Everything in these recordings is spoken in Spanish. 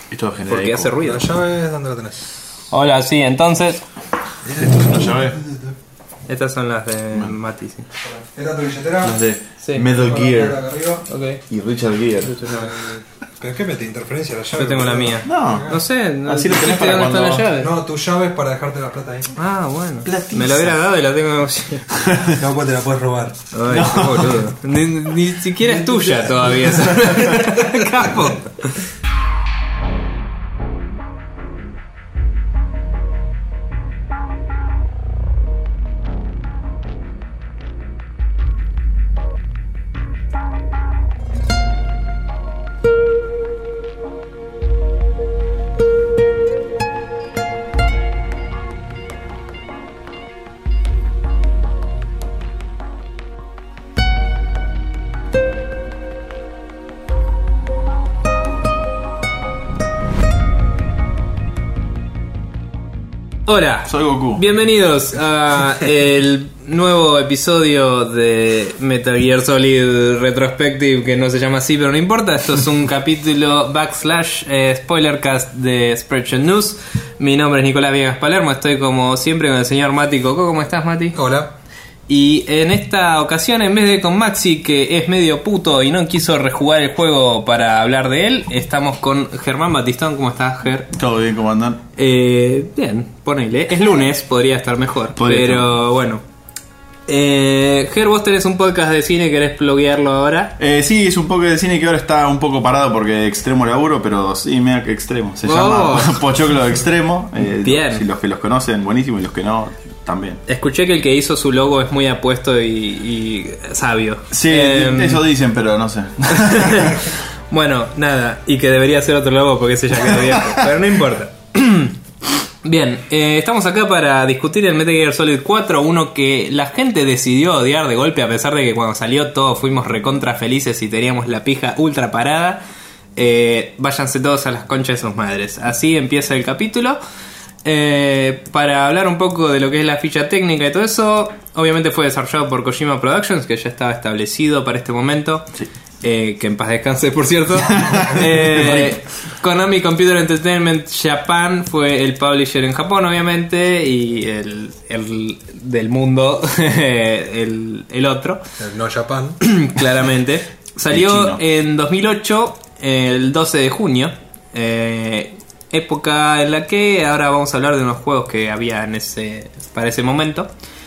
Esto genera Porque eco. hace ruido. La llave, ¿dónde la tenés? Hola, sí, entonces ¿La llave? estas son las de Mati, sí. ¿Esta tu billetera? Las de Sí. Metal Acá Gear arriba. Ok. y Richard Gere. ¿Pero qué mete interferencia la llave? Yo tengo la mía. No, sé, Así lo tenés ¿viste para dónde están las cuando- llaves? No, tu llave es para dejarte la plata ahí. Ah, bueno. Platiza. Me lo hubiera dado y la tengo. No, pues te la puedes robar. Ay, qué boludo. Ni siquiera es tuya todavía. Capo. Hola, Soy Goku. bienvenidos a el nuevo episodio de Metal Gear Solid Retrospective, que no se llama así, pero no importa. Esto es un capítulo / spoilercast de Spreadshot News. Mi nombre es Nicolás Viegas Palermo, estoy como siempre con el señor Mati Coco. ¿Cómo estás, Mati? Hola. Y en esta ocasión, en vez de con Maxi, que es medio puto y no quiso rejugar el juego para hablar de él, estamos con Germán Batistón. ¿Cómo estás, Ger? ¿Todo bien, cómo andan? Bien, ponele. Es lunes, podría estar mejor. Podría pero bueno. Ger, vos tenés un podcast de cine, ¿querés pluguearlo ahora? Sí, es un poco de cine que ahora está un poco parado porque extremo laburo, pero sí, mega que extremo. Se Oh. llama Pochoclo Extremo. Bien. Si los que los conocen, buenísimo, y los que no, también. Escuché que el que hizo su logo es muy apuesto y sabio. Sí, eso dicen, pero no sé. Bueno, nada, y que debería ser otro logo porque ese ya quedó viejo, pero no importa. Bien, estamos acá para discutir el Metal Gear Solid 4, uno que la gente decidió odiar de golpe, a pesar de que cuando salió todos fuimos recontra felices y teníamos la pija ultra parada. Váyanse todos a las conchas de sus madres. Así empieza el capítulo. Para hablar un poco de lo que es la ficha técnica y todo eso, obviamente fue desarrollado por Kojima Productions, que ya estaba establecido para este momento. Sí. Que en paz descanse, por cierto. Konami Computer Entertainment Japan fue el publisher en Japón, obviamente, y el del mundo, el otro, El No Japan. claramente. Salió chino. en 2008, el 12 de junio. Época en la que ahora vamos a hablar de unos juegos que había para ese momento.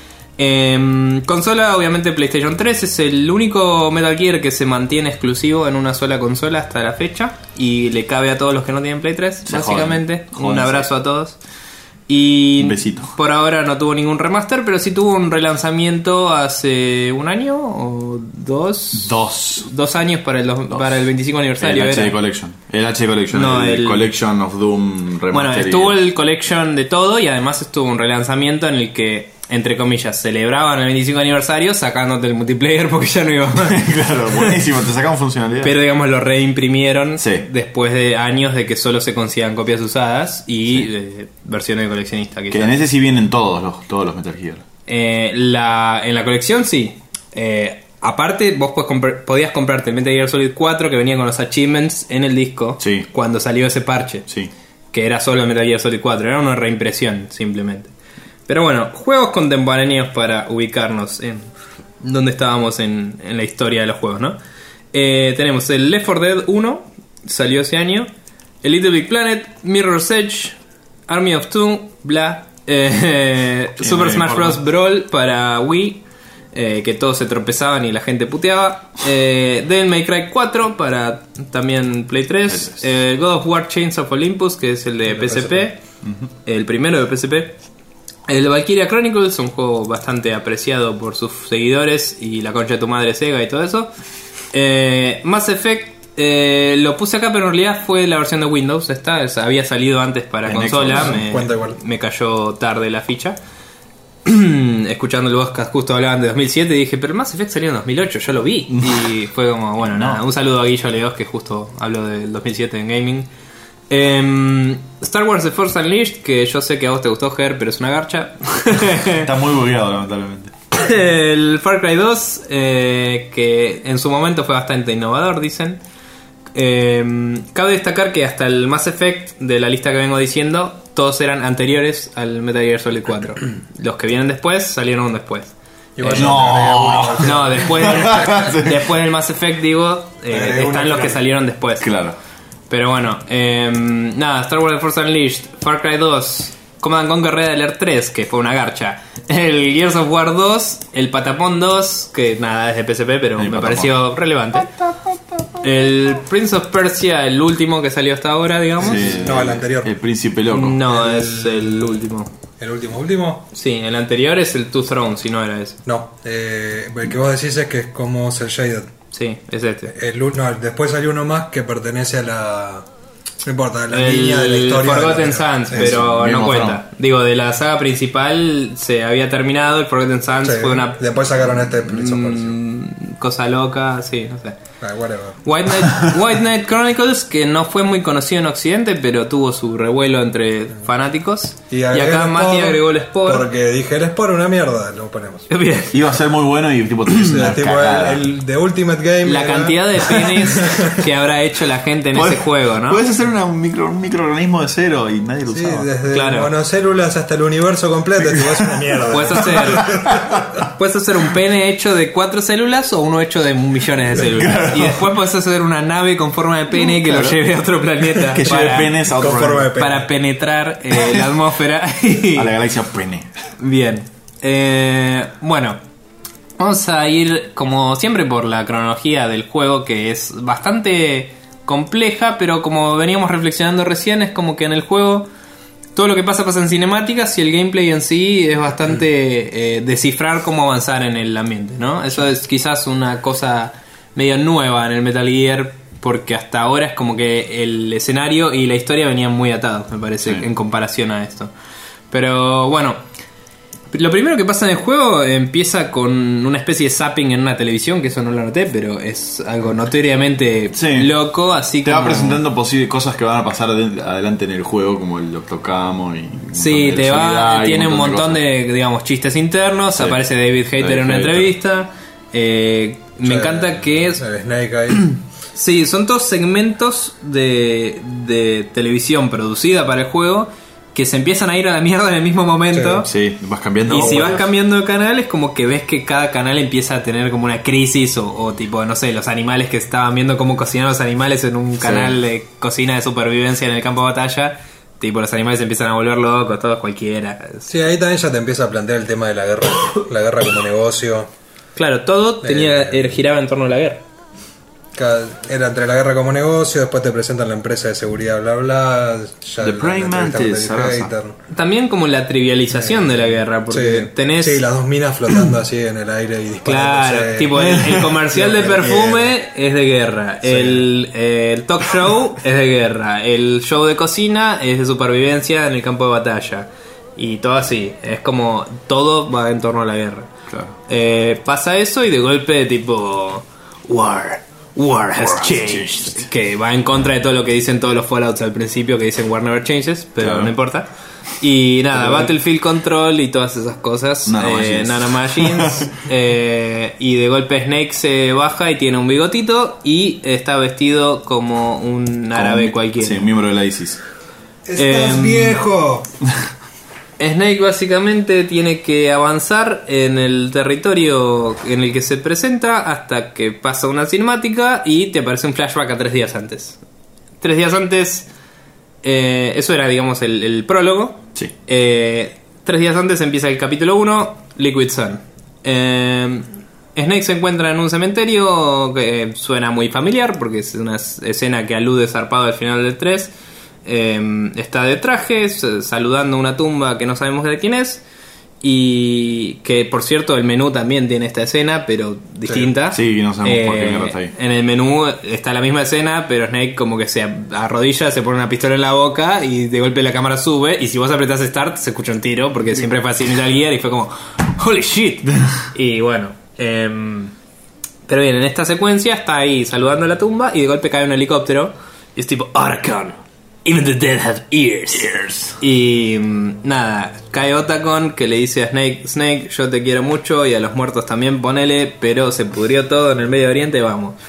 Consola, obviamente PlayStation 3 es el único Metal Gear que se mantiene exclusivo en una sola consola hasta la fecha y le cabe a todos los que no tienen Play 3, Se básicamente. joden. Un abrazo a todos. Y Un besito. por ahora no tuvo ningún remaster, pero sí tuvo un relanzamiento hace un año o dos. 2 años para el 25 aniversario. El era. HD Collection. El HD Collection. No, el el- Collection of Doom Remastered. Bueno, estuvo el collection de todo y además estuvo un relanzamiento en el que, entre comillas, celebraban el 25 aniversario sacándote el multiplayer porque ya no iba más. Claro, buenísimo, te sacamos funcionalidad. Pero digamos lo reimprimieron Sí. después de años de que solo se consigan copias usadas y versiones de coleccionista. Que en ese sí vienen todos los Metal Gear. En la colección sí. Aparte, vos podías comprarte el Metal Gear Solid 4 que venía con los achievements en el disco Sí. cuando salió ese parche. Sí. Que era solo el Metal Gear Solid 4, era una reimpresión simplemente. Pero bueno, juegos contemporáneos para ubicarnos en donde estábamos en la historia de los juegos, ¿no? Tenemos el Left 4 Dead 1, salió ese año, el Little Big Planet, Mirror's Edge, Army of Two, bla, Super me Smash importa. Bros. Brawl para Wii, que todos se tropezaban y la gente puteaba, Devil May Cry 4 para también Play 3, God of War Chains of Olympus, que es el de PSP, el primero de PSP, el Valkyria Chronicles, un juego bastante apreciado por sus seguidores y la concha de tu madre Sega y todo eso, Mass Effect. Lo puse acá, pero en realidad fue la versión de Windows. Había salido antes para En consola. Xbox, cuenta igual. Me cayó tarde la ficha. Escuchando el podcast justo hablaban de 2007 y dije, pero Mass Effect salió en 2008, yo lo vi. Y fue como, bueno, nada. Un saludo a Guillo Leos, que justo habló del 2007 en gaming. Star Wars The Force Unleashed, que yo sé que a vos te gustó, Ger, pero es una garcha. Está muy bugueado, lamentablemente. El Far Cry 2, que en su momento fue bastante innovador, dicen. Cabe destacar que hasta el Mass Effect de la lista que vengo diciendo, todos eran anteriores al Metal Gear Solid 4. Los que vienen después salieron después. Igual No, después del Mass Effect, digo, están los que salieron después. Claro. Pero bueno, nada, Star Wars The Force Unleashed, Far Cry 2, Command & Conquer Red Alert 3, que fue una garcha, el Gears of War 2, el Patapón 2, que nada, es de PSP, pero me pareció relevante. El Prince of Persia, el último que salió hasta ahora, digamos. Sí, No, el anterior. El príncipe loco. No, es el último. ¿El último? Sí, el anterior es el Two Thrones, si no era ese. No, el que vos decís es que es como Cell Shaded. Sí, es este. Después salió uno más que pertenece a la... No importa, la línea de la El historia. Forgotten Sands, Eso. pero Game no of cuenta. Thrones. Digo, de la saga principal se había terminado, el Forgotten Sands Sí, fue una después sacaron este Prince of Persia. cosa loca, sí, no sé. Whatever. White Knight Chronicles, que no fue muy conocido en Occidente, pero tuvo su revuelo entre fanáticos. Y acá Mati agregó el Spore. Porque dije, el Spore una mierda, lo ponemos. Bien. Iba a ser muy bueno y tipo te hizo una Tipo, cagada. el de Ultimate Game. La era- cantidad de penes que habrá hecho la gente en ese juego, ¿no? Puedes hacer un microorganismo de cero y nadie lo Sí, usaba. desde Claro. monocélulas hasta el universo completo, tipo, es una mierda. Puedes hacer un pene hecho de 4 células o uno hecho de millones de células. Y después puedes hacer una nave con forma de pene que lo lleve a otro planeta. Que lleve penes a otro Con forma de planeta. pene. para penetrar la atmósfera. Y- A la galaxia pene. Bien. Bueno, vamos a ir como siempre por la cronología del juego, que es bastante compleja, pero como veníamos reflexionando recién, es como que en el juego todo lo que pasa en cinemáticas y el gameplay en sí es bastante descifrar cómo avanzar en el ambiente, ¿no? Eso es quizás una cosa medio nueva en el Metal Gear, porque hasta ahora es como que el escenario y la historia venían muy atados, me parece, Sí. en comparación a esto. Pero bueno, lo primero que pasa en el juego empieza con una especie de zapping en una televisión, que eso no lo noté, pero es algo notoriamente Sí. loco, así Te como... va presentando posibles cosas que van a pasar adelante en el juego, como el Octocamo y un Sí, montón de te va, solidaridad y tiene un montón cosas. de, digamos, chistes internos, Sí. aparece David Hayter David en una Hayter. entrevista. Me encanta que es... El Snake ahí. Sí, son todos segmentos de televisión producida para el juego que se empiezan a ir a la mierda en el mismo momento. Sí, vas cambiando. Y si vas bueno. cambiando de canal es como que ves que cada canal empieza a tener como una crisis o tipo, no sé, los animales que estaban viendo cómo cocinar los animales en un canal de cocina de supervivencia en el campo de batalla. Tipo, los animales se empiezan a volver locos, todos cualquiera. Sí, ahí también ya te empieza a plantear el tema de la guerra como negocio. Claro, todo giraba en torno a la guerra. Era entre la guerra como negocio, después te presentan la empresa de seguridad, bla bla. Ya The la Praying entrevista Mantis, con David Sarasa. Hayter. También como la trivialización de la guerra, porque Sí, tenés... sí, las dos minas flotando así en el aire y disparándose. Claro, tipo el comercial de perfume es de guerra, el talk show es de guerra, el show de cocina es de supervivencia en el campo de batalla. Y todo así, es como todo va en torno a la guerra. Claro. Pasa eso y de golpe tipo War has changed, que va en contra de todo lo que dicen todos los Fallouts al principio, que dicen War never changes, pero Claro. no importa. Y nada, Battlefield Control y todas esas cosas, Nanomachines. Nanomachines, y de golpe Snake se baja y tiene un bigotito y está vestido como un árabe cualquiera. Sí, miembro de la ISIS. ¡Estás viejo! Snake básicamente tiene que avanzar en el territorio en el que se presenta hasta que pasa una cinemática y te aparece un flashback a 3 días antes. 3 días antes, eso era digamos el prólogo. Sí. 3 días antes empieza el capítulo 1, Liquid Sun. Snake se encuentra en un cementerio que suena muy familiar porque es una escena que alude zarpado al final del 3. Está de traje saludando una tumba que no sabemos de quién es, y que por cierto el menú también tiene esta escena pero distinta. Sí, no sabemos por qué mierda está ahí. En el menú está la misma escena, pero Snake como que se arrodilla, se pone una pistola en la boca y de golpe la cámara sube, y si vos apretás Start se escucha un tiro porque siempre fue así en Metal Gear y fue como holy shit. Y bueno, pero bien, en esta secuencia está ahí saludando la tumba y de golpe cae un helicóptero y es tipo Otacon, even the dead have ears. Y nada, cae Otacon que le dice a Snake: Snake, yo te quiero mucho y a los muertos también, ponele, pero se pudrió todo en el Medio Oriente, vamos.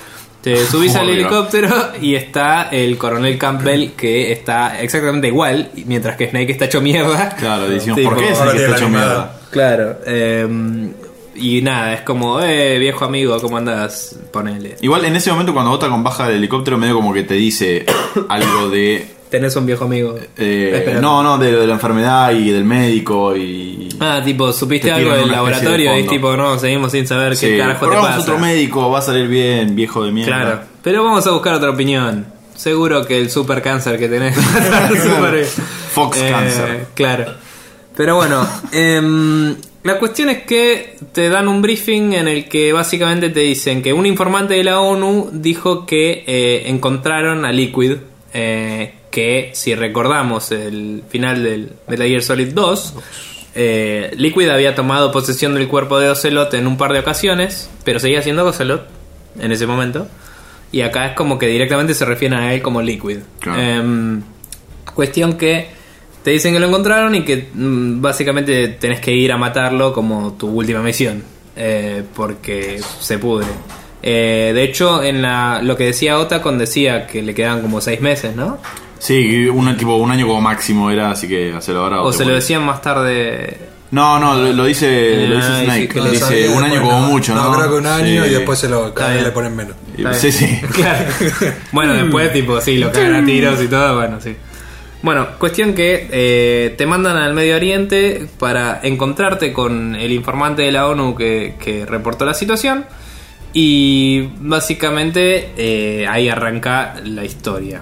Te subís al Obvio. helicóptero y está el coronel Campbell, que está exactamente igual, mientras que Snake está hecho mierda. Claro, decimos, Tipo, ¿por qué es ahora el que tiene está hecho la mierda? animada. Claro. Y nada, es como, viejo amigo, ¿cómo andás? Ponele. Igual en ese momento cuando Otacon baja del helicóptero medio como que te dice algo de... Tenés un viejo amigo. esperando. no, de la enfermedad y del médico y... Tipo, supiste Te algo tiran del una especie de laboratorio y fondo. tipo, no, seguimos sin saber qué Sí, carajo te probamos pasa. otro médico, va a salir bien, viejo de mierda. Claro, pero vamos a buscar otra opinión. Seguro que el super cáncer que tenés va a estar súper bien. Fox Cancer. Claro. Pero bueno, la cuestión es que te dan un briefing en el que básicamente te dicen que un informante de la ONU dijo que encontraron a Liquid, que si recordamos el final del Metal Gear Solid 2, Liquid había tomado posesión del cuerpo de Ocelot en un par de ocasiones, pero seguía siendo Ocelot en ese momento. Y acá es como que directamente se refieren a él como Liquid. Claro. Cuestión que te dicen que lo encontraron y que básicamente tenés que ir a matarlo como tu última misión. Porque se pudre. De hecho, en lo que decía Otacon decía que le quedaban como 6 meses, ¿no? Sí, un año como máximo era, así que hacelo ahora. O te se lo pones. decían más tarde. No, lo dice sí, Snake. que No, le dice sabía, un año después como no. mucho, ¿no? No, creo que un año Sí. y después cada Está vez bien. le ponen menos. Sí, sí. Claro. Bueno, después tipo, sí, lo cagan a tiros y todo, bueno, sí. Bueno, cuestión que te mandan al Medio Oriente para encontrarte con el informante de la ONU que reportó la situación. Y básicamente ahí arranca la historia.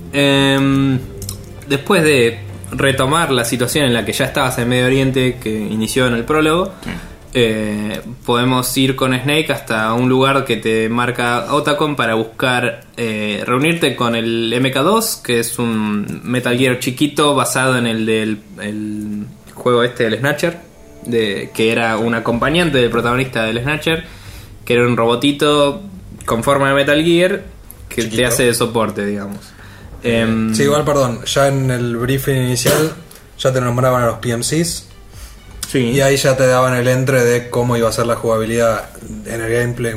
Después de retomar la situación en la que ya estabas en Medio Oriente, que inició en el prólogo, podemos ir con Snake hasta un lugar que te marca Otacon para buscar reunirte con el MK2, que es un Metal Gear chiquito basado en el del el juego del Snatcher, que era un acompañante del protagonista del Snatcher, que era un robotito con forma de Metal Gear que Chiquito. te hace de soporte, digamos. Sí, igual, perdón, ya en el briefing inicial ya te nombraban a los PMCs Sí. y ahí ya te daban el entre de cómo iba a ser la jugabilidad en el gameplay.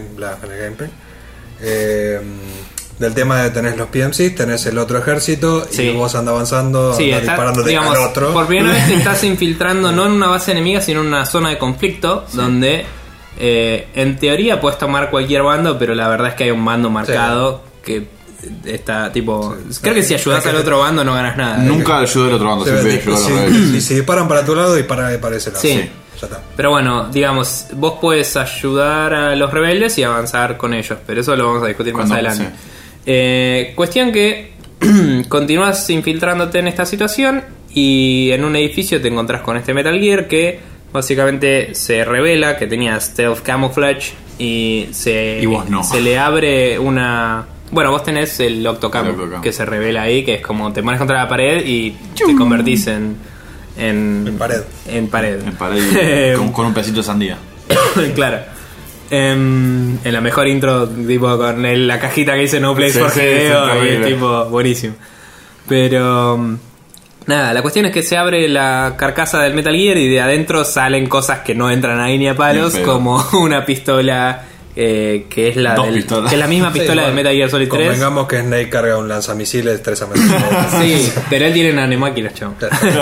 Del tema de tenés los PMCs, tenés el otro ejército Sí. y vos andás avanzando, Sí, andás está, disparándote digamos, al otro. por primera vez te estás infiltrando no en una base enemiga, sino en una zona de conflicto donde en teoría puedes tomar cualquier bando, pero la verdad es que hay un bando marcado que está tipo... Creo que si ayudas al otro bando no ganas nada. Nunca ayudó al otro bando, Se siempre ve- ayudó a los si- rebeldes. y si disparan para tu lado, dispara para ese lado. Sí. Ya está. Pero bueno, digamos, vos puedes ayudar a los rebeldes y avanzar con ellos, pero eso lo vamos a discutir más Cuando- adelante. Cuestión que continúas infiltrándote en esta situación y en un edificio te encontrás con este Metal Gear que básicamente se revela que tenía stealth camouflage y Y vos no. se le abre una... Bueno, vos tenés el Octocam El Octocam. que se revela ahí, que es como te pones contra la pared y te convertís en En pared. En pared. En pared con un pedacito de sandía. Claro. En la mejor intro, tipo con la cajita que dice No Place Sí, for sí, Hideo, sí, y es terrible. tipo buenísimo. Pero nada, la cuestión es que se abre la carcasa del Metal Gear y de adentro salen cosas que no entran ahí ni a palos, Ni en pedo. como una pistola que es la Dos pistolas. que es la misma pistola Sí, del Metal Gear Solid 3. Convengamos que Snake carga un lanzamisiles 3 ametralladoras. Sí, pero él tiene nanomáquinas, chavo.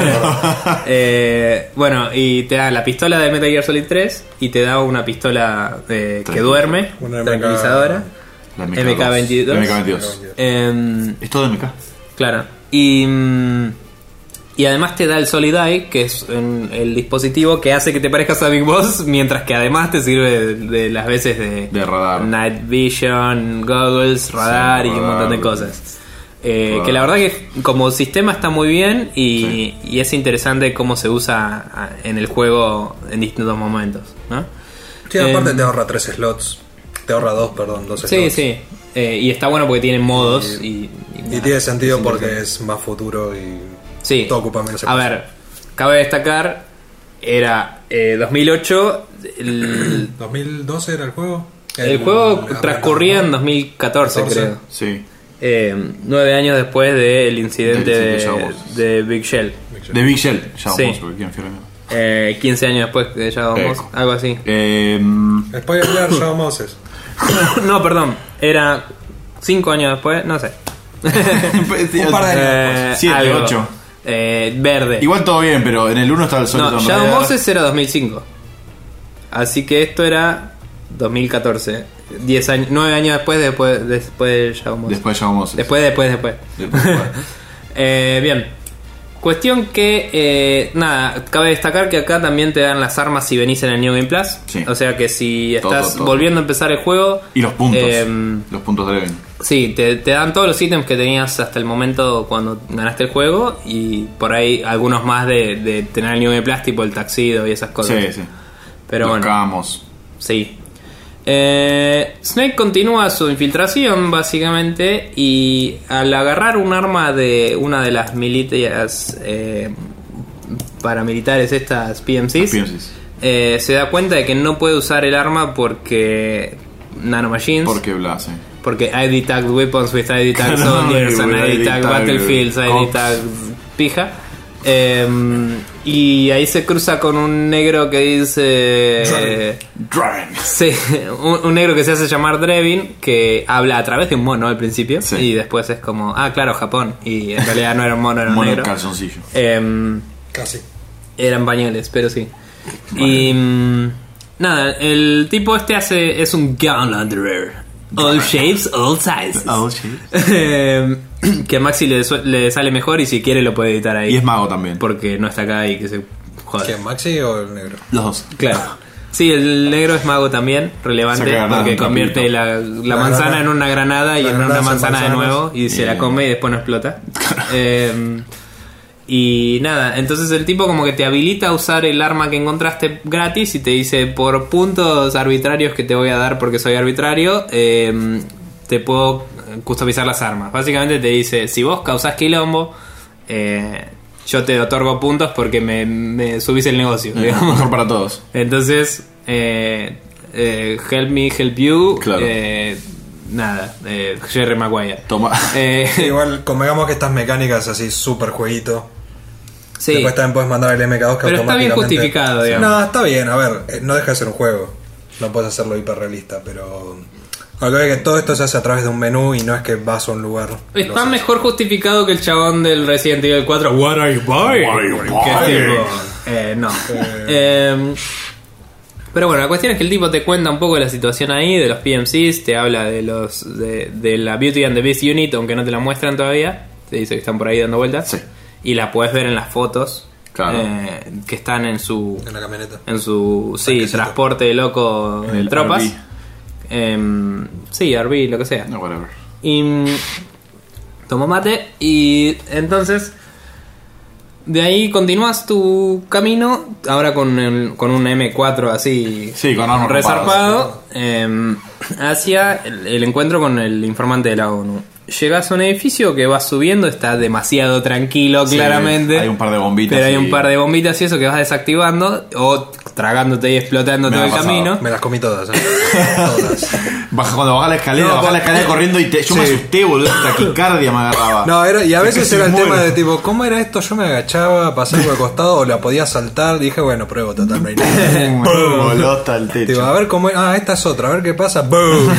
Bueno, y te da la pistola de Metal Gear Solid 3 y te da una pistola que duerme, Una tranquilizadora, La MK22. MK22. Es todo MK. Claro. Y además te da el Solid Eye, que es el dispositivo que hace que te parezcas a Big Boss, mientras que además te sirve de las veces de radar. Night Vision, Goggles, radar y un radar. montón de cosas. Que la verdad que como sistema está muy bien y es interesante cómo se usa en el juego en distintos momentos, ¿no? Sí, aparte te ahorra 3 slots. Te ahorra 2 slots. Sí, sí. Y está bueno porque tiene modos y tiene sentido porque es más futuro y sí. todo ocupa menos A ver, cabe destacar, era 2008, el ¿2012 era el juego? juego transcurría en 2014, 14. creo. Sí. 9 años después del incidente Del incidente de Jaws. de Big Shell. De Big Shell. Ya Sí. vamos, porque quién fiera mierda. 15 años después de Shadow Moses, Eco. algo así. Spoiler, Shadow Moses. No, perdón, era 5 años después, no sé. Un par de años. 7, algo. 8. Verde. Igual todo bien, pero en el 1 está el Solid No, Tomb Shadow Raider. Moses era 2005. Así que esto era 2014. 10 años, 9 años después de Shadow Moses. Después Shadow Moses. Después. Después. Bien. Cuestión que, nada, cabe destacar que acá también te dan las armas si venís en el New Game Plus. Sí. O sea que si Todo, estás todo. volviendo a empezar el juego. Y los puntos. em, Los puntos deben. Sí, te dan todos los ítems que tenías hasta el momento cuando ganaste el juego. Y por ahí algunos más de tener el New Game Plus, tipo el Tuxedo y esas cosas. Sí. Pero los bueno, camos. sí. Snake continúa su infiltración básicamente y al agarrar un arma de una de las milicias paramilitares, estas PMCs, se da cuenta de que no puede usar el arma porque nanomachines, Porque bla, sí. porque ID tagged weapons with ID tagged soldiers and ID tagged battlefields, ID tagged pija. Y ahí se cruza con un negro que dice... Draven. Sí, un negro que se hace llamar Drevin, que habla a través de un mono al principio. Sí. Y después es como, claro, Japón. Y en realidad no era un mono, era un Mono negro. calzoncillo. Casi. Eran pañales, pero sí. Y nada, el tipo este es un Gun Launderer. All shapes, all sizes. Oh, shit. Que a Maxi le sale mejor y si quiere lo puede editar ahí. Y es mago también. Porque no está acá y que se joda. ¿Quién, Maxi o el negro? Los dos. Claro. Sí, el negro es mago también, relevante, Saca granada porque en un convierte trapito. la manzana granada. en una granada y La en granada una son manzana de manzanas. nuevo y se la Bien. come y después no explota. Y nada, entonces el tipo como que te habilita a usar el arma que encontraste gratis y te dice, por puntos arbitrarios que te voy a dar porque soy arbitrario, te puedo customizar las armas. Básicamente te dice, si vos causás quilombo, yo te otorgo puntos porque me subís el negocio, digamos. Mejor para todos. Entonces, help me, help you. Claro. Nada, Jerry Maguire. Toma. Igual, convengamos que estas mecánicas así súper jueguito. Sí, Después también puedes mandar el MK2 que pero está bien automáticamente... justificado, digamos. No, está bien, a ver, no deja de ser un juego. No puedes hacerlo hiperrealista, pero... Algo es que todo esto se hace a través de un menú y no es que vas a un lugar. Está mejor justificado que el chabón del Resident Evil 4. What are you buying? What are you Que es buying? tipo, no. Pero bueno, la cuestión es que el tipo te cuenta un poco de la situación ahí, de los PMCs, te habla de de la Beauty and the Beast Unit, aunque no te la muestran todavía. Te dice que están por ahí dando vueltas. Sí. Y la puedes ver en las fotos. Claro. Que están en su En la camioneta. sí, transporte loco de El tropas. RV. Sí, RV, lo que sea. No, whatever. Y tomo mate y entonces de ahí continúas tu camino ahora con un M4 así, Sí, con armas resarpado, hacia el encuentro con el informante de la ONU. Llegas a un edificio que vas subiendo, está demasiado tranquilo, Sí, claramente. hay un par de bombitas Pero hay y- un par de bombitas y eso que vas desactivando o tragándote y explotando Me todo ha el pasado. camino. Me las comí todas, todas. Cuando bajaba la escalera, No, bajaba la escalera corriendo y yo me Sí. asusté, boludo. Taquicardia me agarraba. No, y a veces Casi era el muero. tema de tipo, ¿cómo era esto? Yo me agachaba, pasaba por el costado o la podía saltar. Dije, bueno, pruebo, total, no hay nada. Me voló hasta el techo. Tipo, a ver cómo era. Esta es otra, a ver qué pasa. ¡Boom!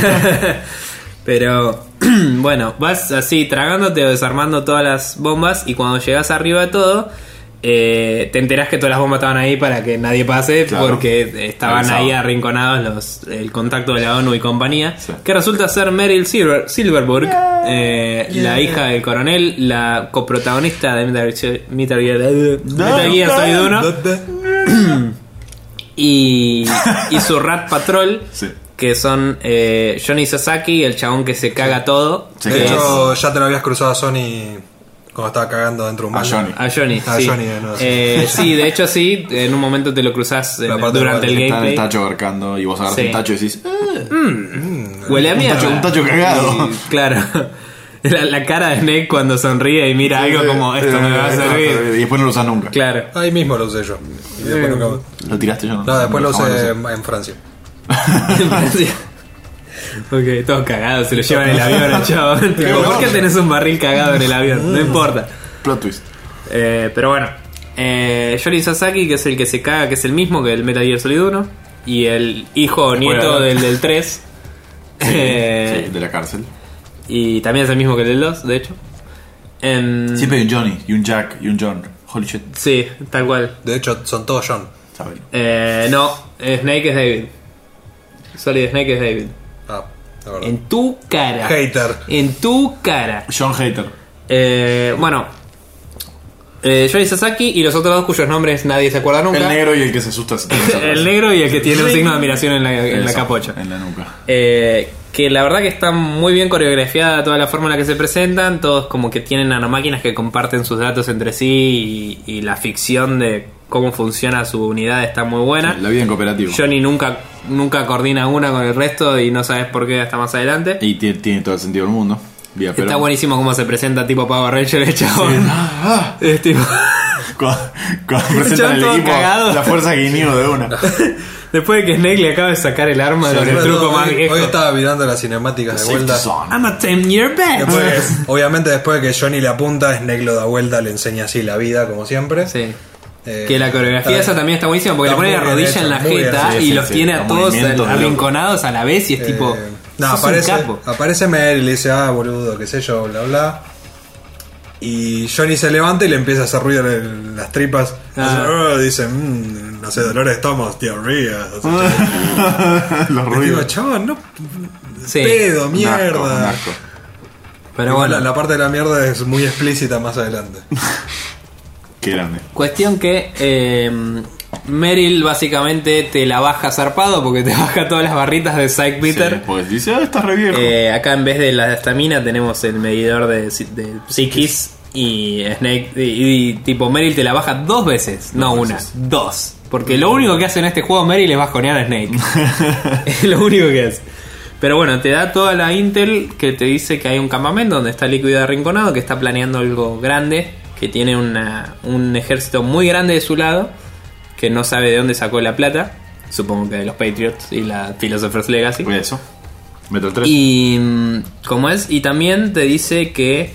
Pero bueno, vas así tragándote o desarmando todas las bombas y cuando llegas arriba de todo, te enterás que todas las bombas estaban ahí para que nadie pase, Claro. porque estaban Avisado. ahí arrinconados el contacto de la ONU y compañía, Sí. que resulta ser Meryl Silverburg, la hija del coronel, la coprotagonista de Metal Gear Solid 1 y su Rat Patrol. Sí. Que son Johnny Sasaki, el chabón que se caga todo. Sí. De que hecho, ya te lo habías cruzado a Sony cuando estaba cagando dentro de un A baño. Johnny. A Johnny, A sí. Johnny, no, sí. Sí, de hecho sí, en un momento te lo cruzás La parte durante el del Está en el gameplay. tacho garcando y vos agarras Sí. el tacho y decís, Huele a mierda. un tacho cagado. Y, claro. La cara de Snake cuando sonríe y mira algo como esto me va a servir. Y después no lo usas nunca. Claro. Ahí mismo lo usé yo. Y después nunca... Lo tiraste yo. No, después lo jamás usé en Francia. Ok, todos cagados, se lo llevan en el avión al chabón. Tipo, ¿por qué tenés un barril cagado en el avión? No importa. Plot twist. Pero bueno, Johnny Sasaki, que es el que se caga, que es el mismo que el Metal Gear Solid 1, y el hijo o nieto Bueno. del 3, Sí, de la cárcel. Y también es el mismo que el del 2, de hecho. Siempre hay un Johnny, y un Jack, y un John. Holy shit. Sí, tal cual. De hecho, son todos John. Sabelo. No, Snake es David. Solid Snake es David. Ah, la verdad. En tu cara. Hater. En tu cara. John Hater. Bueno, Johnny Sasaki y los otros dos cuyos nombres nadie se acuerda nunca. El negro y el que se asusta. El negro y el que tiene un signo de admiración en la capocha. En la nuca. Que la verdad que está muy bien coreografiada toda la forma en la que se presentan. Todos como que tienen nanomáquinas que comparten sus datos entre sí. Y la ficción de cómo funciona su unidad está muy buena. Sí, la vida en cooperativo. Johnny nunca coordina una con el resto y no sabes por qué hasta más adelante. Y tiene todo el sentido del mundo. Vía Está Perón. buenísimo cómo se presenta tipo Power Ranger el chabón. Es tipo... Cuando presentan el todo equipo, cagado. la fuerza guiño de una. Después de que Snake le acaba de sacar el arma con el Sobre truco todo, más viejo. Hoy estaba mirando las cinemáticas de Safety vuelta. zone. I'm a 10-year vet. Después, obviamente después de que Johnny le apunta, Snake lo da vuelta, le enseña así la vida, como siempre. Sí. Que la coreografía esa también está buenísima porque le está pone la muy bien rodilla en la hecha, muy bien, jeta sí, y sí, los sí, tiene a los todos movimientos de arrinconados a la vez y es tipo... No, sos un capo. aparece Meryl y le dice, boludo, qué sé yo, bla bla. Y Johnny se levanta y le empieza a hacer ruido en las tripas. Dice, no sé, dolor de estómago, diarrea. Los Digo, ruidos. chaval, no. Sí. Pedo, Un mierda. asco. Pero Igual bueno, la parte de la mierda es muy explícita más adelante. Qué grande. cuestión que Meryl básicamente te la baja zarpado porque te baja todas las barritas de Psych Meter. Sí, pues dice, está re viejo. Acá en vez de la estamina tenemos el medidor de psiquis y Snake y tipo Meryl te la baja 2 veces, no Dos una, veces. 2. Porque lo único que hace en este juego Meryl es bajonear a Snake. Es lo único que hace. Pero bueno, te da toda la intel que te dice que hay un campamento donde está Líquido arrinconado, que está planeando algo grande, que tiene un ejército muy grande de su lado, que no sabe de dónde sacó la plata. Supongo que de los Patriots y la Philosopher's Legacy. Pues eso. Metal 3. Y ¿cómo es? Y también te dice que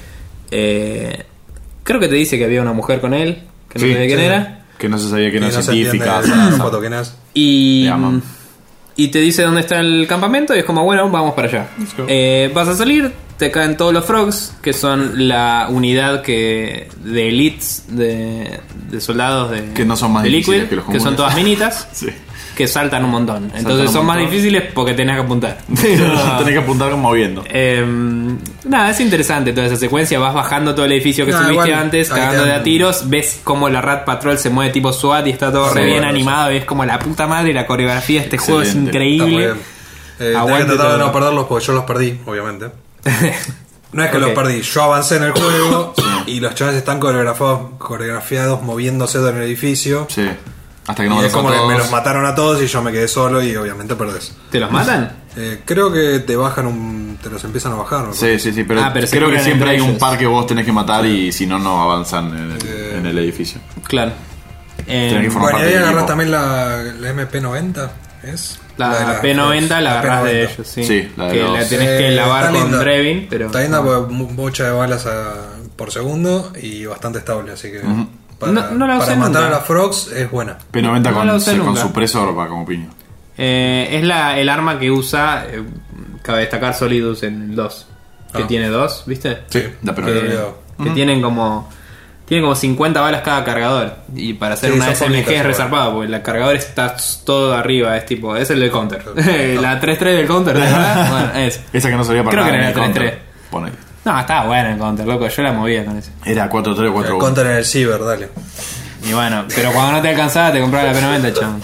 creo que te dice que había una mujer con él, que no Sí, sabía quién sí. era. Que no se sabía que Y era no se científica. entiende esa foto quién es. Y Te aman. y te dice dónde está el campamento y es como, bueno, vamos para allá. Let's go. Vas a salir, te caen todos los frogs, que son la unidad de elites de soldados de, Que no son más de difíciles Liquid, que los que son comunes. todas minitas, Sí. que saltan un montón. Entonces un son más montón. difíciles porque tenés que apuntar. Tenés que apuntar moviendo. Nada, es interesante toda esa secuencia. Vas bajando todo el edificio que No, subiste igual, antes, ahí cagando te de dan- a tiros. Ves como la Rat Patrol se mueve tipo SWAT y está todo Sí, re bien bueno, animado. Ves como la puta madre, la coreografía de este juego es Excelente. Está muy increíble. bien. Tenés que Aguante tratar de todo. no perderlos porque yo los perdí, obviamente. No es que Ok. los perdí, yo avancé en el juego y los chavales están coreografiados moviéndose en el edificio. Sí. Hasta que no Y es matas a como que me todos. los mataron a todos y yo me quedé solo y obviamente perdés. ¿Te los matan? Creo que te los empiezan a bajar. ¿no? Sí, sí, sí, pero, Pero se creo que curan siempre entre hay un ellos. par que vos tenés que matar y si no, no avanzan en el edificio. Claro. Tenés que formar Bueno, y parte ahí del agarras equipo. también la MP90, ¿es? La de las P90 la agarrás P90. de ellos, sí. Sí, la de que los- la tenés que lavar está con linda. Brevin, pero... Está linda porque mucha de balas por segundo y bastante estable, así que para, No la usé para matar nunca. a las frogs es buena. P90 No la con, usé con nunca. supresor va como piña. Es el arma que usa, cabe destacar Solidus en el 2. Que Ah. tiene 2, ¿viste? Sí, la Que- P90. Que tienen como 50 balas cada cargador. Y para hacer Sí, una son SMG poquitas es igual. resarpado, porque el cargador está todo arriba. Es tipo, es el del counter. La 3-3 del counter, ¿verdad? Bueno, es. Esa que no servía para Creo que nada era en la el 3-3. counter. Ponele. No, estaba bueno el counter, loco. Yo la movía con ese. Era 4-3 o 4-1. Contra en el ciber, dale. Y bueno, pero cuando no te alcanzaba, te compraba la P90, chabón.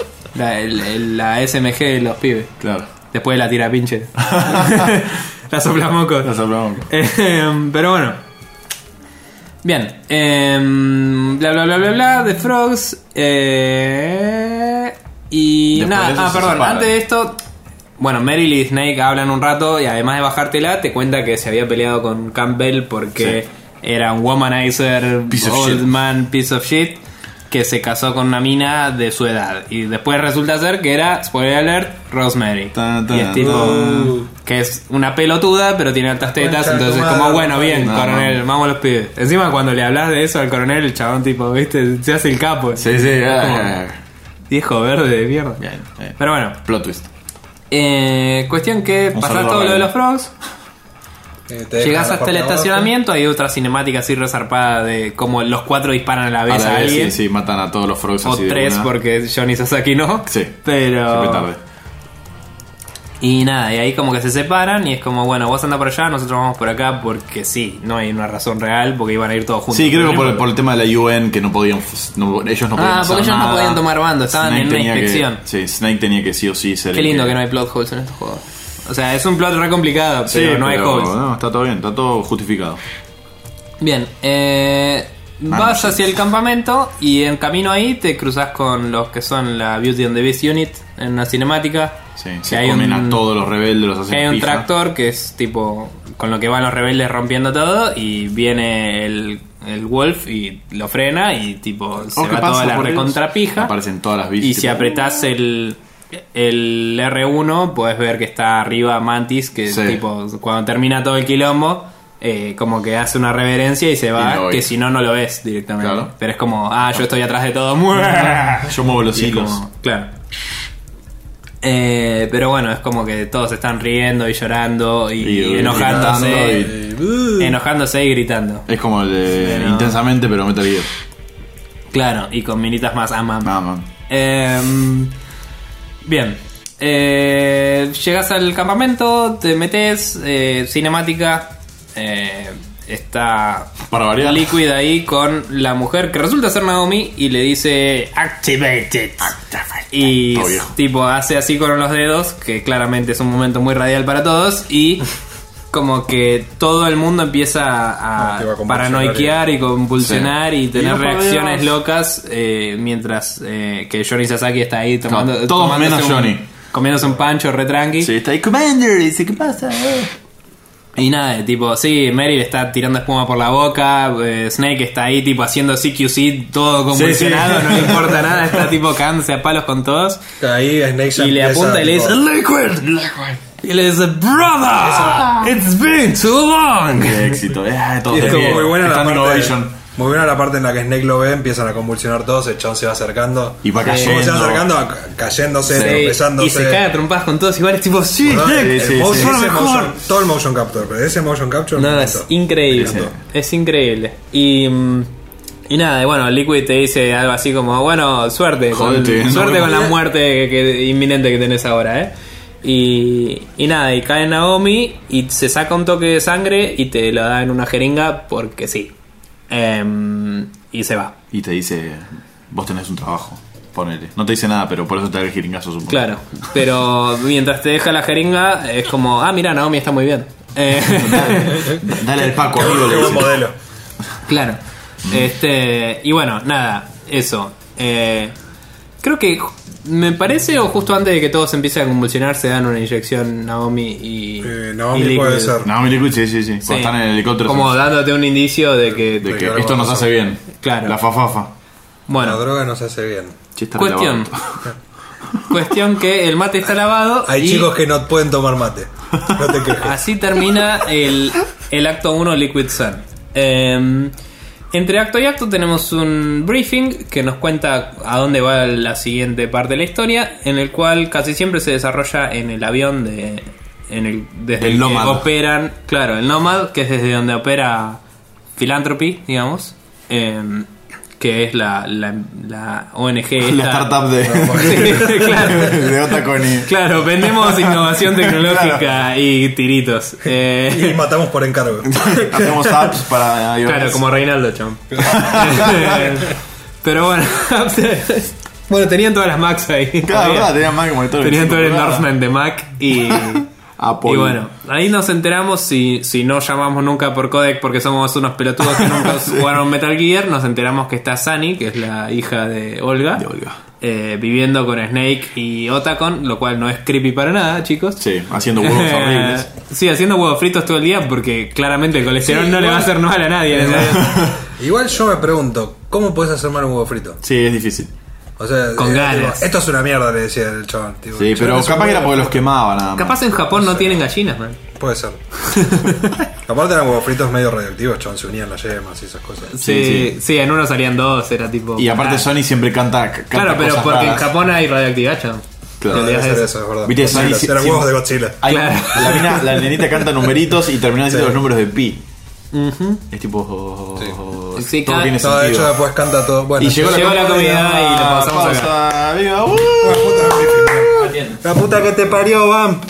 La SMG de los pibes. Claro. Después de la tira pinche. La soplamocos. La salvamos. Pero bueno. Bien. Bla bla bla bla bla. De Frogs. Y Después nada. de eso se Perdón. separan. Antes de esto. Bueno, Meryl y Snake hablan un rato. Y además de bajártela, te cuenta que se había peleado con Campbell porque era un womanizer, Piece of old shit. man, piece of shit. Que se casó con una mina de su edad. Y después resulta ser que era, spoiler alert, Rosemary. Tan, tan, Y es tipo. tan. Que es una pelotuda, pero tiene altas tetas. Concha de tu Entonces, madre, como bueno, bien, no, coronel, no. vamos a los pibes. Encima, cuando le hablas de eso al coronel, el chabón, tipo, viste, se hace el capo. Sí, sí. Viejo verde de mierda. Bien, bien. Pero bueno, Plot twist. cuestión que Un pasa saludo todo a lo de Ryan. los frogs. Llegás hasta el estacionamiento, hay otra cinemática así resarpada de como los 4 disparan a la vez a alguien. Sí, matan a todos los frogs O así de 3 una. porque Johnny Sasaki no. Sí, pero siempre tarde. Y nada, y ahí como que se separan y es como, bueno, vos andás por allá, nosotros vamos por acá porque sí, no hay una razón real porque iban a ir todos juntos. Sí, creo que por el tema de la UN que no podían, ellos no podían hacer porque ellos nada. no podían tomar bando, estaban Snake en una tenía inspección. Snake tenía que sí o sí ser Qué lindo que no hay plot holes en estos juegos. O sea, es un plot re complicado, pero no hay holes. No, está todo bien, está todo justificado. Bien, vas hacia el campamento y en camino ahí te cruzas con los que son la Beauty and the Beast Unit en una cinemática. Sí, que se hay comen a todos los rebeldes, los hacen hay un pija. tractor que es tipo con lo que van los rebeldes rompiendo todo y viene el Wolf y lo frena y tipo se va toda la recontrapija. Aparecen todas las bichas. Y si apretás el R1 puedes ver que está arriba Mantis que Sí. tipo cuando termina todo el quilombo como que hace una reverencia y se va, que si no no lo ves directamente. Claro. Pero es como, yo estoy atrás de todo. Yo muevo los Y es hilos. como, claro. Pero bueno, es como que todos están riendo y llorando y enojándose. Enojándose y gritando. Es como el de Pero- Intensamente, pero Metal Gear. Claro, y con minitas más amam. Man. Bien. Llegas al campamento, te metes, cinemática. Está Para variar. Liquid ahí con la mujer que resulta ser Naomi y le dice Activated. Y Todo viejo. tipo hace así con los dedos, que claramente es un momento muy radial para todos, y como que todo el mundo empieza a Te va a convulsionar paranoiquear y convulsionar y tener Y no reacciones podemos. locas mientras que Johnny Sasaki está ahí tomando, todos tomándose menos Johnny. comiéndose un pancho re tranqui. Sí, está ahí Commander. Dice, ¿qué pasa? Y nada, tipo, sí, Meryl está tirando espuma por la boca, Snake está ahí tipo haciendo CQC todo convulsionado, Sí. no le importa nada, está tipo cagándose a palos con todos. Ahí Snake ya Y le empieza, apunta y le dice, tipo, Liquid. Y le dice, brother, it's been too long. Qué éxito. Todos y es de como pie. muy buena la Standing parte, ovation. muy buena la parte en la que Snake lo ve, empiezan a convulsionar todos, el chabón se va acercando. Y va Como se va cayendo. acercando, cayéndose, Sí, tropezándose. y se cae a trompadas con todos iguales, tipo, sí, ¿Verdad? Nick. El sí, motion- sí. ese Son mejor. motion- todo el motion capture, pero ese motion capture No, me es encantó. increíble. Me encantó. Es increíble. Y nada, y bueno, Liquid te dice algo así como, bueno, suerte, Jodete, no suerte me con la morí. muerte inminente que tenés ahora, Y nada, y cae Naomi y se saca un toque de sangre y te lo da en una jeringa porque sí. Y se va. Y te dice, vos tenés un trabajo. Ponele. No te dice nada, pero por eso te da el jeringazo, supongo. Claro, pero mientras te deja la jeringa es como, mira, Naomi está muy bien. Dale al Paco, amigo. Qué le buen dice. modelo. Claro. Y bueno, nada, eso. Creo que me parece, o justo antes de que todos empiecen a convulsionar, se dan una inyección Naomi y. Naomi y Liquid. puede ser. No, mi Liquid, sí. Sí. Cuando están en el helicóptero. Como dándote un indicio de que. de que algo esto nos pasó. hace bien. Claro. La fafafa. La Bueno, droga nos hace bien. Che, está cuestión. relavado. Cuestión que el mate está lavado. Hay y chicos que no pueden tomar mate. No te quejes. así termina el acto 1 Liquid Sun. Entre acto y acto tenemos un briefing que nos cuenta a dónde va la siguiente parte de la historia, en el cual casi siempre se desarrolla en el avión desde El el que Nomad. operan, claro, el Nomad, que es desde donde opera Philanthropy, digamos, que es la ONG esta. La startup de. Sí, claro. de Otaconi. Claro, vendemos innovación tecnológica y tiritos. Y matamos por encargo. Hacemos apps para iOS. Claro, como Reinaldo, cham. Pero bueno, bueno, tenían todas las Macs ahí. Claro, verdad, tenían Mac como de todo Tenían todo el endorsement endorsement de Mac y Apple. y bueno, ahí nos enteramos si no llamamos nunca por codec porque somos unos pelotudos que nunca jugaron Metal Gear, nos enteramos que está Sunny, que es la hija de Olga, viviendo con Snake y Otacon, lo cual no es creepy para nada, chicos. Sí, haciendo huevos horribles. Sí, haciendo huevos fritos todo el día porque claramente el colesterol Sí, no le va a igual. hacer mal a nadie. Igual yo me pregunto, ¿cómo puedes hacer mal un huevo frito? Sí, es difícil. O sea, Con ganas. tipo, esto es una mierda, le decía el chaval. Tipo, Sí, yo pero no sé capaz que era cómo- porque los quemaba nada más. Capaz en Japón no tienen gallinas, man. Puede ser. Aparte eran huevos fritos medio radioactivos, chabón, se unían las yemas y esas cosas. Sí, en uno salían dos, era tipo. Y aparte Sony siempre canta claro, pero cosas porque en raras. Japón hay radioactividad, chabón. Claro. No, debe ser eso, es verdad. Viste, Godzilla, sí, eran sí. huevos de Godzilla. Hay- Claro. la nenita canta numeritos y termina diciendo Sí. los números de pi. Es tipo. Sí, todo cada- tiene No, de hecho, sentido. después canta todo. Bueno, Y llegó Llegó la comida y lo pasamos pausa. Viva, La puta de Griffin, man. La puta que te parió, Bam.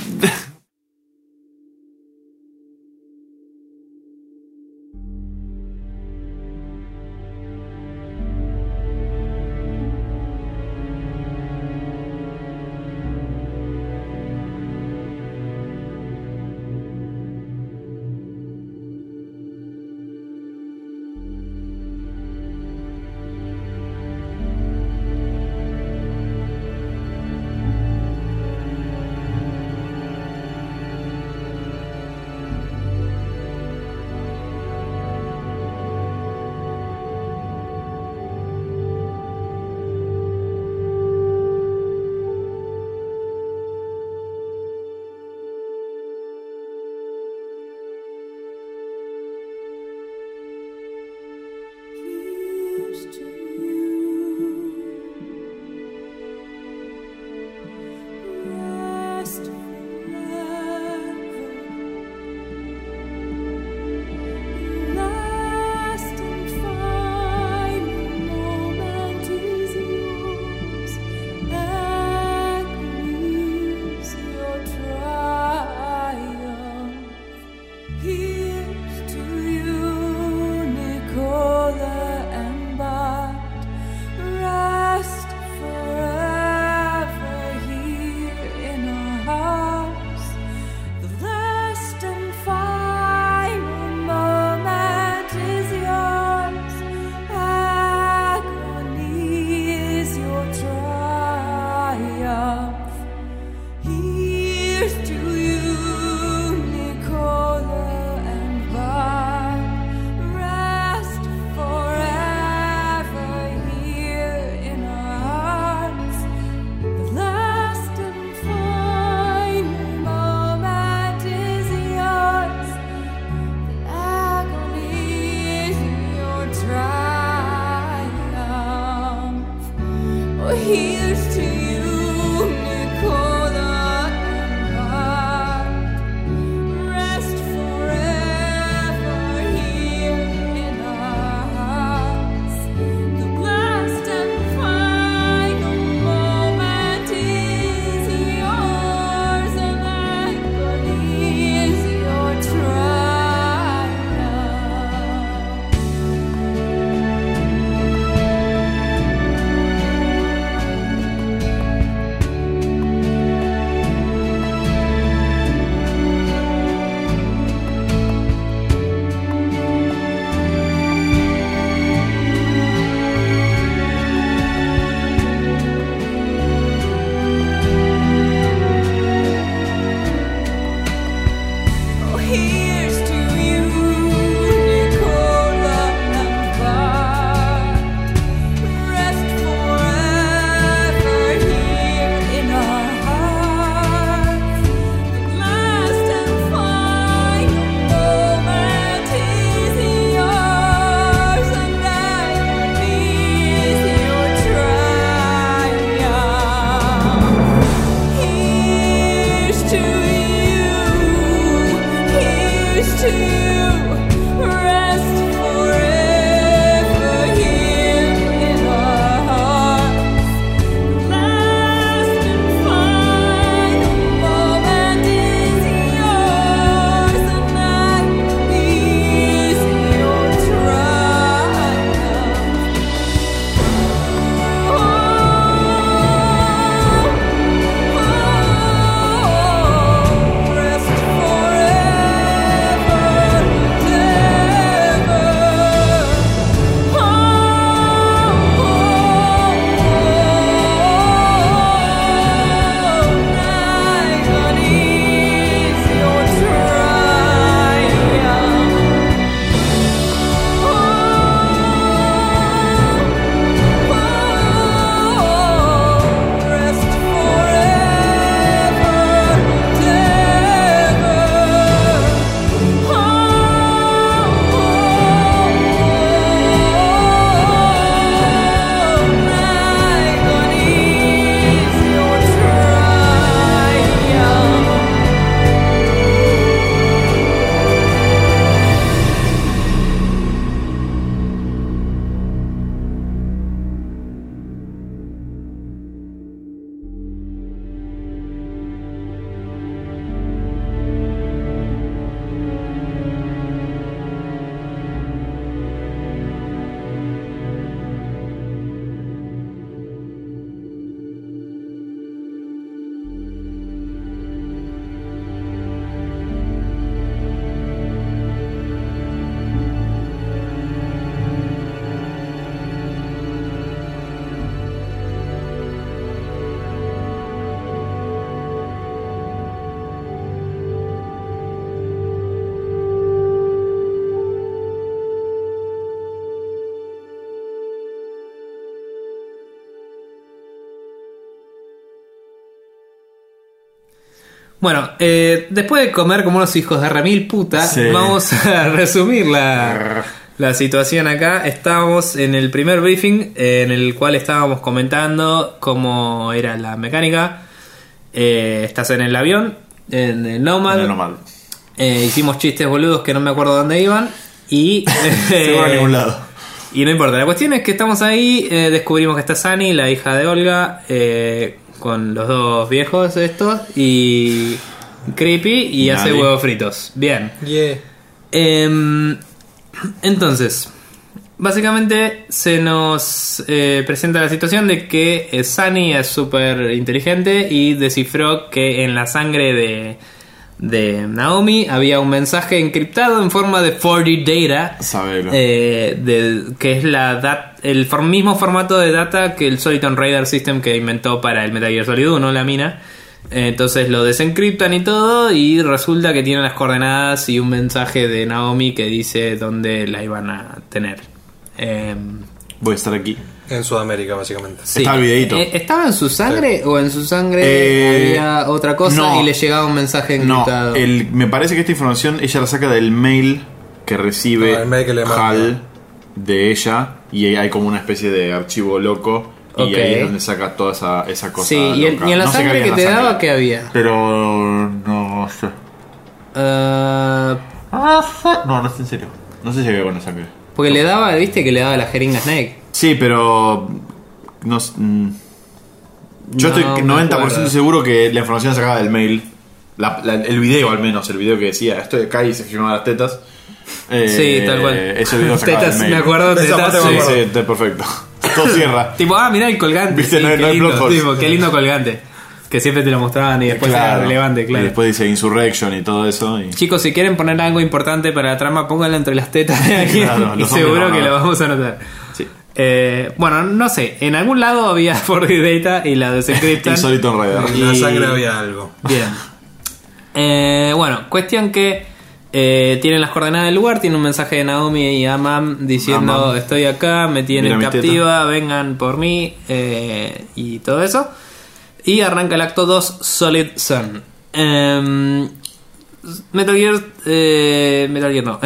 Here's to you, Nicola and Bart. Rest forever here in our hearts. The last and final moment is yours. Agony is your triumph. Here's to you, Nicola and Bart. Rest forever here in our hearts. The last and final moment is yours. Agony is your triumph. Oh, here's to you, Nicola and Bart. Rest forever here in our hearts. The last and final moment is yours, and agony is your triumph. Bueno, después de comer como unos hijos de remil puta, Sí. vamos a resumir la situación acá. Estábamos en el primer briefing en el cual estábamos comentando cómo era la mecánica. Estás en el avión, en el Nomad. No, normal. Hicimos chistes boludos que no me acuerdo dónde iban. Y Se va a ningún lado. y no importa, la cuestión es que estamos ahí, descubrimos que está Sunny, la hija de Olga, con los dos viejos estos, y Creepy, y hace Nadie. huevos fritos. Bien. Yeah. Entonces, básicamente se nos presenta la situación de que Sunny es súper inteligente y descifró que en la sangre de Naomi había un mensaje encriptado en forma de 4D data, Sabelo. que es el mismo formato de data que el Soliton Radar System que inventó para el Metal Gear Solid 1, la mina. Entonces lo desencriptan y todo, y resulta que tiene las coordenadas y un mensaje de Naomi que dice dónde la iban a tener. Voy a estar aquí. En Sudamérica, básicamente. Sí. Está el videíto. ¿Estaba en su sangre o en su sangre había otra cosa no. y le llegaba un mensaje No, encriptado? me parece que esta información ella la saca del mail que recibe Ah, el mail que le manda. HAL de ella, y hay como una especie de archivo loco, y Ok. ahí es donde saca toda esa cosa. Sí, y loca. en la No sé qué sangre había que en te la sangre, daba, ¿qué había? pero no sé. No estoy en serio. No sé si había con la sangre. Porque le daba, viste que le daba la jeringa Snake. Sí, pero yo estoy No me 90% acuerdo. seguro que la información sacada del mail, el video al menos, el video que decía estoy acá y se filmaba las tetas. Sí, tal cual. Ese video sacado Tetas, del mail. me acuerdo de Esa tetas. parte me Sí, acuerdo. sí, está perfecto. Todo cierra. Tipo, mirá el colgante. Viste, sí, no hay- qué no hay lindo, plot holes. tipo, qué lindo colgante. Que siempre te lo mostraban y después era relevante, claro. Y después dice Insurrection y todo eso. Y... Chicos, si quieren poner algo importante para la trama, pónganlo entre las tetas de alguien Claro, y los seguro hombres que no, lo no. vamos a notar. Sí. Bueno, no sé, en algún lado había 4D data y la desencriptan. Y Soliton Radar. En la sangre había algo. Bien. Bueno, cuestión que tienen las coordenadas del lugar, tiene un mensaje de Naomi y Amam diciendo Amam. estoy acá, me tienen Mira mi captiva, vengan por mí, y todo eso. Y arranca el acto 2, Solid Sun. Metal Gear no.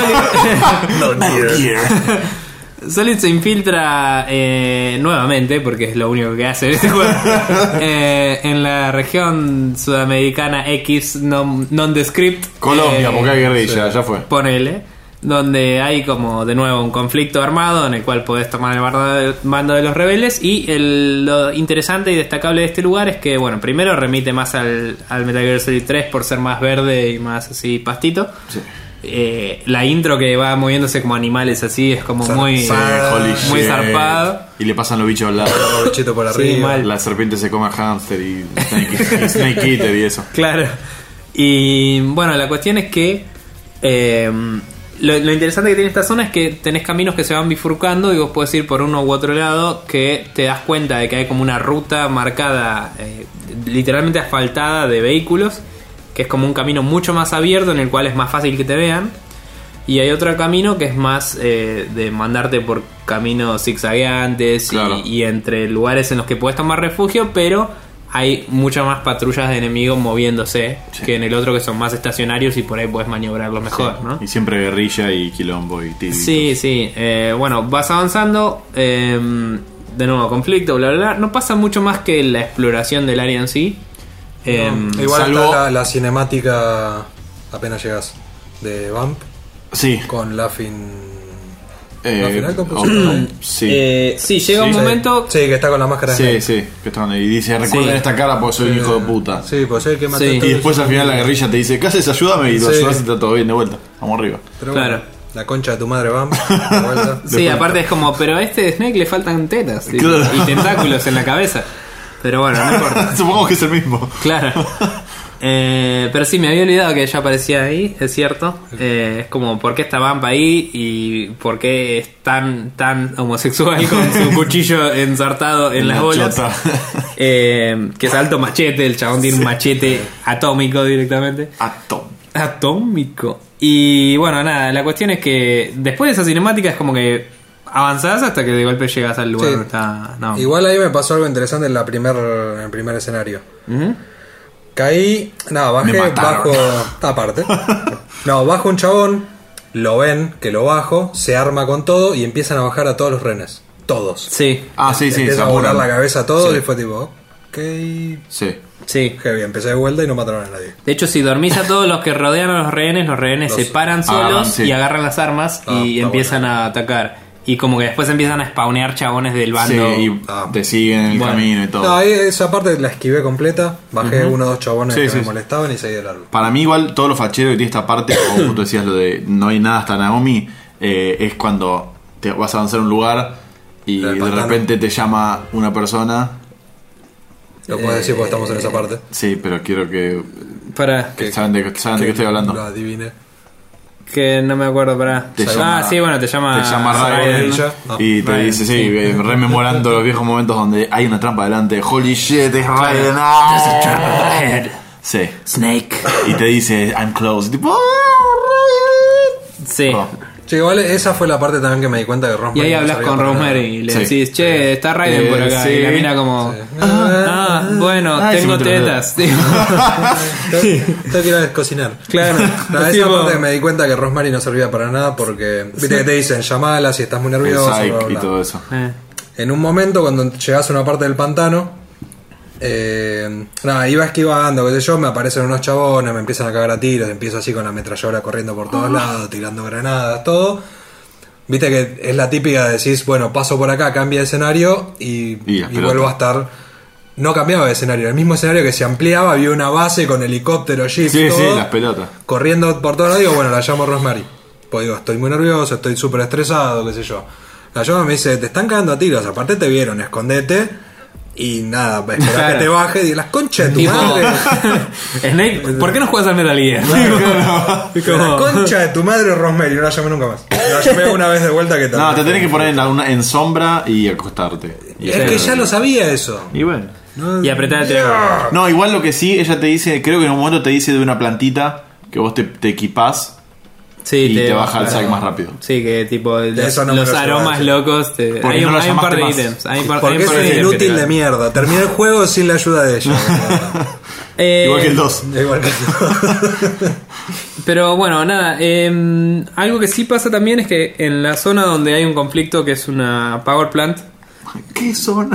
Solid se infiltra nuevamente, porque es lo único que hace en este juego, en la región sudamericana X nondescript. Colombia, porque hay guerrilla, ya fue. Ponele. Donde hay como de nuevo un conflicto armado en el cual podés tomar el mando de los rebeldes. Y lo interesante y destacable de este lugar es que, bueno, primero remite más al Metal Gear Solid 3 por ser más verde y más así pastito. Sí. La intro que va moviéndose como animales así es como muy Holy muy shit. zarpado. Y le pasan los bichos al lado. Un bichito por Sí, arriba. mal. La serpiente se come a hámster y Snake Eater y eso. Claro. Y bueno, la cuestión es que lo interesante que tiene esta zona es que tenés caminos que se van bifurcando y vos podés ir por uno u otro lado, que te das cuenta de que hay como una ruta marcada, literalmente asfaltada de vehículos, que es como un camino mucho más abierto en el cual es más fácil que te vean. Y hay otro camino que es más de mandarte por caminos zigzagueantes Claro. y entre lugares en los que podés tomar refugio, pero hay muchas más patrullas de enemigos moviéndose que en el otro, que son más estacionarios y por ahí podés maniobrarlo mejor, ¿no? Y siempre guerrilla y quilombo y tiri. Sí, sí. Bueno, vas avanzando. De nuevo, conflicto, bla, bla, bla. No pasa mucho más que la exploración del área en sí. Igual salvo- está la cinemática apenas llegas de Vamp Sí. con Laughing. Eh, ¿Al final oh, compuso? sí. sí, llega Sí. un momento. Sí, que está con la máscara de Sí, Snake. sí, que están ahí. Y dice, recuerden Sí. esta cara porque soy un hijo de puta. Sí, pues el que mató Sí. a Y todos después esos al final la amigos. guerrilla te dice, ¿qué haces? Ayúdame. Y lo Sí. ayudas y está todo bien de vuelta. Vamos arriba. Pero Claro. bueno, la concha de tu madre Vamp. de vuelta. Sí, aparte es como, pero a este Snake le faltan tetas y, Claro. y tentáculos en la cabeza. Pero bueno, no importa. Supongamos que es el mismo. Claro. Pero sí, me había olvidado que ella aparecía ahí, es cierto. Es como, ¿por qué está Vamp ahí? Y ¿por qué es tan homosexual con su cuchillo ensartado en las La bolas? chota. Que es alto machete, el chabón tiene un machete atómico directamente. Atom. Atómico. Y bueno, nada, la cuestión es que después de esa cinemática es como que avanzás hasta que de golpe llegas al lugar Sí. donde está. No. Igual ahí me pasó algo interesante en el primer escenario. Ujú. Caí, nada, Me mataron. bajo, aparte. No, bajo un chabón, lo ven, que lo bajo, se arma con todo y empiezan a bajar a todos los renes. Todos. Sí, Ah, sí, sí, Empieza se a volar apuran. la cabeza a todos Sí. y fue tipo, ok. Sí. sí. Heavy, empecé de vuelta y no mataron a nadie. De hecho, si dormís a todos los que rodean a los rehenes Los se paran agarran, solos sí. y agarran las armas Ah, y está empiezan a atacar. Y como que después empiezan a spawnear chabones del Sí, bando. y te siguen en el Bueno. camino y todo. No, ahí esa parte la esquivé completa. Bajé uno o dos chabones Sí, que sí, me sí. molestaban y seguí el árbol. Para mí igual todo lo fachero que tiene esta parte, como tú decías lo de no hay nada hasta Naomi, es cuando te vas a avanzar a un lugar y El de pantano. repente te llama una persona. Lo puedes decir porque estamos en esa parte. Sí, pero quiero que Para saben de qué estoy hablando. Lo adiviné. que no me acuerdo, para. Te llama- Sí, bueno, te llama Raiden Raiden. y te Raiden. dice, sí, rememorando los viejos momentos donde hay una trampa delante. Holy shit, es Raiden. ¡Ah! Sí. Snake. Y te dice, I'm close. Tipo, Sí. Oh. Sí, igual esa fue la parte también que me di cuenta que Rosemary. Y ahí no hablas servía con para Rosemary nada. y le Sí. decís, che, está Raiden por acá. sí. Y la mina como, Sí. bueno, Ay, tengo sí me enteré. tetas. Digo, Tengo que ir a cocinar. claro. No, esa Tipo, parte me di cuenta que Rosemary no servía para nada porque viste que te dicen llamala si estás muy el nervioso. bla, psych bla, y bla. todo eso. En un momento cuando llegas a una parte del pantano, nada, iba esquivando, qué sé yo, me aparecen unos chabones, me empiezan a cagar a tiros, empiezo así con la ametralladora corriendo por todos lados, tirando granadas, todo. Viste que es la típica de decís, bueno, paso por acá, cambia de escenario y la pelota. vuelvo a estar. No cambiaba de escenario, el mismo escenario que se ampliaba, había una base con helicóptero, jeep, Sí, todo, sí, las pelotas. corriendo por todos lados. Digo, bueno, la llamo Rosemary. Pues digo, estoy muy nervioso, estoy súper estresado, qué sé yo. La llamo y me dice, te están cagando a tiros, aparte te vieron, escondete. Y nada, esperá Claro. que te baje y digo, las conchas de tu Tipo, madre. Snake, ¿por qué no juegas al Metal Gear? La concha de tu madre, Rosemary, no la llamé nunca más. La llamé una vez de vuelta que tal. No, te tenés que poner en sombra y acostarte. Y Es que ya lo sabía eso. Y bueno. No, Y apretar el teléfono. No, igual lo que sí, ella te dice, creo que en un momento te dice de una plantita que vos te equipás Sí, y te baja el psych más rápido. Sí, que tipo los, Eso no me los lo aromas llevaste. locos. Porque Hay no un, lo hay un par de llamaste ítems. más. Hay un par, hay Porque un es par de un ítems que inútil te de dan. mierda. Terminé el juego sin la ayuda de ella. Igual que el 2. Igual que Pero bueno, nada. Algo que sí pasa también es que en la zona donde hay un conflicto, que es una power plant, ¿Qué son?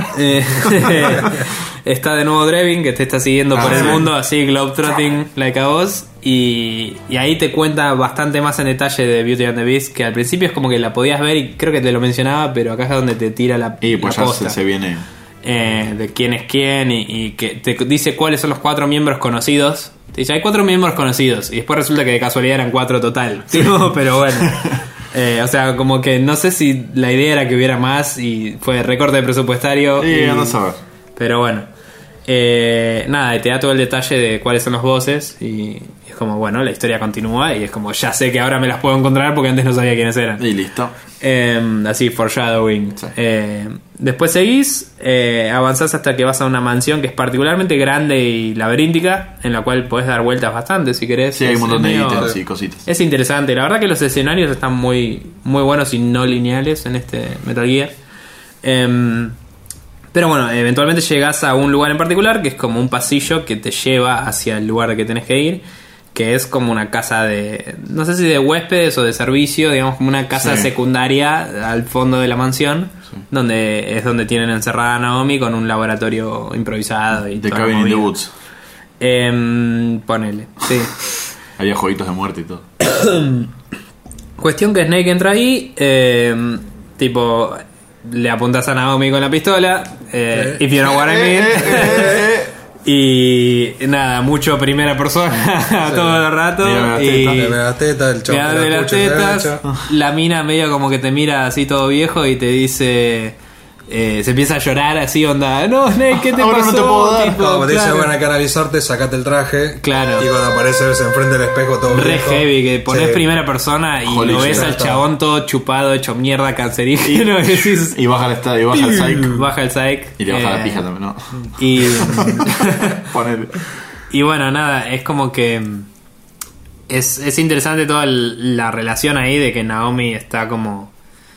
está de nuevo Drevin, que te está siguiendo por el sí. mundo, así globetrotting like a boss. Y ahí te cuenta bastante más en detalle de Beauty and the Beast, que al principio es como que la podías ver y creo que te lo mencionaba, pero acá es donde te tira la, Y pues la ya posta. se viene. De quién es quién y que te dice cuáles son los 4 miembros conocidos. Te dice, hay 4 miembros conocidos y después resulta que de casualidad eran 4 total. Tipo, pero bueno. O sea, como que no sé si la idea era que hubiera más y fue recorte presupuestario. Sí, y- anda a saber. Pero bueno. Nada, y te da todo el detalle de cuáles son los bosses y es como, bueno, la historia continúa y es como, ya sé que ahora me las puedo encontrar porque antes no sabía quiénes eran. Y listo. Así, foreshadowing. Sí. Después seguís, avanzás hasta que vas a una mansión que es particularmente grande y laberíntica, en la cual podés dar vueltas bastante si querés. Sí, hay un montón de medio- ítems y cositas. Es interesante, la verdad que los escenarios están muy, muy buenos y no lineales en este Metal Gear. Pero bueno, eventualmente llegás a un lugar en particular que es como un pasillo que te lleva hacia el lugar que tenés que ir, que es como una casa de, no sé si de huéspedes o de servicio, digamos como una casa Sí. secundaria al fondo de la mansión, donde es donde tienen encerrada a Naomi con un laboratorio improvisado y The toda la Cabin in the movida. Woods. Ponele, sí. Había jueguitos de muerte y todo. Cuestión que Snake entra ahí, tipo, le apuntas a Naomi con la pistola, if you know what I mean. Y nada, mucho primera persona todo el rato. Mírame las Y tetas. Le ve las tetas, el chavo mirá de las tetas, la mina medio como que te mira así todo viejo y te dice, se empieza a llorar así, onda, no Snake, ¿qué te Ahora no pasó? te puedo dar. Tipo, Como te dice, claro. van a canalizarte, sacate el traje. Claro. Y cuando aparece ves enfrente del espejo todo Re viejo. heavy, que pones Sí. primera persona y Holy lo ves shit. al chabón todo chupado, hecho mierda, cancerígeno. Y decís, Y baja el estadio, baja el psych. baja el psych. Y le baja la pija también, ¿no? Y, Ponele. y bueno, nada, es como que es interesante toda la relación ahí de que Naomi está como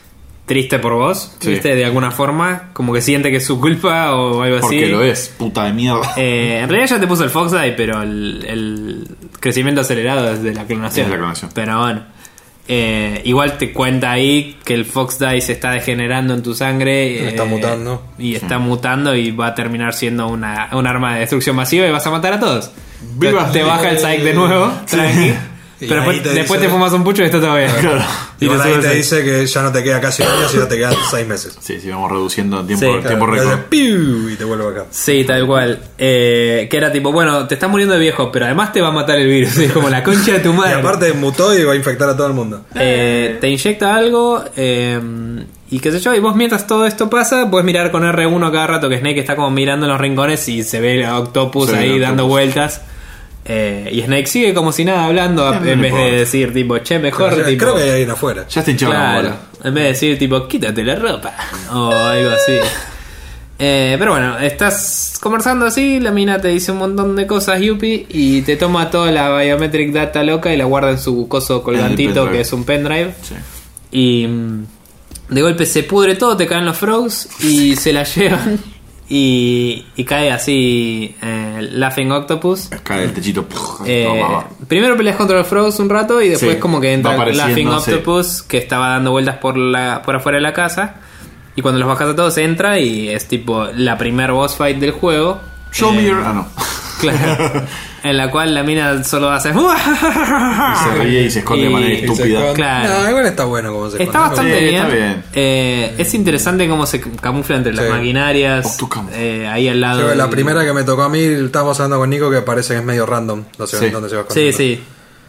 triste por vos, Sí. ¿viste? De alguna forma, como que siente que es su culpa o algo Porque así. lo es, puta de mierda. En realidad ya te puso el Fox Die, pero el crecimiento acelerado es de la clonación. Es de la clonación. Pero bueno. Igual te cuenta ahí que el Fox Die se está degenerando en tu sangre. Está mutando. Y está mutando y va a terminar siendo un arma de destrucción masiva y vas a matar a todos. Viva. Te baja el psych de nuevo, tranqui. Y Pero ahí después dice- te fumas un pucho y esto está bien. Claro. Y Y te ahí subes te ahí. dice que ya no te queda casi un año, sino te quedan 6 meses. Sí, vamos reduciendo en tiempo, Sí. tiempo Claro, récord. hace ¡piu! Y te vuelve acá. Sí, tal cual. Que era tipo, bueno, te estás muriendo de viejo, pero además te va a matar el virus. Es como la concha de tu Y madre. aparte mutó y va a infectar a todo el mundo. Te inyecta algo y qué sé yo, y vos mientras todo esto pasa, puedes mirar con R1 cada rato que Snake está como mirando en los rincones y se ve el Octopus Se ve ahí el dando Octopus. vueltas. Y Snake sigue como si nada hablando No en me vez de importa. decir tipo, che, mejor Creo tipo, que hay alguien afuera. Ya está hinchado la claro, bola. en vez de decir tipo, quítate la ropa o algo así. Pero bueno, estás conversando así, la mina te dice un montón de cosas, Yuppie, y te toma toda la biometric data loca y la guarda en su coso colgantito pendrive. que es un pendrive. Sí. Y de golpe se pudre todo, te caen los frogs y se la llevan. Y cae así Laughing Octopus. Cae el techito. Primero peleas contra los frogs un rato y después Sí, como que va entra apareciendo, Laughing sí. Octopus que estaba dando vueltas por afuera de la casa. Y cuando los bajas a todos entra y es tipo la primer boss fight del juego. Show me your... Ah, no. Claro. En la cual la mina solo hace... Y se ríe y se esconde de manera Y se estúpida. esconde. Claro. No, igual está bueno como se Está esconde. bastante Sí, bien. está bien. Es interesante cómo se camufla entre las Sí. maquinarias. Octucam. Ahí al lado. Sí, la del- primera que me tocó a mí, estábamos hablando con Nico que parece que es medio random. No sé Sí. dónde se va a Sí, esconder. sí.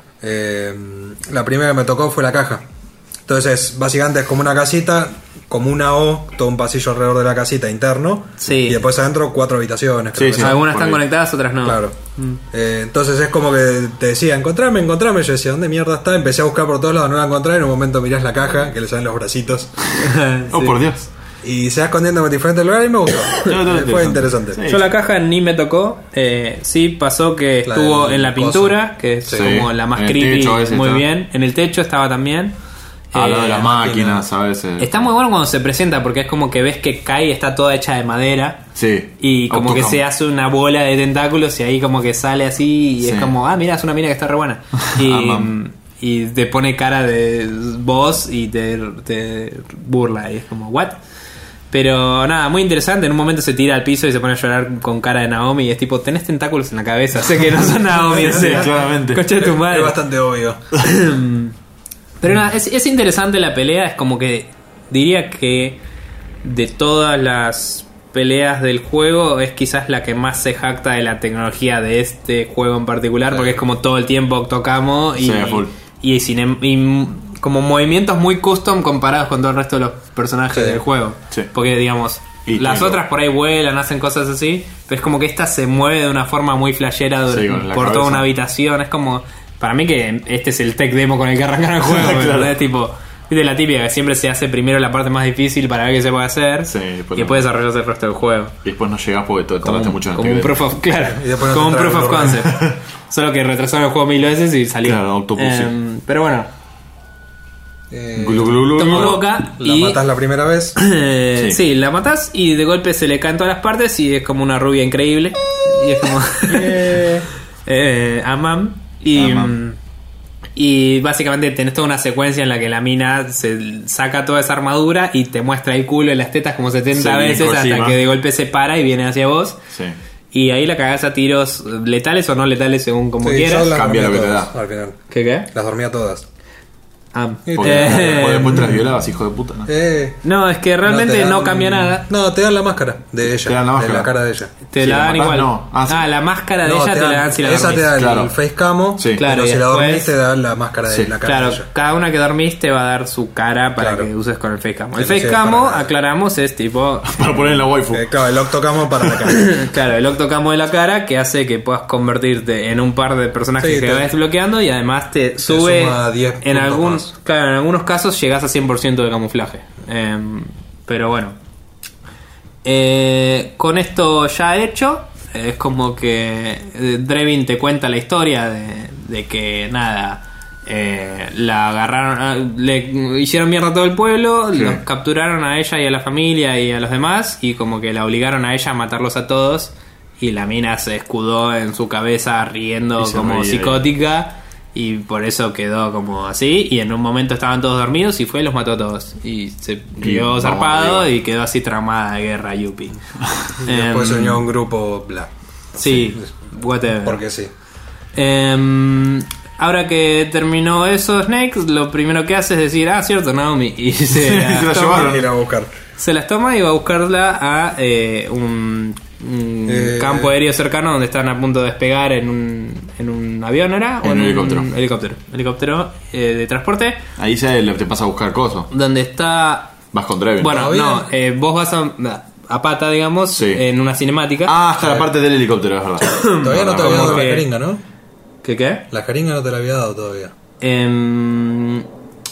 La primera que me tocó fue la caja. Entonces, básicamente es como una casita, como una O, todo un pasillo alrededor de la casita interno. Sí. Y después adentro 4 habitaciones. creo Sí, que sí. son. Algunas por están ahí. conectadas, otras no. Claro. Entonces es como que te decía, encontrame. Yo decía, ¿dónde mierda está? Empecé a buscar por todos lados, no la encontré. En un momento mirás la caja, que le salen los bracitos. Oh, Sí. por Dios. Y se va escondiendo en diferentes lugares y me gustó. No, Fue interesante. Sí. Yo la caja ni me tocó. Sí, pasó que La estuvo del en la coso. pintura, que es Sí. como la más En el creepy. techo ese Muy está. bien. En el techo estaba también. Habla de las máquina. máquinas, a veces. Está muy bueno cuando se presenta porque es como que ves que cae y está toda hecha de madera. Sí. Y como que Octocam. se hace una bola de tentáculos y ahí como que sale así y Sí. es como, mira, es una mina que está re buena. Mam. Y te pone cara de voz y te burla y es como, ¿what? Pero nada, muy interesante. En un momento se tira al piso y se pone a llorar con cara de Naomi y es tipo, tenés tentáculos en la cabeza. Sé que no son Naomi, o sea, Sí, claramente. coche de tu madre. Es bastante obvio. Pero nada, es interesante la pelea. Es como que diría que de todas las peleas del juego es quizás la que más se jacta de la tecnología de este juego en particular, Sí. porque es como todo el tiempo Octocamo y, Sí, a full. y como movimientos muy custom comparados con todo el resto de los personajes Sí. del juego. Sí. Porque digamos, Y las tengo- otras por ahí vuelan, hacen cosas así, pero es como que esta se mueve de una forma muy flashera Sí, con la por toda cabeza. una habitación. Es como, para mí que este es el tech demo con el que arrancaron el juego. Claro. ¿verdad? Es tipo, viste la típica que siempre se hace primero la parte más difícil para ver qué se puede hacer Sí, y después después desarrollarse el resto del juego. Y después no llegás porque tardaste mucho en Como un el proof of, claro, Y después no como un te proof of traen los concept. Solo que retrasaron el juego 1000 veces y salió. Claro, Octopus, sí. Pero bueno, Glu, glu, glu, tomo glu. boca La y matas la primera vez. sí. Sí. La matás y de golpe se le caen todas las partes y es como una rubia increíble. Y es como. Amam. Amam. Y básicamente tenés toda una secuencia en la que la mina se saca toda esa armadura y te muestra el culo y las tetas como 70 Sí, veces hasta encima. que de golpe se para y viene hacia vos. Sí. Y ahí la cagás a tiros letales o no letales según como Sí, quieras. yo las Cambia dormía lo que te todas, da. Al final. ¿Qué? Las dormía todas. Porque Eh, después te las violabas, hijo de puta, ¿no? no, es que realmente te dan- no cambia nada. No, te dan la máscara de ella. Te dan la De máscara. la cara de ella. Te Si la la dan matás, igual. no. Ah, sí. La máscara de No, ella te la dan si la esa dormís. te da Claro. el face camo. Sí. Claro, Pero y si la después- dormís te da la máscara de Sí. la cara Claro, de ella. cada una que dormís te va a dar su cara para Claro. que uses con el face camo. El Sí, no face sirve camo, para nada. aclaramos, es tipo. Para poner en la waifu. Claro, el octocamo para la cara. Claro, el octocamo de la cara que hace que puedas convertirte en un par de personajes Sí, que te- vas desbloqueando y además te sube. suma 10 En puntos más. claro, en algunos casos llegas a 100% de camuflaje. Pero bueno. Con esto ya hecho, es como que Drevin te cuenta la historia de que nada. La agarraron, le hicieron mierda a todo el pueblo, Sí. los capturaron a ella y a la familia y a los demás, y como que la obligaron a ella a matarlos a todos, y la mina se escudó en su cabeza riendo Y se como reía. psicótica, y por eso quedó como así, y en un momento estaban todos dormidos y fue y los mató a todos, y se rió vamos zarpado arriba. y quedó así tramada de guerra, yupi. Y después se unió a un grupo bla. Sí, whatever. Porque sí. Ahora que terminó eso, Snake, lo primero que hace es decir, cierto, Naomi. Y se Se la las toma, llevaron. Ir a buscar. se las toma y va a buscarla a un campo aéreo cercano donde están a punto de despegar en un avión, ¿era? En un helicóptero. Helicóptero de transporte. Ahí te pasa a buscar cosas. Donde está... Vas con Draven. Bueno, ¿Todavía? no, vos vas a pata, digamos, Sí. en una cinématica. Hasta la parte del helicóptero, es verdad. Todavía no te había Como dado la que- jeringa, ¿no? ¿Qué? La jeringa no te la había dado todavía. No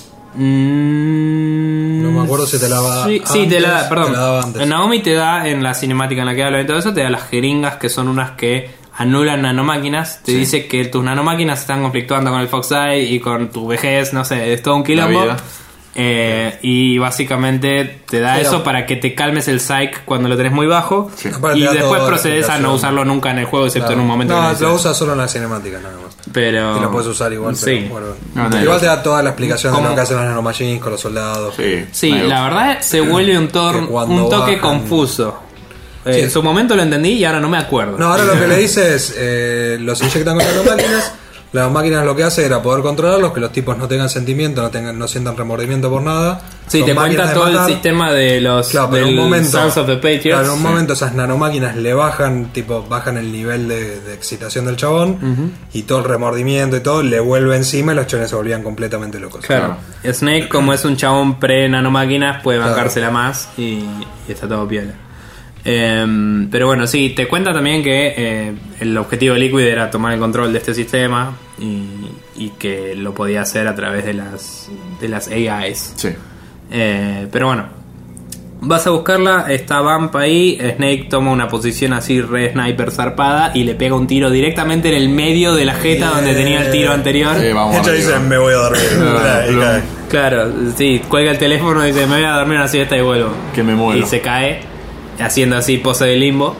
No me acuerdo si te la va Sí, antes, te la da, perdón. te la daba antes. Naomi te da en la cinemática en la que habla y todo eso, te da las jeringas que son unas que anulan nanomáquinas. Te dice que tus nanomáquinas están conflictuando con el Fox Eye y con tu vejez, no sé, es todo un quilombo. vida. Y básicamente te da Pero- eso para que te calmes el psych cuando lo tenés muy bajo. Sí. Aparte Y te da después toda la procedes a explicación. no usarlo nunca en el juego, excepto en un momento que No, necesitas. lo usas solo en la cinemática nada más. Pero... Y lo puedes usar igual. Sí. Pero, bueno. No, Igual te da toda la explicación de Como- lo que hacen las nanomachines con los soldados. Sí, Sí, nadie la usa. verdad se vuelve un Que cuando toque bajan- confuso. Sí. En su momento lo entendí y ahora no me acuerdo. No, ahora lo que le dice es, los inyectan con nanomáquinas. Las máquinas lo que hace era poder controlarlos, que los tipos no tengan sentimiento, no sientan remordimiento por nada. Sí, Son te máquinas cuenta de todo matar. el sistema de los Claro, pero en del un momento, Sons of the Patriots. claro, en un momento esas nanomáquinas le bajan, tipo, bajan el nivel de excitación del chabón y todo el remordimiento y todo le vuelve encima y los chones se volvían completamente locos. Claro. Snake, como es un chabón pre-nanomáquinas, puede Claro. bancársela más y está todo piola. Pero bueno, sí, te cuenta también que el objetivo de Liquid era tomar el control de este sistema y que lo podía hacer a través de las AIs. Sí. Pero bueno, vas a buscarla, está Vamp ahí, Snake toma una posición así re sniper zarpada y le pega un tiro directamente en el medio de la jeta donde tenía el tiro anterior. Vamos Ella arriba. dice, me voy a dormir. Y cae. Claro, sí, cuelga el teléfono y dice, me voy a dormir una siesta y vuelvo. Que me muero. Y se cae, haciendo así pose de limbo.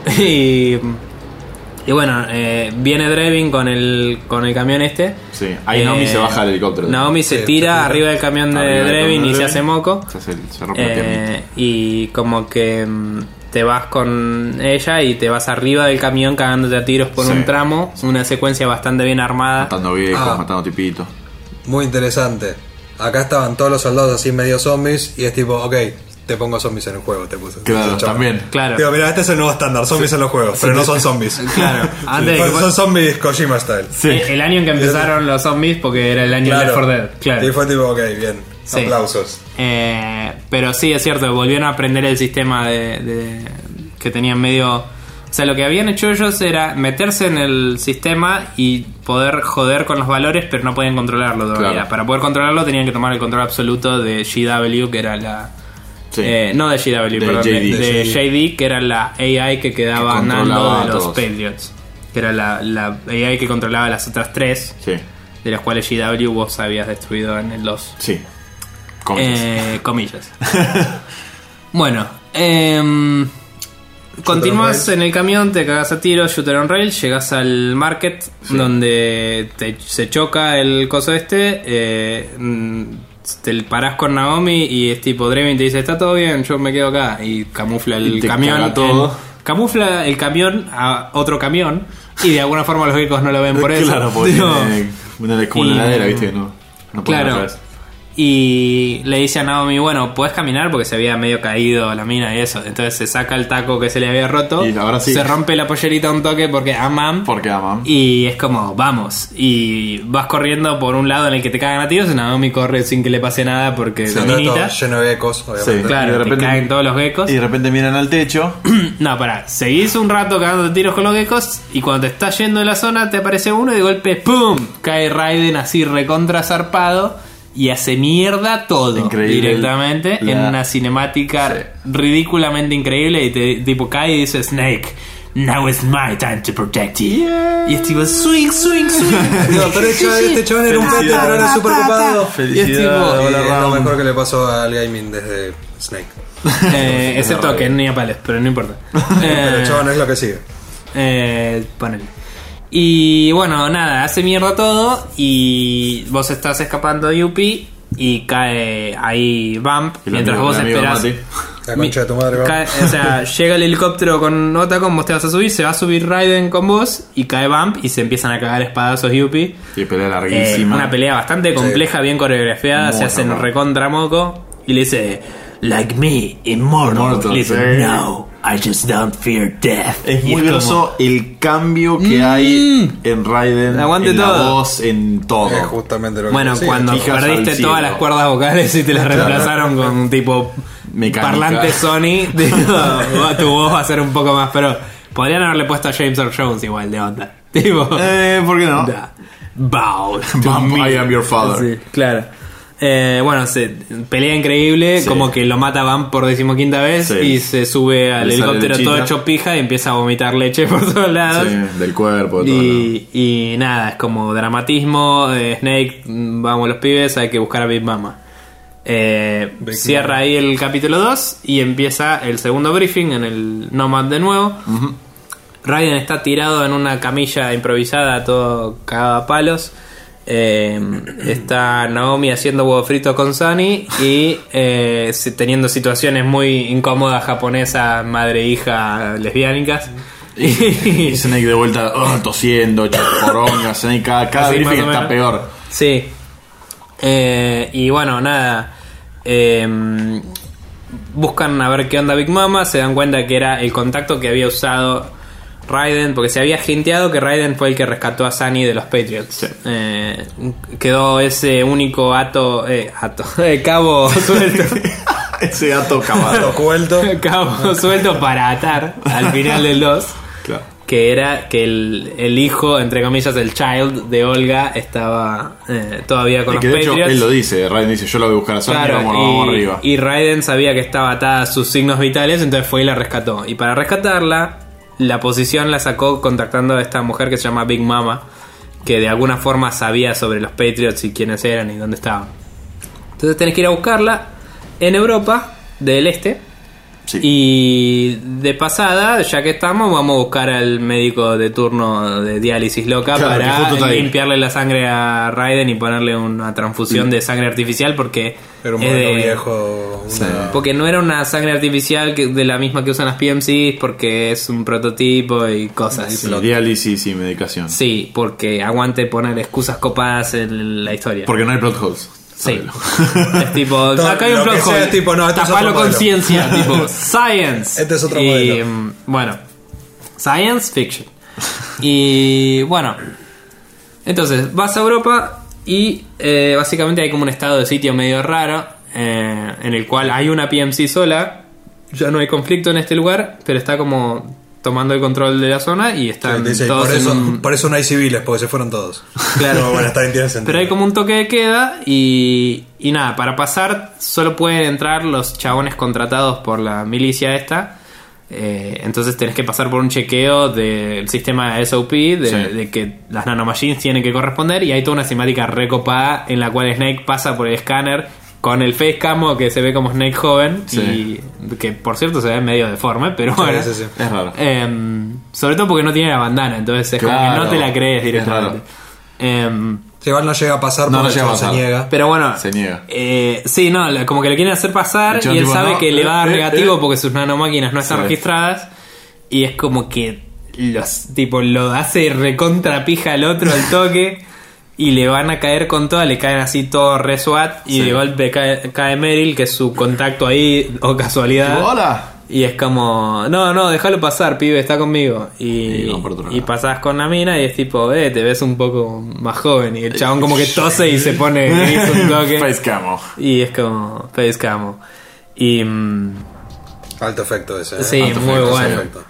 Y bueno, viene Draven con el camión este. Sí, ahí Naomi se baja del helicóptero. Naomi se Sí, tira se tira. arriba del camión de Arriba del Draven camión y de se Draven. hace moco. Se rompe la piernita. Y como que te vas con ella y te vas arriba del camión cagándote a tiros por Sí. un tramo. Una secuencia bastante bien armada. Matando viejos, Ah. matando tipitos. Muy interesante. Acá estaban todos los soldados así medio zombies y es tipo, ok, te pongo zombies en el juego, te puse. Claro, Chao. también. Claro. Digo, mira, este es el nuevo estándar, zombies en los juegos, pero no son zombies. Claro, antes de que- Son zombies Kojima style. El año en que empezaron los zombies, porque era el año de Left 4 Dead. Claro. Y fue tipo, ok, bien. Sí. Aplausos. Pero sí, es cierto, volvieron a aprender el sistema que tenían medio... O sea, lo que habían hecho ellos era meterse en el sistema y poder joder con los valores, pero no podían controlarlo todavía. Claro. Para poder controlarlo tenían que tomar el control absoluto de GW, que era la... Sí. no de GW, perdón, JD. de JD, que era la AI que quedaba Que andando controlaba de a los todos. Patriots. Que era la AI que controlaba las otras tres, Sí, de las cuales GW vos habías destruido en el 2. sí. Comillas. Comillas. Bueno, continúas rail. en el camión, te cagas a tiros, shooter on rail, llegas al market donde se choca el coso este, te parás con Naomi y es tipo Draven te dice está todo bien, yo me quedo acá y camufla el Y te camión. caga todo. Camufla el camión a otro camión y de alguna forma los geckos no lo ven por eso. Claro, porque Digo, tiene como una Y- heladera, ¿viste? Que no puede Claro. atrás. Y le dice a Naomi, bueno, ¿podés caminar? Porque se había medio caído la mina y eso. Entonces se saca el taco que se le había roto. Y ahora sí. Se rompe la pollerita un toque porque aman. Porque aman. Y es como, vamos. Y vas corriendo por un lado en el que te cagan a tiros. Y Naomi corre sin que le pase nada porque Sí, la todo minita. lleno de ecos, obviamente. Sí. Claro, Y de te repente- caen todos los geckos. Y de repente miran al techo. No, pará, seguís un rato cagándote tiros con los geckos y cuando te estás yendo de la zona te aparece uno y de golpe ¡pum! Cae Raiden así recontra zarpado y hace mierda todo Increíble. directamente en una cinemática Sí. ridículamente increíble y te tipo cae y dice Snake, Now it's my time to protect you. Y es tipo, swing. No, pero este chabón era un pete, pero era súper copado. Felicidades, Es hola, lo Ram. mejor que le pasó al gaming desde Snake. Excepto que ni a palos, pero no importa. Pero el chabón es lo que sigue. Ponele. Y bueno, nada, hace mierda todo. Y vos estás escapando de Yuppie. Y cae ahí Bump. El Mientras amigo- vos el amigo esperás. Mati. La concha de tu madre, va. O sea, llega el helicóptero con Otacon, vos te vas a subir, se va a subir Raiden con vos y cae Bump y se empiezan a cagar espadazos Yuppie. Y pelea larguísima. Una pelea bastante compleja, bien coreografiada, Muy se hacen zarpado. recontra moco y le dice, like me, immortal. Immortal, Le dice, sí. no, I just don't fear death. Es Y muy como- groso el cambio que hay en Raiden, Aguante en la todo. voz, en todo. Es justamente lo que Bueno, decía. cuando Hijas al perdiste cielo. todas las cuerdas vocales y te las reemplazaron con tipo Mecánica. parlante Sony, digo, tu voz va a ser un poco más, pero podrían haberle puesto a James Earl Jones igual de onda. Tipo, ¿Por qué no? da, bow to Bump, me. I am your father. Sí, claro. Bueno, pelea increíble, Sí. como que lo mata Bump por 15ª vez Sí. y se sube al Le sale helicóptero lechita. todo hecho pija y empieza a vomitar leche por todos lados. Sí, del cuerpo, de todo. Y nada, es como dramatismo. Snake, vamos los pibes, hay que buscar a Big Mama. Cierra ahí el capítulo 2 y empieza el segundo briefing en el Nomad de nuevo. Raiden está tirado en una camilla improvisada, todo cagado a palos. Está Naomi haciendo huevo frito con Sunny y teniendo situaciones muy incómodas japonesas, madre-hija lesbiánicas. Y Snake de vuelta, tosiendo, poronga, Snake cada Así, briefing más o está menos. peor. Sí. Y bueno, nada. Buscan a ver qué onda Big Mama. Se dan cuenta que era el contacto que había usado Raiden, porque se había hinteado que Raiden fue el que rescató a Sunny de los Patriots. Sí. Quedó ese único cabo suelto. Ese gato cavado. Cuelto. Cabo suelto para atar al final del 2. Claro. Que era que el hijo, entre comillas, el child de Olga estaba todavía con Y los que de hecho Patriots. él lo dice, Raiden dice, yo lo voy a buscar a Sony, Claro, vamos arriba. y Raiden sabía que estaba atada a sus signos vitales, entonces fue y la rescató. Y para rescatarla, la posición la sacó contactando a esta mujer que se llama Big Mama, que de alguna forma sabía sobre los Patriots y quiénes eran y dónde estaban. Entonces tenés que ir a buscarla en Europa del Este. Sí. Y de pasada, ya que estamos, vamos a buscar al médico de turno de diálisis loca Claro, que justo está para ahí. limpiarle la sangre a Raiden y ponerle una transfusión de sangre artificial porque Era un es modelo de- viejo. una- porque no era una sangre artificial de la misma que usan las PMCs, porque es un prototipo y cosas. Sí, diálisis y medicación. Sí, porque aguante poner excusas copadas en la historia. Porque no hay plot holes. Sí. Sábelo. Es tipo, Todo acá hay un lo que plot sea, hole. tipo, no, este es Tapalo otro con modelo. ciencia, tipo, science. Este es otro y, modelo. Bueno, science fiction. Y bueno, entonces vas a Europa y básicamente hay como un estado de sitio medio raro en el cual hay una PMC sola. Ya no hay conflicto en este lugar, pero está como tomando el control de la zona y están Dice, y todos por eso no hay civiles, porque se fueron todos. Claro. Bueno, está bien, tiene sentido. Pero hay como un toque de queda y nada, para pasar solo pueden entrar los chabones contratados por la milicia esta. Entonces tenés que pasar por un chequeo del sistema SOP de que las nanomachines tienen que corresponder y hay toda una cinemática recopada en la cual Snake pasa por el escáner con el face camo que se ve como Snake joven y que por cierto se ve medio deforme, pero Sí, bueno. sí, sí. Es raro. Sobre todo porque no tiene la bandana, entonces es como que Claro, no te la crees es directamente. Sí, igual no llega a pasar No, porque no el llega a chabón se pasar. niega. Pero bueno, Se niega. sí, no, como que le quieren hacer pasar El chabón y él tipo, sabe no, que le va a dar negativo porque sus nanomáquinas no están Sí. registradas y es como que lo hace recontra pija al otro al toque y le van a caer con toda, le caen así todo re SWAT y Sí. de golpe cae Meryl, que es su contacto ahí, o casualidad. Tipo, hola. Y es como, no, déjalo pasar, pibe, está conmigo. Y vamos por otro lado. Y pasás con la mina y es tipo, te ves un poco más joven. Y el chabón como que tose y se pone gris un toque. Face camo. Y es como, face camo. Y Alto efecto ese. sí, Alto muy efecto, bueno. Efecto.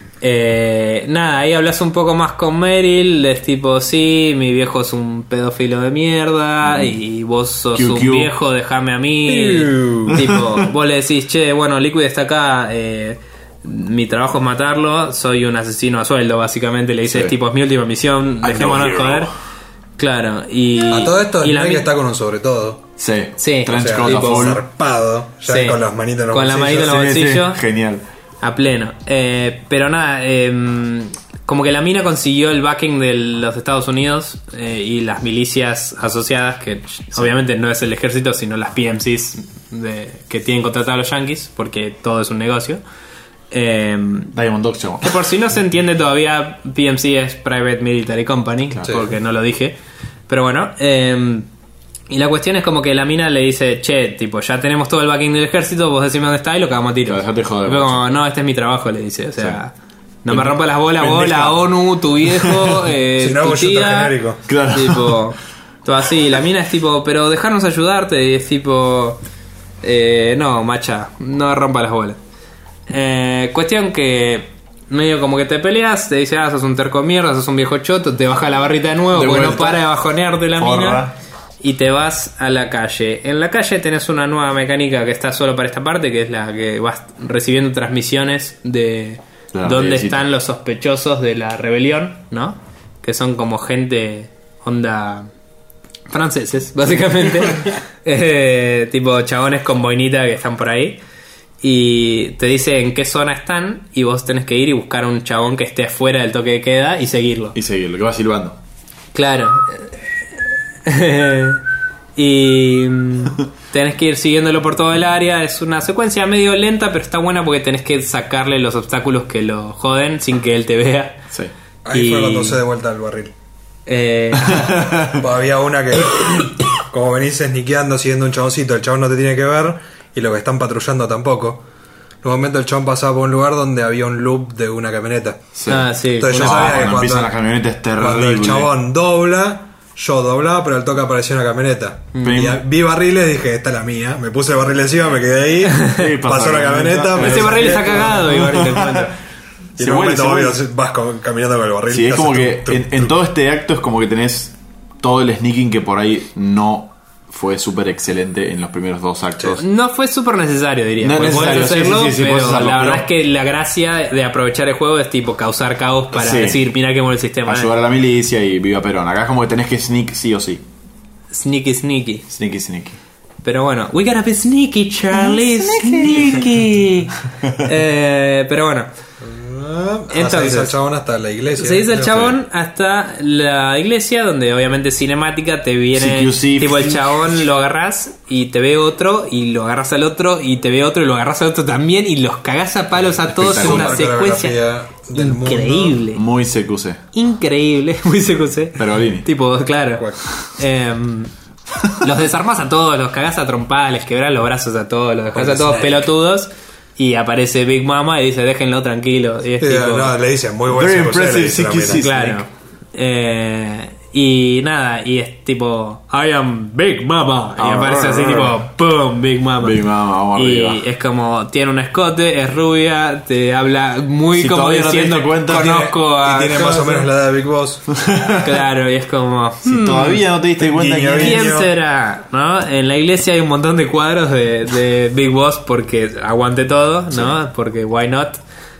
Nada, ahí hablas un poco más con Meryl. Es tipo, sí, mi viejo es un pedófilo de mierda. Y vos sos QQ. un viejo, déjame a mí. Tipo, vos le decís, che, bueno, Liquid está acá. mi trabajo es matarlo, soy un asesino a sueldo, básicamente. Le dice, Sí. tipo, es mi última misión, I'm dejémonos no hero. joder. Claro, y... A todo esto, y la Snake mi- está con un sobre todo. Sí, Sí. Trench O sea, coat a tipo full. zarpado, ya Sí. con las manitas en los Con la manita en los bolsillos. bolsillos. Genial. A pleno. Pero nada, como que la mina consiguió el backing de los Estados Unidos y las milicias asociadas, que obviamente no es el ejército, sino las PMCs que tienen contratado a los yankees, porque todo es un negocio. Diamond Dogs, chavo. Que por si no se entiende todavía, PMC es Private Military Company, Sí. porque no lo dije. Pero bueno, y la cuestión es como que la mina le dice, che, tipo, ya tenemos todo el backing del ejército, vos decime dónde está y lo cagamos a tiros. Claro, dejate joder, Y fue como, macho. no, este es mi trabajo, le dice. O sea, Sí. no me rompas las bolas vos, Pendeja. la ONU, tu viejo, Si no, tu hago shooter tía. genérico. Claro. Tipo, todo así. La mina es tipo, pero dejarnos ayudarte. Y es tipo, no, macha, no rompa las bolas. Cuestión que medio como que te peleas, te dice, sos un terco mierda, sos un viejo choto, te baja la barrita de nuevo De porque no vuelta. para de bajonearte la Porra. mina. Y te vas a la calle. En la calle tenés una nueva mecánica que está solo para esta parte, que es la que vas recibiendo transmisiones de Claro, dónde necesito. están los sospechosos de la rebelión, ¿no? Que son como gente onda franceses, básicamente. Tipo chabones con boinita que están por ahí. Y te dice en qué zona están y vos tenés que ir y buscar a un chabón que esté afuera del toque de queda y seguirlo. Y seguir, lo que va silbando. Claro. Y tenés que ir siguiéndolo por todo el área. Es una secuencia medio lenta, pero está buena porque tenés que sacarle los obstáculos que lo joden sin que él te vea. Sí. Ahí Y- fue cuando se de vuelta al barril. Eh, Había una que, como venís sniqueando siguiendo un chaboncito, el chabón no te tiene que ver y lo que están patrullando tampoco. En un momento el chabón pasaba por un lugar donde había un loop de una camioneta. Sí. Ah, sí. Entonces yo No, sabía que cuando cuando, empiezan las camionetas es cuando el terrible. chabón dobla, yo doblaba, pero al toque apareció una camioneta. Y vi barriles, dije, esta es la mía. Me puse el barril encima, me quedé ahí. Sí, pasó la camioneta. me ese barril saqué, está cagado, igual te encuentro. Y en Se un vuelve, momento se obvio, vuelve. vas caminando con el barril. Sí, es haces como que truc, truc, en truc. todo este acto es como que tenés todo el sneaking que por ahí no fue súper excelente en los primeros dos actos. No fue súper necesario, diría. No es Porque podés necesario, sí, hacerlo, sí, sí, pero podés hacerlo, la verdad pero- es que la gracia de aprovechar el juego es tipo causar caos para Sí. decir, mira qué bueno el sistema. Ayudar a la milicia y viva Perón. Acá es como que tenés que sneak sí o sí. Sneaky, sneaky. Sneaky, sneaky. Pero bueno, we gotta be sneaky, Charlie. Sneaky. Pero bueno, Entonces, entonces, el chabón hasta la iglesia. se dice el creo. chabón hasta la iglesia, donde obviamente es cinemática, te viene CQC, tipo el Finch. chabón lo agarrás y te ve otro, y lo agarras al otro, y te ve otro, y lo agarras al otro también, y los cagás a palos a todos en una Super secuencia coreografía del mundo. increíble. Muy CQC. Increíble, muy CQC. Pergolini. Tipo, claro. Cuac. Los desarmás a todos, los cagás a trompadas, les quebrás los brazos a todos, los dejás a todos Snake. pelotudos. Y aparece Big Mama y dice, déjenlo tranquilo. Y es Sí, tipo, no, le dicen muy buen Very CQC, le impressive dice la CQC. mina. claro. Y nada, y es tipo, I am Big Mama. Y aparece así tipo, ¡pum! Big Mama. Big Mama, vamos y arriba. es como, tiene un escote, es rubia, te habla muy Si como todavía no te diciendo, diste cuenta, conozco a... Y tiene más o menos la edad de Big Boss. Claro, y es como... Si todavía no te diste cuenta Guiño, que guiño. ¿Quién será? ¿No? En la iglesia hay un montón de cuadros de Big Boss porque aguante todo, ¿no? Porque why not?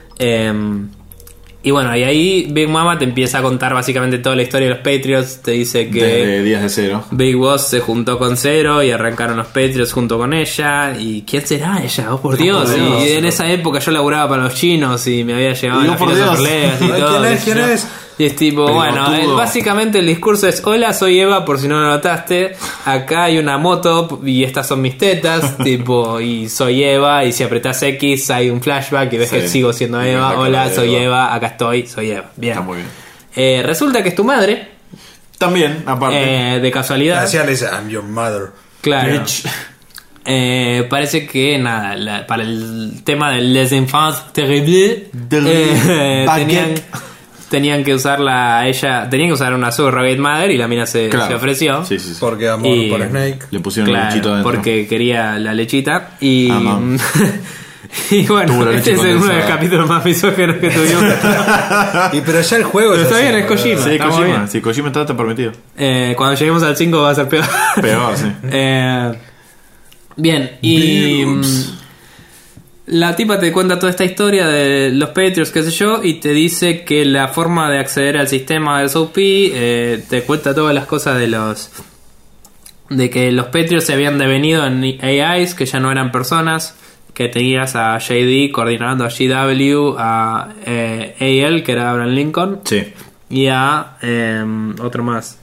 Y bueno, y ahí Big Mama te empieza a contar básicamente toda la historia de los Patriots. Te dice que desde días de cero. Big Boss se juntó con Zero y arrancaron los Patriots junto con ella. ¿Y quién será ella? Oh, por Dios. por Dios. Y en esa época yo laburaba para los chinos y me había llevado Y a la oh, por Philosopher Dios. Legacy y Ay, todo. ¿quién es? qué sé ¿Quién yo. es? Y es tipo, bueno, Pelotudo. básicamente el discurso es: hola, soy Eva, por si no lo notaste. Acá hay una moto y estas son mis tetas, tipo, y soy Eva. Y si apretás X hay un flashback y ves Sí. que sigo siendo Y ves Eva. la cara Hola, de soy Eva. Eva, acá estoy, soy Eva. Bien. Está muy bien. Resulta que es tu madre, También, aparte. de casualidad. Decía, le dice, I'm your mother. Claro. Bitch. Parece que nada, para el tema de Les Enfants Terribles, Baguette. tenían que usarla a ella, tenían que usar una surrogate mother y la mina se Claro. ofreció. Sí, sí, sí. Porque amor Y- por Snake. Le pusieron el Claro, lechito adentro. porque quería la lechita y Amam. y bueno, Tuvo la este leche es uno de los condensada. capítulos más misógenos que tuvimos. Y pero ya el juego Pero es está así, bien, es boludo. Kojima. Sí, Estamos Kojima. bien. Si Kojima está permitido. Cuando lleguemos al 5 va a ser peor. Peor, sí. Bien, y La tipa te cuenta toda esta historia de los Patriots, qué sé yo, y te dice que la forma de acceder al sistema del SOP, te cuenta todas las cosas de que los Patriots se habían devenido en AIs, que ya no eran personas, que tenías a JD coordinando a GW, a AL, que era Abraham Lincoln, Sí. y a otro más,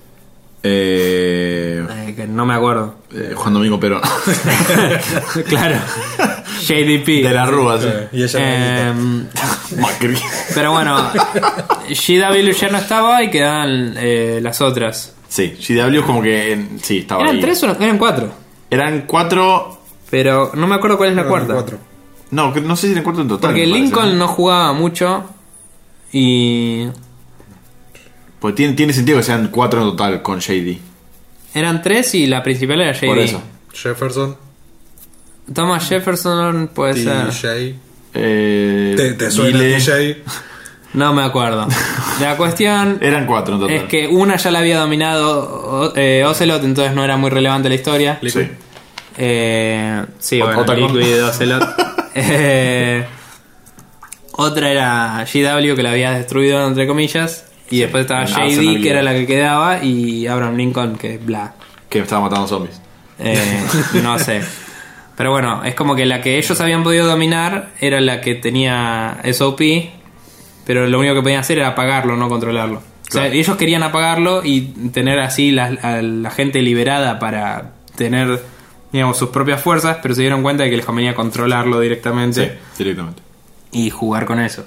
que no me acuerdo. Juan Domingo Perón. Claro, JDP. De la Rúa, sí. Y ella Macri. Pero bueno, GW ya no estaba y quedaban las otras. Sí, GW es como que. Sí, estaba ¿Eran ahí. 3 o eran 4? Eran 4. Pero no me acuerdo cuál es la cuarta. 4. No, no sé si eran 4 en total. Porque me parece, Lincoln no jugaba mucho y Pues tiene sentido que sean 4 en total con JD. eran 3 y la principal era JD. Por eso. Jefferson, Thomas Jefferson puede ser. DJ. Te ¿Te suena DJ? No me acuerdo. La cuestión Eran 4 en total. es que una ya la había dominado Ocelot, entonces no era muy relevante la historia. Sí. Sí, bueno, Otacon. Liquid Ocelot. Otra era GW, que la había destruido entre comillas. Y después estaba en JD, Arsenal que era Vida. la que quedaba. Y Abraham Lincoln, que bla. Que estaba matando zombies. No sé. Pero bueno, es como que la que ellos habían podido dominar era la que tenía SOP. Pero lo único que podían hacer era apagarlo, no controlarlo. O sea, Claro. ellos querían apagarlo y tener así a la gente liberada para tener, digamos, sus propias fuerzas, pero se dieron cuenta de que les convenía controlarlo directamente Sí, directamente. y jugar con eso.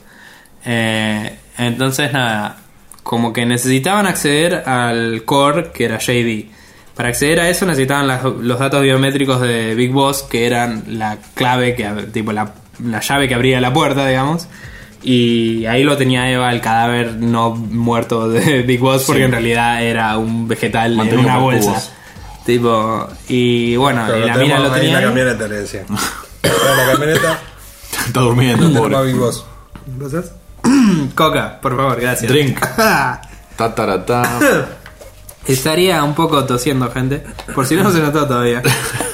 Entonces, nada, como que necesitaban acceder al core, que era JD. Para acceder a eso necesitaban los datos biométricos de Big Boss, que eran la clave, tipo la llave que abría la puerta, digamos. Y ahí lo tenía Eva, el cadáver no muerto de Big Boss, porque Sí. en realidad era un vegetal Mantenido en una por bolsa. cubos. Tipo, y bueno, Pero y la mina lo ahí en tenía la ahí. camioneta, le decía. Era la camioneta. Está durmiendo, Tenemos a pobre. Big Boss. ¿Entonces? Coca, por favor, gracias. Drink. Ta, taratá. Estaría un poco tosiendo, gente. Por si no se notó todavía.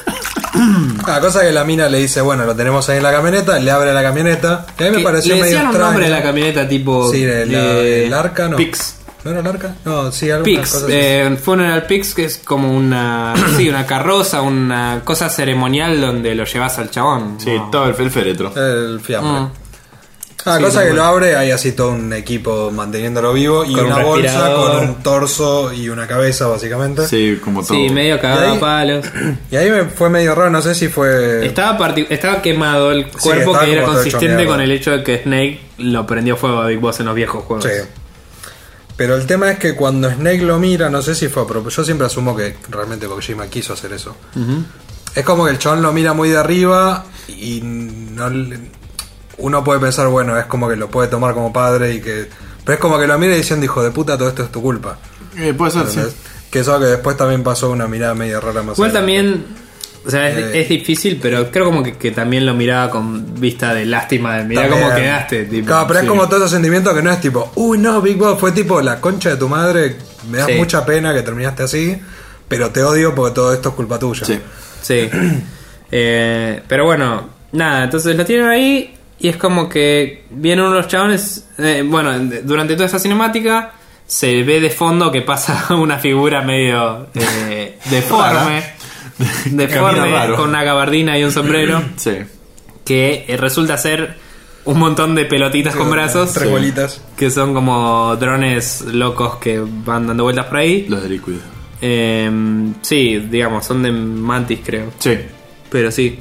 La cosa que la mina le dice, bueno, lo tenemos ahí en la camioneta, le abre la camioneta. Que a mí me Que pareció le medio decían un extraño. nombre de la camioneta tipo Sí, el Arca, no. Pix. ¿No era el Arca? No, sí, alguna Pix, cosa así. Funeral Pix, que es como una sí, una carroza, una cosa ceremonial donde lo llevas al chabón. Sí, ¿no? todo el féretro. El fiambre. Mm. La Sí, cosa que bueno. lo abre, hay así todo un equipo manteniéndolo vivo y Con un una bolsa respirador. con un torso y una cabeza, básicamente. Sí, como todo. Sí, medio cagado Y ahí- a palos. Y ahí me fue medio raro, no sé si fue... Estaba quemado el cuerpo, estaba que era como todo hecho consistente mierda. con el hecho de que Snake lo prendió fuego a Big Boss en los viejos juegos. Sí. Pero el tema es que cuando Snake lo mira, no sé si fue a propósito. Yo siempre asumo que realmente Kojima quiso hacer eso. Es como que el chabón lo mira muy de arriba y no uno puede pensar, bueno, es como que lo puede tomar como padre y que... Pero es como que lo mira diciendo, hijo de puta, todo esto es tu culpa. Puede ser, sí. ¿Entendés? Que eso que después también pasó una mirada medio rara más Igual adelante. también, o sea, es difícil, pero creo como que también lo miraba con vista de lástima, de mira También. cómo quedaste. Tipo. Claro, pero Sí. es como todo ese sentimiento que no es tipo, uy, no, Big Boss, fue tipo la concha de tu madre, me das Sí. mucha pena que terminaste así, pero te odio porque todo esto es culpa tuya. Sí. Sí. Pero bueno, nada, entonces lo tienen ahí y es como que vienen unos chabones. Bueno, durante toda esta cinemática se ve de fondo que pasa una figura medio deforme. Camina Deforme, raro. con una gabardina y un sombrero. Sí. Que resulta ser un montón de pelotitas con brazos. Tres bolitas. Que son como drones locos que van dando vueltas por ahí. Los de Liquid. Sí, digamos, son de Mantis, creo. Sí. Pero sí.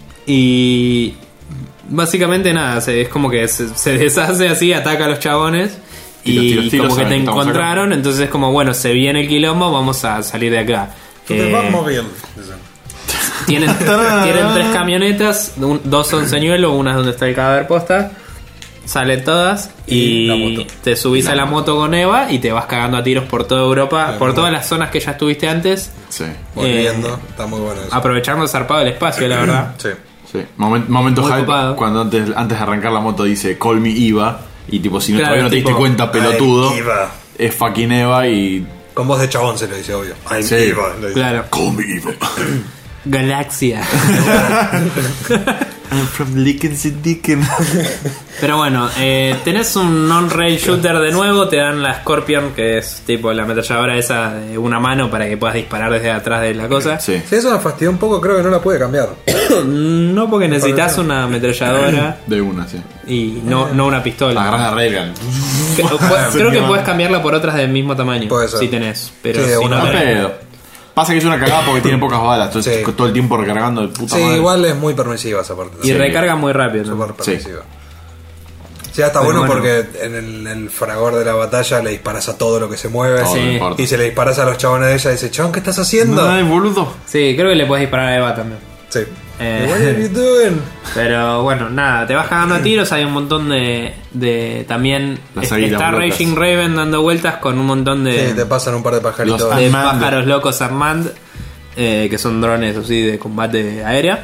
Y básicamente nada, es como que se deshace así, ataca a los chabones. Tiros, Y como que saben te que estamos encontraron, entonces es como, bueno, se viene el quilombo, vamos a salir de acá. Batmobile. Tienen 3 camionetas, 2 son señuelo, una es donde está el cadáver posta. Salen todas Y la y moto. te subís a la moto con Eva y te vas cagando a tiros por toda Europa, por todas las zonas que ya estuviste antes, Sí. Volviendo, está muy bueno eso. aprovechando el zarpado del espacio, la verdad. Sí. Sí. Momento Muy hype copado. cuando antes de arrancar la moto dice Call me Eva. Y tipo, si no, Claro, todavía no te diste tipo, cuenta, pelotudo. I'm Eva. Es fucking Eva y. Con voz de chabón se lo dice, obvio. I'm Sí. Eva, le dice. Claro. Call me Eva. Galaxia. I'm from Lickens and Dickens. Pero bueno, tenés un non-rail shooter de nuevo. Te dan la Scorpion, que es tipo la ametralladora esa de una mano para que puedas disparar desde atrás de la cosa. Sí. Si eso me fastidió un poco, creo que no la puede cambiar. No, porque necesitas una ametralladora De una, sí. y no una pistola. La gran Railgun. Creo que puedes cambiarla por otras del mismo tamaño. Puede ser. Si tenés. Pero Sí, de si una no No tenés- pedo. Pasa que es una cagada porque tiene pocas balas. Entonces Sí. todo el tiempo recargando de puta Sí, madre. igual es muy permisiva esa parte. Y Sí. recarga muy rápido, ¿no? Súper permisiva. Sí, está Pero bueno, bueno. porque en el fragor de la batalla le disparas a todo lo que se mueve. Todo, Sí. no importa. Y si le disparas a los chabones de ella, dice, chabón, ¿qué estás haciendo? Ay, boludo. Sí, creo que le puedes disparar a Eva también. Sí. Eh. What are you doing? Pero bueno, nada, te vas cagando a tiros. Hay un montón de también Las águilas está locas. Raging Raven dando vueltas con un montón Sí, te pasan un par de pajaritos. Los de Unmanned. pájaros locos Armand, que son drones así de combate aéreo.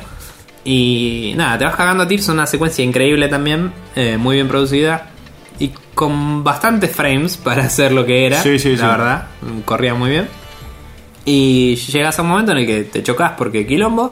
Y nada, te vas cagando a tiros. Es una secuencia increíble también, muy bien producida y con bastantes frames para hacer lo que era. Sí, sí, la sí. verdad, corría muy bien. Y llegas a un momento en el que te chocas porque quilombo.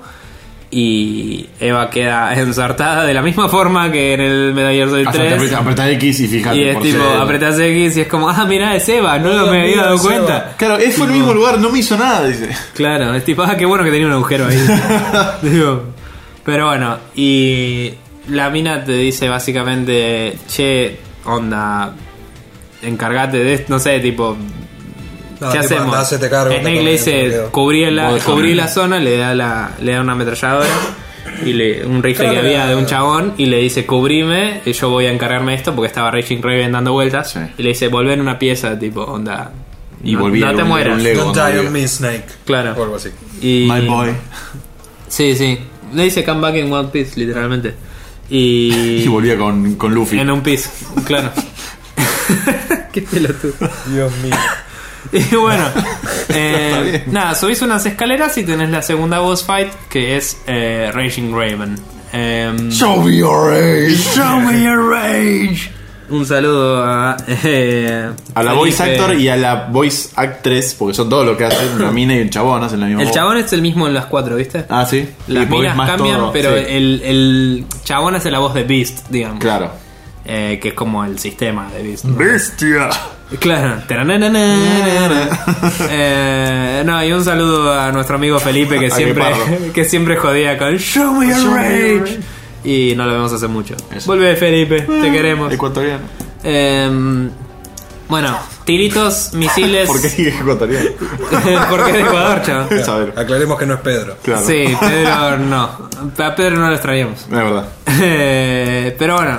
Y Eva queda ensartada de la misma forma que en el Metal Gear Solid 3. Apretá X y fíjate. Y es por tipo, ser- apretás X y es como, ah, mirá, es Eva, no Hola, me había mira, dado es cuenta. Eva. Claro, fue el mismo lugar, no me hizo nada, dice. Claro, es tipo, ah, qué bueno que tenía un agujero ahí. Digo, pero bueno, y la mina te dice básicamente, che, onda, encargate de esto, no sé, tipo, No, ¿qué tipo, hacemos? andá, hacete cargo, Snake también, le dice, porque- cubrí la zona, le da una ametralladora y un rifle que Claro, había de un claro. chabón y le dice, cubrime, y yo voy a encargarme de esto porque estaba Raging Raven dando vueltas. Sí. Y le dice, volver una pieza, tipo, onda. Y no, volví no a te un- mueras. un Lego. Don't no die digo. on me, Snake. Claro. O algo así. Y, My boy. Sí, sí. Le dice come back in one piece, literalmente. Y. Y volvía con Luffy. En un piece, claro. Qué pelotudo. Dios mío. Y bueno, bien. nada, subís unas escaleras y tenés la segunda boss fight que es Raging Raven. Show me your age. Show me your rage. Un saludo a A la voice Felipe. actor y a la voice actress, porque son todo lo que hacen, una mina y un chabón, hacen la misma El voz. chabón es el mismo en las cuatro, ¿viste? Ah, sí. Las Y porque minas es más cambian, todo, pero sí. el chabón hace la voz de Beast, digamos. Claro. Que es como el sistema de Beast, ¿no? Bestia. Claro. No, y un saludo a nuestro amigo Felipe que A siempre, Guepardo. que siempre jodía con Show me your rage. Y no lo vemos hace mucho. Eso. Vuelve Felipe, te queremos. Ecuatoriano. Bueno, tiritos, misiles. ¿Por qué dije ecuatoriano? Porque es de Ecuador, chaval. Saber. Aclaremos que no es Pedro. Claro. Sí, Pedro no. A Pedro no lo extrañamos. Es verdad. Pero bueno,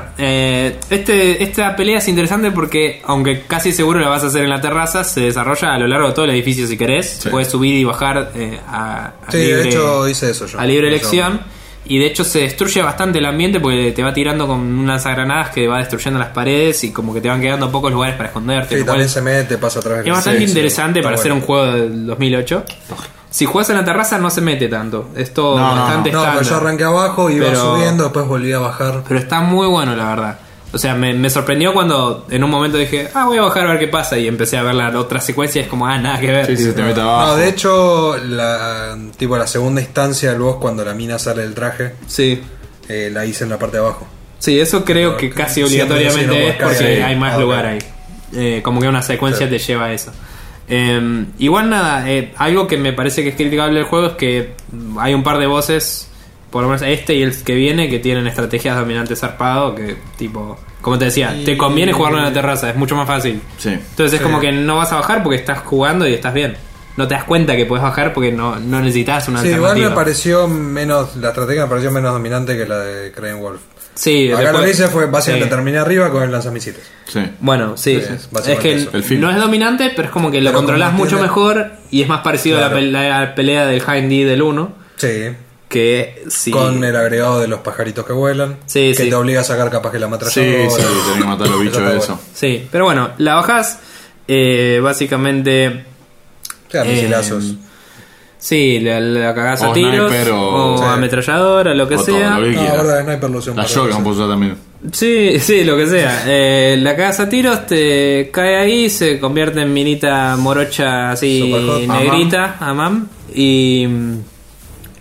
esta pelea es interesante porque, aunque casi seguro la vas a hacer en la terraza, se desarrolla a lo largo de todo el edificio si querés. Sí. Puedes subir y bajar a Sí, libre, de hecho hice eso yo. a libre Eso. elección. Y de hecho se destruye bastante el ambiente porque te va tirando con unas granadas que va destruyendo las paredes y como que te van quedando pocos lugares para esconderte. Sí, lo cual también se mete, pasa atrás. es bastante Sí, sí, interesante está para hacer un bueno. juego del 2008. Si juegas en la terraza no se mete tanto. Es todo No, no, bastante No, pero yo estándar. arranqué abajo, iba Pero- subiendo, después volví a bajar. Pero está muy bueno, la verdad. O sea, me sorprendió cuando en un momento dije, voy a bajar a ver qué pasa. Y empecé a ver la otra secuencia y es como, nada que ver. Sí, sí, se te mete abajo. No, de hecho, la segunda instancia del boss, cuando la mina sale del traje, Sí. la hice en la parte de abajo. Sí, eso creo No, que casi siempre obligatoriamente sí, no es puedes caer porque ahí. hay más Ah, lugar ok. ahí. Como que una secuencia Sí. te lleva a eso. Igual nada, algo que me parece que es criticable del juego es que hay un par de voces, por lo menos este y el que viene, que tienen estrategias dominantes zarpado, que tipo, como te decía, te conviene jugarlo en la terraza, es mucho más fácil. Sí. Entonces es Sí. como que no vas a bajar porque estás jugando y estás bien. No te das cuenta que puedes bajar porque no necesitas una Sí, igual alternativa. me pareció menos, la estrategia me pareció menos dominante que la de Crane Wolf. Sí, Acá después- lo que hice fue básicamente sí. terminé arriba con el lanzamisiles. Sí. Bueno, sí, Sí, es básicamente que eso. El film. no es dominante, pero es como que lo Pero controlas como mucho tiene- mejor y es más parecido Claro. a la pelea del Hind D del 1, Sí. que sí. Con el agregado de los pajaritos que vuelan. Sí, que sí. te obliga a sacar capaz que la Sí, ametralladora. sí, tenés que matar a los bichos está de bueno. eso. Sí, pero bueno, la bajás, básicamente... O sea, misilazos. Sí, la cagás a O tiros, sniper o- Sí. ametralladora, lo que O todo, sea. lo que No, quiera. la verdad, Sniper lo usé un La par de shotgun veces. puedo usar también. Sí, sí, lo que sea. La cagás a tiros, te cae ahí, se convierte en minita morocha así Super hot. negrita, amam, y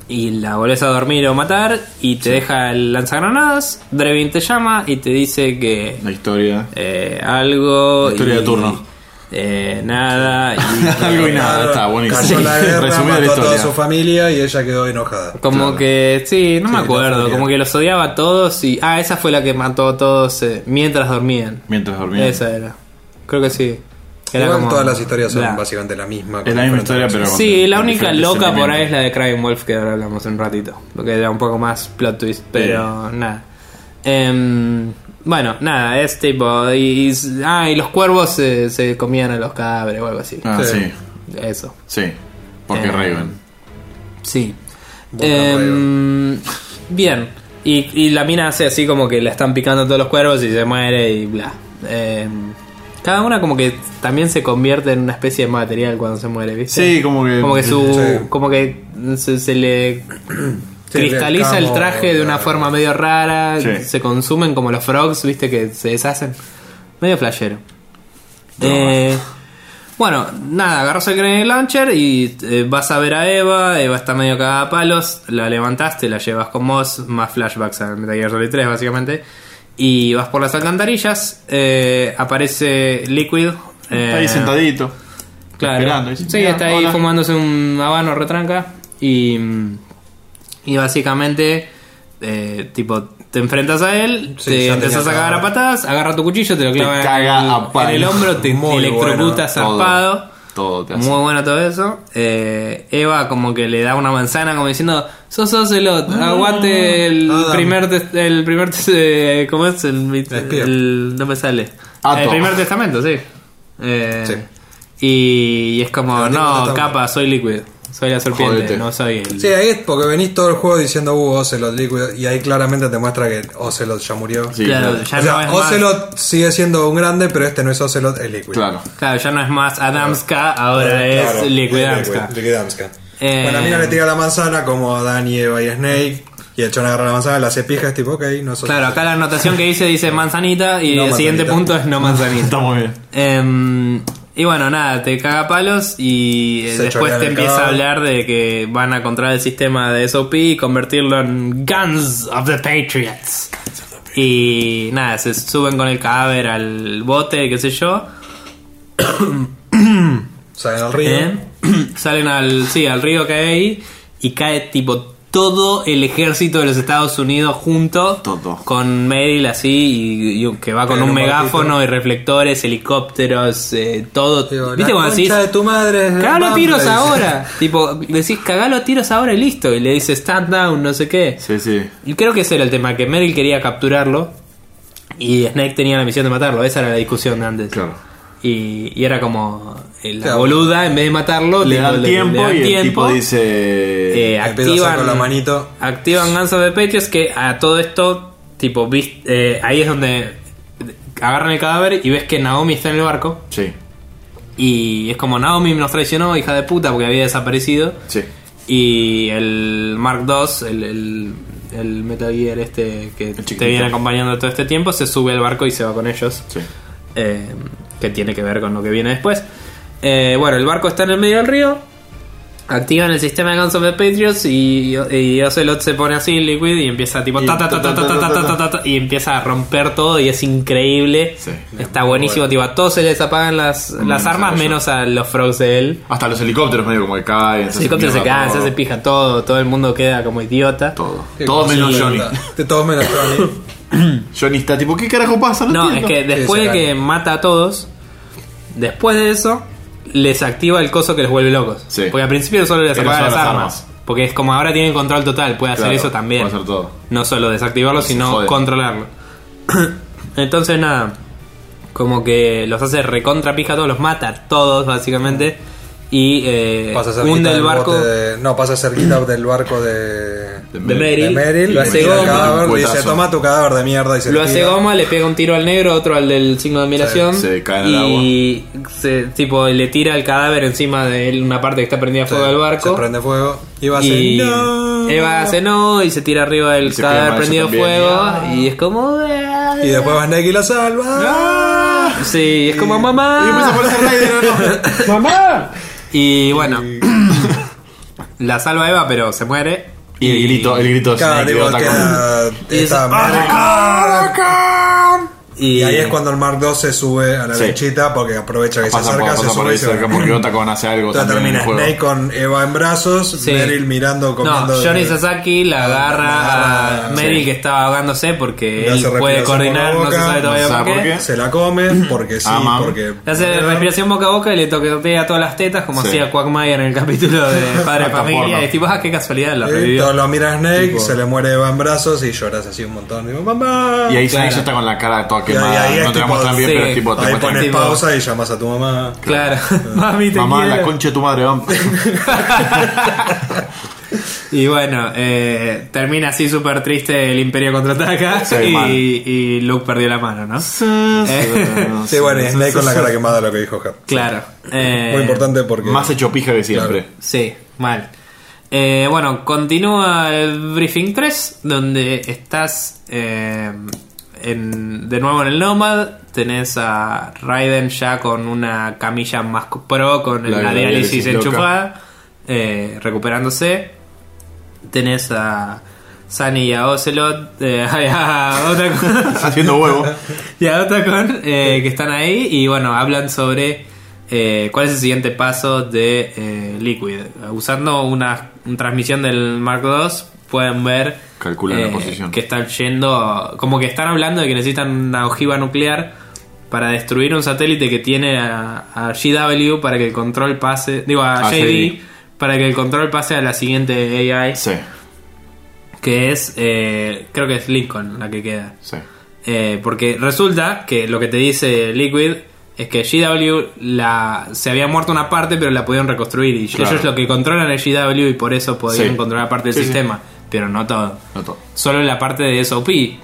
y la volvés a dormir o matar y te deja el lanzagranadas. Drevin te llama y te dice que La historia. algo. La historia y, de turno. Nada. Y, Algo y nada, está buenísimo. Cayó en la guerra, Resumida la mató a toda historia. su familia y ella quedó enojada. como Claro. que, sí, no me Sí, acuerdo. la Como que los odiaba a todos y. Esa fue la que mató a todos mientras dormían. Mientras dormía. Esa era. Creo que sí. Era Igual como- todas las historias son Bla. básicamente la misma. Es la misma historia, pero con- Sí, la con única diferentes loca por ahí elementos. es la de Crying Wolf que ahora hablamos en un ratito. Porque era un poco más plot twist, pero nada. Bueno, nada, es tipo. Y los cuervos se comían a los cadáveres o algo así. Ah, Sí. sí. Eso. Sí. Porque Raven. Sí. Bueno, Bien. Y la mina hace así como que la están picando todos los cuervos y se muere y bla. Cada una como que también se convierte en una especie de material cuando se muere, ¿viste? Sí, como que. Como que Sí. como que se le Sí, cristaliza el el camo, traje de una claro. forma medio rara, Sí. se consumen como los frogs, viste que se deshacen. Medio flashero. Bueno, nada, agarras el Grenade Launcher y vas a ver a Eva. Eva está medio cagada a palos. La levantaste, la llevas con vos. Más flashbacks al Metal Gear Solid 3, básicamente. Y vas por las alcantarillas. Aparece Liquid. Está ahí sentadito. Claro. Esperando. Dice, Sí, "Mira, está ahí hola". fumándose un habano retranca. Y básicamente, tipo, te enfrentas a él, Sí, te ya empezás a tenía cagar a claro. patadas, agarra tu cuchillo, te lo clava caga a en palos. el hombro, te Muy electrocuta bueno. zarpado. Todo te hace. Muy bueno todo eso. Eva como que le da una manzana como diciendo, sos Ocelot, aguante el Adam. primer ¿cómo es? Espía. No me sale. Ato. El primer testamento, sí. Sí. Y es como, El último no, testamento. capa, soy Liquid. Soy la serpiente, Jodete. no soy el... Sí, ahí es porque venís todo el juego diciendo Ocelot Liquid y ahí claramente te muestra que Ocelot ya murió. Sí, claro, claro. ya O sea, no es Ocelot sigue siendo un grande, pero este no es Ocelot, es Liquid. Claro. Claro, ya no es más Adamska, ahora es Claro, Liquid Adamska. Liquid Adamska. Eh, Bueno, a mí no le tira la manzana como a Dan y Eva y Snake. Y el chon agarra la manzana, la hace pija, es tipo, ok, no sos. Claro, acá la anotación que dice manzanita y No el siguiente manzanita. punto es no manzanita. Está muy bien. Y bueno, nada, te caga palos y Se después chorea te el empieza a cadáver. hablar de que van a controlar el sistema de SOP y convertirlo en Guns of the Patriots. Y nada, se suben con el cadáver al bote, qué sé yo. Salen al río. Salen al río que hay ahí y cae tipo todo el ejército de los Estados Unidos junto Todo. con Meryl así y que va con En un un megáfono barquito. y reflectores, helicópteros, todo. Digo, ¿Viste la cuando decís? concha de tu madre es Cagalo a Bumble, tiros dice. ahora. Tipo, decís cagalo a tiros ahora y listo. Y le dice stand down, no sé qué. Sí, sí. Y creo que ese era el tema, que Meryl quería capturarlo y Snake tenía la misión de matarlo. Esa era la discusión de antes. Claro. Y era como la Claro. boluda, en vez de matarlo, Le tipo, dan tiempo dan y el tiempo. tipo dice. Empieza a hacer Activan con la manito. Activan Guns of the Patriots, que a todo esto, tipo, ahí es donde agarran el cadáver y ves que Naomi está en el barco. Sí, Y es como Naomi nos traicionó, hija de puta, porque había desaparecido. sí. Y el Mark II, el Metal Gear que chiquitito. te viene acompañando todo este tiempo, se sube al barco y se va con ellos. Sí. Que tiene que ver con lo que viene después. Bueno, el barco está en el medio del río. Activan el sistema de Guns of the Patriots y Ocelot se pone así Liquid y empieza tipo Y y empieza a romper todo y es increíble. Sí. Está buenísimo, tipo, a todos se les apagan las armas se menos a los frogs de él. Hasta los helicópteros medio como que caen. Los helicópteros se caen, se hace pija todo el mundo queda como idiota. Todo. Qué Todo menos cosa, Johnny. de todos menos Johnny. Johnny está tipo, ¿qué carajo pasa? No, es entiendo. que después Sí, de se que cae. mata a todos, después de eso, les activa el coso que los vuelve locos. Sí. Porque al principio solo les Era apaga solo las las armas. armas. Porque es como ahora tienen control total, puede hacer Claro, eso también. puede hacer todo. No solo desactivarlo, Se sino jode. controlarlo. Entonces nada, como que los hace recontra pija a todos, los mata a todos básicamente. Y Pasa a ser hunde el del barco. bote no, pasa cerquita del barco de Meryl. de Meryl. Lo hace le tira el goma. cadáver, Un dice, cuetazo. toma tu cadáver de mierda y se Lo le hace tira. goma, le pega un tiro al negro, otro al del signo de admiración. Se cae en el y tipo le tira el cadáver encima de él, una parte que está prendida a fuego del Se barco. prende fuego. Y va a ser Y no. Eva hace no y se tira arriba del Y se cadáver quema prendido a ella también. fuego. Y es como. Y después va Snake y la salva. Sí, es como Y después mamá. aparece Raiden, ¿o no? ¡Mamá! Y bueno. la salva Eva, pero se muere. Y el grito de Claro, Snake de digo, Otacon. está y ahí es cuando el Mark II se sube a la Sí. lechita porque aprovecha que se Pasa acerca, se por sube ahí y se cerca va. porque Otacon hace algo Entonces también en termina el juego. Snake con Eva en brazos, Sí. Meryl mirando, comiendo. No, Johnny Sasaki la agarra agarra, a Meryl sí. que estaba ahogándose porque Le él hace puede respiración coordinar, por la no se boca, sabe todavía no por sabe qué. por qué. Se la come porque sí, Mam. porque. Le hace respiración boca a boca y le toquetea todas las tetas como Sí. hacía Quagmire en el capítulo de Padre de Hasta Familia. porno. Y tipo, qué casualidad, lo Y revivió. todo lo mira a Snake, Tipo- se le muere Eva en brazos y lloras así un montón. Digo, mamá. Y ahí Claro. Snake ya está con la cara toda Y quemada. ahí es No te la tipo- muestran bien, sí. pero es tipo, te Ahí muestran pones tipo- pausa y llamas a tu mamá. Claro, mami, te mamá, quiero. la concha de tu madre, vamos. Y bueno, termina así súper triste el Imperio contraataca Sí, mal. y Luke perdió la mano, ¿no? Sí, bueno, y Snake con la cara quemada, lo que dijo Ger. Claro. Muy importante porque. Más hecho pija que siempre. Sí, mal. Bueno, continúa el Briefing 3, donde estás de nuevo en el Nomad. Tenés a Raiden ya con una camilla más pro, con La la diálisis diálisis enchufada, recuperándose. Tenés a Sunny y a Ocelot, a Otacon, Haciendo huevo. y a Otacon, que están ahí y bueno, hablan sobre cuál es el siguiente paso de Liquid. Usando una transmisión del Mark II pueden ver Calculan la posición. que están yendo, como que están hablando de que necesitan una ojiva nuclear para destruir un satélite que tiene a GW para que el control pase, digo a A JD, JD. para que el control pase a la siguiente AI, Sí, que es creo que es Lincoln la que queda. sí. Porque resulta que lo que te dice Liquid es que GW se había muerto una parte, pero la pudieron reconstruir. Y Claro. ellos lo que controlan es GW y por eso podían Sí. controlar parte del Sí, sí. sistema, pero no todo. No todo. Solo la parte de SOP.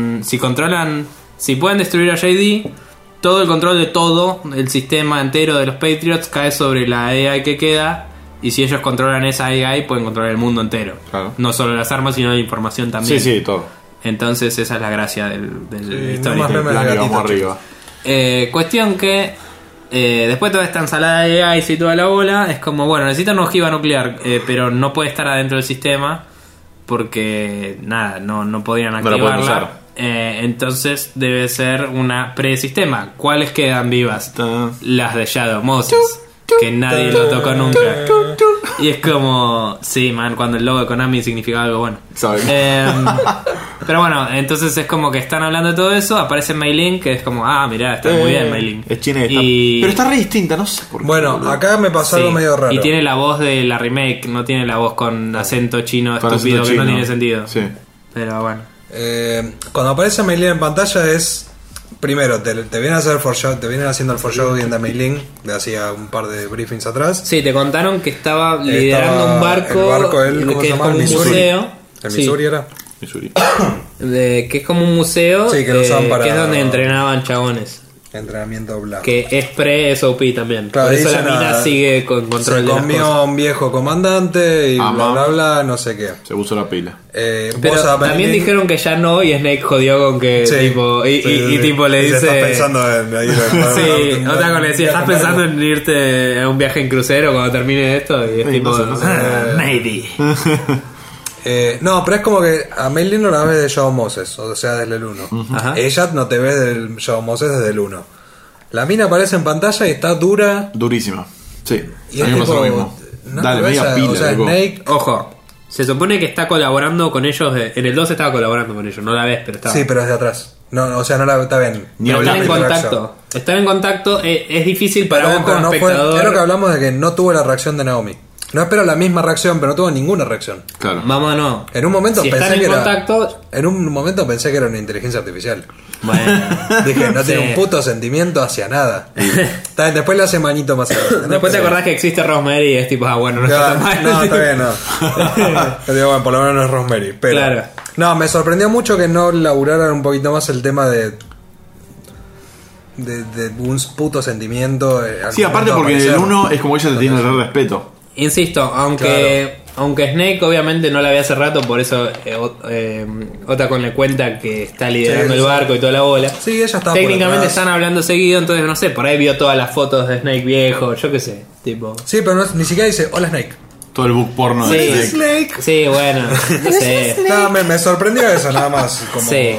Si pueden destruir a JD, todo el control de todo el sistema entero de los Patriots cae sobre la AI que queda. Y si ellos controlan esa AI, pueden controlar el mundo entero. Claro. No solo las armas, sino la información también. Sí, sí, todo. Entonces esa es la gracia de la historia. no más El memes plan de que vamos gatito, arriba. Cuestión que después de toda esta ensalada de AIs y toda la bola, es como, bueno, necesitan una ojiva nuclear, pero no puede estar adentro del sistema porque, nada, no podían No la pueden activarla. usar. Entonces debe ser una pre-sistema. ¿Cuáles quedan vivas? Las de Shadow Moses, que nadie lo tocó nunca. Y es como, sí, man, cuando el logo de Konami significaba algo bueno. ¿Sabe? Pero bueno, entonces es como que están hablando de todo eso. Aparece Mei Ling, que es como, mirá, está muy bien Mei Ling. Es china y Y- pero está re distinta, no sé por qué. Bueno, boludo. acá me pasó Sí, algo medio raro. y tiene la voz de la remake, no tiene la voz con acento chino Con estúpido acento que no chino. tiene sentido. Sí. Pero bueno. Cuando aparece Mei-Ling en pantalla es. Primero, te vienen a hacer te vienen haciendo el foreshadowing de Mei-Ling de hacía un par de briefings atrás. Sí, te contaron que estaba liderando Estaba un barco, el barco, ¿cómo que se es llama? como un Missouri. museo. ¿El Sí, Missouri era? Missouri. que es como un museo, Sí, que lo usaban para- que es donde entrenaban chabones. Entrenamiento blanco. Que es pre-SOP también. Claro, Por eso dice la mina nada. sigue con control Se de las cosas. comió a un viejo comandante y Amá. bla bla bla, no sé qué. Se puso la pila. Pero vos a también Mei-Ling- dijeron que ya no, y Snake jodió con que Sí, tipo. Y, sí, y- y sí. tipo le Dice, dice. "Estás pensando en ir Sí, otra cosa le decía, ¿estás pensando en irte a un viaje en crucero cuando termine esto? Y es Sí, tipo, no sé. maybe. No, pero es como que a Mei-Ling no la ves de Shadow Moses, o sea, desde el 1. Ajá. Ella no te ves del Shadow Moses desde el 1. La mina aparece en pantalla y está dura. Durísima. Sí. Y a mí es me pasó tipo, lo mismo. no Dale, lo ves media a- pila, o sea, loco. Snake. Ojo, se supone que está colaborando con ellos. En el 2 estaba colaborando con ellos, no la ves, pero está. Sí, pero es de atrás. No, o sea, no la está bien. Ni Pero hablar están en de contacto. Están en contacto. Es difícil para Pero, vos como no fue, espectador. es lo que hablamos de que no tuvo la reacción de Naomi. No espero la misma reacción, pero no tuvo ninguna reacción. Claro. Vámonos. En un momento Si pensé están que en era. contacto. En un momento pensé que era una inteligencia artificial. Bueno. Dije, no tiene Sí. un puto sentimiento hacia nada. Está bien, después le hace manito más adelante. Después te Pero- acordás que existe Rosemary y es tipo, bueno, no está tan mal. No, está bien, no. Yo digo, bueno, por lo menos no es Rosemary. Pero, Claro. No, me sorprendió mucho que no laburaran un poquito más el tema de un puto sentimiento. Al Sí, aparte momento porque de en el aparecer. 1 es como ella te tiene el re respeto. Insisto, aunque Snake obviamente no la ve hace rato, por eso Otacon le cuenta que está liderando Sí, el sí. barco y toda la bola. Sí, ella está por Técnicamente atrás. están hablando seguido, entonces no sé, por ahí vio todas las fotos de Snake viejo, yo qué sé, tipo. Sí, pero ni siquiera dice, hola Snake. Todo el book porno Sí. de Snake. Snake. Sí, bueno, no sé. No, me sorprendió eso, nada más. Como, Sí.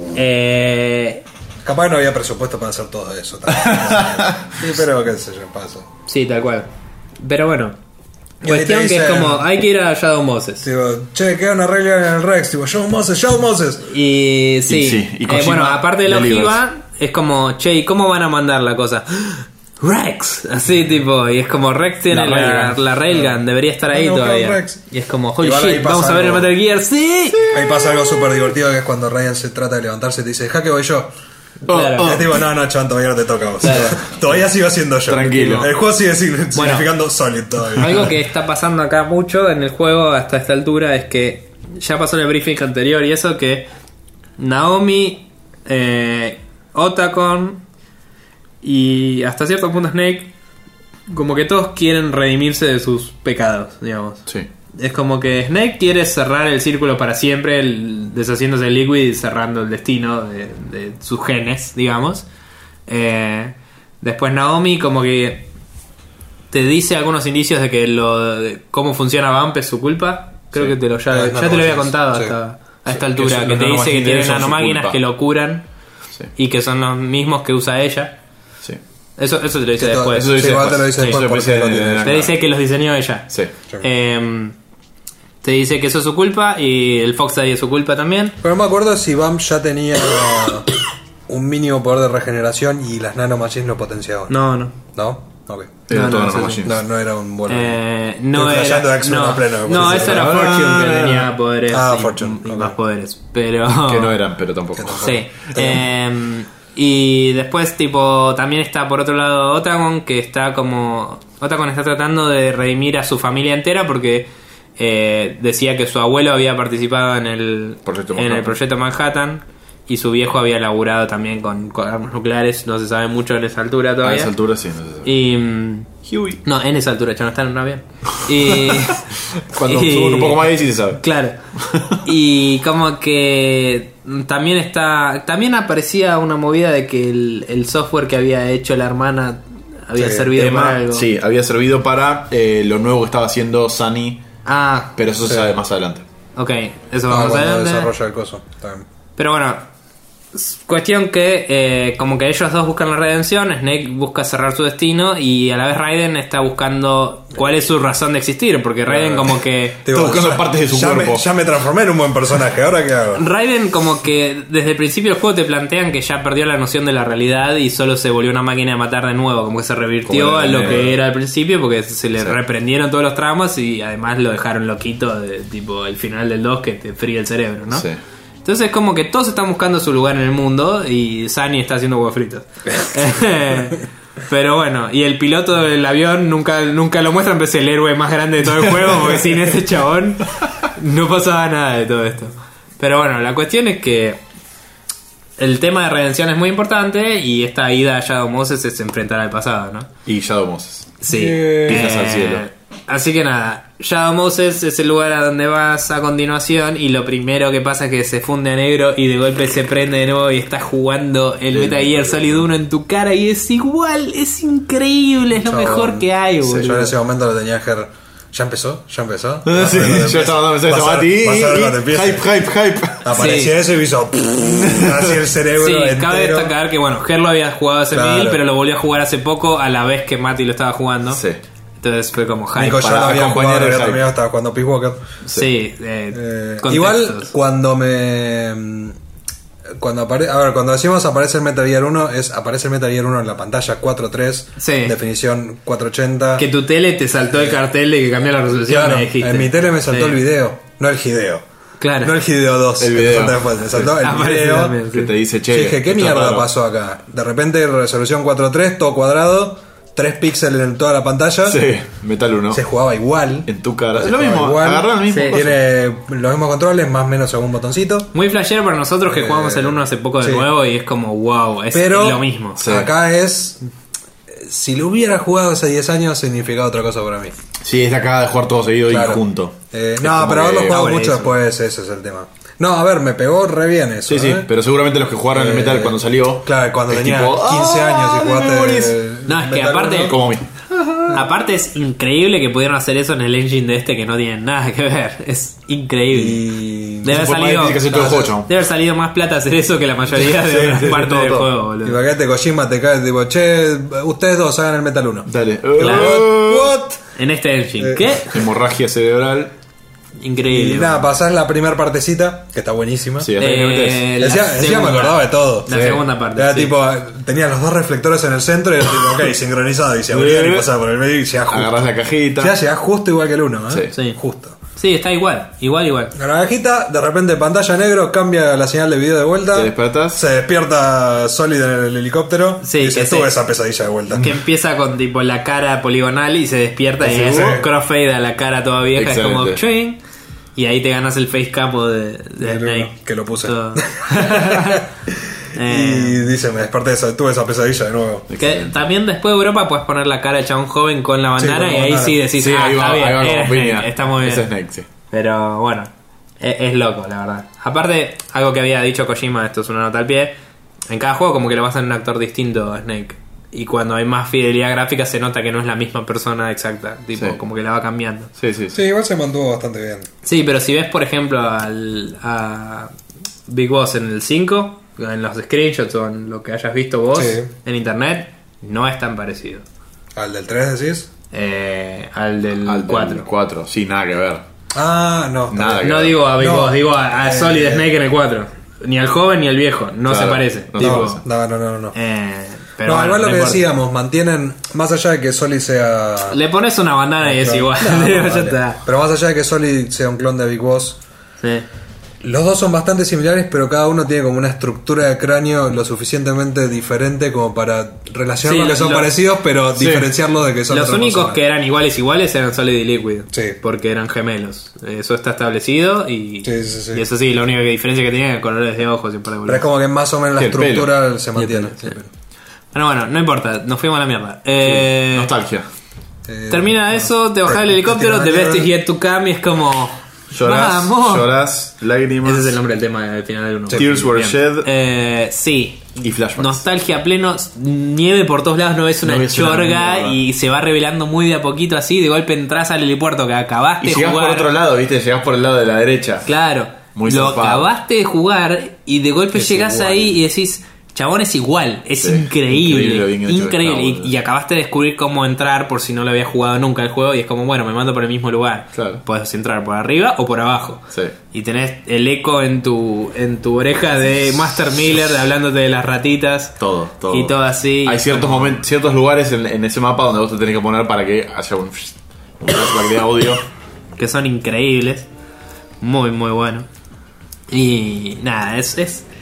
Capaz no había presupuesto para hacer todo eso. Sí, pero qué sé yo, pasa. Sí, tal cual. Pero bueno. Y ahí te Cuestión que es dicen- como, hay que ir a Shadow Moses. Tipo, che, queda una regla en el Rex. Tipo, Shadow Moses. Y sí, Y sí, y Kojima bueno, aparte de la delivers. ojiva, es como, che, ¿y cómo van a mandar la cosa? Rex, así tipo, y es como Rex tiene La railgun. la railgun, debería estar ahí Van a buscar todavía. Rex. Y es como, holy Igual ahí shit, pasa vamos a ver el algo. Metal Gear, sí. Ahí pasa algo súper divertido que es cuando Ryan se trata de levantarse y te dice, jaque voy yo. Claro. Es tipo, no, chan, todavía no te toca a vos. Claro. Todavía sigo siendo yo. Tranquilo. El juego sigue significando Solid todavía. Algo que está pasando acá mucho en el juego hasta esta altura es que ya pasó en el briefing anterior y eso que Naomi, Otacon y hasta cierto punto Snake, como que todos quieren redimirse de sus pecados, digamos. Sí. Es como que Snake quiere cerrar el círculo para siempre, deshaciéndose del Liquid y cerrando el destino de sus genes, digamos. Después Naomi como que te dice algunos indicios de que de cómo funciona Vamp es su culpa. Creo Sí. que ya te lo había Nanomáquinas, contado sí. a esta Sí, altura. que Que te dice que tiene son su nanomáquinas culpa. que lo curan Sí. y que son los mismos que usa ella. Sí. Eso te lo dice Que todo- después. Eso dice Sí, igual te lo después. dice Sí, después eso porque dice lo en tiene. la- Te dice que los diseñó ella. Sí. Te dice que eso es su culpa y el Fox Daddy es su culpa también. Pero no me acuerdo si Vamp ya tenía un mínimo poder de regeneración y las nanomachines lo potenciaban. No. ¿No? Ok. Era No, todo no, nanomachines. No era un bueno. No Estoy flasheando era. X-Men No, a pleno, me no parece. esa era Fortune que tenía poderes. Ah, y- Fortune, y ok. más poderes. Pero. Que no eran, pero tampoco. Sí. Y después, tipo, también está por otro lado Otacon, que está como. Otacon está tratando de redimir a su familia entera porque decía que su abuelo había participado en el proyecto Manhattan y su viejo había laburado también con armas nucleares. No se sabe mucho en esa altura A todavía. esa altura sí. No sé. Y. Huey. No, en esa altura, ya no está en un avión. Y. Cuando y- subo un poco más ahí sí se sabe. Claro. Y como que también también aparecía una movida de que el software que había hecho la hermana había Sí, servido Emma, para algo. sí, había servido para lo nuevo que estaba haciendo Sunny, Ah, pero eso se Sí. sabe más adelante. ok, eso Ah, vamos cuando adelante. desarrolla el coso. Está bien. Pero bueno, cuestión que como que ellos dos buscan la redención, Snake busca cerrar su destino y a la vez Raiden está buscando cuál es su razón de existir, porque Raiden como que... Digo, Está buscando partes de su ya cuerpo. ya me transformé en un buen personaje, ¿ahora qué hago? Raiden como que desde el principio del juego te plantean que ya perdió la noción de la realidad y solo se volvió una máquina de matar de nuevo, como que se revirtió Como a el lo de- que era al principio porque se le Sí. reprendieron todos los tramos y además lo dejaron loquito de tipo el final del 2 que te fría el cerebro, ¿no? Sí. Entonces como que todos están buscando su lugar en el mundo y Sunny está haciendo huevos fritos. Pero bueno, y el piloto del avión nunca lo muestran, pero es el héroe más grande de todo el juego, porque sin ese chabón no pasaba nada de todo esto. Pero bueno, la cuestión es que el tema de redención es muy importante y esta ida a Shadow Moses es enfrentar al pasado, ¿no? Y Shadow Moses. Sí. Pisas al cielo. Así que nada, Shadow Moses es el lugar a donde vas a continuación y lo primero que pasa es que se funde a negro y de golpe se prende de nuevo y estás jugando el Metal Gear Solid 1 en tu cara y es igual, es increíble, es lo Chabón. mejor que hay, Sí, boludo. yo en ese momento lo tenía que ver. ¿Ya empezó? Sí, Vas a yo estaba dando mensajes a vas Mati vas a ver cuando y empiece. hype. Apareció Sí. eso y me hizo así el cerebro Sí, entero. cabe destacar que bueno, Ger lo había jugado hace Claro. 1000, pero lo volvió a jugar hace poco a la vez que Mati lo estaba jugando. Sí. Entonces fue como hype. Nico ya para lo había acompañar jugado, el había hype. terminado, estaba jugando Peace Walker. Sí, Igual contextos. cuando cuando decimos aparece el Metal Gear 1 aparece el Metal Gear 1 en la pantalla 4.3, Sí. definición 480. Que tu tele te saltó el cartel de que cambió la resolución, Claro, me dijiste. en mi tele me saltó Sí. el video, no el Hideo. Claro. No el Hideo 2, El que video. salta después, me saltó el Aparece video. también, Que sí. te dice, Yo che. dije, ¿qué esto es mierda raro. pasó acá? De repente resolución 4.3, todo cuadrado, 3 píxeles en toda la pantalla. Sí, Metal 1. Se jugaba igual. En tu cara. Se Es lo jugaba mismo. igual. Agarrar el mismo. Sí. coso. Tiene los mismos controles, más o menos algún botoncito. Muy flashero para nosotros que jugamos el 1 hace poco de sí. nuevo y es como wow, es Pero lo mismo. Sí. acá es. Si lo hubiera jugado hace 10 años, significaba otra cosa para mí. Sí, es la cagada de jugar todo seguido Claro. y junto. No, Es pero como haberlo que- jugado bueno, mucho eso. después, ese es el tema. No, a ver, me pegó re bien eso. Sí, sí, ¿eh? pero seguramente los que jugaron el Metal cuando salió. Claro, cuando es tenía tipo, 15 años y me jugaste. morís. No, es que Metal aparte- 1. Como a mí. Aparte es increíble que pudieron hacer eso en el engine de este que no tiene nada que ver. Es increíble. Y Debe haber Por más salido, difícil que sea todo el juego, chabón. debe haber salido más plata hacer eso que la mayoría de otras partes del juego, boludo. imagínate, Kojima te cae tipo, che, ustedes dos hagan el Metal 1. Dale. What? En este engine. ¿Qué? Hemorragia cerebral. Increíble. Y nada, pasás la primera partecita, que está buenísima. Sí, hasta que le metes. La Decía me segunda. acordaba de todo. La segunda parte, Era sí. tipo, tenía los dos reflectores en el centro y era tipo, ok, sincronizado. Y se abrían y pasaba por el medio y llegás justo. Agarrás la cajita. Ya llegás justo igual que el 1, ¿eh? Sí. Justo. Sí, está igual. Igual. A la cajita, de repente pantalla negro, cambia la señal de video de vuelta. Te despertás. Se despierta Solid en el helicóptero. Sí, y se que tuvo sí. esa pesadilla de vuelta. Que empieza con tipo la cara poligonal y se despierta y es Sí. crossfade a la cara toda vieja. Es como Excelente. ching. Y ahí te ganas el facecam de Snake. Que lo puse. Todo. Y dice, me desperté, tuve esa pesadilla de nuevo. Que también después de Europa puedes poner la cara de chabón joven con la bandana con la y ahí bandana. sí decís, Sí, ahí va, está bien, ahí va es como Snake, piña. está muy bien. Es Snake, sí. Pero bueno, es loco, la verdad. Aparte, algo que había dicho Kojima, esto es una nota al pie, en cada juego como que lo vas a un actor distinto a Snake. Y cuando hay más fidelidad gráfica se nota que no es la misma persona exacta, tipo, Sí. como que la va cambiando. Sí, sí, sí. Sí, igual se mantuvo bastante bien. Sí, pero si ves, por ejemplo, a Big Boss en el 5, en los screenshots o en lo que hayas visto vos Sí. en internet, no es tan parecido. ¿Al del 3 decís? Al del Al 4. 4. Sí, nada que ver. Ah, no. está Nada bien. que No ver. digo a Big No. Boss, digo a Solid Snake en el 4. Ni al joven ni al viejo, no Claro, se parece. no tipo, se No. pero No, bueno, igual lo no que importa. decíamos, mantienen, más allá de que Solid sea... Le pones una bandana y es No, igual. no, Ya vale. está. Pero más allá de que Solid sea un clon de Big Boss, Sí. los dos son bastante similares, pero cada uno tiene como una estructura de cráneo lo suficientemente diferente como para relacionarlos Sí, que son lo- parecidos, pero Sí. diferenciarlos de que son Los otra únicos persona. que eran iguales eran Solid y Liquid. Sí. Porque eran gemelos. Eso está establecido y, Sí. y eso sí, la única diferencia que tenían eran colores de ojos y un par de Pero es como que más o menos la Sí, el pelo. estructura se mantiene. Sí. Bueno, no importa, nos fuimos a la mierda. Nostalgia. Termina eso, te bajás del helicóptero, The Best is Yet to Come y es como... Llorás, ¡Vamos! llorás, lágrimas. Ese es el nombre del tema del final del 1. Tears were shed. Sí. Y flashbacks. Nostalgia pleno, nieve por todos lados, no ves una No ves una chorga mierda. y se va revelando muy de a poquito así, de golpe entras al helipuerto que acabaste Y de llegás jugar. por otro lado, ¿viste? Llegás por el lado de la derecha. Claro, Muy lo zarpado. acabaste de jugar y de golpe Es llegás igual. ahí y decís, chabón es igual, es Sí, increíble, increíble, bien hecho que increíble. está, Y, boludo. y acabaste de descubrir cómo entrar por si no lo habías jugado nunca el juego y es como, bueno, me mando por el mismo lugar. Claro. Puedes entrar por arriba o por abajo. Sí. Y tenés el eco en tu oreja de Master Miller hablándote de las ratitas. Todo. Y todo así. Hay ciertos como- momentos, ciertos lugares en ese mapa donde vos te tenés que poner para que haya un flashback de audio. que son increíbles. Muy, muy bueno. Y nada, es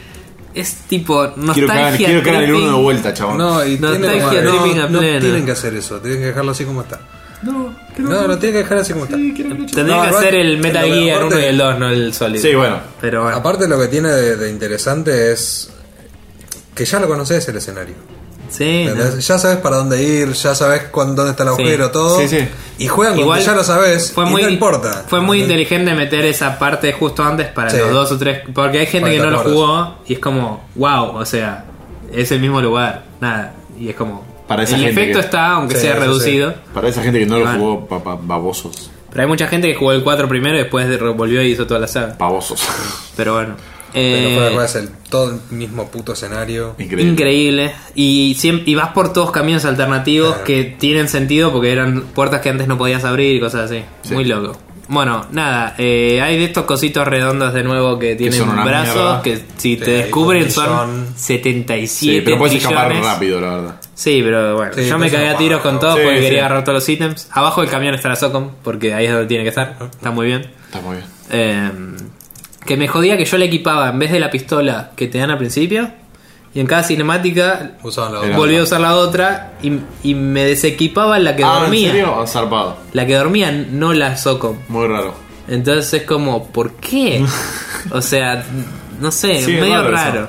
tipo nostalgia. Quiero que hagan el tripping. uno de vuelta, chabón. No, y Nostalgia tiene, tripping a no pleno. tienen que hacer eso, tienen que dejarlo así como está. No, tienen que dejar así como está. Tendría No, que igual, hacer el Metal lo que Gear 1 aparte- y el 2, no el Solid. Sí, bueno. Pero bueno. Aparte lo que tiene de interesante es que ya lo conoces el escenario. Sí, ¿Entendés? no. Ya sabes para dónde ir, ya sabes dónde está el agujero, todo. Sí, sí. Y juegan como Igual que ya lo sabes fue y muy, no importa. Fue muy ¿Entendés? inteligente meter esa parte justo antes para Sí. los 2 o 3. Porque hay gente Para que que no te lo acuerdes. jugó y es como, wow, o sea, es el mismo lugar. Nada. Y es como. Para esa el gente efecto que- está, aunque Sí, sea sí, reducido. Para esa gente que no lo Bueno. jugó, babosos. Pero hay mucha gente que jugó el 4 primero y después volvió y hizo toda la saga. Babosos. Pero bueno. Pero después es todo el mismo puto escenario. Increíble. Increíble. Y vas por todos caminos alternativos Claro. que tienen sentido porque eran puertas que antes no podías abrir y cosas así. Sí. Muy loco. Bueno, nada, hay de estos cositos redondos de nuevo que tienen son una brazos mierda. que si te Sí, descubren un son millón. 77 Sí, pero puedes escapar trillones. rápido, la verdad. Sí, pero bueno, Sí, yo me pues cagué a no, tiros con no. todo Sí, porque sí. quería agarrar todos los ítems. Abajo del camión está la Socom porque ahí es donde tiene que estar. Está muy bien. Está muy bien. Que me jodía que yo le equipaba en vez de la pistola que te dan al principio y en cada cinemática Usaban la Era- otra. volví a usar la otra y me desequipaba la que ¿en dormía. serio? Zarpado. La que dormía, no la Socom. Muy raro. Entonces es como, ¿por qué? O sea, no sé, Sí, medio eso. raro.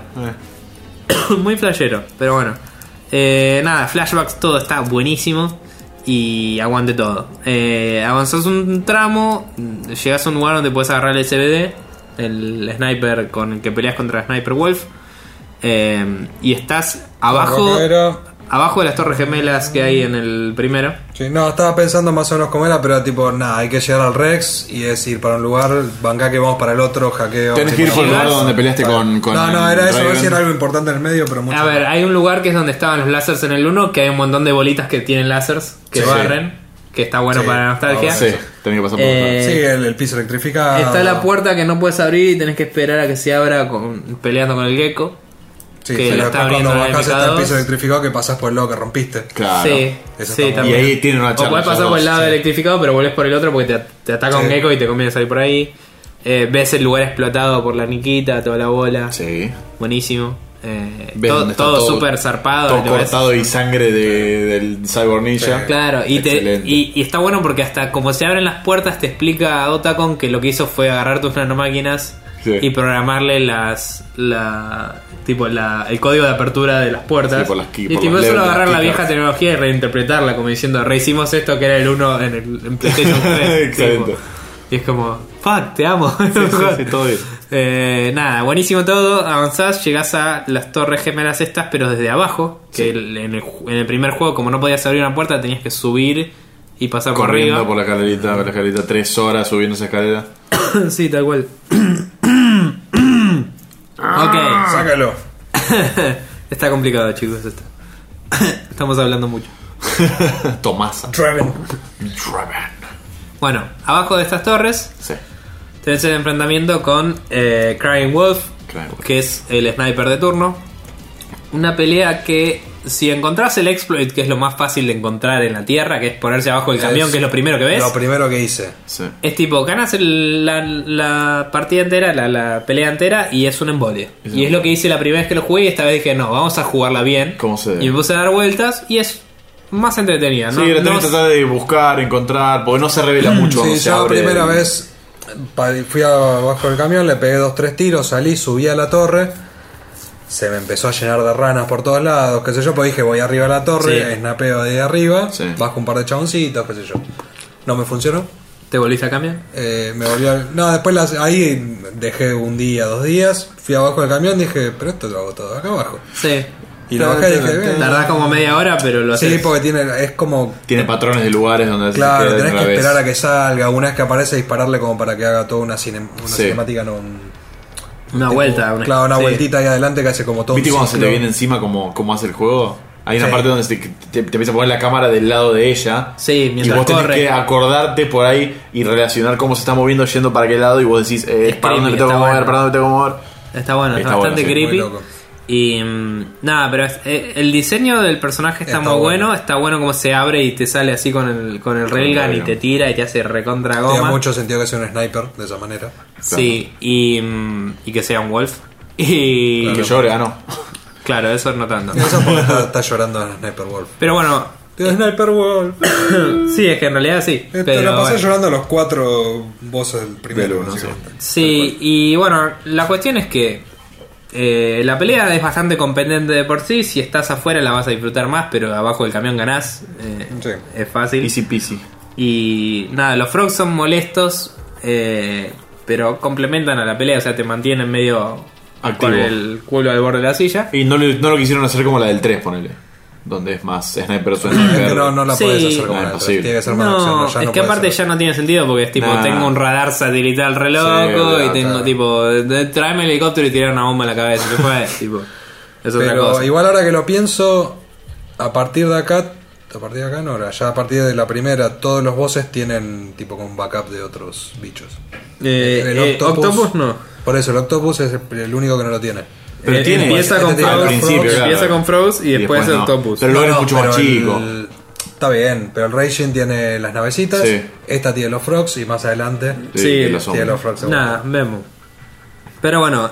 Muy flashero, pero bueno. Nada, flashbacks, todo está buenísimo. Y aguante todo. Avanzás un tramo, llegas a un lugar donde puedes agarrar el SBD, el sniper con el que peleas contra Sniper Wolf. Y estás abajo. Rockero. abajo de las torres gemelas que hay en el primero. Sí, no, estaba pensando más o menos como era, pero tipo, nada, hay que llegar al Rex y es ir para un lugar, banca que vamos para el otro, hackeo. Tenés que ir por el lugar donde peleaste con No, era eso, a ver Raven. si era algo importante en el medio, pero mucho. A ver, hay un lugar que es donde estaban los lásers en el 1, que hay un montón de bolitas que tienen lásers que Sí. barren, que está bueno Sí. para la nostalgia. Sí, tenés que pasar por Eh, Sí, el piso electrificado. Está la puerta que no puedes abrir y tenés que esperar a que se abra peleando con el gecko. Sí, que pero lo está después cuando abriendo en bajás está el MK2. piso electrificado que pasás por el lado que rompiste. Claro. Sí, Eso sí, está también. Y ahí tiene una charla. O puedes pasar esos por el dos, lado sí. electrificado, pero volvés por el otro porque te ataca un Sí. gecko y te conviene salir por ahí. Ves el lugar explotado por la Niquita, toda la bola. Sí. Buenísimo. Ves Todo, dónde está todo súper zarpado. Todo y lo ves. cortado y sangre del Cyborg Ninja. Sí. Claro, Excelente. y está bueno porque hasta como se abren las puertas te explica Otacon que lo que hizo fue agarrar tus nanomáquinas Sí. y programarle el código de apertura de las puertas. Sí, por las y por tipo los solo levels de agarrar las la kickers. vieja tecnología y reinterpretarla como diciendo, rehicimos esto que era el 1 en PlayStation 3. Excelente. tipo. Y es como, fuck, te amo. Sí, todo bien. Nada, buenísimo todo. Avanzás, llegás a las torres gemelas estas, pero desde abajo. Que en el primer juego, como no podías abrir una puerta, tenías que subir y pasar por Corriendo arriba. por la escalerita 3 horas subiendo esa escalera. Sí, tal cual. Ok. Sácalo. Está complicado, chicos, esto. Estamos hablando mucho. Tomasa. Draven. Draven. Bueno, abajo de estas torres Sí. tenés el enfrentamiento con Crying Wolf, Crying Wolf. que es el sniper de turno. Una pelea que, si encontrás el exploit, que es lo más fácil de encontrar en la tierra, que es ponerse abajo del camión, que es lo primero que ves, Lo primero que hice. Sí. es tipo, ganas la partida entera, la pelea entera, y es un embole. Es Y un es lo que hice la primera vez que lo jugué, y esta vez dije, no, vamos a jugarla bien. ¿Cómo se debe? Y me puse a dar vueltas, y es más entretenida. Sí, ¿no? la tenés No que tratar de buscar, encontrar, porque no se revela mucho cuando Sí, se yo la abre. primera vez fui abajo del camión, le pegué 2-3 tiros, salí, subí a la torre. Se me empezó a llenar de ranas por todos lados, qué sé yo, pues dije voy arriba a la torre, Sí. snapeo de arriba, Sí. bajo un par de chaboncitos, qué sé yo. No me funcionó. ¿Te volviste a cambiar? Me volvió no, después ahí dejé un día, 2 días, fui abajo del camión, dije, pero esto lo hago todo acá abajo. Sí. Y lo bajé y dije, bien. Tardás como media hora, pero lo Sí, haces. porque es como Tiene patrones de lugares donde se claro, queda tenés una que vez. esperar a que salga, una vez que aparece dispararle como para que haga toda una Sí. cinemática, no Una tipo, vuelta. claro, una sí. vueltita ahí adelante que hace como todo ¿Viste un cuando se te ciclo. viene encima cómo hace el juego? Hay una Sí. parte donde te empieza a poner la cámara del lado de ella. Sí, Y mientras vos tenés corre. que acordarte por ahí y relacionar cómo se está moviendo yendo para qué lado. Y vos decís, Es ¿para dónde me creepy, tengo que está mover? bueno. ¿Para dónde me tengo que mover? Está bueno, está Está bueno, bastante sí, creepy. muy loco. Y nada, pero el diseño del personaje está Está muy bueno. bueno. Está bueno como se abre y te sale así con el railgun y railgun. te tira y te hace recontra Tiene goma. mucho sentido que sea un sniper de esa manera. Sí, y que sea un wolf. Y Y que llore, no. claro, eso no tanto. Eso porque está llorando en Sniper Wolf. Pero bueno, Sniper Wolf. sí, es que en realidad sí. Te Pero lo pasé bueno. llorando a los 4 bosses del primero. Del uno, básicamente. Sí, y bueno, la cuestión es que la pelea es bastante competente de por sí. Si estás afuera la vas a disfrutar más, pero abajo del camión ganás. Sí. Es fácil. Easy peasy. Y nada, los frogs son molestos, pero complementan a la pelea, o sea, te mantienen medio Activo. con el culo al borde de la silla. Y no lo quisieron hacer como la del 3, ponele. Donde es más sniper o Es que sniper. no la Sí. podés hacer como No, la es otra. imposible. Tiene que ser más acción. No, Ya es no que puede aparte ser. ya no tiene sentido porque es tipo, Nah. tengo un radar satelital re loco Sí, y tengo claro. tipo, tráeme el helicóptero y tirar una bomba en la cabeza. ¿Qué fue? Tipo, es otra Pero cosa. igual ahora que lo pienso, a partir de acá no, ahora ya a partir de la primera, todos los bosses tienen tipo con backup de otros bichos. Octopus no. Por eso, el Octopus es el único que no lo tiene. Pero tiene- empieza este con tiene Frogs, al principio, empieza claro. con Frogs y después el no. Octopus. Pero el lugar es No, mucho más pero chico. Está bien, pero el Raging tiene las navecitas, Sí. esta tiene los Frogs y más adelante Sí, que lo tiene son. los Frogs. Nada, vemos. Pero bueno,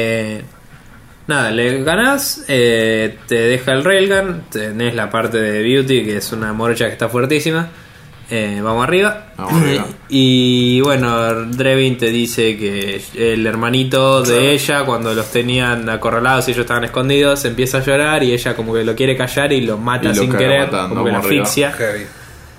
nada, le ganás, te deja el railgun, tenés la parte de Beauty, que es una morocha que está fuertísima. Vamos arriba. Vamos arriba. Y bueno, Drevin te dice que el hermanito de ella, cuando los tenían acorralados y ellos estaban escondidos, empieza a llorar y ella como que lo quiere callar y lo mata Y lo sin caga querer, matando, como que lo vamos arriba. asfixia. Heavy.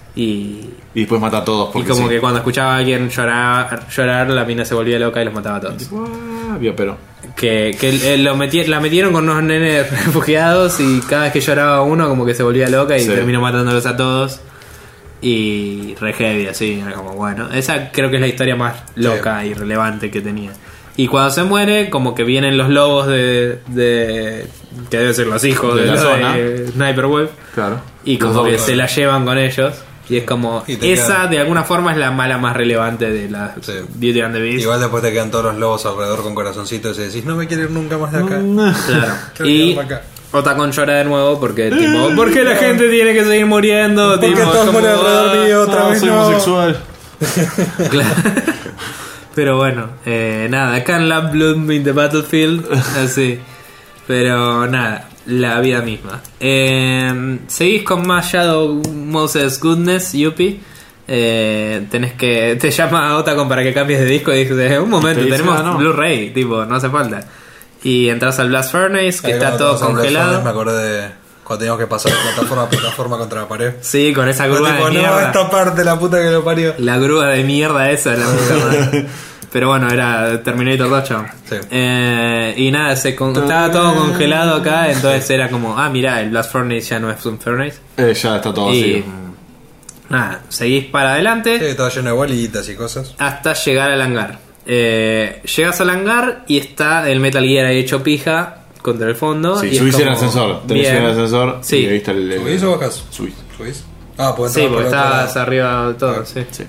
Y después mata a todos. y Porque como sí. que cuando escuchaba a alguien llorar, la mina se volvía loca y los mataba a todos. Vio, pero. Que la metieron con unos nenes refugiados y cada vez que lloraba uno como que se volvía loca y Sí. terminó matándolos a todos. Y re heavy, así, era como bueno. Esa creo que es la historia más loca y relevante que tenía. Y cuando se muere, como que vienen los lobos de que deben ser los hijos De de, la los zona. de Sniper Wolf. Claro. Y Los como que dos. se la llevan con ellos. Y es como, Y te esa quedan- de alguna forma es la mala más relevante de la Sí. Beauty and the Beast. Igual después te quedan todos los lobos alrededor con corazoncitos y decís, no me quiero ir nunca más de acá. Claro. Quiero Y quedarme acá. Otacon llora de nuevo porque tipo, ¿por qué la gente tiene que seguir muriendo? ¿Por qué Tipo, todos como, mueren alrededor mío otra vez? soy No. homosexual. Claro. Pero bueno, nada, Can Love Bloom in the Battlefield, así. Pero nada, la vida misma. Seguís con más Shadow Moses Goodness, Yuppie. Tenés que. Te llama Otacon para que cambies de disco y dices, un momento, Te dice, tenemos no. Blu-ray, tipo, no hace falta. Y entras al Blast Furnace, que Ahí está cuando todo todos hablan de congelado. Sonic, me acordé de cuando teníamos que pasar de plataforma a plataforma contra la pared. Sí, con esa grúa Tipo, de no, mierda. esta parte, la puta que lo parió. La grúa de mierda esa, la puta madre. Pero bueno, era Terminator 2, chavo. Sí. Y nada, estaba todo congelado acá, entonces era como, mirá, el Blast Furnace ya no es un Furnace. Ya está todo Y así. nada, seguís para adelante Sí, estaba lleno de bolitas y cosas. hasta llegar al hangar. Llegas al hangar y está el Metal Gear ahí hecho pija contra el fondo. Sí, y es subís en el como, ascensor. Tenés bien. en el ascensor. Sí. Y ahí está el. ¿Subís o bajás? Subís. ¿Subís? Ah, pues Sí, porque estabas está arriba de todo, sí. Sí.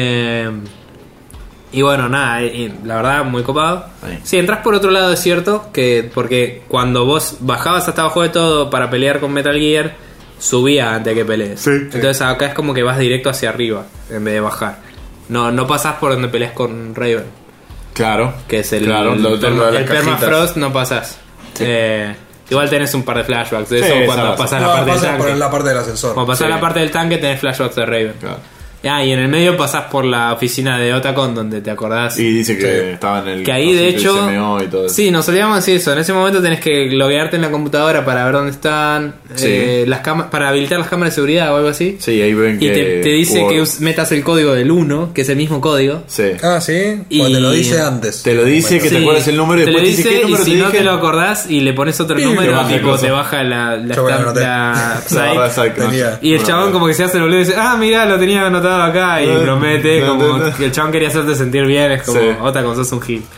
Y bueno, nada, y la verdad, muy copado. Ahí. Si entras por otro lado, es cierto, que porque cuando vos bajabas hasta abajo de todo para pelear con Metal Gear, subía antes de que pelees. Sí. Entonces acá es como que vas directo hacia arriba en vez de bajar. No pasás por donde peleas con Raven, Claro. que es el, Claro, el, lo de las el cajitas. Permafrost, no pasás. Igual tenés un par de flashbacks de Sí, eso cuando sabes. pasás No, la parte del pasa por tanque. la parte del ascensor. Cuando pasás Sí. la parte del tanque tenés flashbacks de Raven. Claro. Y en el medio pasás por la oficina de Otacon donde te acordás. Y dice que Sí. estaba en el. Que ahí de cosito hecho. del CMO y todo eso. Sí, nos olvidamos de decir eso. En ese momento tenés que loguearte en la computadora para ver dónde están. Sí. Para habilitar las cámaras de seguridad o algo así. Sí, ahí ven Y que. te dice hubo- que metas el código del 1, que es el mismo código. Sí. Ah, sí. Y- Pues te lo dice antes. Te lo dice que te Sí, acuerdas el número y te lo después te dice dice, qué número y si te no dije. te lo acordás y le pones otro Y número, te baja el tipo coso. te baja la Yo me lo anoté. la La barra Psych. Psych, no. Tenía. Y el chabón como que se hace el boludo y dice, mirá, lo tenía anotado acá. Y No, promete, no, como no. que el chabón quería hacerte sentir bien. Es como, Sí. Otacon, sos un hit.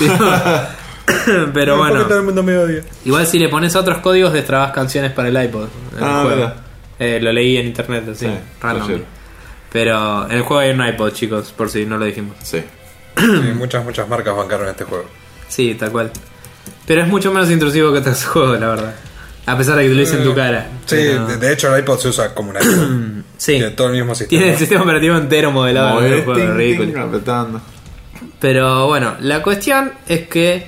Pero Porque bueno, todo el mundo me odia. igual si le pones otros códigos destrabas canciones para el iPod en el juego. verdad. Lo leí en internet así, Sí, random. ayer. Pero en el juego hay un iPod, chicos, por si no lo dijimos. Sí. Sí, muchas marcas bancaron este juego. Sí, tal cual. Pero es mucho menos intrusivo que otros juegos, la verdad. A pesar de que te lo dicen en tu cara. Sí, Pero- de hecho el iPod se usa como un iPod. sí. Tiene todo el mismo sistema. Tiene el sistema operativo entero modelado en el juego, Ting, ridículo. ting, apretando. Pero bueno, la cuestión es que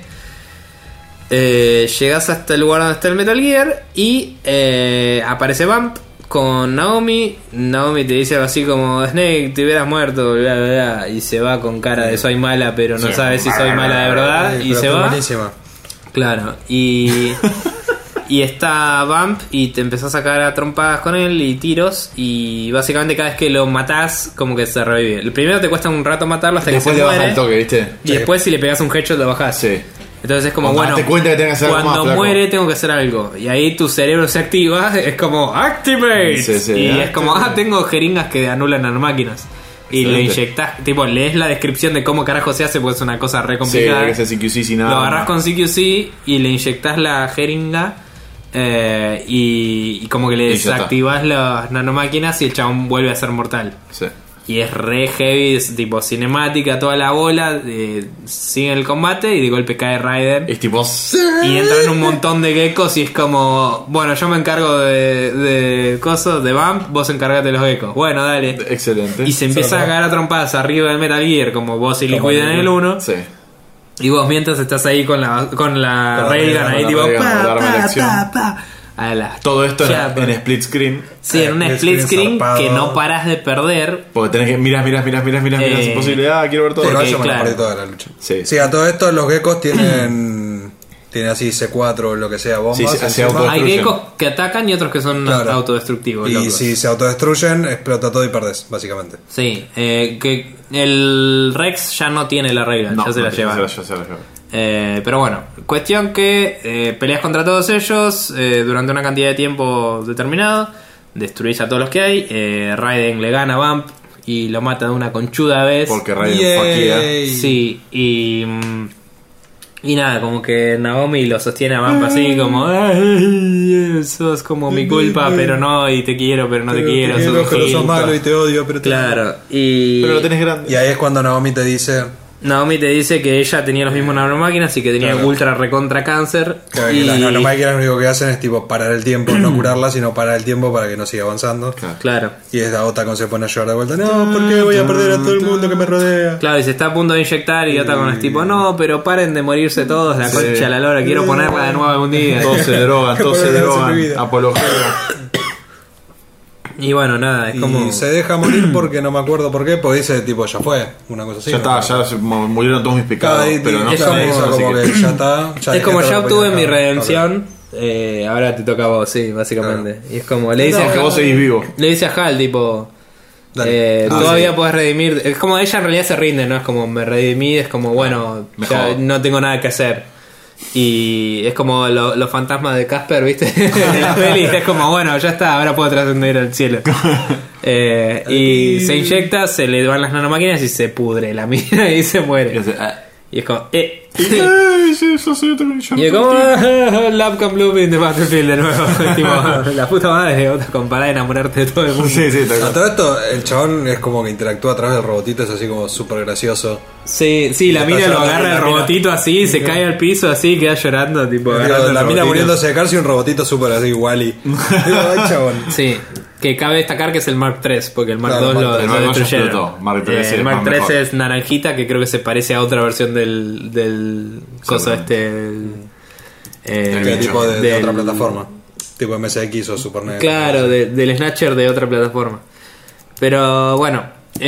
llegas hasta el lugar donde está el Metal Gear y aparece Bump con Naomi. Naomi te dice algo así como, Snake, te hubieras muerto, bla, bla, bla, y se va con cara de soy mala, pero no Sí. sabe si soy mala de verdad, Ay, y pero se está va. buenísima. Claro, y está Bump y te empezás a cagar a trompadas con él y tiros, y básicamente cada vez que lo matás como que se revive. El primero te cuesta un rato matarlo hasta Después que le se baja muere, el toque, ¿viste? y después si le pegas un headshot lo bajás. Sí. Entonces es como, Cuando bueno, te das cuenta que tenés que hacer algo cuando más, flaco. muere tengo que hacer algo. Y ahí tu cerebro se activa, es como, activate. Sí, sí, y es activate. como, tengo jeringas que anulan nanomáquinas. Y le Excelente. inyectás, tipo, lees la descripción de cómo carajo se hace, porque es una cosa re Sí, complicada. hay que hacer CQC sin nada. Lo agarras con CQC y le inyectás la jeringa y como que le Y ya está. desactivás las nanomáquinas y el chabón vuelve a ser mortal. Sí. Y es re heavy, es tipo cinemática, toda la bola, sigue el combate y de golpe cae Raiden. Es tipo. Y entran un montón de geckos y es como, bueno, yo me encargo de cosas, de Bump, vos encargate de los geckos. Bueno, dale. Excelente. Y se empieza a cagar a trompadas arriba del Metal Gear, como vos y Como Liquid en el 1. Sí. Y vos mientras estás ahí con la Railgun ahí, la tipo, Railgun, pa, darme la pa, acción. pa, pa. A la Todo esto chapa. en split screen. Sí, en un split screen zarpado. que no parás de perder. Porque tenés que. Miras, es imposible. Quiero ver todo. Pero Porque, yo me la claro. perdí toda la lucha. Sí. Sí, a todo esto los geckos tienen tiene así C4 o lo que sea, bombas. Sí, se encima. auto- Hay geckos que atacan y otros que son Claro. autodestructivos. Y locos. si se autodestruyen, explota todo y perdés, básicamente. Sí, que el Rex ya no tiene la regla, No, ya se la no, lleva. se la lleva. Pero bueno, cuestión que peleas contra todos ellos durante una cantidad de tiempo determinado, destruís a todos los que hay, Raiden le gana a Vamp y lo mata de una conchuda vez. Porque Raiden Yay. faquea. Sí, y nada, como que Naomi lo sostiene a Vamp así como "Ay, sos como mi culpa, pero no, y te quiero, pero no te quiero, sos un pero gil". sos malo y te odio, pero te Claro, y Pero lo tenés grande. Y ahí es cuando Naomi te dice Naomi te dice que ella tenía los mismos nanomáquinas y que tenía Claro. ultra recontra cáncer. que y... las nanomáquinas lo único que hacen es tipo parar el tiempo, no curarla, sino parar el tiempo para que no siga avanzando. Claro. Y es la Otacon se pone a llorar de vuelta. No, ¿por qué voy a perder a todo el mundo que me rodea? Claro, y se está a punto de inyectar y Otacon es tipo, no, pero paren de morirse todos, la concha de la lora, quiero ponerla de nuevo algún día. Todos se drogan, todos se Por eso drogan. en mi vida. Apología. Y bueno, nada, es Y como... se deja morir porque no me acuerdo por qué, porque dice tipo, ya fue, una cosa así. Ya ¿no? está, ya se murieron todos mis pecados. Cada- Pero no es sé como- eso, así como que- que ya está. Es como dejé ya todo obtuve lo mi que- redención, ahora te toca a vos, sí, básicamente. Y es como, le dice No, a que Hal, vos seguís vivo. le dice a Hal, tipo... Dale. todavía sí. podés redimir. Es como ella en realidad se rinde, ¿no? Es como me redimí, es como bueno, Me ya jodo. no tengo nada que hacer. Y es como los fantasmas de Casper, ¿viste? De la peli. Es como bueno, ya está, ahora puedo trascender al cielo. Y se inyecta, se le van las nanomáquinas y se pudre la mina y se Y muere. hace, Y es como, Ay, sí, eso soy otro que yo Y es no como contigo. Lapcom Blooming de Battlefield de nuevo. Tipo, la puta madre, otra comparada de enamorarte de todo el mundo. Sí, sí, tal A cual. todo esto, el chabón es como que interactúa a través del robotito, es así como súper gracioso. Sí, sí, la Está mina lo llorando agarra la el mina. robotito así, se cae al piso así, queda llorando, tipo, Digo, agarrando el la mina robotito. muriéndose de cárcel y un robotito súper así, Wally. Ay, chabón. Sí, que cabe destacar que es el Mark III, porque el Mark Claro, II el Mark lo III ya destruyeron. explotó. Mark III sí, El es Mark más III mejor. es naranjita, que creo que se parece a otra versión del coso Seguramente. el Que tipo de del- otra plataforma. Tipo MSX o Super NES. Claro, del Snatcher de otra plataforma. Pero bueno,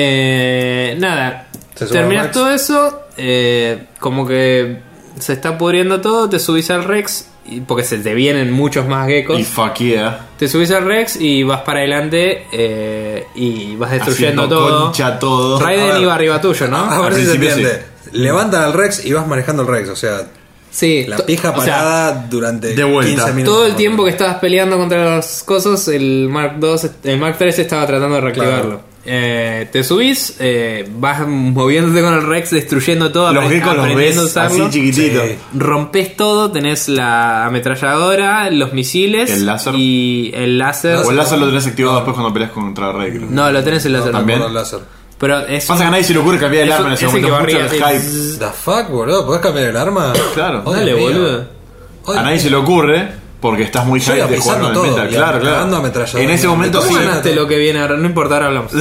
nada. Se sube Terminas al Rex. todo eso, como que se está pudriendo todo, te subís al Rex, porque se te vienen muchos más geckos. Y faquea. Te subís al Rex y vas para adelante y vas destruyendo Haciendo todo. concha todo. A Raiden ver. iba arriba tuyo, ¿no? A ver Al si se principio entiende. Levantan al Rex y vas manejando el Rex, o sea, Sí. la pija o sea, parada durante de vuelta. 15 minutos. todo el tiempo que estabas peleando contra los cosos, el Mark III estaba tratando de reactivarlo. Te subís, vas moviéndote con el Rex, destruyendo todo, Los geckos los aprendiendo a ves usarlo. así chiquititos. Sí. Rompes todo, tenés la ametralladora, los misiles El láser. y el láser. O el láser lo tenés activado después cuando peleas contra Rey, creo. No, lo tenés el láser. también. Con el láser. Pero es Pasa que a nadie se le ocurre cambiar el es arma en ese ese momento. que Mucho barría, el sí. hype. The fuck, boludo, ¿podés cambiar el arma? Claro. Oh, Dale, Dios mío. boludo. Oh, A nadie se le ocurre porque estás muy Yo hype iba de jugar pisando con el todo, metal. iba Claro, cagando claro. ametralladora. En ese momento ¿Cómo sí. Ganaste lo que viene ahora, no importa, ahora hablamos.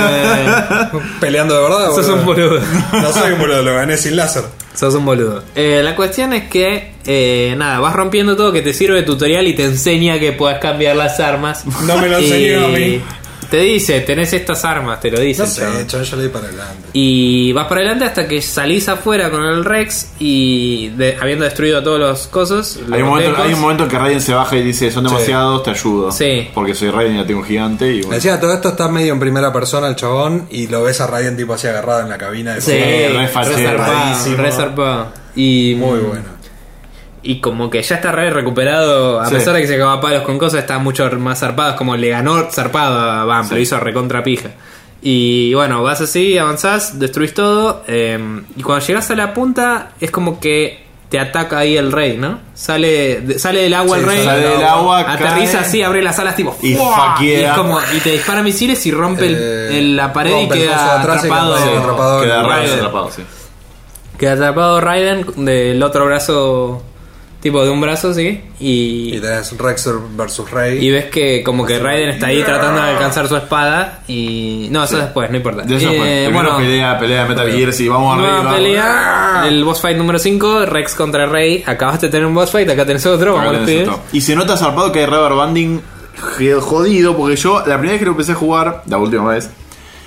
Peleando de verdad, Sos boludo. un boludo. No soy un boludo, lo gané sin láser. Sos un boludo. La cuestión es que, nada, vas rompiendo todo que te sirve de tutorial y te enseña que puedes cambiar las armas. No me lo enseñó a mí. Te dice, tenés estas armas, te lo dice. No el chabón. sé, chabón, yo le di para adelante. Y vas para adelante hasta que salís afuera con el Rex y habiendo destruido todos los cosos. Hay los un geckos. momento en que Raiden se baja y dice: son demasiados, te ayudo. Sí. Porque soy Raiden y ya tengo un gigante. Y bueno. Decía, todo esto está medio en primera persona el chabón y lo ves a Raiden tipo así agarrado en la cabina. De Sí, re fachero, zarpado, re zarpado. Y Muy bueno. Y como que ya está re recuperado, a Sí. pesar de que se acaba a palos con cosas, está mucho más zarpado. Es como le ganó zarpado a Vamp, Sí. lo hizo recontra pija. Y bueno, vas así, avanzás, destruís todo. Y cuando llegas a la punta, es como que te ataca ahí el rey, ¿no? Sale del agua Sí, el rey, sale del agua, aterriza cae. así, abre las alas tipo Y ¡fua! faquea. Y es como, y te dispara misiles y rompe la pared y rompe el coso queda de atrás y atrapado. queda atrapado en Queda el Raiden Raiden. atrapado, sí. Queda atrapado Raiden del otro brazo, tipo de un brazo, sí. Y tenés Rex versus Rey. Y ves que como que Raiden está ahí tratando de alcanzar su espada y... No, eso después, no importa. De eso fue. Primero pelea de Metal Gear, sí, vamos a nueva arriba. pelea, el boss fight número 5, Rex contra Rey. Acabaste de tener un boss fight, acá tenés otro, vamos a los pibes. Y se nota zarpado que hay rubber banding jodido, porque yo la primera vez que lo empecé a jugar, la última vez,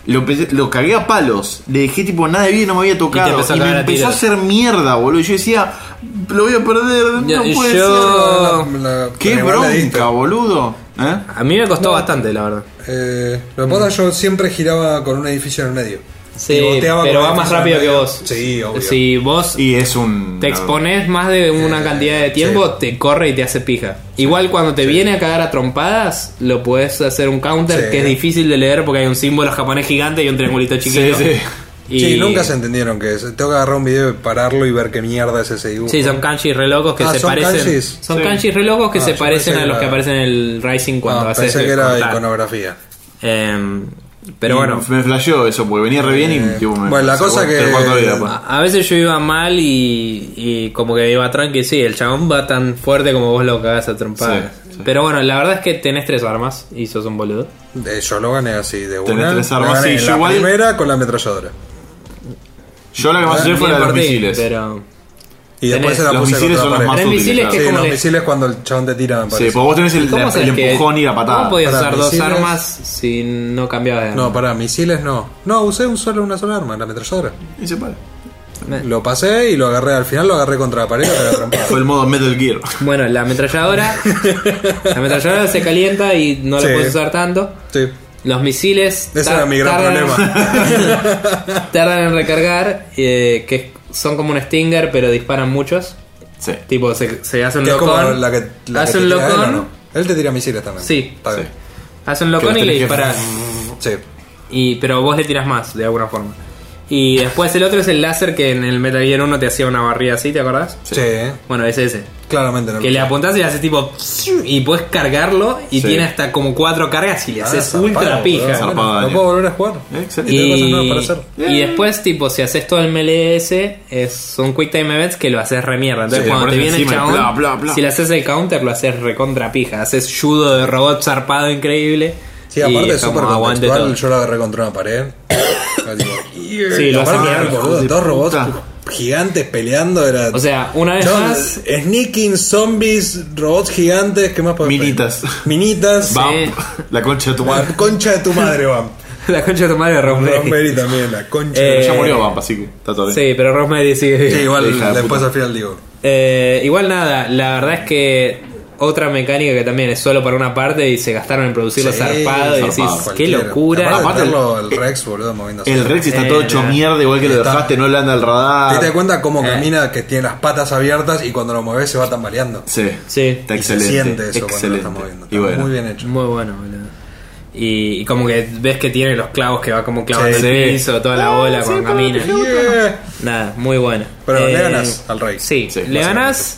Lo cagué a palos. Le dejé tipo nada de vida y no me había tocado. empezó a Y me cagar a empezó a tiros. hacer mierda, boludo. Y yo decía, lo voy a perder. No puede yo- ser. Qué Igual le diste. bronca, boludo. ¿Eh? A mí me costó bastante, la verdad. Lo que pasa es que yo siempre giraba con un edificio en el medio. Sí, Y boteaba pero con va el más edificio rápido en que el medio. vos. Sí, obvio. Si vos Y es un. te expones más de una cantidad de tiempo, sí. te corre y te hace pija. Igual cuando te viene a cagar a trompadas, lo puedes hacer un counter Sí. que es difícil de leer porque hay un símbolo japonés gigante y un triangulito chiquito. Sí, sí. Y- Sí, nunca se entendieron que es. Tengo que agarrar un video y pararlo y ver qué mierda es ese dibujo. Sí, son kanjis re locos que se ¿son parecen. kanjis? Son Sí. kanjis re locos que se yo parecen pensé a que los que era- aparecen en el Rising cuando haces pensé que era contar. iconografía. Pero Y bueno, Me flasheó eso, porque venía re bien y tipo, me. bueno, la cosa se- que- te cortó la vida, pues. a veces yo iba mal y como que iba tranqui, sí, el chabón va tan fuerte como vos lo cagás a trompadas. Sí, sí. Pero bueno, la verdad es que tenés 3 armas y sos un boludo. Yo lo gané así de Tenés una. 3 armas, La gané sí, en yo la igual- primera con la ametralladora. Yo la que más usé fue la de los Bien por ti, misiles. Pero Y después Tenés- se la los puse misiles contra son la los pared. más Tenés útiles. misiles ¿sabes? que Sí, como los que- misiles cuando el chabón te tira, me Sí, parece. pues vos tenés el ¿cómo sabes que- empujón y la patada. ¿Cómo podías Para usar 2 misiles- armas si no cambiabas de arma? No, para misiles no. No, usé una sola arma, la ametralladora. Y se para. Lo pasé y lo agarré, al final lo agarré contra la pared y lo agarré. Fue el modo Metal Gear. Bueno, la ametralladora se calienta y no la Sí. puedes usar tanto. Sí. Los misiles Ese era mi gran problema. tardan en recargar, que son como un Stinger, pero disparan muchos. Sí. Tipo, se hace un Que es como locón. la que hace te un tira él, ¿o locón. no? Él te tira misiles también. Sí. Está bien. Hace un Que locón los y le tenés que- disparas. Sí. Pero vos le tiras más, de alguna forma. Y después el otro es el láser que en el Metal Gear 1 te hacía una barrida así, ¿te acordás? Sí. Bueno, es ese. Claramente no. Que le apuntás y le haces tipo. Y puedes cargarlo y Sí. tiene hasta como 4 cargas y le haces zarpado, ultra pija. boludo. Zarpado, Bueno, Daniel. lo puedo volver a jugar. Excelente. Y tengo cosas nuevas para hacer. Y después, tipo, si haces todo el melee ese, son quick time events que lo haces re mierda. Entonces, Sí, cuando le te pones viene el encima y chabón, bla, bla, bla. si le haces el counter, lo haces recontra pija. Haces judo de robot zarpado increíble. Sí, y aparte es es súper como aguante contextual. todo. Yo lo agarré contra una pared. Sí, lo hace Aparte, mierda. boludo, de dos robots puta. gigantes peleando. Era. O sea, una vez No, más. Sneaking, zombies, robots gigantes. ¿Qué más podemos Minitas. pedir? Minitas. Bam. La concha de tu La madre. concha de tu madre, Bam. La concha de tu madre de Rosemary. Rosemary también, la concha Eh, de Ya murió Bam, así que está todo bien. Sí, pero Rosemary sigue. Sí, igual hija de después puta. al final digo. Igual nada, la verdad es que otra mecánica que también es solo para una parte y se gastaron en producirlo Sí, zarpado y decís, zarpado, qué cualquiera. locura. Aparte, Aparte verlo, el Rex, boludo, moviéndose. El Rex está todo hecho no. mierda, igual que lo Está- dejaste, no le anda el radar. ¿Te das cuenta cómo camina que tiene las patas abiertas y cuando lo mueves se va tambaleando? Sí. Sí, Está Y se excelente. siente eso cuando lo excelente. está moviendo. Y Está bueno. muy bien hecho. muy bueno, boludo. Y como que ves que tiene los clavos que va como clavando Sí. el piso, toda la bola cuando camina. Yeah. Nada, muy bueno. Pero le ganas al Rey. Sí, Sí, le ganas.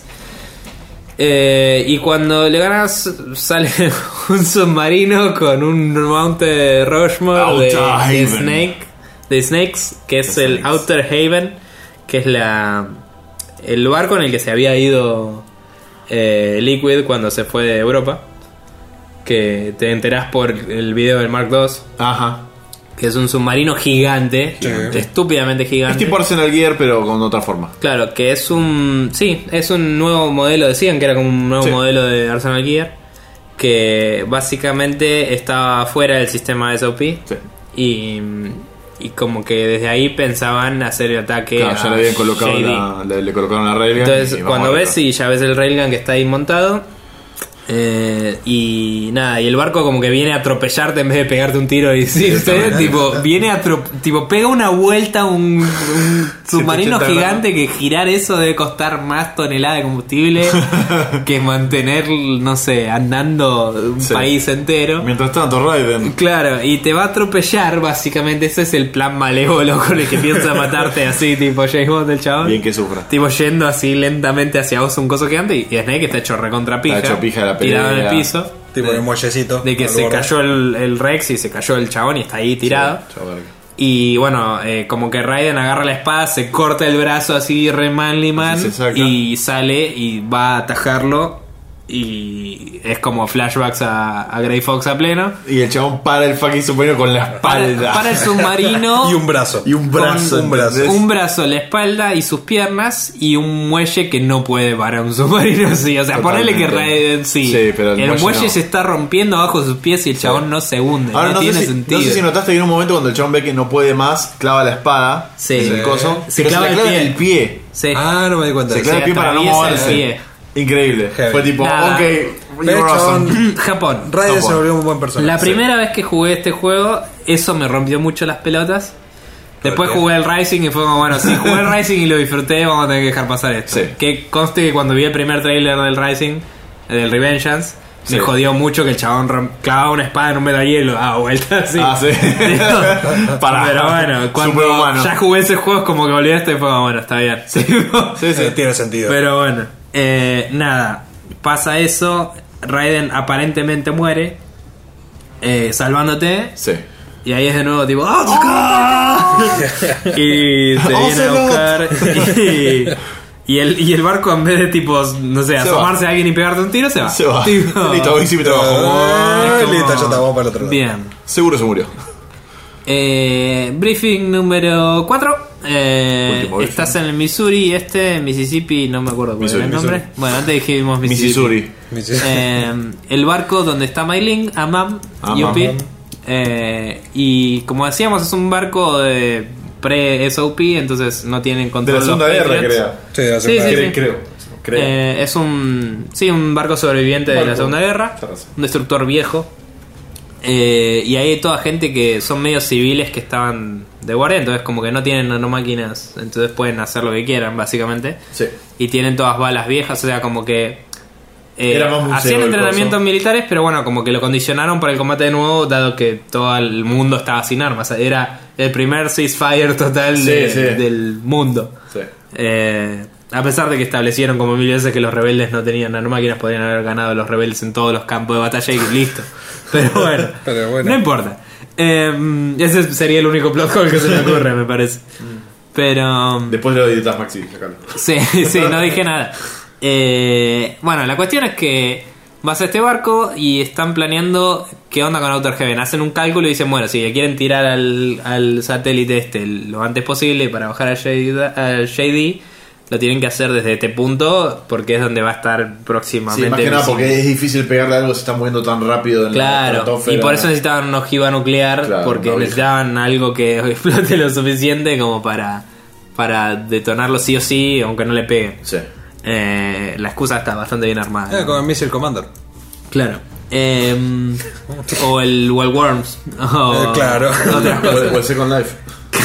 Y cuando le ganas, sale un submarino con un mount Rushmore de Outer Haven. de Snakes, que es el Snakes. Outer Haven, que es el barco en el que se había ido Liquid cuando se fue de Europa. Que te enterás por el video del Mark II, Ajá. que es un submarino gigante, estúpidamente Es gigante. tipo Arsenal Gear, pero con otra forma. Claro, que es un... Sí, es un nuevo modelo, decían que era como un nuevo Sí. modelo de Arsenal Gear, que básicamente estaba fuera del sistema SOP Sí. y como que desde ahí pensaban hacer el ataque Claro, ya a le habían colocado JD. le colocaron la railgun. Entonces y vamos cuando a ver. ves y ya ves el railgun que está ahí montado, y nada, y el barco como que viene a atropellarte en vez de pegarte un tiro y decirte, tipo, viene a tipo, pega una vuelta un submarino 180 gigante que girar eso debe costar más toneladas de combustible que mantener, no sé, andando un Sí. país entero. Mientras tanto, Raiden. Claro, y te va a atropellar, básicamente. Ese es el plan malévolo con el que piensa matarte, así, tipo James Bond, el chabón. Bien que sufra. Tipo yendo así lentamente hacia vos un coso gigante y Snake está hecho recontra pija, Está hecho pija la tirado en el pelea. piso. Tipo en el muellecito. De que al se borde. cayó el Rex y se cayó el chabón y está ahí tirado. Chau, verga. Y bueno, como que Raiden agarra la espada, se corta el brazo así re manly man Así se saca. y sale y va a atajarlo. y es como flashbacks a Grey Fox a pleno. Y el chabón para el fucking submarino con la espalda. Para el submarino Y un brazo. Y un brazo. Un brazo. ¿entendés? un brazo, la espalda y sus piernas y un muelle que no puede parar un submarino así. O sea, Totalmente. ponele que Raiden sí. Sí, pero el muelle muelle no. se está rompiendo abajo de sus pies y el chabón no se hunde. Ahora no no, tiene sé si, sentido. no sé si notaste que en un momento cuando el chabón ve que no puede más, clava la espada Sí. en el coso, Se pero clava se el la clava pie. en el pie. Sí. Ah, no me di cuenta. Se de clava eso. el pie para no atraviesa el moverse. pie. Increíble. Heavy. Fue tipo, Nada. ok, Pero you're awesome. chabón, Japón. Raiden se Japón. volvió un buen personaje. La primera vez que jugué este juego, eso me rompió mucho las pelotas. Después ¿Por qué? jugué el Rising y fue como, bueno, si jugué el Rising y lo disfruté, vamos a tener que dejar pasar esto. Sí. Que conste que cuando vi el primer trailer del Rising, del Revengeance, Sí. me jodió mucho que el chabón clavaba una espada en un metal a vuelta así. Ah, sí. Pero bueno, cuando Superhumano. ya jugué ese juego es como que volví a esto y fue como, bueno, está bien. Sí, sí. Tiene sentido. Pero bueno, nada, pasa eso, Raiden aparentemente muere, salvándote. Sí. Y ahí es de nuevo tipo ¡Ah! Y te viene a buscar y el barco en vez de tipo, no sé, asomarse a alguien y pegarte un tiro, se va. Se va. Tipo, Listo, hice mi trabajo. es como- Listo, ya estamos para el otro lado. Bien. Seguro se murió. Briefing número 4. Último briefing. Estás en el Missouri, Mississippi, no me acuerdo cuál era el Missouri, nombre. Bueno, antes dijimos Mississippi. Missouri. El barco donde está Mei-Ling, Amam, Amam. Yuppie. Y como decíamos, es un barco de pre-SOP, entonces no tienen De control. la Segunda los Guerra, Patriots. creo. Sí, de la Sí, segunda sí, vez. sí. Creo. Es un barco sobreviviente de la Barco. Segunda Guerra, Tienes razón. un destructor viejo. Y ahí hay toda gente que son medios civiles que estaban de guardia, entonces como que no tienen nanomáquinas, entonces pueden hacer lo que quieran básicamente. Sí. Y tienen todas balas viejas, o sea, como que Era más museo hacían el entrenamientos coso. militares, pero bueno, como que lo condicionaron para el combate de nuevo, dado que todo el mundo estaba sin armas. Era el primer ceasefire total Sí, sí. del mundo. Sí. A pesar de que establecieron como mil veces que los rebeldes no tenían nanomáquinas, podrían haber ganado los rebeldes en todos los campos de batalla y listo. Pero bueno, Pero bueno. no importa. Ese sería el único plot hole que se me ocurre, me parece. Pero Después lo editas, Maxi, sacalo. sí, sí, no dije nada. Bueno, la cuestión es que vas a este barco y están planeando qué onda con Outer Heaven. Hacen un cálculo y dicen, bueno, si le quieren tirar al satélite lo antes posible para bajar al JD, lo tienen que hacer desde este punto porque es donde va a estar próximamente. Sí, más que nada visible. porque es difícil pegarle algo, se está moviendo tan rápido en la Claro, estratosfera. y por eso necesitaban una ojiva nuclear, Claro, porque una necesitaban algo que explote lo suficiente como para detonarlo sí o sí, aunque no le peguen. Sí. La excusa está bastante bien armada. Con el Missile Commander. Claro. O el Well Worms. O Claro. otras cosas. O el Second Life.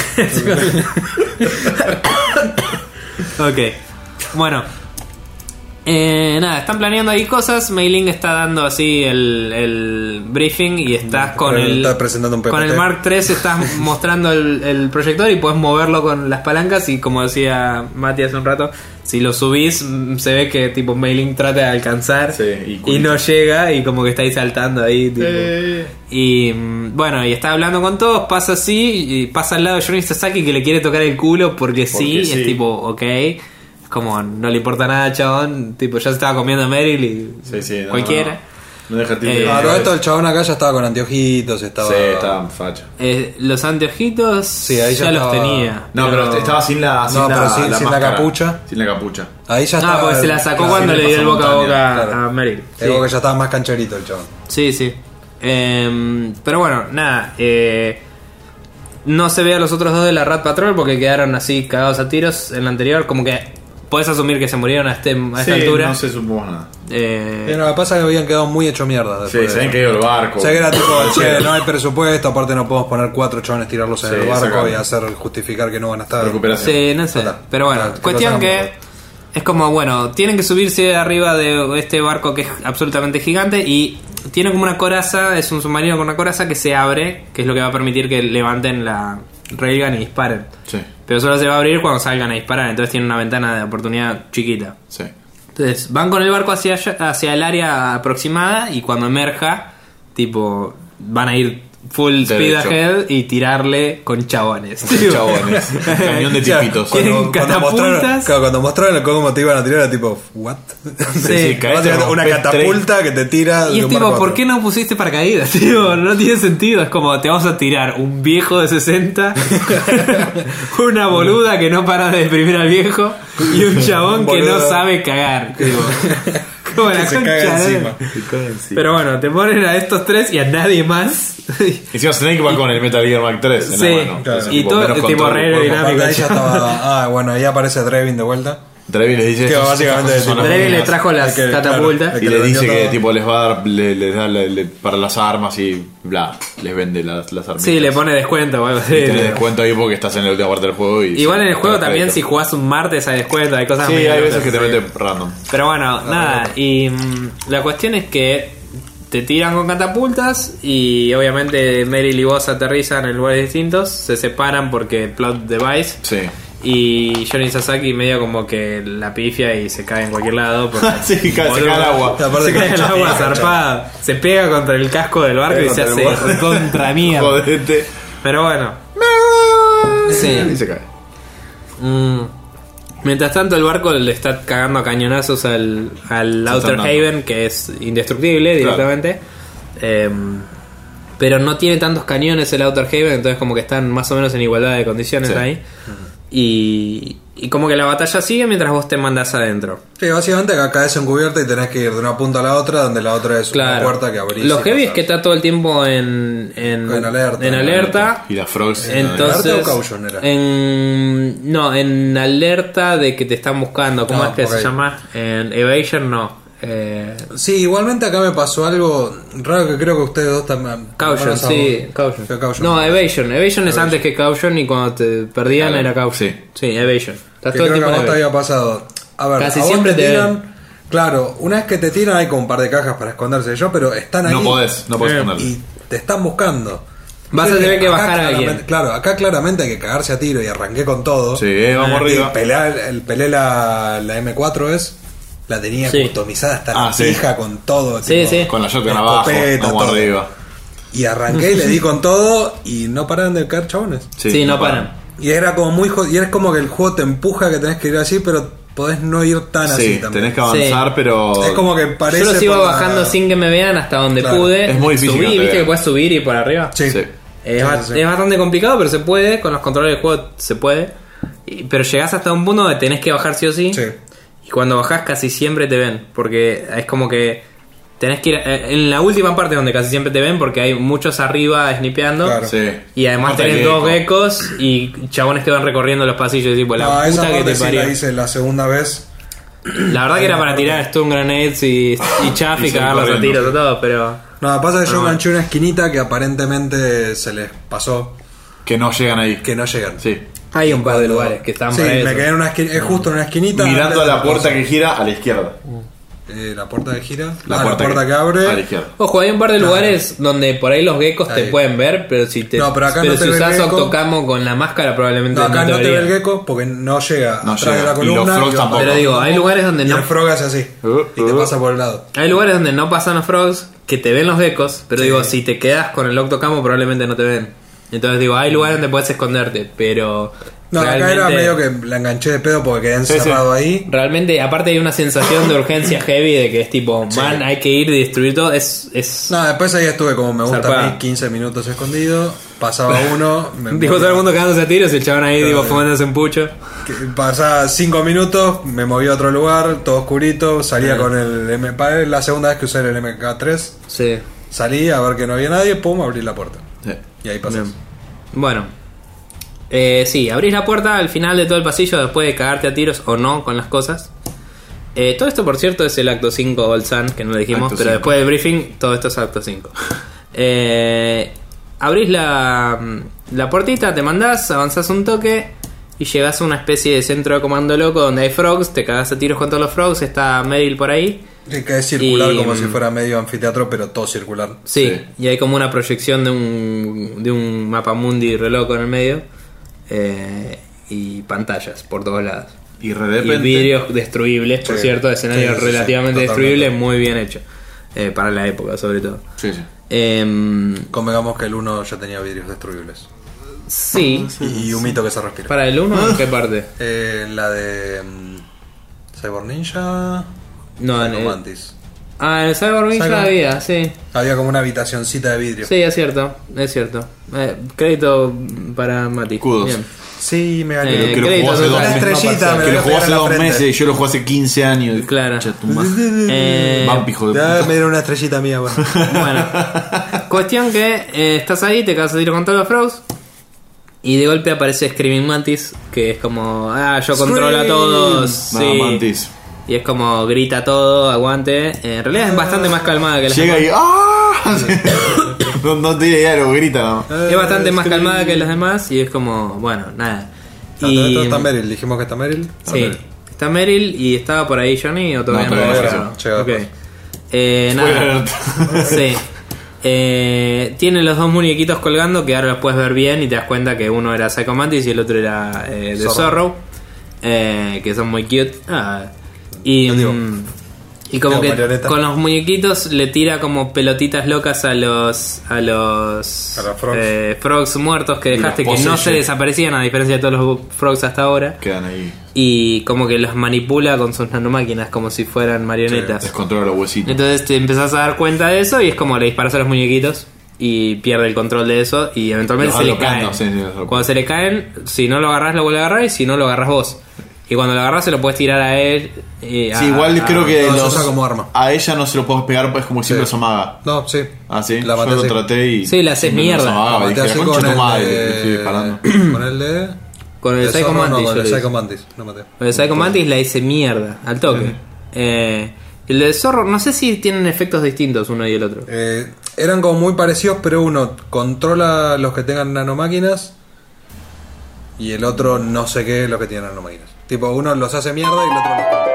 Ok. Bueno. Nada, están planeando ahí cosas. Mei-Ling está dando así el briefing y estás con Está presentando un PPT. con el Mark III estás mostrando el proyector y puedes moverlo con las palancas y como decía Mati hace un rato, si lo subís se ve que tipo Mei-Ling trata de alcanzar Sí, y no llega y como que está ahí saltando ahí tipo. Y bueno, y está hablando con todos, pasa así y pasa al lado de Johnny Sasaki que le quiere tocar el culo porque sí, sí. es tipo, ok. Como no le importa nada, chabón. Tipo, ya se estaba comiendo a Meryl y Sí, sí, no, cualquiera. No deja tiempo. Ah, todo esto el chabón acá ya estaba con anteojitos, estaba... Sí, estaba facha. Los anteojitos Sí, ahí ya ya los estaba- tenía. No, pero estaba sin la. No, pero sin la máscara. capucha. Sin la capucha. Ahí ya No, estaba... porque se la sacó claro, cuando sí, le le dio el pasó boca a boca montaña, claro. a Meryl. Sí, Digo que ya estaba más cancherito el chabón. sí. Sí. Pero bueno, nada. No se ve a los otros dos de la Rat Patrol porque quedaron así cagados a tiros en la anterior. Como que podés asumir que se murieron a esta Sí, altura. no se supo nada. Pero lo que pasa es que habían quedado muy hecho mierda. Sí, después se de- habían caído el barco. O sea que era tipo, che, no hay presupuesto, aparte no podemos poner 4 chabones tirarlos en Sí, el barco sacamos. y hacer justificar que no van a estar. Recuperación. Sí, no sé. Total. Pero bueno, Claro, que cuestión lo que sacamos. es como, bueno, tienen que subirse arriba de este barco que es absolutamente gigante y tiene como una coraza, es un submarino con una coraza que se abre, que es lo que va a permitir que levanten la railgun y disparen. Sí, Pero solo se va a abrir cuando salgan a disparar, entonces tiene una ventana de oportunidad chiquita. sí. Entonces van con el barco hacia el área aproximada y cuando emerja, tipo, van a ir full speed Derecho. ahead y tirarle con chabones. Chabones. Cañón de tipitos. Tienen catapultas. Cuando mostraron cómo te iban a tirar, era tipo, ¿what? Sí. caíste, Una rompes catapulta que te tira. Y de es un tipo, barco a ¿por otro. qué no pusiste paracaídas? Tío, no tiene sentido. Es como, te vamos a tirar un viejo de 60, una boluda que no para de deprimir al viejo y un chabón que no Boluda. sabe cagar. Tipo, como la Que se concha caga de- encima. Pero bueno, te ponen a estos tres y a nadie más. Encima Snake va con el Metal Gear Mark 3 en Sí, la mano. claro. Entonces, Y todo menos tipo control del re cuerpo. dinámico. Aparte ahí ya estaba. Bueno, ahí aparece Drevin de vuelta. Draven les dice Que "Estas- básicamente estas son las Drake le mías". trajo las Hay que- catapultas. claro, Y que le le dice vendió que todo. tipo les va a dar les da para las armas y bla, les vende las armas. Sí, le pone descuento o algo así. Y tenés descuento ahí porque estás en la última parte del juego. Y Igual en el sí, juego te da también, si crédito. jugás un martes hay descuento, hay cosas Sí, medio hay locas. veces que te mete random. Pero bueno, nada, y la cuestión es que te tiran con catapultas y obviamente Meryl y vos aterrizan en lugares distintos, se separan porque plot device Sí. y Johnny Sasaki medio como que la pifia y se cae en cualquier lado porque Sí, se cae al agua. Aparte se cae que al agua chatea, zarpada, se pega contra el casco del barco y se Contra el hace barco. contra mierda. Jodete. Pero bueno. Sí. Y se cae. Mientras tanto el barco le está cagando a cañonazos al Outer dando. Haven, que es indestructible directamente. Pero no tiene tantos cañones el Outer Haven, entonces como que están más o menos en igualdad de condiciones Sí. ahí. Y como que la batalla sigue mientras vos te mandás adentro. Sí, básicamente acá caes en cubierta y tenés que ir de una punta a la otra, donde la otra es una Claro. puerta que abrís. Lo y heavy es pasás. que está todo el tiempo en alerta. en alerta. Y la Frogs. Entonces, ¿Alerta o caution era? no, en alerta de que te están buscando. ¿Cómo Ah, es que ok. se llama? En Evasion no. Sí, igualmente acá me pasó algo raro que creo que ustedes dos también. Caution, bueno, sí, sabemos. Caution. Fue Caution. No, Evasion. Evasion es antes que Caution y cuando te perdían Claro, era Caution. sí. Sí, Evasion. Estás Que todo el creo que tiempo a en vos te Evasion. había pasado. A ver, Casi a vos siempre te tiran. Claro, una vez que te tiran hay como un par de cajas para esconderse yo, pero están ahí. No podés ponerlo. Y te están buscando. Vas a tener que Acá bajar a alguien. claramente- Claro, acá claramente hay que cagarse a tiro y arranqué con todo. Sí, vamos Y arriba. peleé la M4 la tenía Sí. customizada hasta Ah, la sí. pija con todo. Sí, sí. Con la shotgun abajo, escopeta, vamos todo. arriba. Y arranqué y le di con todo y no pararon de caer chabones. Sí, no paran. Y era como muy y es como que el juego te empuja que tenés que ir así, pero podés no ir tan así Sí, también. tenés que avanzar, Sí. pero. Es como que parece. Yo los iba por la- bajando sin que me vean hasta donde Claro. pude. Es muy difícil Subí, que no te viste vean. que puedes subir y por arriba. Sí. Sí. Es, Sí, sí. es bastante complicado, pero se puede. Con los controles del juego se puede. Pero llegás hasta un punto donde tenés que bajar sí o sí. Sí. Y cuando bajás casi siempre te ven. Porque es como que tenés que ir en la última parte donde casi siempre te ven porque hay muchos arriba snipeando. Claro. Sí. Y además Aparte tenés gecko. dos geckos y chabones que van recorriendo los pasillos. Tipo, la No, esa puta que parte te sí parió. la hice la segunda vez. La verdad que era para tirar stun grenades y chaff Y y seguir cagarlos a corriendo. tiros y todo, pero... No, pasa que yo bueno. enganché una esquinita que aparentemente se les pasó Que no llegan ahí. que no llegan. Sí. Hay un par de lugares que están Sí, para me eso. quedé en una esquina, es justo en una esquinita. Mirando antes a de la puerta cosa. que gira a la izquierda. La puerta que gira. La La puerta que a la abre. izquierda. Ojo, hay un par de lugares donde por ahí los geckos te Ahí. pueden ver, pero si te No, pero acá no te si ve el usás gecko. Octocamo con la máscara probablemente No, acá no te ve el verían. gecko porque no llega No atrás llega. de la Y columna. los frogs va tampoco. Pero digo, hay lugares donde Y no el frog hace así. Y te pasa por el lado. hay lugares donde no pasan los frogs que te ven los geckos, pero Sí. digo, si te quedas con el Octocamo probablemente no te ven. Entonces digo, hay lugares donde puedes esconderte, pero No, acá era realmente- medio que la enganché de pedo porque quedé Sí, encerrado ahí. Realmente, aparte hay una sensación de urgencia heavy de que es tipo, man, hay que ir y destruir todo. Es No, después ahí estuve como me gusta Zarpada. a mí 15 minutos escondido. Pasaba uno. dijo todo el mundo cagándose a tiros y el chabón ahí, Claro. digo, fumándose un pucho. Pasaba 5 minutos, me moví a otro lugar, todo oscurito. Salía con el MP. La segunda vez que usé el MK3. Sí. Salí a ver que no había nadie, pum, abrí la puerta. Sí. Y ahí pasé. Bien. Bueno. Sí, abrís la puerta al final de todo el pasillo después de cagarte a tiros o no con las cosas. Todo esto, por cierto, es el acto 5 Old Sun, que no lo dijimos, Acto pero 5. después del briefing, todo esto es acto 5. Abrís la puertita, te mandás, avanzás un toque y llegás a una especie de centro de comando loco donde hay frogs, te cagás a tiros con todos los frogs, está Meryl por ahí. Sí, que es circular Y, como si fuera medio anfiteatro, pero todo circular. Sí, Sí. y hay como una proyección de un mapa mundi re loco en el medio. Y pantallas por todos lados. Y de Y repente. vidrios destruibles, por Sí. cierto, escenario Sí, sí, sí, relativamente totalmente. destruible, muy bien hecho. Para la época, sobre todo. Sí, sí. Convengamos que el 1 ya tenía vidrios destruibles. Sí. Y un mito que se respira. ¿Para el 1 en qué parte? La de Cyborg Ninja. No, en Psycho el... Mantis. Ah, en el Cyborg Ninja Cyborg- había, sí. Había como una habitacioncita de vidrio. Sí, es cierto, es cierto. Crédito para Mati. Escudos. Bien. Sí, me gané. Eh, Que lo crédito jugó hace total. dos Una meses. estrellita, me Que lo lo voy jugó a hace pegar en 2 la frente. meses y yo lo jugué hace 15 años. Claro. Concha tu madre. Eh, Hijo de Ya puta. me dieron una estrellita mía, bueno. Bueno, cuestión que estás ahí, te cagas a tiro con todos los frogs. Y de golpe aparece Screaming Mantis, que es como, yo controlo a todos. Nada, Sí. Mantis. Y es como grita todo, aguante. En realidad es bastante más calmada que las Llega demás. y ¡ah! No tiene diálogo, grita, ¿no? Es bastante más calmada que las demás y es como, bueno, nada. Y está Meryl, dijimos que está Meryl. Sí, está Meryl y estaba por ahí Johnny o todavía No, no, todavía llegó? no llegó. Ok. Después. Nada. Sí. Tiene los dos muñequitos colgando que ahora los puedes ver bien y te das cuenta que uno era Psycho Mantis y el otro era The Zorro, que son muy cute. Y, Lo digo. y como Digo, que marioneta. con los muñequitos le tira como pelotitas locas a los frogs. frogs muertos que Y dejaste, los que no se posee. desaparecían a diferencia de todos los frogs hasta ahora. Quedan ahí. Y como que los manipula con sus nanomáquinas como si fueran marionetas. Descontrola los huesitos. Entonces te empezás a dar cuenta de eso y es como le disparas a los muñequitos y pierde el control de eso y eventualmente Los se le alocando, caen. sí, sí, los alocando. Cuando se le caen, si no lo agarras lo vuelve a agarrar y si no lo agarras vos. Y cuando lo agarras se lo puedes tirar a él. Sí, igual creo que no, se usa como arma. a ella no se lo puedo pegar, pues como siempre Sí. los amaga. No, sí. Ah, sí. La Yo maté lo así. traté y. Sí, la haces siempre los mierda. amagaba. La maté Dije, así la con concha de el tu madre, de- le estoy disparando. Con el de... Con el de Psycho Zorro, Mantis. no, yo con el le Psycho hice. Mantis. No maté. Con el Psycho Mantis la hice mierda, al toque. El de Zorro, no sé si tienen efectos distintos uno y el otro. Eran como muy parecidos, pero uno controla los que tengan nanomáquinas y el otro no sé qué los que tienen nanomáquinas. Tipo, uno los hace mierda y el otro los controla.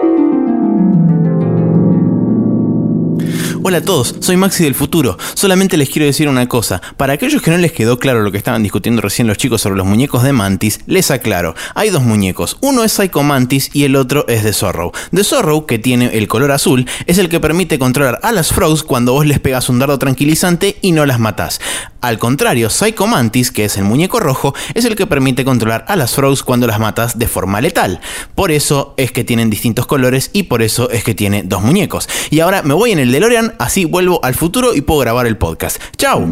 Hola a todos, soy Maxi del futuro. Solamente les quiero decir una cosa. Para aquellos que no les quedó claro lo que estaban discutiendo recién los chicos sobre los muñecos de Mantis, les aclaro. Hay dos muñecos. Uno es Psycho Mantis y el otro es The Zorro. The Zorro, que tiene el color azul, es el que permite controlar a las frogs cuando vos les pegas un dardo tranquilizante y no las matás. Al contrario, Psycho Mantis, que es el muñeco rojo, es el que permite controlar a las frogs cuando las matas de forma letal. Por eso es que tienen distintos colores y por eso es que tiene dos muñecos. Y ahora me voy en el DeLorean, así vuelvo al futuro y puedo grabar el podcast. ¡Chao!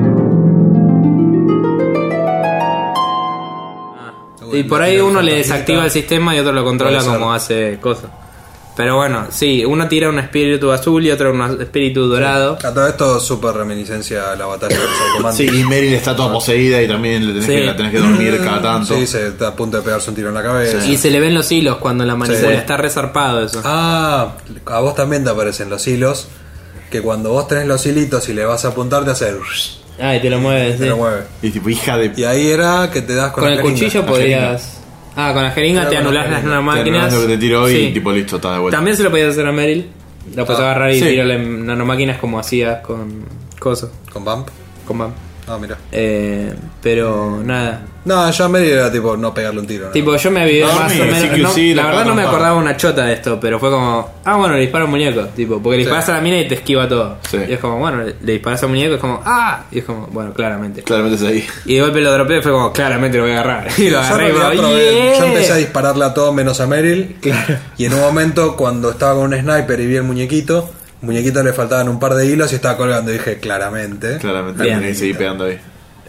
Y por ahí uno le desactiva el sistema y otro lo controla Puede ser. como hace cosas. Pero bueno, sí, uno tira un espíritu azul y otro un espíritu dorado. A todo esto súper reminiscencia a la batalla de Psycho Mantis. Sí, y Meryl está toda poseída y también le tenés Sí. la tenés que dormir cada tanto. Sí, se está a punto de pegarse un tiro en la cabeza. Y se le ven los hilos cuando la manipula. Sí. Está resarpado eso. Ah, a vos también te aparecen los hilos. Que cuando vos tenés los hilitos y le vas a apuntar, te hace. Ah, y te lo mueves. Te sí. lo mueve. Y tipo, hija de. Y ahí era que te das con, Con la el jeringa. cuchillo La podías. Ah, con la jeringa Era te con la anulás las jeringa. nanomáquinas. Lo que te tiró y Sí. tipo listo, está de vuelta. También se lo podías hacer a Meryl. Lo puedes agarrar y sí. tirarle nanomáquinas como hacías con cosas. ¿Con Bump? Con Bam. Ah, mira. Pero nada. No, ya Meryl era tipo no pegarle un tiro. ¿no? Tipo, yo me avivé No, más sí, o menos. sí que no, sí, la la verdad no me pata. acordaba una chota de esto, pero fue como, bueno, le dispara a un muñeco. Tipo, porque le disparas a la mina y te esquiva todo. Sí. Y es como, bueno, le disparas a un muñeco y es como, y es como, bueno, claramente. Claramente es ahí. Y de golpe lo dropeé y fue como, claramente lo voy a agarrar. Y lo Yo, agarré y en realidad como, probé- "Yeah". yo empecé a dispararle a todo menos a Meryl. Y en un momento, cuando estaba con un sniper y vi el muñequito le faltaban un par de hilos y estaba colgando. Y dije, claramente. Claramente Bien. tenés que seguir pegando ahí.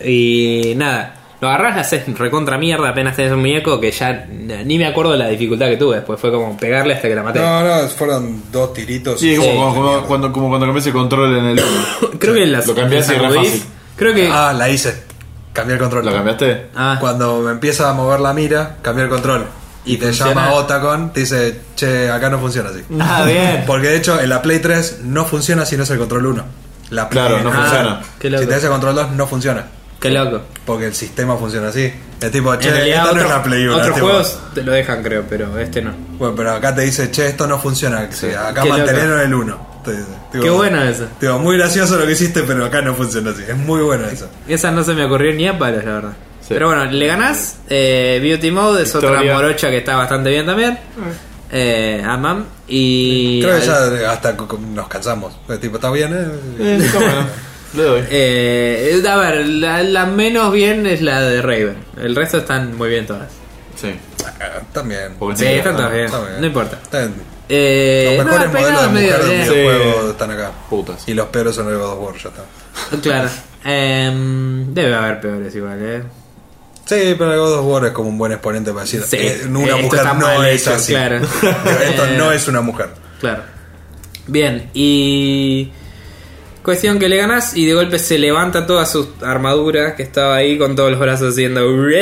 Y nada, lo agarrás, le haces recontra mierda apenas tenés un muñeco que ya ni me acuerdo de la dificultad que tuve. Después fue como pegarle hasta que la maté. No, fueron dos tiritos. Sí, Sí. como cuando cambias el control en el. Creo que las Lo cambiaste y las re sacudís. fácil. Creo que. Ah, la hice. Cambié el control. ¿Lo cambiaste? Cuando me empieza a mover la mira, cambié el control. Y te funciona. llama Otacon, te dice, che, acá no funciona así. Bien. Porque de hecho en la Play 3 no funciona si no es el control 1. La Play Claro, no funciona. Qué Si loco. tenés el control 2 no funciona. Qué loco. Porque el sistema funciona así. Es tipo, che, En realidad, esta no es otros, la Play 1. otros tipo, juegos te lo dejan, creo, pero este no. Bueno, pero acá te dice, che, esto no funciona. Sí, acá Qué mantenieron el 1. Qué bueno eso. Digo, muy gracioso lo que hiciste, pero acá no funciona así. Es muy bueno eso. Esa no se me ocurrió ni a palos, la verdad. Sí. Pero bueno, le ganás. Beauty Mode es otra Historia. morocha que está bastante bien también. A Mam. Y Creo que ya hasta nos cansamos. Tipo, ¿está bien? Está bueno. Le doy. a ver, la menos bien es la de Raven. El resto están muy bien todas. Sí. También. Porque Sí, sí, están todas bien. Está bien. No importa. Está bien. Los mejores modelos de mujer de un bien. videojuego Sí. están acá. Putas. Y los peores son el God of War, ya está. Claro. Debe haber peores igual, Sí, pero el God of War es como un buen exponente para decir Sí, una esto mujer está no mal es hecho, así. claro. Esto no es una mujer. Claro. Bien, y cuestión que le ganas y de golpe se levanta toda su armadura que estaba ahí con todos los brazos haciendo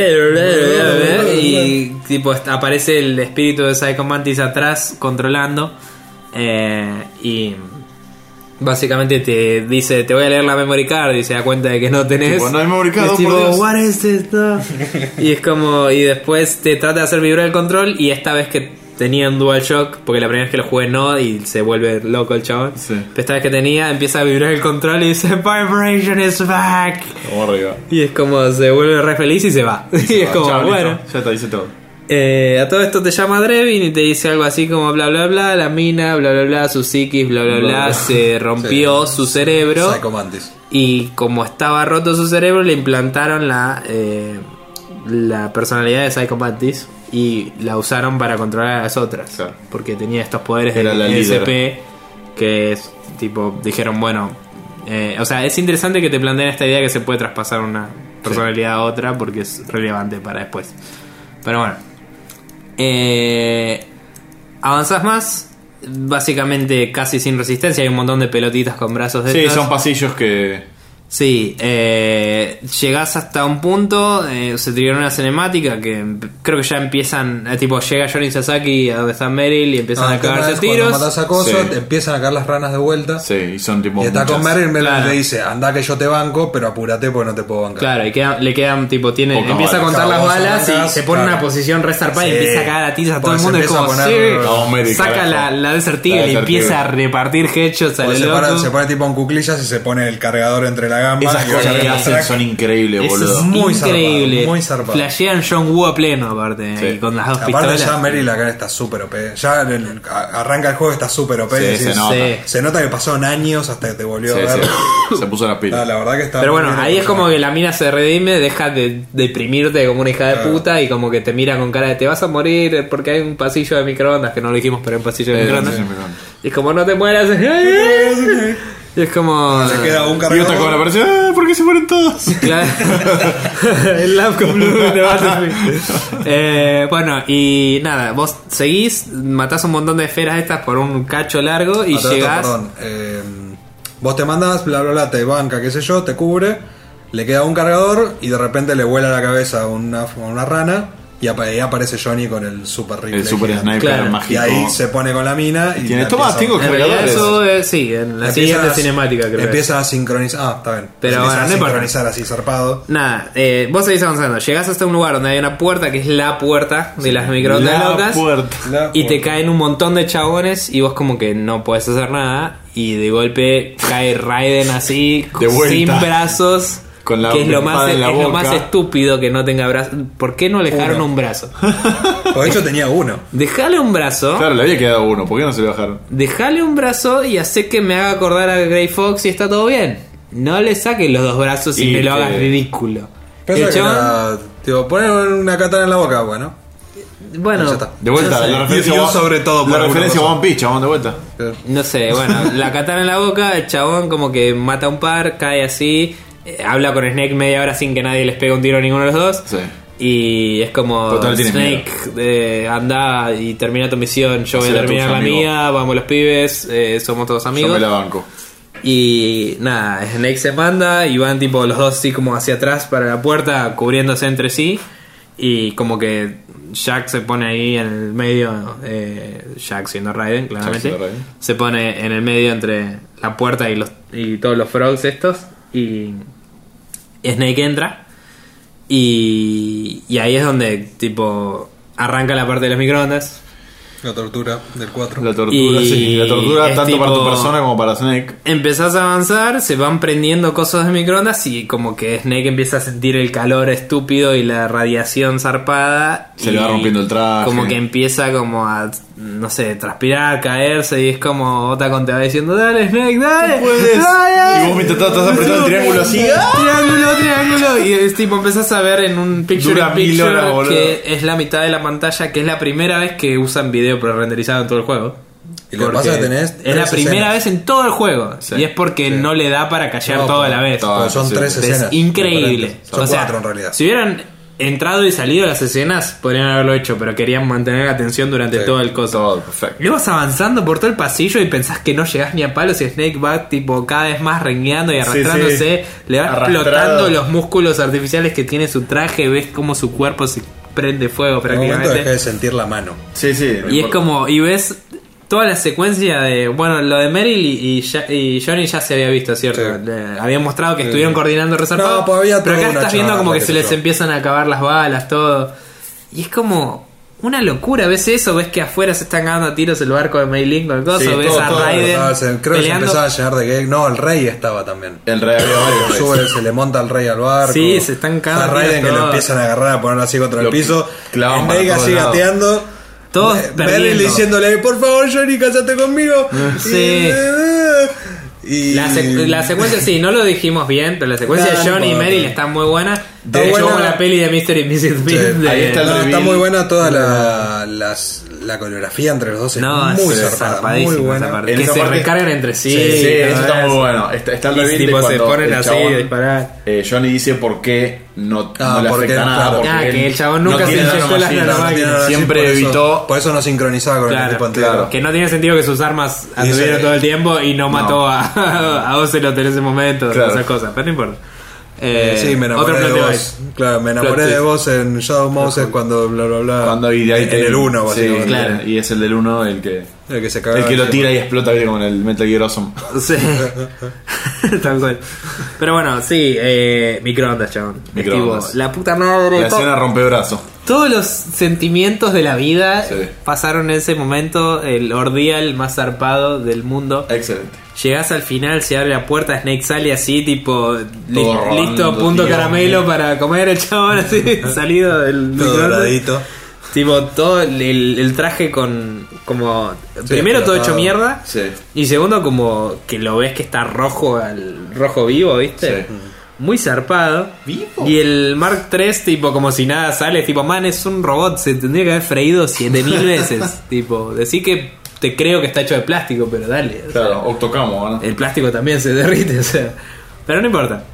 y tipo aparece el espíritu de Psycho Mantis atrás controlando y básicamente te dice te voy a leer la memory card y se da cuenta de que no tenés. Tipo, no hay memory card, Y es oh, tipo, por Dios. what is this? No. Y es como y después te trata de hacer vibrar el control y esta vez que tenía un DualShock, porque la primera vez que lo jugué no, y se vuelve loco el chabón. Sí. Pero esta vez que tenía, empieza a vibrar el control y dice, Vibration is back. Vamos arriba. Y es como, se vuelve re feliz y se va. Y es como, Chao, bueno. listo. Ya te dice todo. A todo esto te llama Drevin y te dice algo así como bla bla bla, la mina, bla bla bla, su psiquis, bla bla bla, se rompió su cerebro. Psycho Mantis. Y como estaba roto su cerebro, le implantaron la personalidad de Psycho Mantis y la usaron para controlar a las otras. Claro. Porque tenía estos poderes de Era la líder. SP que es tipo, dijeron, bueno, o sea, es interesante que te planteen esta idea que se puede traspasar una personalidad a otra porque es relevante para después. Pero bueno. Avanzás más. Básicamente casi sin resistencia. Hay un montón de pelotitas con brazos de Sí, estas. son pasillos que. Sí, llegás hasta un punto, se tiró una cinemática que creo que ya empiezan, tipo llega Johnny Sasaki a donde está Meryl y empiezan a cagarse tiros. Cuando matas a Coso, Sí. te empiezan a caer las ranas de vuelta. Sí, y son tipo. Y está con muchas. Meryl, Meryl Claro. le dice, anda que yo te banco, pero apúrate porque no te puedo bancar. Claro, y le quedan tipo, Pocas empieza a balas. contar las Claro, vos balas y arrancás, se pone en claro. una posición re zarpada y Sí. empieza a cagar a tiros a todo Porque el se mundo. Es empieza como, a poner- sí. No, Meryl, saca carajo. la Desert Eagle La y Desert empieza a Eagle. repartir headshots a Porque lo loco. se pone tipo en cuclillas y se pone el cargador entre la gamba. Esas y cosas agarra que el hacen track. son increíbles, Eso boludo. es Muy increíble. zarpado, muy zarpado. Flashean John Woo a pleno, aparte. Sí. Y con las dos Aparte pistolas. ya Meryl acá está súper OP. Ya arranca el juego, está súper OP. Sí, y decís, se nota. Sí. se nota que pasaron años hasta que te volvió Sí, a ver. sí. Se puso las pilas. La verdad que está Pero muy bueno, bien ahí es como hecho. que la mina se redime, deja de deprimirte como una hija de Claro. puta y como que te mira con cara de te vas a morir porque hay un pasillo de microondas, que no lo dijimos, pero hay un pasillo de microondas. sí, microondas. Y es como no te mueras. Y es como... Se queda un Y otra cargador. como apareció, ¿por qué se mueren todos? Claro. El Lapcom Blue de Battlefield. Bueno, y nada, vos seguís, matás un montón de esferas estas por un cacho largo y A todo esto, llegás... perdón, vos te mandás, bla bla bla, te banca, qué sé yo, te cubre, le queda un cargador y de repente le vuela la cabeza a una rana y ahí aparece Johnny con el super rifle. El super gigante. sniper Claro. mágico. Y ahí se pone con la mina y Tiene, la toma, empieza- tengo En realidad cargadores. eso sí, en la siguiente cinemática creo. Empieza a sincronizar. Ah, está bien. Pero Empieza bueno, a no importa. sincronizar así zarpado. Nada, vos seguís avanzando. Llegás hasta un lugar donde hay una puerta que es la puerta de las microondas La locas. puerta. Y te caen un montón de chabones y vos como que no podés hacer nada. Y de golpe cae Raiden así, De vuelta. sin brazos. Con la que es lo espada más, en la es lo boca. más estúpido que no tenga brazos. ¿Por qué no le dejaron Uno. un brazo? Por hecho tenía uno. Dejale un brazo. Claro, le había quedado uno. ¿Por qué no se lo bajaron? Dejale un brazo y hace que me haga acordar a Grey Fox y está todo bien. No le saques los dos brazos y Y me lo que- hagas ridículo. Pensaba El que chabón- era, tipo, poner una katana en la boca, bueno. bueno, Ya está. De vuelta, no sé. la referencia, Y un sobre todo por la alguna referencia a cosa. One Piece, chabón, de vuelta. No sé, bueno, la katana en la boca, el chabón como que mata un par, cae así, habla con Snake media hora sin que nadie les pegue un tiro a ninguno de los dos. Sí. Y es como Total, tienes Snake, anda y termina tu misión, yo voy a Hacela terminar tuya, la amigo. mía, vamos los pibes, somos todos Yo amigos. me la banco. Y nada, Snake se manda y van tipo los dos así como hacia atrás para la puerta, cubriéndose entre sí. Y como que Jack se pone ahí en el medio, Jack siendo Raiden, claramente. siendo Raiden. Se pone en el medio entre la puerta y todos los frogs estos. Y Snake entra. Y ahí es donde tipo arranca la parte de los microondas. La tortura del 4. La tortura, Y sí. La tortura es tanto para tu tipo- persona como para Snake. Empezás a avanzar, se van prendiendo cosas de microondas y como que Snake empieza a sentir el calor estúpido y la radiación zarpada. Se y le va rompiendo el traje. Como que empieza como a, no sé, transpirar, caerse y es como Otacon te va diciendo, dale Snake, dale. Dale. Y vos mientras estás apretando el triángulo así. Triángulo. Y es tipo, empezás a ver en un picture Dura in 1000 picture horas, boludo. que es la mitad de la pantalla, que es la primera vez que usan video pre-renderizado en todo el juego. Y lo que Porque pasa es que tenés es la 3 primera escenas. vez en todo el juego. Sí. Y es porque no le da para callar No, todo a porque- la vez. todo. Son Sí, 3 sí. escenas. Es increíble. diferentes. Son O sea, 4 en realidad. si hubieran entrado y salido las escenas, podrían haberlo hecho, pero querían mantener la atención durante Sí. todo el coso. Todo perfecto. Luego vas avanzando por todo el pasillo y pensás que no llegás ni a palos y Snake va tipo cada vez más rengueando y arrastrándose. Le va Arrastrado. explotando los músculos artificiales que tiene su traje. Ves como su cuerpo se prende fuego En un momento dejé prácticamente. de sentir la mano. Sí, sí. Y es como, y ves toda la secuencia de, bueno, lo de Meryl y Johnny ya se había visto, ¿cierto? Sí. Le habían mostrado que estuvieron coordinando resarpado. No, pues había pero toda acá una estás viendo como charla, que qué se sé les yo. empiezan a acabar las balas, todo. Y es como una locura, ves eso, ves que afuera se están cagando a tiros el barco de Mei Ling con el coso, Sí, ves todo, a todo, Raiden Creo que se peleando. empezaba a llenar de gay. No, el rey estaba también. El rey había varios reyes. Sube, se le monta al rey al barco. Sí, se están cagando Está a tiros Raiden que lo todos. empiezan a agarrar, a poner así contra el Lo piso. clavan para Snake todos así lados. gateando. Todos Meryl perdiendo. diciéndole, por favor Johnny, cásate conmigo. Sí. Y... La secuencia, sí, no lo dijimos bien, pero la secuencia No, de Johnny y no importa. Meryl está muy buena. Está De hecho, buena. como la peli de Mr. y Mrs. Smith. Sí, ahí está el No, está reveal. muy buena toda la coreografía entre los dos. Es No, muy es zarpada, zarpadísima muy esa buena. parte. En Que esa se parte- recargan entre sí. Sí, todo eso está muy bueno. Está el Y reveal de tipo, se cuando ponen el así chabón, a disparar. Johnny dice por qué no le porque, afecta nada. claro. Porque Ah, él que el chabón nunca no se tiene inyectó las nanomáquinas. nanomáquinas. Siempre por eso- evitó. Por eso no sincronizaba con el Claro, equipo entero. claro. Que no tiene sentido que sus armas anduvieron Dice- todo el tiempo y no mató a Ocelot en ese momento, Claro. esas cosas, pero no importa. Sí, me otro enamoré de plot vos. twist. Claro, me enamoré Plot de twist. vos en Shadow Moses cuando bla bla bla. Cuando y de ahí en el 1, básicamente. Claro. Y es el del 1 el que El que se cagaba. lo tira y explota ¿viste? Como en el Metal Gear Awesome. Sí. Tal cual. Pero bueno, sí, microondas, chabón. Es Microondas. tipo, la puta madre. La escena rompebrazo. Todos los sentimientos de la vida Sí. pasaron en ese momento, el ordeal más zarpado del mundo. Excelente. Llegás al final, se abre la puerta, Snake sale así, tipo, rodando, listo, punto tío. caramelo para comer el chabón así, salido del Todo microondas. doradito. Tipo, todo el traje con, como, primero todo hecho explotado. mierda, Sí. y segundo como que lo ves que está rojo, al rojo vivo, ¿viste? Sí. Muy zarpado. ¿Vivo? Y el Mark III, tipo, como si nada sale, tipo, man, es un robot, se tendría que haber freído 7000 veces. Tipo, decir que te creo que está hecho de plástico, pero dale. o sea, Claro, Octocamo, ¿no? el plástico también se derrite, o sea. Pero no importa.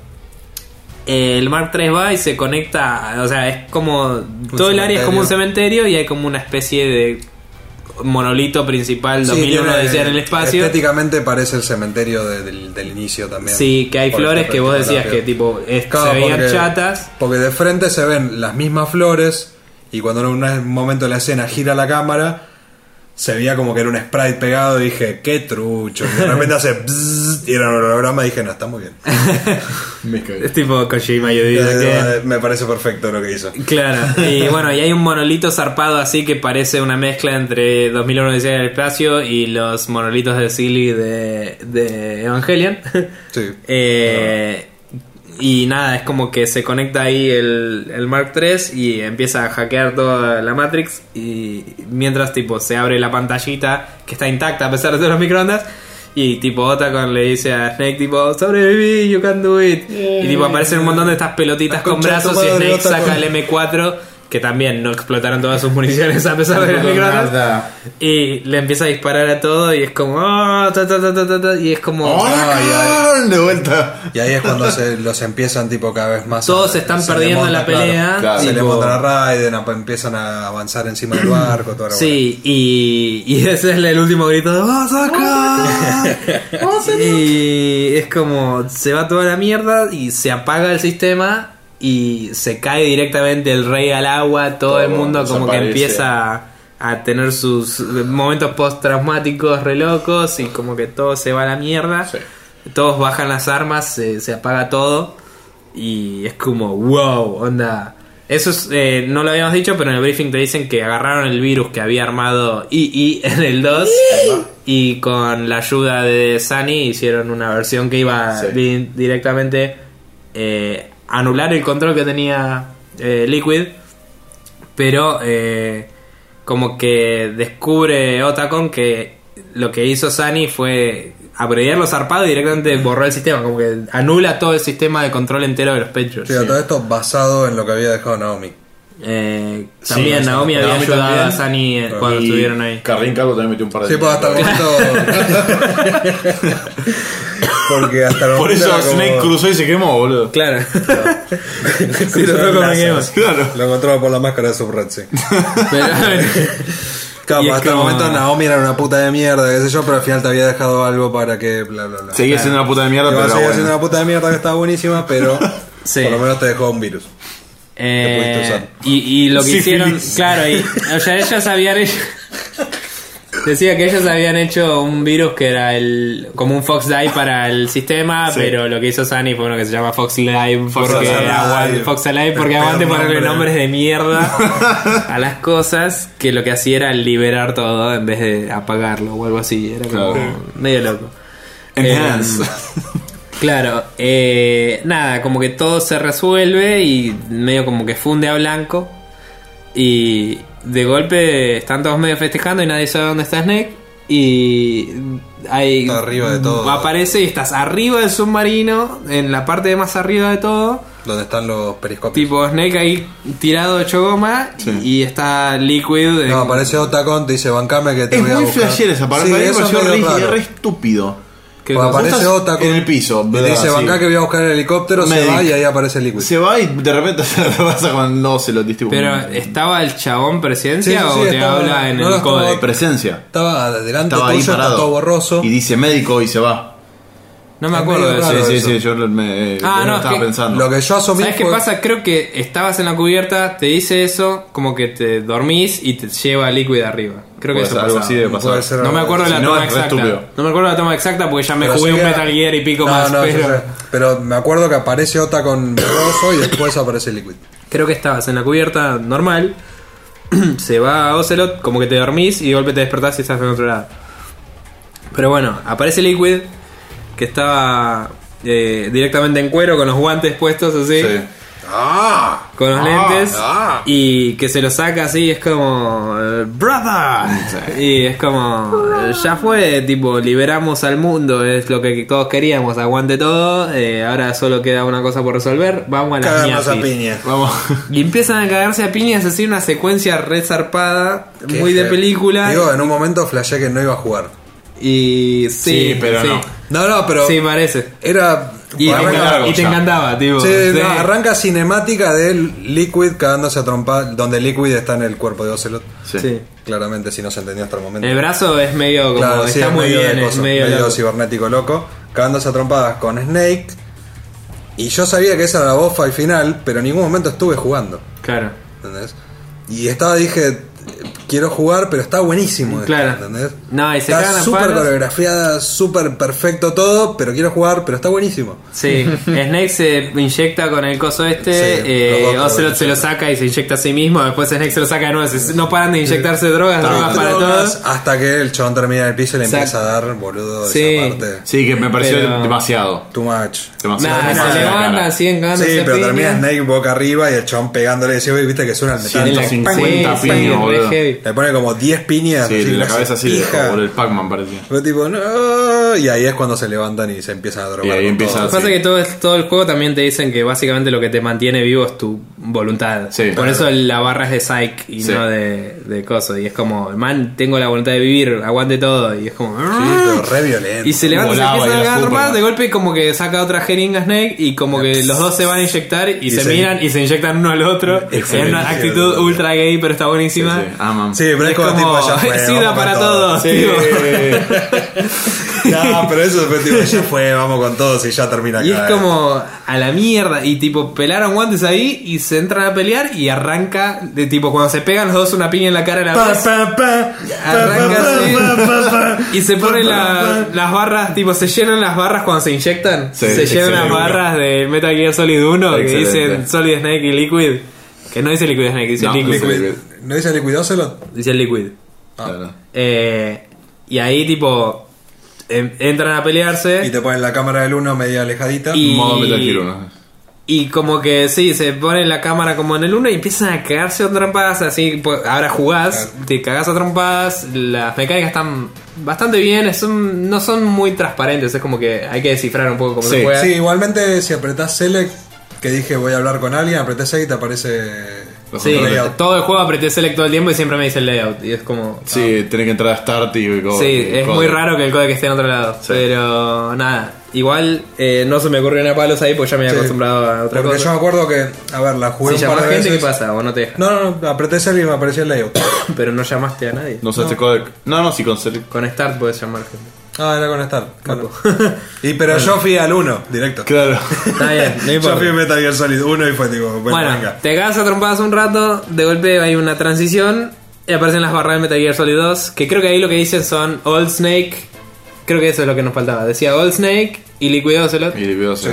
El Mark III va y se conecta, o sea, es como. Todo el área es como un cementerio y hay como una especie de monolito principal 2001 tiene- Odisea en el espacio. Estéticamente parece el cementerio del inicio también. Sí, que hay Por flores esta que vos decías fotografía. que tipo Claro, se veían porque- chatas. Porque de frente se ven las mismas flores y cuando en un momento de la escena gira la cámara se veía como que era un sprite pegado y dije, qué trucho. Y de repente hace bzzz, y era un holograma y dije, no, está muy bien. Me cagué. Es tipo Kojima y Odisea, que- Me parece perfecto lo que hizo. Claro, y bueno, y hay un monolito zarpado así que parece una mezcla entre 2001 Odisea en el espacio y los monolitos de Silly de Evangelion. Sí. Y nada, es como que se conecta ahí el Mark III y empieza a hackear toda la Matrix y mientras tipo se abre la pantallita que está intacta a pesar de los microondas y tipo Otacon le dice a Snake tipo sobreviví, you can do it y tipo aparecen un montón de estas pelotitas La con concha de tu brazos y madre, Snake Otacon. saca el M4 que también no explotaron todas sus municiones a pesar de los microondas Nada. y le empieza a disparar a todo y es como "Ah, ta, ta, ta, ta, ta", y es como ¡Hola, de vuelta! Y ahí es cuando los empiezan tipo cada vez más. Todos se están le perdiendo en la monta, pelea, claro. Se le tipo- montan a Raiden, empiezan a avanzar encima del barco, toda la Sí, y ese es el último grito de ¡Vas acá! Y es como se va toda la mierda y se apaga el sistema y se cae directamente el rey al agua, todo el mundo como que desaparece. empieza a tener sus momentos post-traumáticos re locos y como que todo se va a la mierda. Sí. Todos bajan las armas, se apaga todo y es como wow, onda. Eso es, no lo habíamos dicho, pero en el briefing te dicen que agarraron el virus que había armado EE en el 2 y con la ayuda de Sunny hicieron una versión que iba directamente anular el control que tenía Liquid, pero como que descubre Otacon que lo que hizo Sunny fue abreviar los zarpados y directamente borró el sistema, como que anula todo el sistema de control entero de los Patriots. Sí, todo esto basado en lo que había dejado Naomi. También Naomi había ayudado a Sunny cuando estuvieron ahí. Carlin Calvo también metió un par de... Sí, pues hasta el momento... Porque hasta el momento... Por eso era como- Snake cruzó y se quemó, boludo. Claro. Sí, lo toco, me quemo. Claro. Lo encontraba por la máscara de Subred, sí. Pero, Claro, Y es hasta como- el momento Naomi era una puta de mierda, qué sé yo, pero al final te había dejado algo para que bla bla bla. Seguía siendo una puta de mierda, Iba a pero seguir bueno. siendo una puta de mierda que estaba buenísima, pero Sí. por lo menos te dejó un virus. pudiste usar. y lo que Sífilis. hicieron, claro, o sea, ellos habían hecho, decía que ellos habían hecho un virus que era como un Fox Live para el sistema, Sí. pero lo que hizo Sunny fue uno que se llama Fox Live Fox porque Alive. aguante Pero ponerle nombre. nombres de mierda a las cosas, que lo que hacía era liberar todo en vez de apagarlo o algo así, era como Claro. medio loco. Enhance. Claro, nada, como que todo se resuelve y medio como que funde a blanco. Y de golpe están todos medio festejando y nadie sabe dónde está Snake. Y ahí Está arriba de todo. aparece y estás arriba del submarino, en la parte de más arriba de todo. Donde están los periscopios. Tipo Snake ahí tirado hecho goma Sí. y está Liquid. No, aparece Otacon, te dice bancame que te Es voy a muy buscar. flashera esa parte. Sí, Para mí me eso es pareció medio raro. re estúpido. ¿Qué Pues cosa? aparece Vos estás Otacon en el piso, y te ¿verdad? dice Sí. bancá que voy a buscar el helicóptero, se Medic. va y ahí aparece Liquid. Se va y de repente se lo pasa con no se lo tipo. Pero ¿estaba el chabón presencia Sí, sí, o sí, te estaba- habla en no, el no, código? estaba- presencia. Estaba delante Estaba ahí tuyo, está parado. todo borroso. Y dice médico y se va. No me Es acuerdo de medio eso. raro. Sí, eso. yo me Ah, no, estaba es que pensando. Lo que yo asumí ¿Sabes qué fue- pasa? Creo que estabas en la cubierta, te dice eso, como que te dormís y te lleva Liquid arriba. Creo que Puede eso ser, algo pasaba. así debe pasar. Puede ser. No me acuerdo de la Si no, toma es re exacta. estúpido. No me acuerdo de la toma exacta porque ya me Pero jugué sí un que- Metal Gear y pico No, más. no, pero yo sé. Pero me acuerdo que aparece Otacon borroso y después aparece Liquid. creo que estabas en la cubierta normal. Se va a Ocelot, como que te dormís y de golpe te despertás y estás en otro lado. Pero bueno, aparece Liquid, que estaba directamente en cuero con los guantes puestos así. Sí. Con los lentes y que se lo saca así, es como brother, y es como ya fue, tipo liberamos al mundo, es lo que todos queríamos, aguante todo, ahora solo queda una cosa por resolver, vamos a la Cagarnos a ñapis. piña. Vamos. Y empiezan a cagarse a piñas, así una secuencia re zarpada, muy de película. Digo, en un momento flashé que no iba a jugar. Y Sí, pero no. No, pero Sí, parece. era... Y, arranca, y te ya. encantaba, tipo. sí, sí. no, arranca cinemática de Liquid cagándose a trompa, donde Liquid está en el cuerpo de Ocelot. Sí. Sí. Claramente, si no se entendió hasta el momento. El brazo es medio como, Claro, sí, está es muy medio bien, de es coso, medio loco. cibernético loco, cagándose a trompadas con Snake. Y yo sabía que esa era la boss fight final, pero en ningún momento estuve jugando. Claro. ¿Entendés? Y dije, quiero jugar, pero está buenísimo. Claro. ¿Entendés? No, y se está cagan a súper palos. coreografiada, súper perfecto todo, pero quiero jugar, pero está buenísimo. Sí, Snake se inyecta con el coso este, Sí, los dos Ocelot se lo saca y se inyecta a sí mismo, después Snake se lo saca de nuevo, no paran de inyectarse drogas para Drogas, todos. hasta que el chabón termina en el piso y le Exacto. empieza a dar, boludo, Sí. esa parte. Sí, que me pareció Pero- demasiado. Too much. Demasiado. Nada, Demasiado se en la levantan, cara. siguen cagándose Sí, a pero piña. termina Snake boca arriba y el chabón pegándole, decía, viste que suena el metal. 150 Sí, piñas, re boludo. heavy. Le pone como 10 piñas. Sí, así, de la una cabeza así, pija. como el Pac-Man parecía. Fue tipo, no. Y ahí es cuando se levantan y se empiezan a drogar. Y ahí con empieza todo. Lo que pasa es que todo el juego también te dicen que básicamente lo que te mantiene vivo es tu voluntad. Sí. Por eso la barra es de psych y Sí. no de coso. Y es como, man, tengo la voluntad de vivir, aguante todo. Y es como... Sí, pero re violento. Y se levanta, se Volaba empieza y a era cagar Superman. normal, de golpe como que saca otra jeringa Snake y como que los dos se van a inyectar y se se- miran y se inyectan uno al otro. Es Excelente. una actitud ultra gay, pero está buenísima. Sí, sí. Aman. Sí, pero es Es como tipo, como, ya fue. SIDA vamos para con todos. Sí. tío. No, pero eso fue tipo, ya fue, vamos con todos y ya termina Y acá. es como a la mierda. Y tipo, pelaron guantes ahí y se entran a pelear y arranca de tipo cuando se pegan los dos una piña en la cara a la Pa, vez. pa, pa, Arranca pa, así. pa, pa, pa. Y se ponen las barras, tipo, se llenan las barras cuando se inyectan. Sí, se llenan las excelente. barras de Metal Gear Solid 1 que Excelente. dicen Solid Snake y Liquid. Que no dice Liquid Snake, dice No, Liquid. dice Liquid. ¿No dice Liquid Ocelot? Dice Liquid. Claro. Y ahí tipo entran a pelearse. Y te ponen la cámara del 1 media alejadita. Y- Modo Metal Gear 1. Y como que sí, se pone la cámara como en el 1 y empiezan a cagarse a trompadas, así, pues, ahora jugás, te cagás a trompadas, las mecánicas están bastante bien, no son muy transparentes, es como que hay que descifrar un poco cómo Sí, se juega. Sí, igualmente si apretás Select, que dije voy a hablar con alguien, apreté Select y te aparece Sí, el layout. todo el juego apreté Select todo el tiempo y siempre me dice el layout. Y es como. Sí, tenés que entrar a Start y Sí, es muy raro que el codec esté en otro lado. Sí. Pero nada, igual no se me ocurrió ni a palos ahí porque ya me había Sí. acostumbrado a otra Porque yo cosa. me acuerdo que, a ver, la jugué Si un par llamas de gente, veces. ¿qué pasa? O no te deja. No, apreté Select y me aparecía el layout. Pero no llamaste a nadie. No usaste codec. No, sí, con Select. Con Start puedes llamar gente. Ah, era con Start. Capo. Pero yo fui al 1, directo. Claro. Está bien, no Yo importa. fui a Metal Gear Solid 1 y fue tipo, Bueno, venga. te cagas a trompadas un rato, de golpe hay una transición y aparecen las barras de Metal Gear Solid 2, que creo que ahí lo que dicen son Old Snake, creo que eso es lo que nos faltaba, decía Old Snake y Liquid Ocelot, Y le Sí.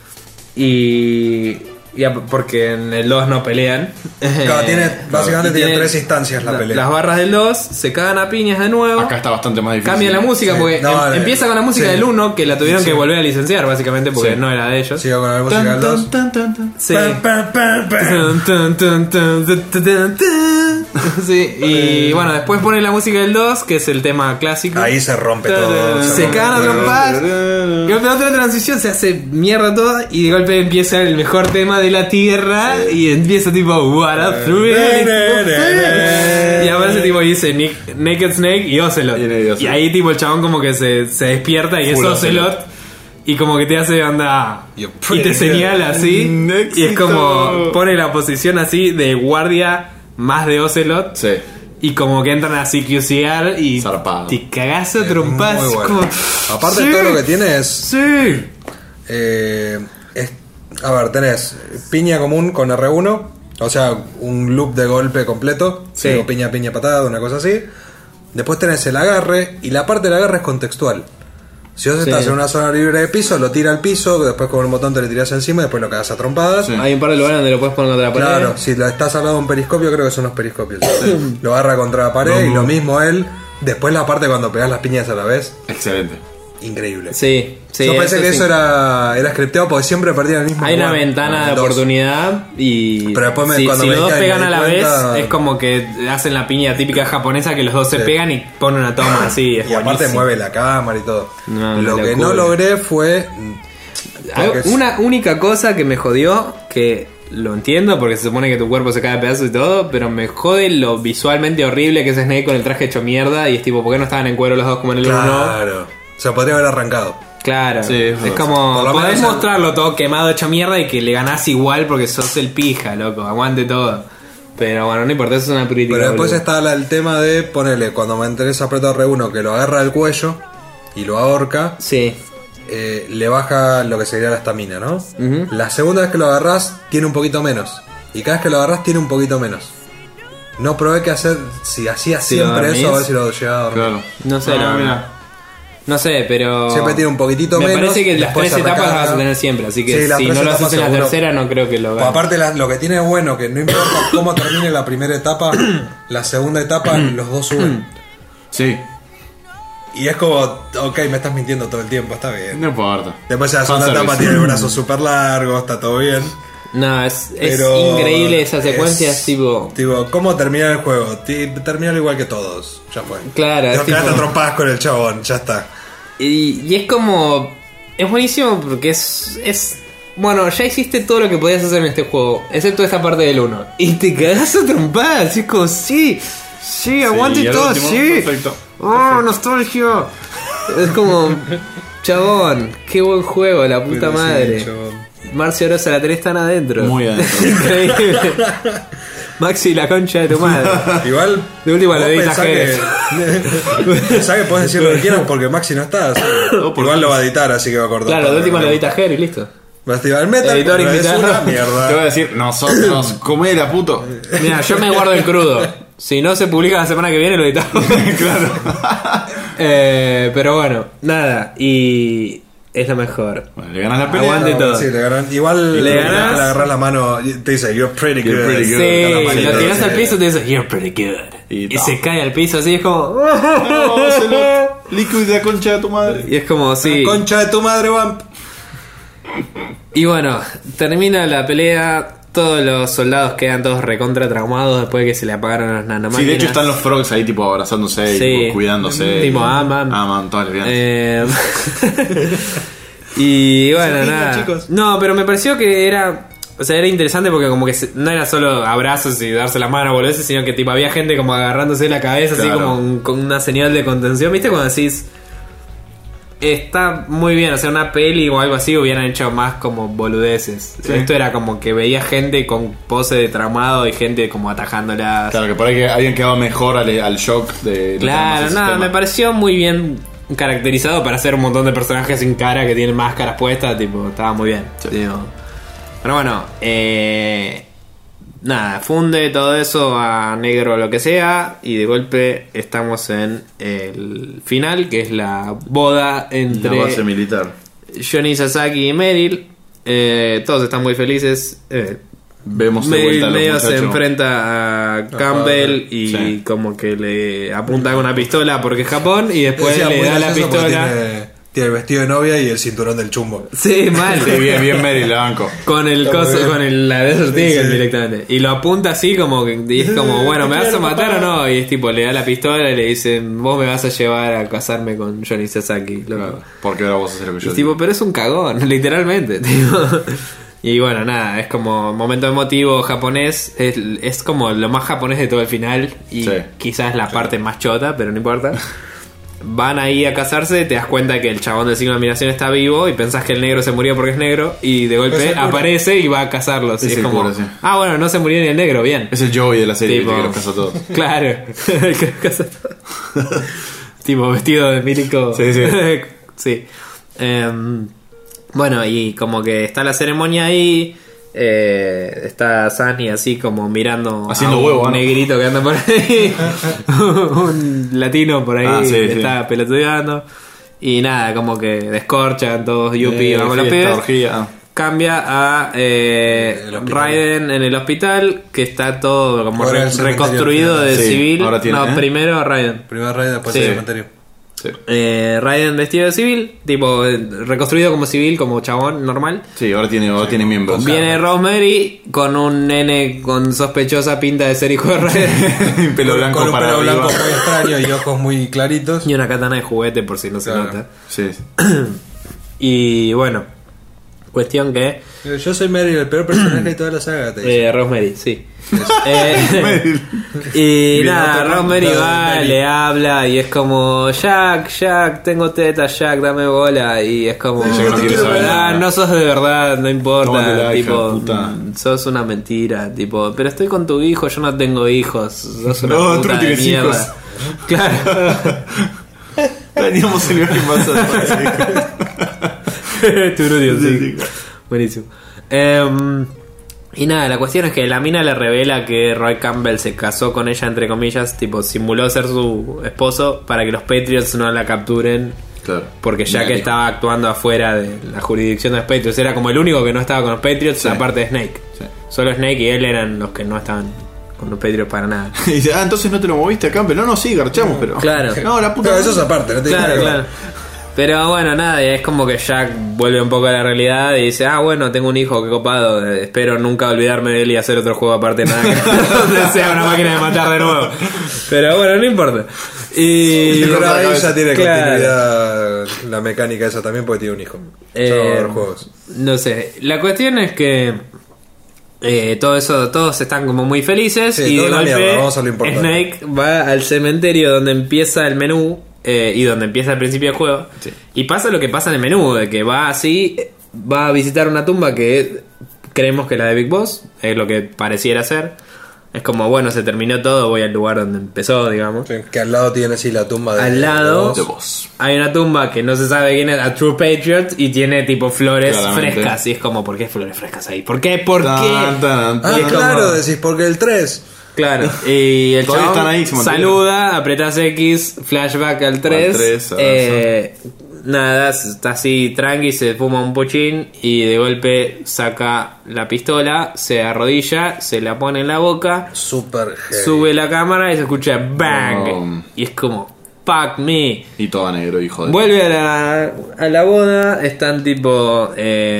y porque en el 2 no pelean. Claro, básicamente Y tiene 3 instancias la pelea. Las barras del 2 se cagan a piñas de nuevo. Acá está bastante más difícil. Cambia la música Sí. porque No, empieza con la música sí. del 1 que la tuvieron Sí. que volver a licenciar básicamente porque Sí. no era de ellos. Sigo con la música del 2. Sí. Pam, pam, pam, pam. Sí, y bueno, después pone la música del 2, que es el tema clásico. Ahí se rompe todo. Se rompe cagan a todo. trompadas. De golpe otra transición se hace mierda toda y de golpe empieza el mejor tema de la tierra y empieza tipo What a thrill. Y aparece tipo y dice Naked Snake y Ocelot. Y Ocelot. Y ahí tipo el chabón como que se despierta y Full es Ocelot. Y como que te hace anda y te señala así y es como pone la posición así de guardia más de Ocelot. Sí. Y como que entran a CQCR y Zarpado. te cagás a trompadas. Muy bueno. Como, Aparte sí, todo lo que tiene es, Sí. a ver, tenés piña común con R1, o sea, un loop de golpe completo, Sí. digo, piña, piña, patada, una cosa así. Después tenés el agarre y la parte del agarre es contextual. Si vos Sí. estás en una zona libre de piso, lo tira al piso, después con el botón te le tirás encima y después lo cagas a trompadas. Sí. Hay un par de lugares donde lo puedes poner contra la pared. Claro, si lo estás al lado de un periscopio, creo que son los periscopios. Lo agarra contra la pared y lo mismo él. Después la parte cuando pegas las piñas a la vez, Excelente. increíble. Sí, sí. Yo pensé que sí. eso era scripteado porque siempre perdían el mismo Hay una lugar. ventana de Dos. oportunidad y Pero después si cuando si me los dos dije, pegan me a di la cuenta- vez es como que hacen la piña típica japonesa que los dos se Sí. pegan y ponen una toma así. Es Y aparte buenísimo. mueve la cámara y todo. No, Lo una que no locura. logré fue. Hay porque una única cosa que me jodió, que lo entiendo porque se supone que tu cuerpo se cae a pedazos y todo, pero me jode lo visualmente horrible que es Snake con el traje hecho mierda y es tipo, ¿por qué no estaban en cuero los dos como en el 1? Claro. O sea, podría haber arrancado. Claro, Sí, es sí. como, Por lo podés menos mostrarlo todo quemado, hecho mierda y que le ganás igual porque sos el pija, loco, aguante todo. Pero bueno, no importa, eso es una crítica. Pero después boludo. está el tema de ponerle cuando mantenés apretado R1 que lo agarra del cuello y lo ahorca. Sí, Le baja lo que sería la estamina, ¿no? Ujú. La segunda vez que lo agarrás tiene un poquito menos. Y cada vez que lo agarrás tiene un poquito menos. No probé que hacer, si hacía Si lo siempre dormís. eso, a ver si lo llegaba a dormir. Claro. no sé, Ah, la verdad. mira. No sé, pero... Siempre tiene un poquitito me menos. parece que las después 3 se etapas las recarga. vas a tener siempre, así que Sí, las si tres no lo etapas haces en la seguro. tercera no creo que lo Pues ganes. aparte lo que tiene es bueno que no importa cómo termine la primera etapa, la segunda etapa los dos suben. Sí. Y es como, ok, me estás mintiendo todo el tiempo, está bien. No importa. Después la segunda Fanservice. etapa tiene el brazo súper largo, está todo bien. No, es Pero increíble esa secuencia, es tipo... Tipo, ¿cómo termina el juego? Terminar igual que todos, ya fue. Claro, es Te quedaste tipo- trompadas con el chabón, ya está. Y es como... Es buenísimo porque es... Bueno, ya hiciste todo lo que podías hacer en este juego, excepto esta parte del 1. Y te cagás a trompadas, y es como, sí, aguante y el todo, último, sí. perfecto. Oh, nostalgia. Es como, chabón, qué buen juego, la puta madre. Marcio Rosa la tenés tan adentro. Muy adentro. Increíble. Maxi, la concha de tu madre. Igual. De última vos lo editas, pensá que. Pensá que podés decir lo que quieras porque Maxi no está. así que igual lo va a editar, así que va a cortar. Claro, todo, de última ¿no? lo edita Jerry, listo. Va a activar el metal, Editor pero es invitado. una Te voy a mierda. decir, nosotros, comela, puto. Mira, yo me guardo en crudo. Si no se publica la semana que viene, lo editamos. Claro. Pero bueno, nada. Y es lo mejor. Bueno, le ganas la pelea. Aguante todo. Sí, le ganan. Igual Le le ganás. agarras la mano, te dice, you're pretty good. pretty good. Sí, Con la manita, lo tirás sí. al piso y te dice, you're pretty good. Y Y se cae al piso así, es como... Liquid de la concha de tu madre. Y es como, sí. Concha de tu madre, Vamp. Y bueno, termina la pelea. Todos los soldados quedan todos recontra traumados después de que se le apagaron las nanomáquinas. Sí, de hecho están los frogs ahí tipo abrazándose y Sí. tipo, cuidándose. Tipo Ant-Man. Ant-Man, todas lesbianas. Y bueno, Son nada. niños, chicos. No, pero me pareció que era... O sea, era interesante porque como que no era solo abrazos y darse la mano, boludeces, sino que tipo había gente como agarrándose la cabeza, así Claro. como con una señal de contención. ¿Viste cuando decís... Está muy bien, o sea, una peli o algo así hubieran hecho más como boludeces. Sí. Esto era como que veía gente con pose de traumado y gente como atajándolas. Claro, que por ahí que habían quedado mejor al shock de... Claro, nada, me pareció muy bien caracterizado para hacer un montón de personajes sin cara que tienen máscaras puestas, tipo, estaba muy bien. Sí. Digo. Pero bueno, nada, funde todo eso a negro o lo que sea y de golpe estamos en el final, que es la boda La entre base militar. Johnny Sasaki y Meryl. Todos están muy felices. Vemos de Meryl vuelta a los medio se muchachos. enfrenta a Campbell y Sí. como que le apunta con una pistola porque es Japón y después Decía, le muy da la gracioso porque pistola. Tiene el vestido de novia y el cinturón del chumbo. Sí, mal. Sí, bien, bien Meryl, la banco. Con el Está muy coso, bien. con la Desert Eagle Sí. directamente. Y lo apunta así como que y es como, bueno, ¿me vas a matar o no? Y es tipo, le da la pistola y le dicen, vos me vas a llevar a casarme con Johnny Sasaki. Loco. Claro, porque ahora vos haces lo que Y yo es tipo, digo. pero es un cagón, literalmente. Tipo. Y bueno, nada, es como momento emotivo japonés. Es como lo más japonés de todo el final. Y Sí. quizás la parte más chota, pero no importa. Van ahí a casarse, te das cuenta que el chabón del signo de admiración está vivo y pensás que el negro se murió porque es negro y de Es golpe el cura. aparece y va a casarlos. Es Y es el como, cura, sí. ah, bueno, no se murió ni el negro, bien. Es el Joey de la serie, Tipo, que los casa a todos. Claro, el que los casa todos. Tipo vestido de milico. Sí, sí. Sí. Bueno, y como que está la ceremonia ahí. Está Sunny así como mirando Haciendo a un huevo, ¿no? negrito que anda por ahí. Un latino por ahí Ah, sí, que sí. está pelotudeando. Y nada, como que descorchan todos, yupi, vamos los Fiesta, pibes. orgía. Cambia a El hospital. Raiden en el hospital, que está todo como Ahora el cementerio reconstruido al de final. Sí, civil. ahora tiene, no, ¿eh? primero Raiden. Primer rey, después Sí. el cementerio. Sí. Raiden vestido de civil, tipo reconstruido como civil, como chabón normal. Sí, ahora tiene miembros. Viene Rosemary con un nene con sospechosa pinta de ser hijo de Raiden. Pelo blanco con un para pelo arriba. blanco muy extraño y ojos muy claritos. Y una katana de juguete por si no se Claro. nota. Sí. Y bueno, cuestión que Yo soy Meryl, el peor personaje de toda la saga. Te dice. Rosemary, sí. Y Bien, nada, otro Rosemary lado de va, Mary. le habla y es como, Jack, tengo tetas, Jack, dame bola. Y es como, Ella que no quiere saber nada. no sos de verdad, no importa. Tómatela, hija Tipo, de puta. sos una mentira. Tipo, pero estoy con tu hijo, yo no tengo hijos. Sos una No, tú puta no de tienes mierda. hijos. Claro. Teníamos el viaje pasado. Turudio, sí. Buenísimo. Y nada, la cuestión es que la mina le revela que Roy Campbell se casó con ella, entre comillas, tipo simuló ser su esposo para que los Patriots no la capturen. Claro. Porque ya Mira, que hijo. estaba actuando afuera de la jurisdicción de los Patriots, era como el único que no estaba con los Patriots, Sí. aparte de Snake. Sí. Solo Snake y él eran los que no estaban con los Patriots para nada. Y dice, entonces no te lo moviste a Campbell. No, sí, garchamos, pero. Claro. No, la puta. Claro, eso es aparte, no te Claro, digo claro. Pero bueno, nada, es como que Jack vuelve un poco a la realidad y dice, bueno, tengo un hijo, qué copado, espero nunca olvidarme de él y hacer otro juego aparte, nada que donde sea una máquina de matar de nuevo. Pero bueno, no importa. Y Pero ahí ya tiene Claro. continuidad la mecánica esa también porque tiene un hijo. Son los juegos. No sé, la cuestión es que todo eso, todos están como muy felices Sí, y de toda una golpe mierda, vamos a lo importante. Snake va al cementerio donde empieza el menú y donde empieza el principio del juego. Sí. Y pasa lo que pasa en el menú, de que va así, va a visitar una tumba que creemos que es la de Big Boss, es lo que pareciera ser. Es como, bueno, se terminó todo, voy al lugar donde empezó, digamos. Sí, que al lado tiene así la tumba de. Al lado De vos. hay una tumba que no se sabe quién es, a True Patriot, y tiene tipo flores Claramente. frescas. Y es como, ¿por qué hay flores frescas ahí? ¿Por qué? ¿Por Tan, qué? tan, tan. Ah, Y es claro, como- decís, porque el 3. Claro, y el Todavía chabón están ahí, se mantienen. saluda, apretás X, flashback al 3. Al 3, nada, está así tranqui, se fuma un pochín y de golpe saca la pistola, se arrodilla, se la pone en la boca, Super heavy. sube la cámara y se escucha bang. No. Y es como, fuck me. Y todo a negro, hijo de... Vuelve a la boda, están tipo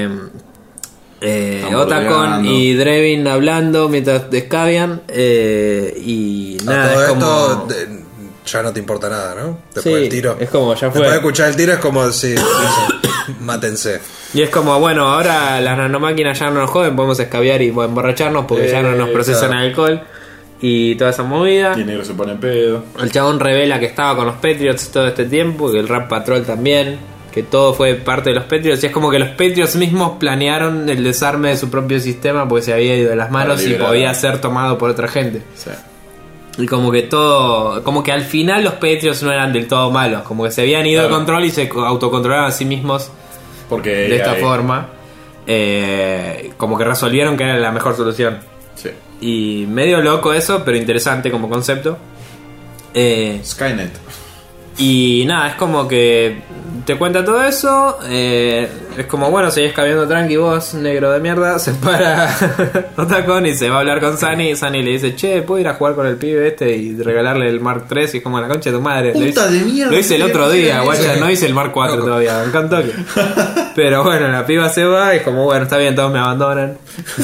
Otacon bordeando. y Drevin hablando mientras descabian y A nada, todo es esto como... ya no te importa nada, ¿no? Después Sí, del tiro. es como, ya fue. Después de escuchar el tiro es como si mátense. Y es como, bueno, ahora las nanomáquinas ya no nos joden, podemos escabiar y emborracharnos porque ya no nos procesan claro. alcohol y toda esa movida. Y el negro se pone en pedo. El chabón revela que estaba con los Patriots todo este tiempo, que el Rat Patrol también, que todo fue parte de los Patriots. Y es como que los Patriots mismos planearon el desarme de su propio sistema porque se había ido de las manos Para y liberar. podía ser tomado por otra gente. Sí. Y como que todo, como que al final los Patriots no eran del todo malos, como que se habían ido de Claro. control y se autocontrolaron a sí mismos Porque... de esta forma. Como que resolvieron que era la mejor solución. Sí. Y medio loco eso, pero interesante como concepto. Skynet. Y nada, es como que te cuenta todo eso. Es como, bueno, seguís cabiendo tranqui vos, negro de mierda. Se para Otacon y se va a hablar con Sunny. Y Sunny le dice, che, ¿puedo ir a jugar con el pibe este y regalarle el Mark 3? Y es como la concha de tu madre. Puta Lo hice, de mierda, lo hice el ¿qué otro le día, pusieron guacha. eso? No hice el Mark 4 todavía, me encantó. Pero bueno, la piba se va y es como, bueno, está bien, todos me abandonan.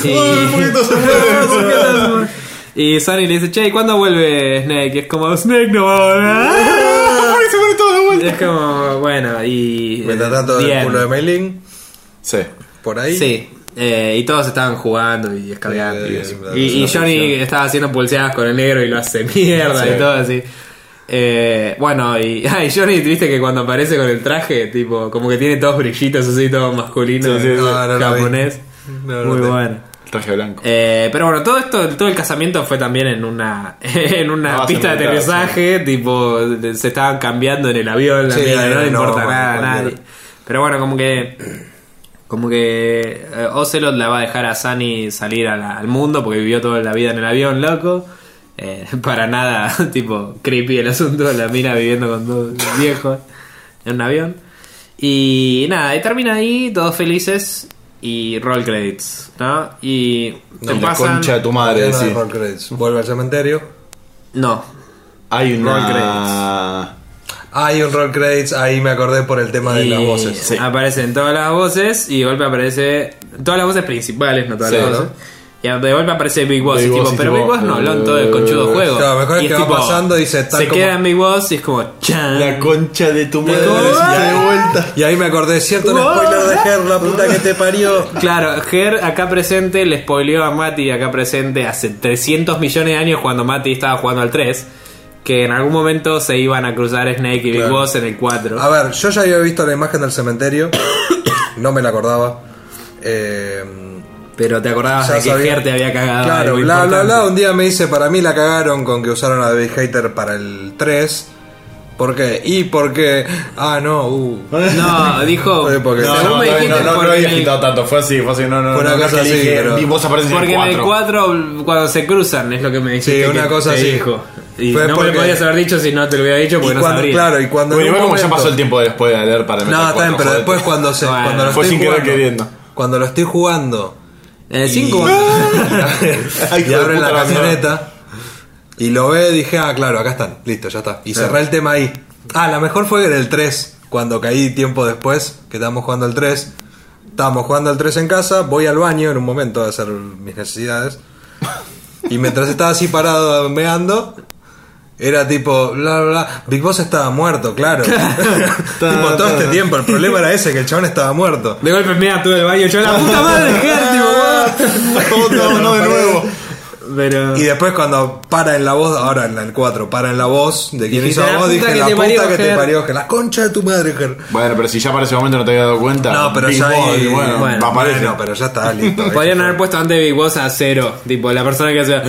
Y Sunny le dice, che, ¿y cuándo vuelve Snake? Y es como, Snake no va a volver. Se pone todo de vuelta. Es como, bueno, y... Mientras tanto bien. el culo de Mailing, Sí. por ahí. Sí, y todos estaban jugando y escabeando. Sí, y, sí, y sí, Johnny estaba haciendo pulseadas con el negro y lo hace mierda Sí. y todo así. Bueno, y Johnny, viste que cuando aparece con el traje, tipo, como que tiene todos brillitos así, todo masculino, Sí, sí, sí. No, no lo japonés. No, no Muy te- bueno. Traje blanco. Pero bueno, todo el casamiento fue también en una Ah, pista de sí, aterrizaje, tipo, se estaban cambiando en el avión, la Sí, mina, no le no, importa no, nada a cualquiera. nadie. Pero bueno, como que Ocelot la va a dejar a Sunny salir al mundo porque vivió toda la vida en el avión, loco. Para nada, tipo, creepy el asunto, la mina viviendo con dos viejos en un avión. Y nada, y termina ahí, todos felices. Y roll credits, ¿no? Y te La pasan... concha de tu madre, Todavía no sí. hay roll credits. Vuelve al cementerio. No, Hay Roll una... Hay un roll credits, ahí me acordé por el tema de y las voces. Sí. aparecen todas las voces y de golpe aparece todas las voces principales, no todas Sí, las ¿no? voces. Y de golpe aparece Big Boss, Big y tipo, Boss y pero tipo, Big Boss no habló en todo el conchudo juego. Claro, mejor es Y que va pasando y dice tal se como- queda en Big Boss y es como chan. La concha de tu madre. ¿Cómo? está de vuelta. Y ahí me acordé, cierto, un spoiler de Her, la puta que te parió. Claro, Her acá presente le spoileó a Mati acá presente hace 300 millones de años cuando Mati estaba jugando al 3 que en algún momento se iban a cruzar Snake y Big Claro. Boss en el 4. A ver, yo ya había visto la imagen del cementerio. No me la acordaba. Pero te acordabas Ya de que sabía. Her te había cagado. Claro, algo bla bla importante. bla. Un día me dice, para mí la cagaron con que usaron a David Hater para el 3. ¿Por qué? Y porque. Ah, no, No, dijo. Fue porque- según No, me dijiste, no lo porque había en el- agitado tanto. Fue así, no. Fue una no, cosa que así, dije, pero- Y vos apareces Porque en en el el 4. 4, cuando se cruzan, es lo que me dijiste. Sí, una que cosa te así. dijo. Y Fue no me lo porque- podías haber dicho si no te lo hubiera dicho porque Y no cuando, sabría. claro, y cuando. Bueno, en un igual como ya momento- pasó el tiempo después de leer para meter No, el está bien, 4, pero jodete. después cuando Bueno, cuando lo fue estoy sin querer jugando, queriendo. Cuando lo estoy jugando En el 5. Ay, y hijo de abren puta, la la camioneta y lo ve, dije, ah, claro, acá están, listo, ya está. Y cerré el tema ahí. Ah, la mejor fue en el 3, cuando caí tiempo después, que estábamos jugando el 3. Estábamos jugando el 3 en casa, voy al baño en un momento a hacer mis necesidades. Y mientras estaba así parado meando, era tipo, bla, bla, bla. Big Boss estaba muerto, claro. Tipo, todo este tiempo, el problema era ese, que el chabón estaba muerto. De golpe me tuve el baño. Yo, la puta madre, Her, tipo, No, de nuevo. Pero. Y después cuando para en la voz, ahora en el 4, para en la voz de quien Dijiste, hizo la "La voz", puta dije, que la te puta parió, que te Ger". parió, Ger, la concha de tu madre, Ger. Bueno, pero si ya para ese momento no te había dado cuenta. No, pero Big ya Boss, ahí, y bueno, bueno, aparece. Bueno, pero ya está listo. Podrían haber puesto antes Big Boss a 0. Tipo, la persona que hacía.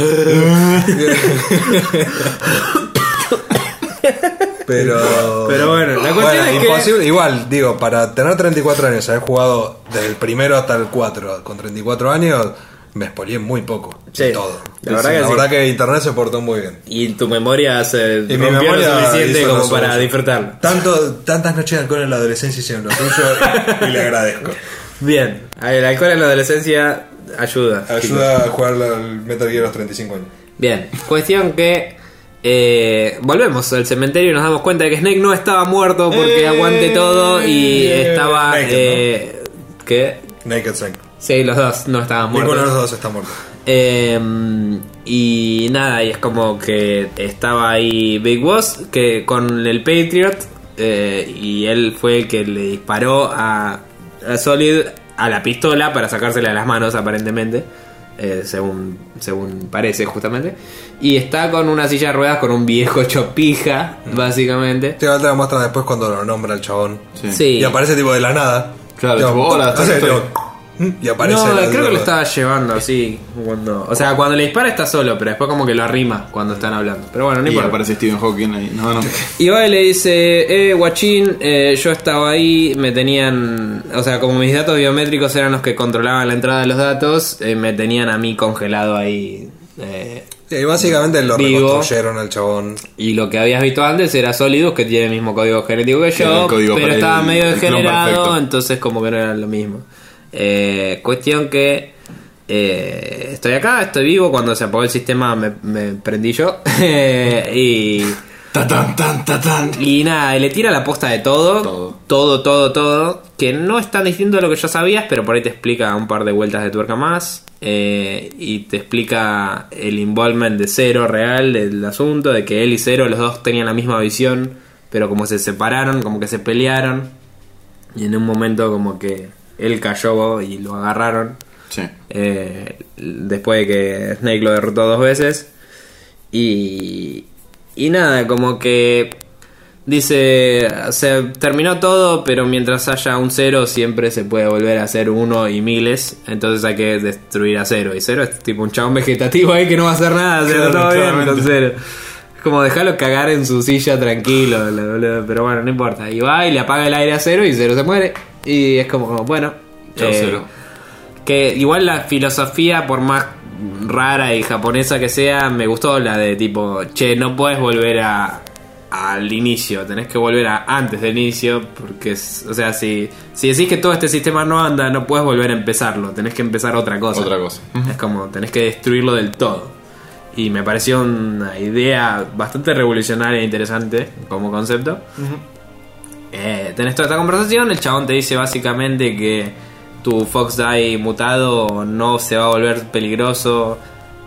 Pero bueno, la cuestión es que- imposible. Igual, digo, para tener 34 años, haber jugado desde el primero hasta el 4 con 34 años, me spoileé muy poco. Sí, Todo. la verdad que sí. verdad que internet se portó muy bien. Y tu memoria se mi rompió memoria lo suficiente hizo como lo para suyo. disfrutarlo. Tantas noches de alcohol en la adolescencia hicieron lo tuyo y le agradezco. Bien, el alcohol en la adolescencia ayuda. Ayuda a jugar al Metal Gear a los 35 años. Bien, cuestión que volvemos al cementerio y nos damos cuenta de que Snake no estaba muerto porque aguante todo y estaba... Naked, ¿Qué? Naked Snake. Sí, los dos no estaban muertos. Ninguno de los dos está muerto. Y nada, y es como que estaba ahí Big Boss que con el Patriot y él fue el que le disparó a Solid a la pistola para sacársela de las manos aparentemente, según parece justamente, y está con una silla de ruedas con un viejo hecho pija básicamente. Sí, ahora te lo muestran después cuando lo nombra el chabón. Sí. Y aparece tipo de la nada. Claro, Tipo, tipo, hola, hace, estoy- tipo, y aparece. No, la- creo que lo estaba llevando así o sea, cuando le dispara está solo, pero después como que lo arrima cuando están hablando. Pero bueno, no Y importa. aparece Stephen Hawking ahí. No. Y va y le dice, guachín, yo estaba ahí, me tenían, o sea, como mis datos biométricos eran los que controlaban la entrada de los datos, me tenían a mí congelado ahí. Sí, básicamente lo Vivo. reconstruyeron al chabón. Y lo que habías visto antes era Solidus, que tiene el mismo código genético que Era yo, el código pero para estaba el- medio el clon degenerado, perfecto. entonces como que no era lo mismo. Cuestión que estoy acá, estoy vivo, cuando se apagó el sistema me prendí yo. y... Tatán. Y nada, le tira la posta de todo. Todo. Que no es tan distinto a lo que ya sabías, pero por ahí te explica un par de vueltas de tuerca más. Y te explica el involvement de Zero real del asunto. De que él y Zero, los dos tenían la misma visión. Pero como se separaron, como que se pelearon. Y en un momento como que él cayó y lo agarraron. Sí. Después de que Snake lo derrotó 2 veces. Y nada, como que dice, se terminó todo, pero mientras haya un 0 siempre se puede volver a hacer 1 y miles. Entonces hay que destruir a 0. Y 0 es tipo un chabón vegetativo ahí que no va a hacer nada, o sea, Claro, todo bien claramente. con 0. Es como dejarlo cagar en su silla tranquilo, pero bueno, no importa. Y va y le apaga el aire a 0 y 0 se muere. Y es como bueno, Chao, Zero. que igual la filosofía, por más rara y japonesa que sea, me gustó la de tipo, che, no puedes volver al inicio, tenés que volver a antes del inicio, porque o sea, si decís que todo este sistema no anda, no puedes volver a empezarlo, tenés que empezar otra cosa. Es como, tenés que destruirlo del todo. Y me pareció una idea bastante revolucionaria e interesante como concepto. Tenés toda esta conversación, el chabón te dice básicamente que tu Fox Die mutado no se va a volver peligroso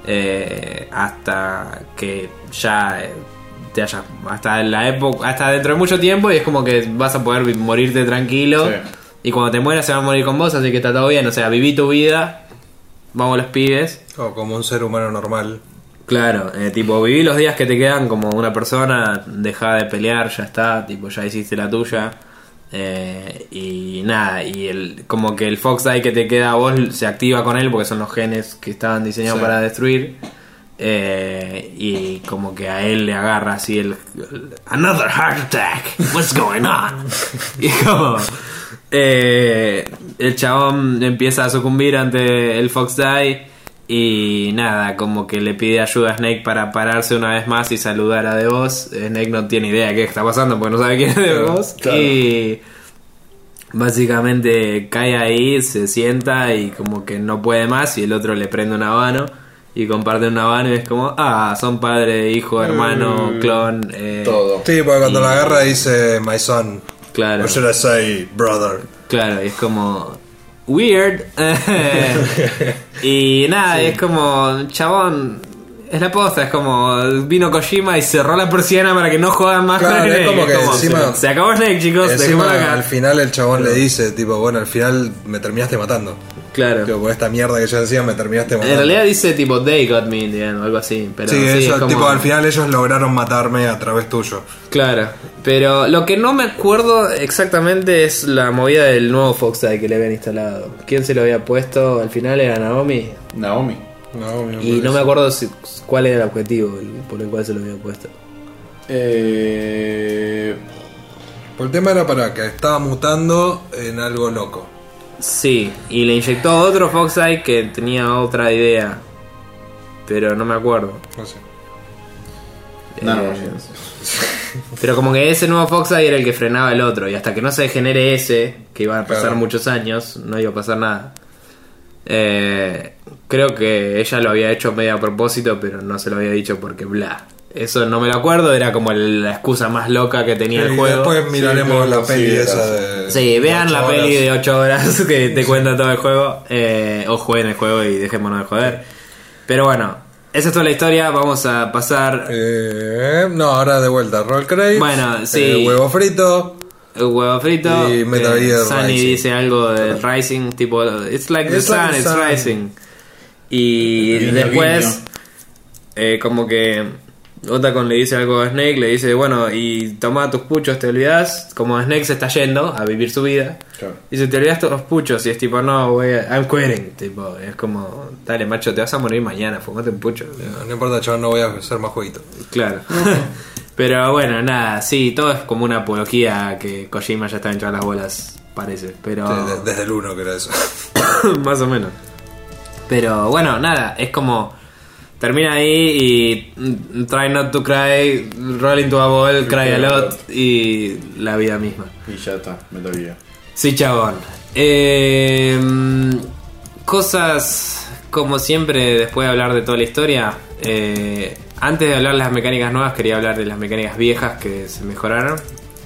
hasta que ya te haya, hasta la época, hasta dentro de mucho tiempo, y es como que vas a poder morirte tranquilo. Sí. Y cuando te mueras se van a morir con vos, así que está todo bien. O sea, viví tu vida, vamos los pibes. O como un ser humano normal. Claro, tipo, viví los días que te quedan como una persona, dejá de pelear, ya está, tipo, ya hiciste la tuya. Y nada, y como que el Fox Die que te queda a vos se activa con él porque son los genes que estaban diseñados Sí. para destruir. Y como que a él le agarra así el Another heart attack, what's going on? Y como el chabón empieza a sucumbir ante el Fox Die. Y nada, como que le pide ayuda a Snake para pararse una vez más y saludar a DeVos. Snake no tiene idea de qué está pasando porque no sabe quién es DeVos. Claro. Y básicamente cae ahí, se sienta y como que no puede más. Y el otro le prende un habano y comparten un habano. Y es como, son padre, hijo, hermano, clon. Todo. Sí, porque cuando la agarra dice my son. Claro. Or should I say brother? Claro, y es como weird. Y nada, es como, chabón, es la posta, es como vino Kojima y cerró la persiana para que no jodan más Claro, con es Snake. como que encima- se acabó Snake, chicos, Encima, dejémoslo acá. al final el chabón le dice, tipo, bueno, al final me terminaste matando. Claro. Tipo, por esta mierda que yo decía me terminaste matando. En realidad dice tipo they got me in the end, o algo así, pero sí, sí, eso, es como, tipo, al final ellos lograron matarme a través tuyo. claro, pero lo que no me acuerdo exactamente es la movida del nuevo Fox Die que le habían instalado. ¿Quién se lo había puesto? Al final era Naomi. Naomi. No, Y no me acuerdo cuál era el objetivo por el cual se lo había puesto. Por el tema era para que estaba mutando en algo loco. Sí, y le inyectó otro Foxeye que tenía otra idea. Pero no me acuerdo. No sé. Nanomachines. Pero como que ese nuevo Foxeye era el que frenaba el otro. Y hasta que no se degenere ese, que iba a pasar Claro. muchos años, no iba a pasar nada. Creo que ella lo había hecho medio a propósito, pero no se lo había dicho porque bla. Eso no me lo acuerdo, era como la excusa más loca que tenía el Y juego. después miraremos Sí, la creo que peli sí, esa era de. Sí, vean la 8 peli horas. de 8 horas que te cuenta todo el juego. O jueguen el juego y dejémonos de joder. Pero bueno, esa es toda la historia. Vamos a pasar No, ahora de vuelta, Roll Crate. Bueno, sí. Huevo frito. el huevo frito. Y Metal Gear Sunny Rising. dice algo de Rising, tipo, it's like the It's like sun, the it's sun. rising. Y Guiño, después, como que Otacon le dice algo a Snake, le dice, bueno, y toma tus puchos, te olvidas. Como Snake se está yendo a vivir su vida. Claro. Dice, te olvidas tus puchos. Y es tipo, no, güey, I'm quitting. Tipo, es como, dale, macho, te vas a morir mañana, fumate un pucho. No importa, chaval, no voy a hacer más jueguitos. Claro. Pero bueno, nada, sí, todo es como una apología a que Kojima ya está hinchado las bolas, parece. Pero Desde el 1 que era eso. más o menos. Pero bueno, nada, es como termina ahí y try not to cry, roll into a ball, cry a lot y la vida misma. Y ya está, Metal Gear. Sí, chabón. Cosas como siempre, después de hablar de toda la historia, antes de hablar de las mecánicas nuevas, quería hablar de las mecánicas viejas que se mejoraron.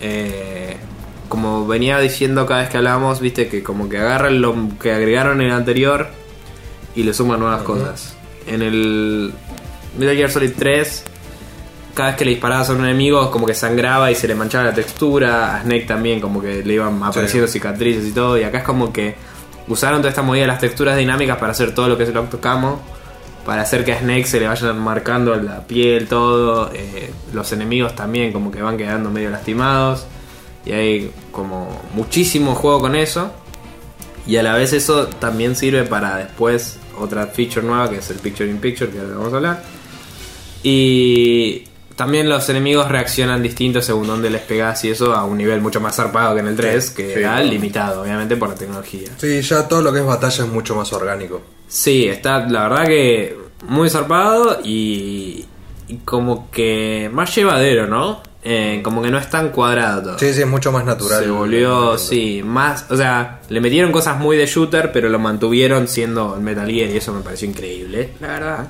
Como venía diciendo cada vez que hablábamos, viste que como que agarran lo que agregaron en el anterior y le suman nuevas cosas. En el Metal Gear Solid 3, cada vez que le disparabas a un enemigo como que sangraba y se le manchaba la textura. A Snake también como que le iban apareciendo cicatrices y todo. Y acá es como que usaron toda esta movida de las texturas dinámicas para hacer todo lo que es el Octocamo, para hacer que a Snake se le vayan marcando la piel, todo. Los enemigos también como que van quedando medio lastimados. Y hay como muchísimo juego con eso. Y a la vez eso también sirve para después otra feature nueva que es el Picture in Picture, que ahora vamos a hablar. Y también los enemigos reaccionan distintos según dónde les pegás y eso a un nivel mucho más zarpado que en el 3, que Sí, era claro. limitado obviamente por la tecnología. Sí, ya todo lo que es batalla es mucho más orgánico. Sí, está la verdad que muy zarpado y como que más llevadero, ¿no? Como que no es tan cuadrado todo. Sí, sí, es mucho más natural. Se volvió, sí, más... O sea, le metieron cosas muy de shooter, pero lo mantuvieron siendo el Metal Gear y eso me pareció increíble, la verdad.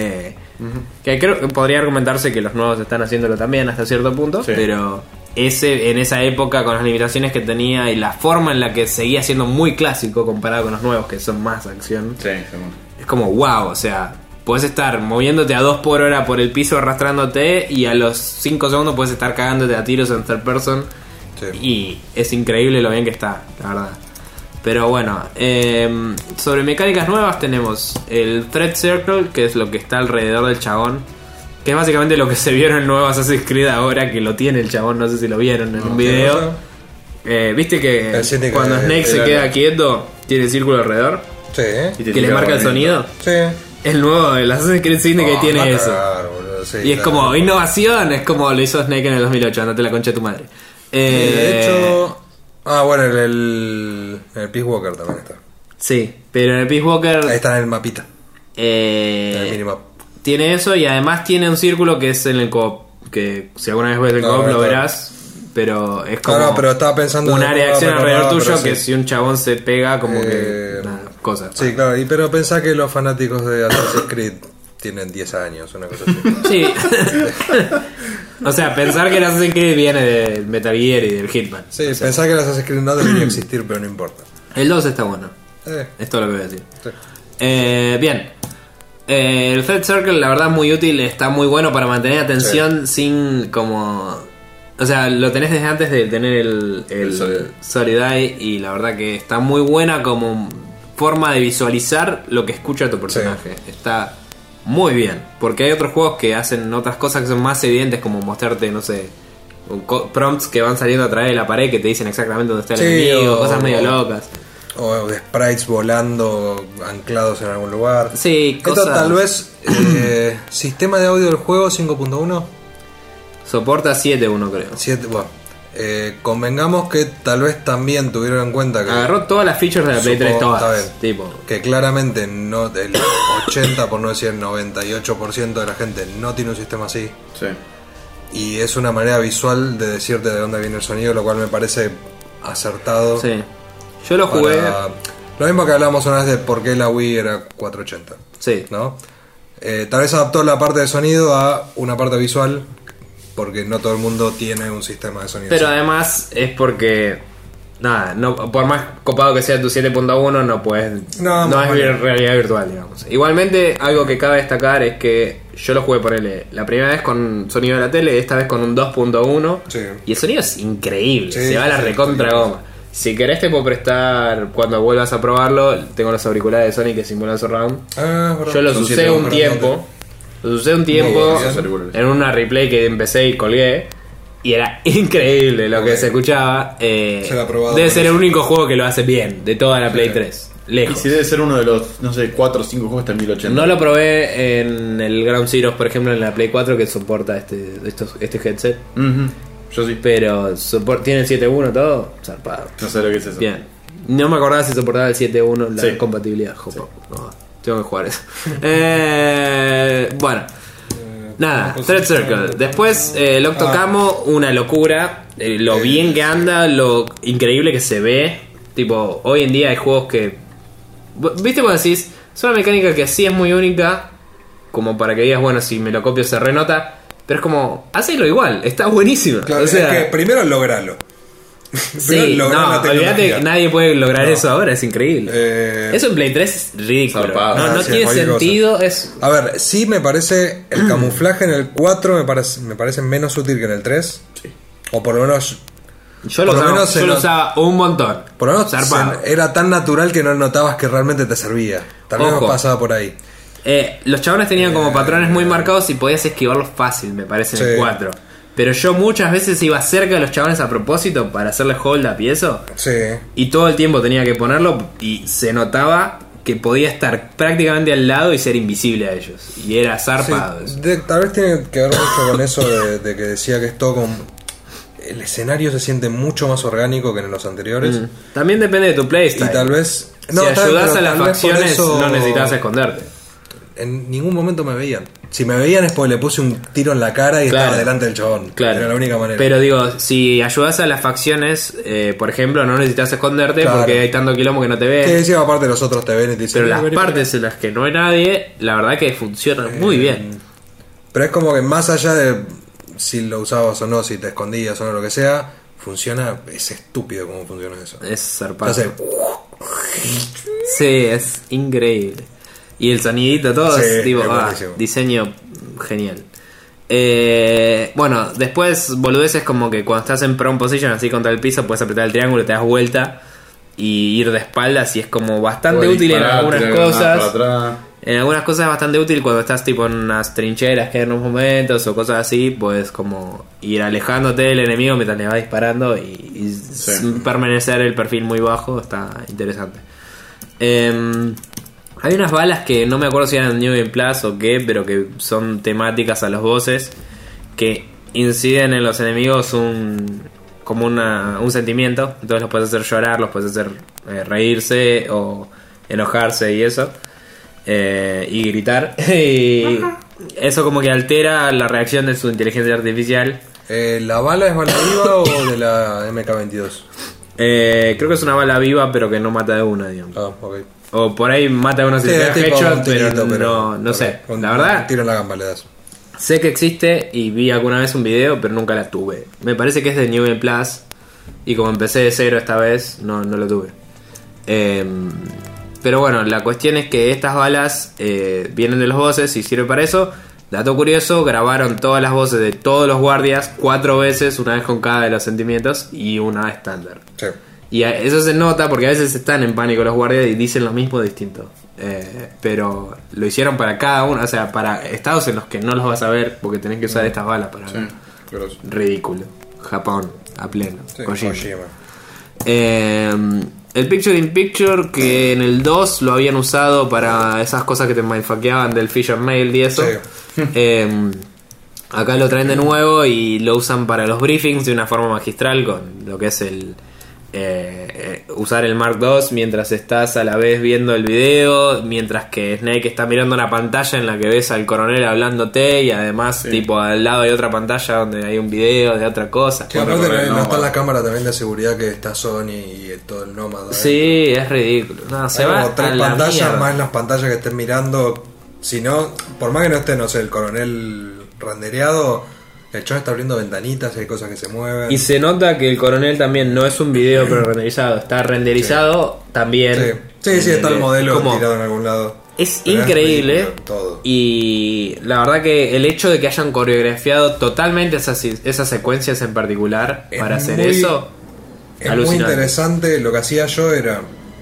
Que creo que podría argumentarse que los nuevos están haciéndolo también hasta cierto punto, Sí. pero en esa época, con las limitaciones que tenía y la forma en la que seguía siendo muy clásico comparado con los nuevos que son más acción, Sí, seguro. es como wow, o sea... Puedes estar moviéndote a 2 por hora por el piso arrastrándote y a los 5 segundos puedes estar cagándote a tiros en third person. Sí. Y es increíble lo bien que está, la verdad. Pero bueno, sobre mecánicas nuevas tenemos el Thread Circle, que es lo que está alrededor del chabón. Que es básicamente lo que se vio en el nuevo Assassin's Creed ahora, que lo tiene el chabón, no sé si lo vieron en un video. Viste que El síndicate cuando Snake se del queda área. quieto, tiene círculo alrededor, Sí, Y te que le tira marca el bonito. sonido. sí. El nuevo, el Assassin's Creed Syndicate tiene va a eso. cagar, boludo, sí, Y es claro. como innovación, es como lo hizo Snake en el 2008, andate la concha de tu madre. De hecho. Ah, bueno, el Peace Walker también está. Sí, pero en el Peace Walker Ahí está en el mapita. En el minimap. tiene eso y además tiene un círculo que es en el co-op. Que si alguna vez ves el No, co-op no lo está. verás. Pero es como No, pero estaba pensando un en área de el acción co-op, alrededor pero tuyo sí. que si un chabón se pega como que... Nada, cosas. Sí, claro, pero pensá que los fanáticos de Assassin's Creed tienen 10 años, una cosa así. Sí. O sea, pensar que el Assassin's Creed viene del Metal Gear y del Hitman. Sí, pensá que el Assassin's Creed no debería existir, pero no importa. El 2 está bueno. Eh, Es todo lo que voy a decir. sí. Bien. El Thread Circle, la verdad, muy útil. Está muy bueno para mantener atención sin como... O sea, lo tenés desde antes de tener el Solid Eye. Y la verdad que está muy buena como forma de visualizar lo que escucha tu personaje. Está muy bien. Porque hay otros juegos que hacen otras cosas que son más evidentes, como mostrarte, no sé, prompts que van saliendo a través de la pared que te dicen exactamente dónde está el Sí, enemigo, o- cosas medio locas. O de sprites volando anclados en algún lugar. Sí, Esto cosas... tal vez sistema de audio del juego 5.1. Soporta 7.1 creo. 7, bueno, Convengamos que tal vez también tuvieron en cuenta que Agarró todas las features de la Play 3 Supongo, todas. está Tipo. que claramente no el 80, por no decir el 98% de la gente no tiene un sistema así. Sí. Y es una manera visual de decirte de dónde viene el sonido, lo cual me parece acertado. Sí. Yo lo jugué. Lo mismo que hablamos una vez de por qué la Wii era 480, Sí. ¿no? Tal vez adaptó la parte de sonido a una parte visual, porque no todo el mundo tiene un sistema de sonido Pero así. además es porque. Nada, no, por más copado que sea tu 7.1, no puedes. No, No, es bueno. realidad virtual, digamos. Igualmente, algo que cabe destacar es que yo lo jugué por la primera vez con sonido de la tele, esta vez con un 2.1. Sí. Y el sonido es increíble, Sí, se va a la sí, recontra sí. goma. Si querés, te puedo prestar cuando vuelvas a probarlo. Tengo los auriculares de Sony que simulan surround. Verdad. Yo los Son usé 7 un horas, tiempo. Los usé un tiempo Muy bien, auriculares. en una replay que empecé y colgué. Y era increíble lo que Ok. se escuchaba. Se la he probado Debe por ser el eso. único juego que lo hace bien de toda la Play Sí. 3. Y Lejos. si debe ser uno de los, no sé, 4 o 5 juegos está en 1080. No lo probé en el Ground Zeroes, por ejemplo, en la Play 4 que soporta este headset. Ujú. Yo sí. Pero tiene el 7.1 todo. Zarpado. No sé lo que es eso. Bien. No me acordaba si soportaba el 7.1 la Sí. compatibilidad. Jopo. No, tengo que jugar eso. Bueno. Nada, Thread Circle. Después el Octocamo, una locura. Lo bien que anda, lo increíble que se ve. Tipo, hoy en día hay juegos que... ¿Viste cuando decís? Es una mecánica que sí es muy única. Como para que digas, bueno, si me lo copio se renota. Pero es como, hacelo igual, está buenísimo. Claro, o sea, es que primero logralo. sí, no, olvídate que nadie puede lograr eso ahora, es increíble. Eso en Play 3 es ridículo. Zarpado. No, no Sí, tiene cualquier sentido. Es A ver, sí me parece el camuflaje en el 4 me parece menos útil que en el 3. Sí. O por lo menos Yo lo Por lo usaba, menos yo se lo lo- usaba un montón. por lo menos Zarpado. era tan natural que no notabas que realmente te servía. Tal vez Ojo. nos pasaba por ahí. Los chabones tenían como patrones muy marcados y podías esquivarlos fácil, me parece, en el Sí. 4. Pero yo muchas veces iba cerca de los chabones a propósito para hacerles hold up y eso. Sí. Y todo el tiempo tenía que ponerlo y se notaba que podía estar prácticamente al lado y ser invisible a ellos. Y era zarpado eso. Tal vez tiene que ver mucho con eso de que decía que es todo con... El escenario se siente mucho más orgánico que en los anteriores. También depende de tu playstyle. Y tal vez... Si está bien, ayudas pero a las tal vez por facciones, eso no necesitas esconderte. En ningún momento me veían. Si me veían es porque le puse un tiro en la cara y Claro. estaba delante del chabón. Claro. Era la única manera. Pero digo, si ayudas a las facciones, por ejemplo, no necesitas esconderte Claro. porque hay tanto quilombo que no te ven. Sí, decía, aparte los otros te ven y te dicen... Pero las "Vení, partes en las que no hay nadie, la verdad que funcionan muy bien. Pero es como que más allá de si lo usabas o no, si te escondías o no, lo que sea, funciona, es estúpido cómo funciona eso. Es zarpado. Hace- Sí, es increíble. Y el sonidito, todo Sí, es tipo, es buenísimo. diseño genial. Bueno, después boludeces como que cuando estás en prone position así contra el piso, puedes apretar el triángulo, te das vuelta y ir de espaldas y es como bastante Puedes útil en disparar, algunas tirar granadas cosas. para atrás. En algunas cosas es bastante útil cuando estás tipo en unas trincheras que hay en unos momentos o cosas así, puedes como ir alejándote del enemigo mientras le vas disparando y permanecer el perfil muy bajo, está interesante. Hay unas balas que no me acuerdo si eran New Game Plus o qué, pero que son temáticas a los bosses que inciden en los enemigos como un sentimiento, entonces los puedes hacer llorar, los puedes hacer reírse o enojarse y eso. Y gritar y eso como que altera la reacción de su inteligencia artificial. ¿La bala es bala viva o de la MK22? Creo que es una bala viva pero que no mata de una, digamos. Ah, ok. O por ahí mata de una si Sí, le pega tipo headshot, un tirito, pero no sé. con La un verdad, tiro en la gamba le das. sé que existe y vi alguna vez un video, pero nunca la tuve. Me parece que es de New Game Plus y como empecé de cero esta vez, no lo tuve. Pero bueno, la cuestión es que estas balas vienen de los bosses y sirve para eso. Dato curioso, grabaron todas las voces de todos los guardias 4 veces, una vez con cada de los sentimientos y una estándar. Sí. Y eso se nota porque a veces están en pánico los guardias y dicen lo mismo distinto. Pero lo hicieron para cada uno, o sea, para estados en los que no los vas a ver porque tenés que usar estas balas para ver. Grosso. Ridículo. Japón, a pleno. Sí, Kojima. Kojima. El Picture in Picture, que en el 2 lo habían usado para esas cosas que te mindfuckeaban del Fisher Mail y eso. Sí. Acá lo traen de nuevo y lo usan para los briefings de una forma magistral con lo que es el usar el Mark II mientras estás a la vez viendo el video, mientras que Snake está mirando una pantalla en la que ves al coronel hablándote y además tipo al lado hay otra pantalla donde hay un video de otra cosa. Que aparte no está la cámara también de seguridad que está Sony y todo el Nómada. Sí, es ridículo. No, se hay va como 3 a la pantallas mierda. más las pantallas que estén mirando. Si no, por más que no esté, no sé, el coronel rendereado, el chon está abriendo ventanitas y hay cosas que se mueven. Y se nota que el coronel también no es un video pre-renderizado, está renderizado también. Sí, está el modelo como- tirado en algún lado. Es Pero increíble ridículo todo. y la verdad que el hecho de que hayan coreografiado totalmente esas secuencias en particular Es para hacer muy- eso, Es muy alucinante. interesante. Lo que hacía yo era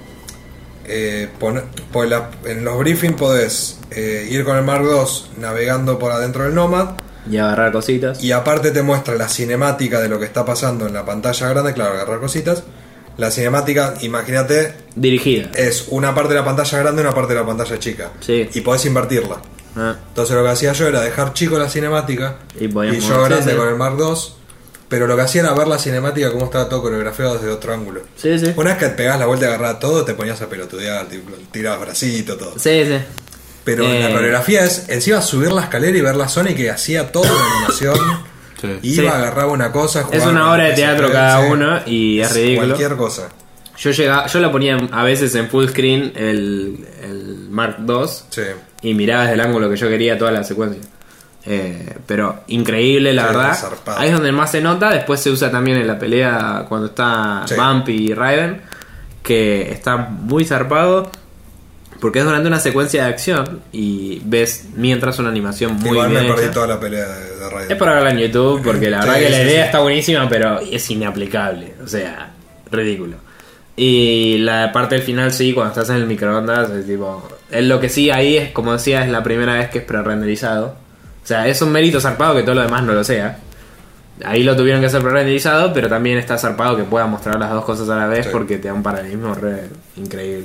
en los briefings podés ir con el Mark II navegando por adentro del Nomad. Y agarrar cositas. Y aparte te muestra la cinemática de lo que está pasando en la pantalla grande, claro, agarrar cositas. La cinemática, imagínate, Dirigida. es una parte de la pantalla grande y una parte de la pantalla chica. Sí. Y podés invertirla. Ah, Entonces lo que hacía yo era dejar chico la cinemática Y podías yo mover, grande sí. con el Mark II. Pero lo que hacía era ver la cinemática como estaba todo coreografiado desde otro ángulo. sí, sí. Una vez que pegabas la vuelta y agarrabas todo, te ponías a pelotudear, tirabas bracito, todo. Sí, sí. Pero la coreografía es encima subir la escalera y ver la Sony que hacía toda la animación. Sí. Iba, Sí. agarraba una cosa, Es jugaba una con obra de lo que se teatro puede, cada sí. uno y es ridículo. Cualquier cosa. Yo la ponía a veces en full screen el Mark II Sí. y miraba desde el ángulo que yo quería toda la secuencia. Pero increíble, la Sí, verdad. zarpado. Ahí es donde más se nota. Después se usa también en la pelea cuando está Sí. Bump y Raiden, que está muy zarpado. Porque es durante una secuencia de acción y ves mientras una animación muy Igual bien me perdí hecha. toda la pelea de Raiden. Es para verla en YouTube porque la Sí, verdad que la sí, idea sí. está buenísima, pero es inaplicable. O sea, ridículo. Y la parte del final sí, cuando estás en el microondas, es tipo... Lo que sí ahí es, como decía, es la primera vez que es pre-renderizado. O sea, es un mérito zarpado que todo lo demás no lo sea. Ahí lo tuvieron que hacer pre-renderizado, pero también está zarpado que pueda mostrar las dos cosas a la vez Sí. porque te da un paralelismo re increíble.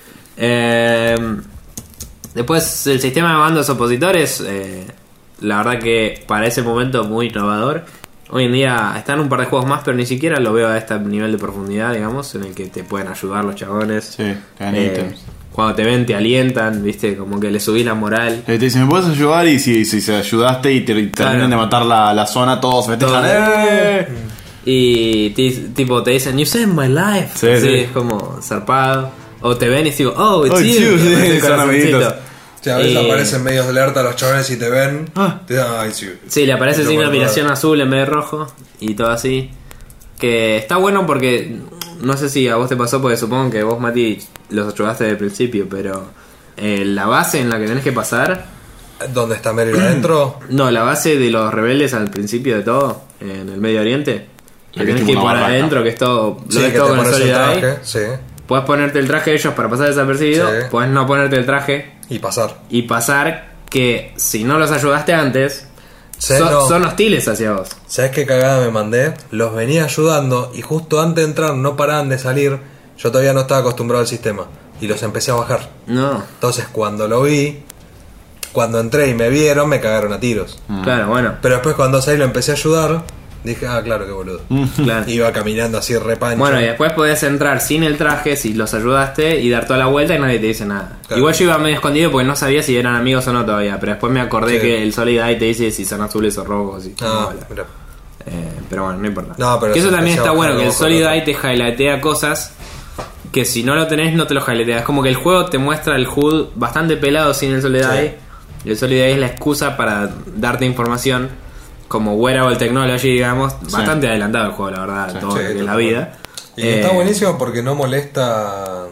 Después, el sistema de mandos opositores, la verdad que para ese momento muy innovador. Hoy en día están un par de juegos más, pero ni siquiera lo veo a este nivel de profundidad, digamos, en el que te pueden ayudar los chabones. Sí, te dan ítems. Cuando te ven, te alientan, viste, como que le subís la moral. Te dicen, ¿me puedes ayudar? Y si se ayudaste y terminan Claro. de matar la zona, todos festejan. Todos. ¡Eh! Y tipo te dicen, you saved my life. Sí, sí. Es como zarpado. O te ven y digo, oh, it's Oh, it's you. you. Te aparece el Son corazoncito. amiguitos. O sea, a veces Y- aparecen medios de alerta los chavales y te ven. Te dan, ay, sí. Sí, le aparece Y así lo una guardan. admiración azul en vez de rojo y todo así. Que está bueno porque no sé si a vos te pasó, porque supongo que vos, Mati, los ayudaste desde el principio, pero la base en la que tenés que pasar, ¿Dónde está Meryl adentro? no, la base de los rebeldes al principio de todo, en el Medio Oriente, que La que tenés es que ir tipo por una barraca. adentro, que es todo, Sí, lo ves que todo te con el pones el Solid Eye. traje. Sí. Podés ponerte el traje de ellos para pasar desapercibido, Sí. podés no ponerte el traje Y pasar. y pasar, que si no los ayudaste antes, Sí, son, no. son hostiles hacia vos. ¿Sabes qué cagada me mandé? Los venía ayudando y justo antes de entrar no paraban de salir. Yo todavía no estaba acostumbrado al sistema y los empecé a bajar. No, Entonces cuando lo vi, cuando entré y me vieron, me cagaron a tiros. claro, bueno, Pero después cuando salí lo empecé a ayudar, dije, ah, claro, qué boludo. claro. Iba caminando así repancho. Bueno, y después podés entrar sin el traje si los ayudaste y dar toda la vuelta y nadie te dice nada. Claro. Igual yo iba medio escondido porque no sabía si eran amigos o no todavía, pero después me acordé Sí. que el Solid Eye te dice si son azules o rojos. Y Ah, hola. mirá. Pero bueno, no importa. No, pero que eso se también empezó a está bueno, bajar que el ojo Solid el otro. Eye te highlightea cosas que si no lo tenés no te lo highlightea. Es como que el juego te muestra el HUD bastante pelado sin el Solid Sí. Eye. Y el Solid Eye es la excusa para darte información como wearable technology, digamos. Bastante adelantado el juego, la verdad, todo Sí, lo que es la totalmente. vida. Y está buenísimo porque no molesta.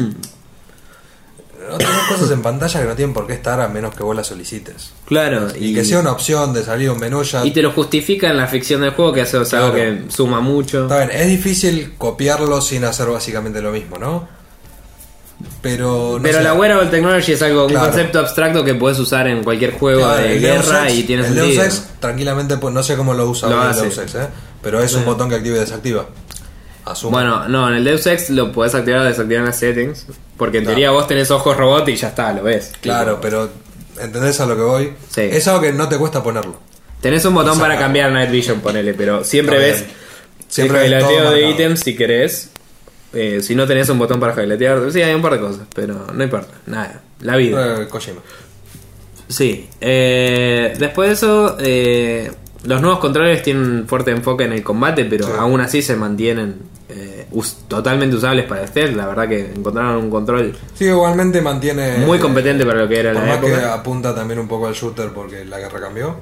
No tenés cosas en pantalla que no tienen por qué estar a menos que vos las solicites. Claro, Y que sea una opción de salir un menú ya. y te lo justifica en la ficción del juego, que eso es algo Claro. que suma mucho. Está bien, es difícil copiarlo sin hacer básicamente lo mismo, ¿no? Pero. no Pero sé. la wearable technology es algo, Claro. un concepto abstracto que puedes usar en cualquier juego Claro, de el Deus guerra Ex- y tiene el Deus sentido. Ex, tranquilamente, pues, no sé cómo lo usa Lo hoy el hace. Deus Ex, pero es un botón que activa y desactiva. Asumo. Bueno, no, en el Deus Ex lo podés activar o desactivar en las settings. Porque en Claro. teoría vos tenés ojos robot y ya está, lo ves. Claro, Tipo, pero ¿entendés a lo que voy? Sí. Es algo que no te cuesta ponerlo. Tenés un botón para Saca. cambiar Night Vision, ponele, pero siempre Está ves bien. Siempre el ves todo highlighteo de marcado. ítems si querés. Si no tenés un botón para highlightear, sí, hay un par de cosas, pero no importa, nada, la vida. Kojima. Sí, después de eso, los nuevos controles tienen un fuerte enfoque en el combate, pero Sí. aún así se mantienen totalmente usables para stealth. La verdad que encontraron un control Sí, igualmente mantiene. muy competente para lo que era Por la más que época. apunta también un poco al shooter porque la guerra cambió.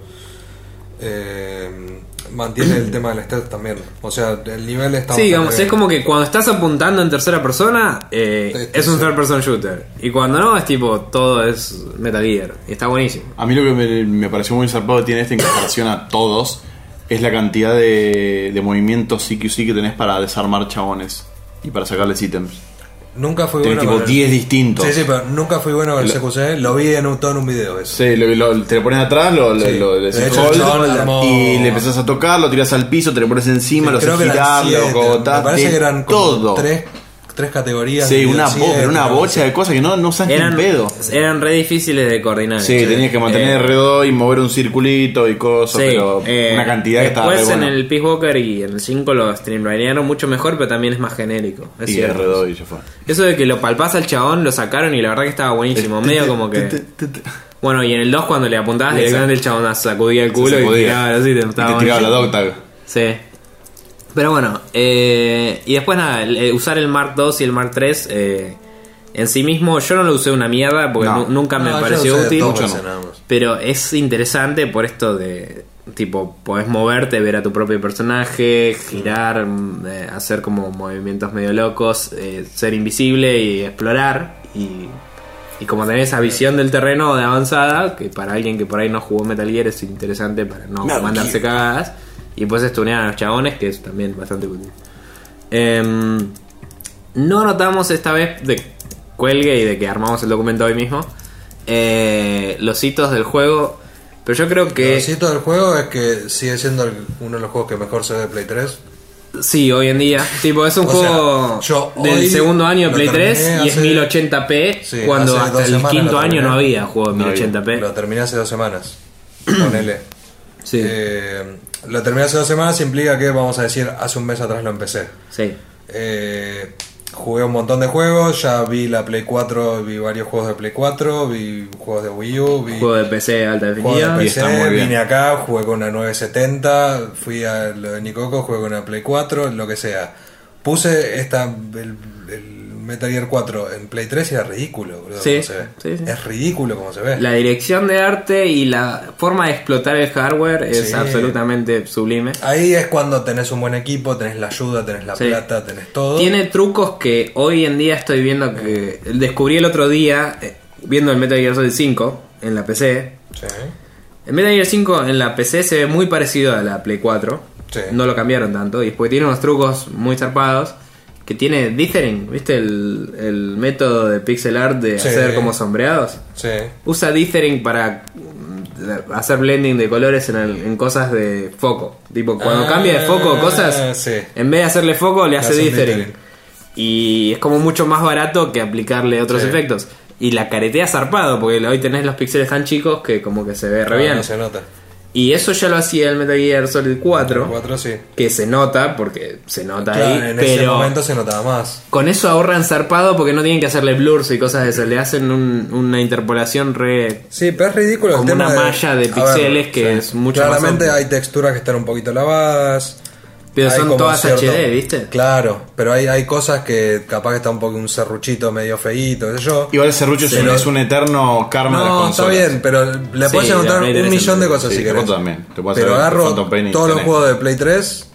Mantiene el tema del stealth también. O sea, el nivel está. Sí, bastante digamos, bien. es como que cuando estás apuntando en tercera persona, es un sí. third person shooter. Y cuando no, es tipo, todo es Metal Gear. Y está buenísimo. A mí lo que me pareció muy zarpado que tiene esta en comparación a todos es la cantidad de movimientos CQC que tenés para desarmar chabones y para sacarles ítems. Nunca fui Tenés bueno tipo con el- 10 distintos. Sí, todo nunca fui bueno con el CQC. Lo vi todo en un video eso. Sí, te lo pones atrás, Sí. lo decís De hecho, hold, el chabón armó- y le empezás a tocar, lo tirás al piso, te lo pones encima, lo Creo haces que eran girar, lo 7. Me cogotás, parece que eran como todo. tres categorías. Sí, de una, siete, pero una ¿no? bocha de cosas que no sabes ni Eran, un pedo. eran re difíciles de coordinar. Sí, tenías que mantener R2 y mover un circulito y cosas, Sí, pero una cantidad que estaba re después en buena. el Peace Walker y en el 5 lo streamlinearon mucho mejor, pero también es más genérico. Es Y cierto. R2 y ya fue. Eso de que lo palpás al chabón lo sacaron y la verdad que estaba buenísimo. Medio como que. Bueno, y en el 2 cuando le apuntabas directamente el chabón sacudía el culo Se y sacudía. tiraba así, Y te tiraba la dog-tag. Sí. Pero bueno, y después nada, usar el Mark II y el Mark III en sí mismo yo no lo usé una mierda porque No. nunca me No, yo pareció usé útil. dos Mucho veces no. nada más. Pero es interesante por esto de tipo, podés moverte, ver a tu propio personaje, girar, hacer como movimientos medio locos, ser invisible y explorar. Y como tenés esa visión del terreno de avanzada, que para alguien que por ahí no jugó Metal Gear es interesante para no Metal mandarse cagadas. Y puedes estunear a los chabones, que es también bastante útil. No notamos esta vez de cuelgue y de que armamos el documento hoy mismo los hitos del juego, pero yo creo que Lo cito del juego es que sigue siendo uno de los juegos que mejor se ve de Play 3. sí, hoy en día, tipo, es un O juego sea, yo del hoy segundo año de lo Play 3 terminé y es hace- 1080p, Sí, cuando hace hasta 2 el semanas quinto lo año terminé. no había juego en No había. 1080p. Lo terminé hace 2 semanas. Ponele. Sí, Lo terminé hace 2 semanas implica que, vamos a decir, hace un mes atrás lo empecé. sí. Jugué un montón de juegos, ya vi la Play 4, vi varios juegos de Play 4, vi juegos de Wii U, vi Juego de PC alta juegos de definición. Y PC, está muy bien. vine acá, jugué con una 970, fui a lo de Nicoco, jugué con una Play 4, lo que sea. Puse el Metal Gear 4 en Play 3 y era ridículo, boludo, Sí, cómo se ve. sí, sí. Es ridículo como se ve. La dirección de arte y la forma de explotar el hardware es Sí. absolutamente sublime. Ahí es cuando tenés un buen equipo, tenés la ayuda, tenés la Sí. plata, tenés todo. Tiene trucos que hoy en día estoy viendo que descubrí el otro día viendo el Metal Gear Solid 5 en la PC. Sí. El Metal Gear 5 en la PC se ve muy parecido a la Play 4. Sí. No lo cambiaron tanto. Y porque tiene unos trucos muy zarpados. Que tiene dithering, ¿viste? El método de pixel art de Sí. hacer como sombreados. Sí. Usa dithering para hacer blending de colores en cosas de foco. Tipo, cuando cambia de foco o cosas, sí. en vez de hacerle foco, le hace hace un dithering. dithering. Y es como mucho más barato que aplicarle otros Sí. efectos. Y la caretea zarpado, porque hoy tenés los píxeles tan chicos que como que se ve re bien. No se nota. Y eso ya lo hacía el Metal Gear Solid 4, 4 sí. que se nota, porque se nota Claro, ahí, en ese pero momento se notaba más. con eso ahorran zarpado porque no tienen que hacerle blurs y cosas de eso. Le hacen una interpolación re... Sí, pero es ridículo el Como tema una malla de a píxeles que es mucho más claramente amplia. hay texturas que están un poquito lavadas. Pero Hay son como todas cierto- HD, ¿viste? Claro, pero hay cosas que capaz que está un poco un serruchito medio feíto, qué sé yo. Igual el serrucho Pero- es un eterno karma de las No, está consolas. bien, pero le Sí, puedes encontrar la Play un 3 millón de es- cosas sí, si te querés. puedo también, te puedo Pero hacer agarro Phantom Pain y todos los tenés. juegos de Play 3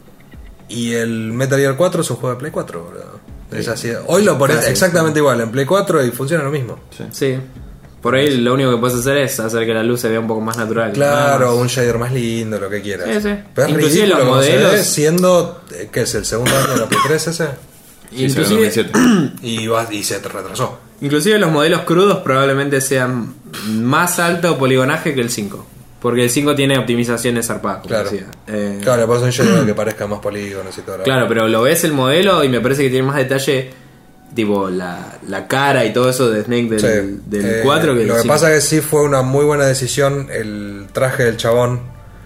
y el Metal Gear 4 es un juego de Play 4, boludo. Es así. Hoy lo pones Fácil. exactamente igual en Play 4 y funciona lo mismo. Sí. Por ahí lo único que puedes hacer es hacer que la luz se vea un poco más natural. Nada Claro, más. un shader más lindo, lo que quieras. Sí, sí. Pero es Inclusive ridículo los como se modelos- ve siendo, ¿qué es? ¿El segundo año de la Play 3 ese? Sí, se ve en Inclusive, 2007. Y se te retrasó. inclusive los modelos crudos probablemente sean más alto poligonaje que el 5. Porque el 5 tiene optimizaciones zarpadas, como Claro. decía. Claro, le pones un shader que parezca más polígonos y todo. Claro, pero lo ves el modelo y me parece que tiene más detalle, tipo la cara y todo eso de Snake del, Sí. del 4 que el Lo que 5. pasa es que sí fue una muy buena decisión el traje del chabón.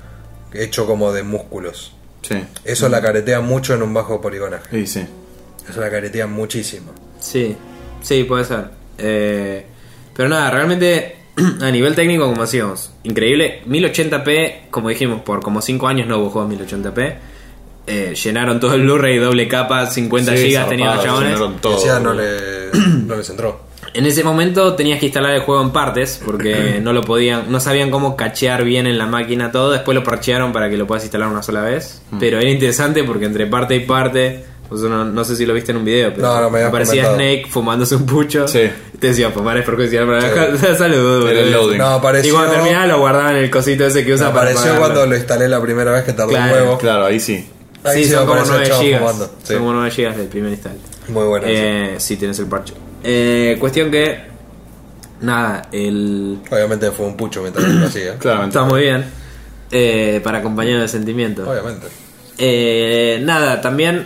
hecho como de músculos. Sí. Eso la caretea mucho en un bajo poligonaje. Sí, sí. Eso la caretea muchísimo. Sí, sí, puede ser. Pero nada, realmente a nivel técnico, como decíamos, increíble. 1080p, como dijimos, por como 5 años no hubo juegos 1080p. Llenaron todo el Blu-ray doble capa, 50 Sí, gigas tenían los zarpado, chabones. llenaron todo. Decía, no les entró. En ese momento tenías que instalar el juego en partes porque no sabían cómo cachear bien en la máquina todo. Después lo parchearon para que lo puedas instalar una sola vez. Pero era interesante porque entre parte y parte, pues no sé si lo viste en un video, pero No, me habías aparecía comentado. Snake fumándose un pucho. Sí. Y te decía, fumar es perjudicial para la salud. Era el loading. No, Y apareció. cuando terminaba lo guardaba en el cosito ese que usa para Apareció apagarlo. cuando lo instalé la primera vez que tardó Claro, un huevo. Claro, ahí sí. Ahí Sí, sí son me como apareció el 9 chavo gigas. fumando. Sí. Son como 9 gigas del primer install. Muy bueno. Si tienes el parche. Cuestión que... Nada, Obviamente fue un pucho mientras lo hacía. Claramente. está muy bien. Para acompañar el sentimiento. Obviamente. Nada, también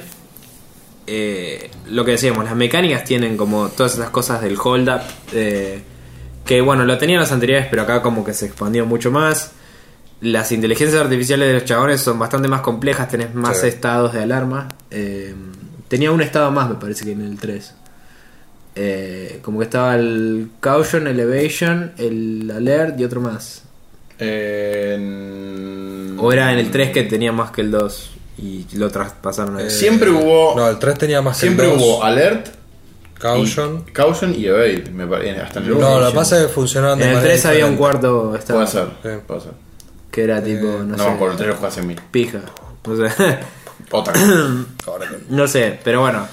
lo que decíamos, las mecánicas tienen como todas esas cosas del hold up, que bueno, lo tenían los anteriores, pero acá como que se expandió mucho más. Las inteligencias artificiales de los chabones son bastante más complejas, tenés más Sí. estados de alarma. Tenía un estado más, me parece que en el 3. Como que estaba el caution, el evasion, el alert y otro más. O era en el 3 que tenía más que el 2 y lo traspasaron a Siempre hubo. No, el 3 tenía más Siempre que el 2. hubo alert, Caution. caution y evade. Me parece. Hasta en el No, uno. lo que pasa es que funcionaban de En el manera 3 había un diferente. cuarto estado. Puede ser. Sí. Puede ser. Que era tipo, no No, sé, por el 3 lo jugué hace 1000. pija. O sea, Otra cosa. Ahora que- no sé, pero bueno.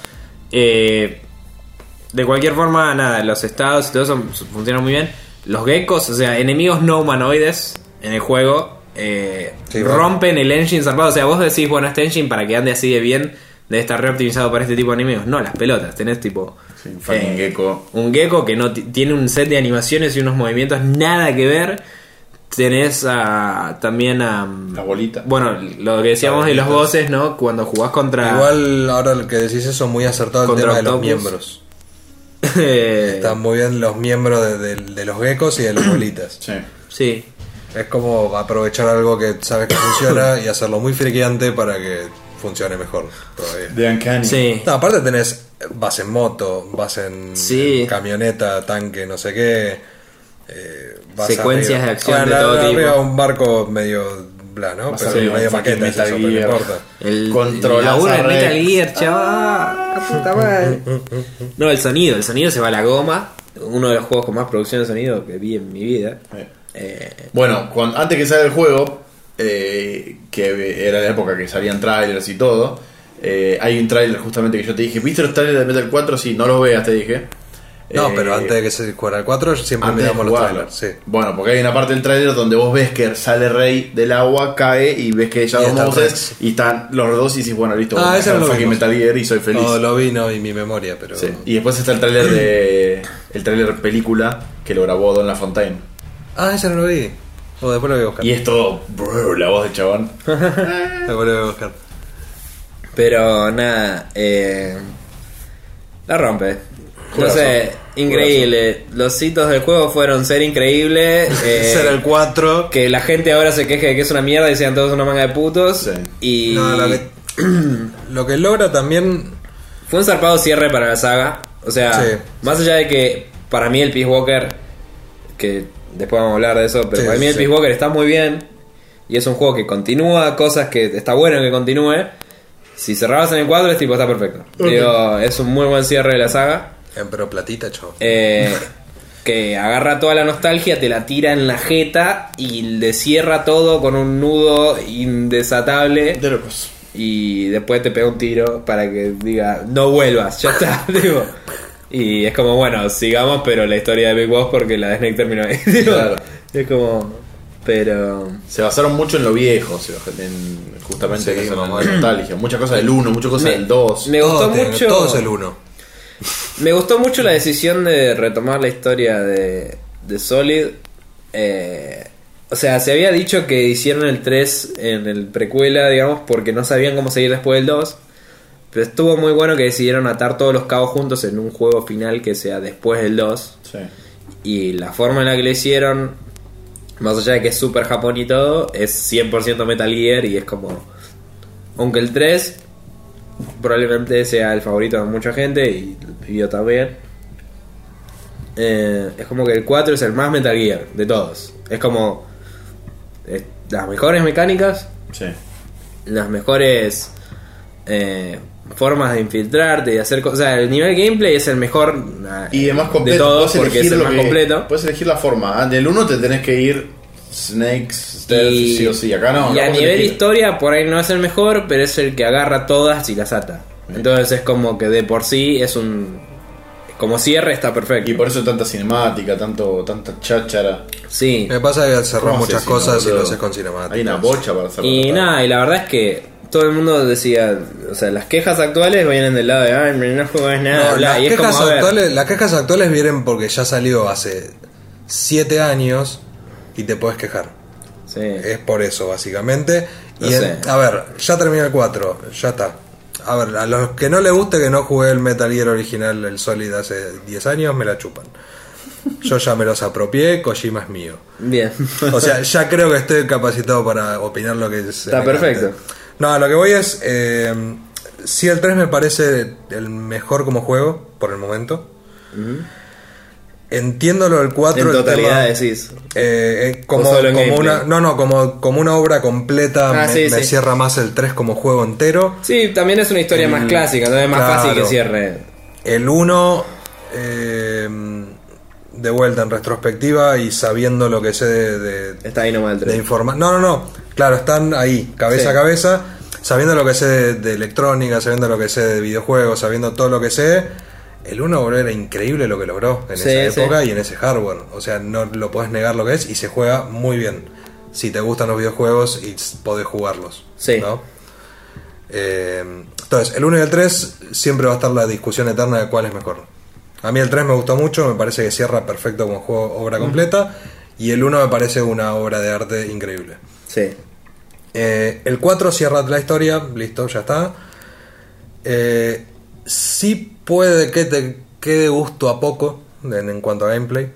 De cualquier forma, nada, los estados y todo eso funcionan muy bien. Los geckos, o sea, enemigos no humanoides en el juego, Sí, bueno. rompen el engine zarpado. O sea, vos decís, bueno, este engine para que ande así de bien debe estar reoptimizado para este tipo de enemigos. No, las pelotas, tenés tipo... Sí, un fucking gecko. Un gecko que no tiene un set de animaciones y unos movimientos nada que ver. Tenés también a... La bolita. Bueno, lo que decíamos de los bosses, ¿no? Cuando jugás contra... Igual ahora lo que decís eso, muy acertado el Contra tema de los Octopus. miembros. Están muy bien los miembros de los geckos y de las bolitas. Sí. Sí. Es como aprovechar algo que sabes que funciona y hacerlo muy friqueante para que funcione mejor todavía. De Uncanny. Sí. No, aparte tenés vas en moto, vas en, Sí. en camioneta, tanque, no sé qué. Vas Secuencias arriba. de acción Bueno, de todo arriba tipo. un barco medio ¿no? Vas Pero arriba, medio un fucking maqueta, es Metal eso, pero no Gear. importa. El Controlás laburo a de Rex. Metal Gear, chaval. La puta madre. No, el sonido se va a la goma. Uno de los juegos con más producción de sonido que vi en mi vida. Bueno, antes que salga el juego, que era la época que salían trailers y todo, hay un trailer justamente que yo te dije, ¿viste los trailers de Metal 4? Sí, no los veas, te dije. No, pero antes de que se jugara el 4 siempre Antes de miramos los jugarlo. trailers. Sí. Bueno, porque hay una parte del trailer donde vos ves que sale Rey del agua, cae y ves que ya Y dos está monstruos Rex. y están los dos y dices, bueno, listo, voy a ese dejar no lo fucking vimos. Metal Gear y soy feliz. No, lo vi, no vi mi memoria, pero... Sí. Y después está el trailer el trailer película que lo grabó Don LaFontaine. Ah, ese no lo vi. O después lo voy a buscar. Y es todo la voz del chabón. Después lo voy a buscar. Pero nada, la rompe. No Juegazo. sé, increíble. Los hitos del juego fueron ser increíble. Ese era el 4. Que la gente ahora se queje de que es una mierda y sean todos una manga de putos. Sí. Y No, lo que logra también... fue un zarpado cierre para la saga. O sea, Sí. más allá de que para mí el Peace Walker, que después vamos a hablar de eso, pero Sí, para mí el sí. Peace Walker está muy bien. Y es un juego que continúa cosas que está bueno que continúe. Si cerrabas en el 4 es tipo, está perfecto. Digo, es un muy buen cierre de la saga. Pero platita, chavo. Que agarra toda la nostalgia, te la tira en la jeta y le cierra todo con un nudo indesatable. De locos. Y después te pega un tiro para que diga, no vuelvas, ya está. Digo. Y es como, bueno, sigamos, pero la historia de Big Boss porque la de Snake terminó ahí. Digo, Claro. es como, pero... Se basaron mucho en lo viejo, justamente Sí, en eso, mamá. en la nostalgia. Muchas cosas del 1, muchas cosas del 2. Me gustó mucho... Todo es el 1. Me gustó mucho la decisión de retomar la historia de Solid. O sea, se había dicho que hicieron el 3 en el precuela, digamos, porque no sabían cómo seguir después del 2. Pero estuvo muy bueno que decidieron atar todos los cabos juntos en un juego final que sea después del 2. Sí. Y la forma en la que lo hicieron Más allá de que es super Japón y todo, es 100% Metal Gear y es como... Aunque el 3 probablemente sea el favorito de mucha gente y yo también. Es como que el 4 es el más Metal Gear de todos. Es como las mejores mecánicas, Sí. las mejores formas de infiltrarte y de hacer cosas. O sea, el nivel gameplay es el mejor Y es más completo. de todos podés porque es elegir el lo más que- completo. Puedes elegir la forma. Del 1 te tenés que ir Snakes, Stealth, Y, sí o sí. Acá no. y acá a podés nivel elegir. historia, por ahí no es el mejor, pero es el que agarra todas y las ata. Entonces es como que de por sí es un. Como cierre está perfecto. Y por eso tanta cinemática, tanta cháchara. Sí. Me pasa que cerrás ¿Cómo muchas haces si no, cosas y boludo? lo haces con cinemáticas. Hay una bocha para hacerlo. Y nada, y la verdad es que todo el mundo decía, o sea, las quejas actuales vienen del lado de, ay, no juegas nada, No, bla, las, y es como, quejas a ver, actuales, las quejas actuales vienen porque ya salió hace 7 años y te puedes quejar. sí. Es por eso, básicamente. No Y sé. a ver, ya terminé el 4, ya está. A ver, a los que no les guste que no jugué el Metal Gear original, el Solid, hace 10 años, me la chupan. Yo ya me los apropié, Kojima es mío. Bien. O sea, ya creo que estoy capacitado para opinar lo que se Está me cante. perfecto. No, lo que voy es... sí, el 3 me parece el mejor como juego, por el momento. Entiendo lo del 4. En el totalidad tema, decís. como, O solo en como gameplay. una como una obra completa Ah, me, sí, me sí. cierra más el 3 como juego entero. Sí, también es una historia más clásica, no es más claro. fácil que cierre. El 1 de vuelta en retrospectiva y sabiendo lo que sé Está ahí nomás el de 3. informar. No, claro, están ahí, cabeza Sí. a cabeza, sabiendo lo que sé de electrónica, sabiendo lo que sé de videojuegos, sabiendo todo lo que sé. El 1, boludo, era increíble lo que logró en Sí, esa sí. época y en ese hardware. O sea, no lo podés negar lo que es y se juega muy bien. Si te gustan los videojuegos y podés jugarlos. Sí. ¿no? Entonces, el 1 y el 3 siempre va a estar la discusión eterna de cuál es mejor. A mí el 3 me gustó mucho, me parece que cierra perfecto como juego, obra completa. Y el 1 me parece una obra de arte increíble. Sí. El 4 cierra la historia, listo, ya está. Sí puede que te quede gusto a poco en cuanto a gameplay.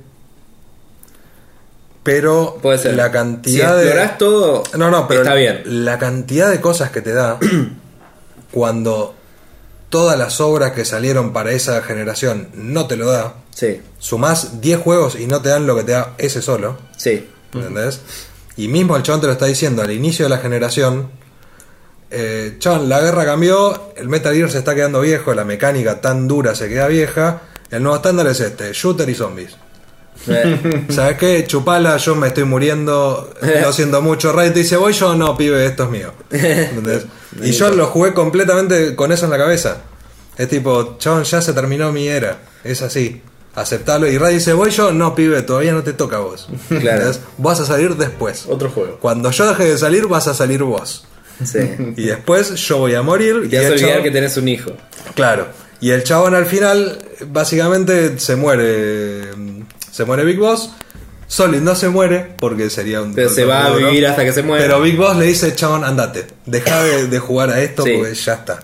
Pero Puede ser. la Si cantidad de... explorás todo, No, pero está bien. la cantidad de cosas que te da cuando todas las obras que salieron para esa generación no te lo da. Sí, Sumás 10 juegos y no te dan lo que te da ese solo. sí. ¿Entendés? Y mismo el chabón te lo está diciendo al inicio de la generación. Chabón, la guerra cambió, el Metal Gear se está quedando viejo, la mecánica tan dura se queda vieja. El nuevo estándar es este, shooter y zombies. ¿Sabes qué? Chupala, yo me estoy muriendo, lo siento mucho. Ray te dice, voy yo, no, pibe, esto es mío. ¿Entendés? Y yo lo jugué completamente con eso en la cabeza. Es tipo, chabón, ya se terminó mi era. Es así. Aceptalo. Y Ray dice, voy yo, no, pibe, todavía no te toca a vos. Claro. ¿Entendés? Vas a salir después. Otro juego. Cuando yo deje de salir, vas a salir vos. Sí. Y después yo voy a morir. Y te vas a el olvidar chabón- que tenés un hijo. Claro. Y el chabón al final, básicamente, se muere. Se muere Big Boss. Solid no se muere, porque sería un. Pero se va a vivir hasta que se muera. Pero Big Boss le dice, chabón, andate. Deja de jugar a esto Sí. porque ya está.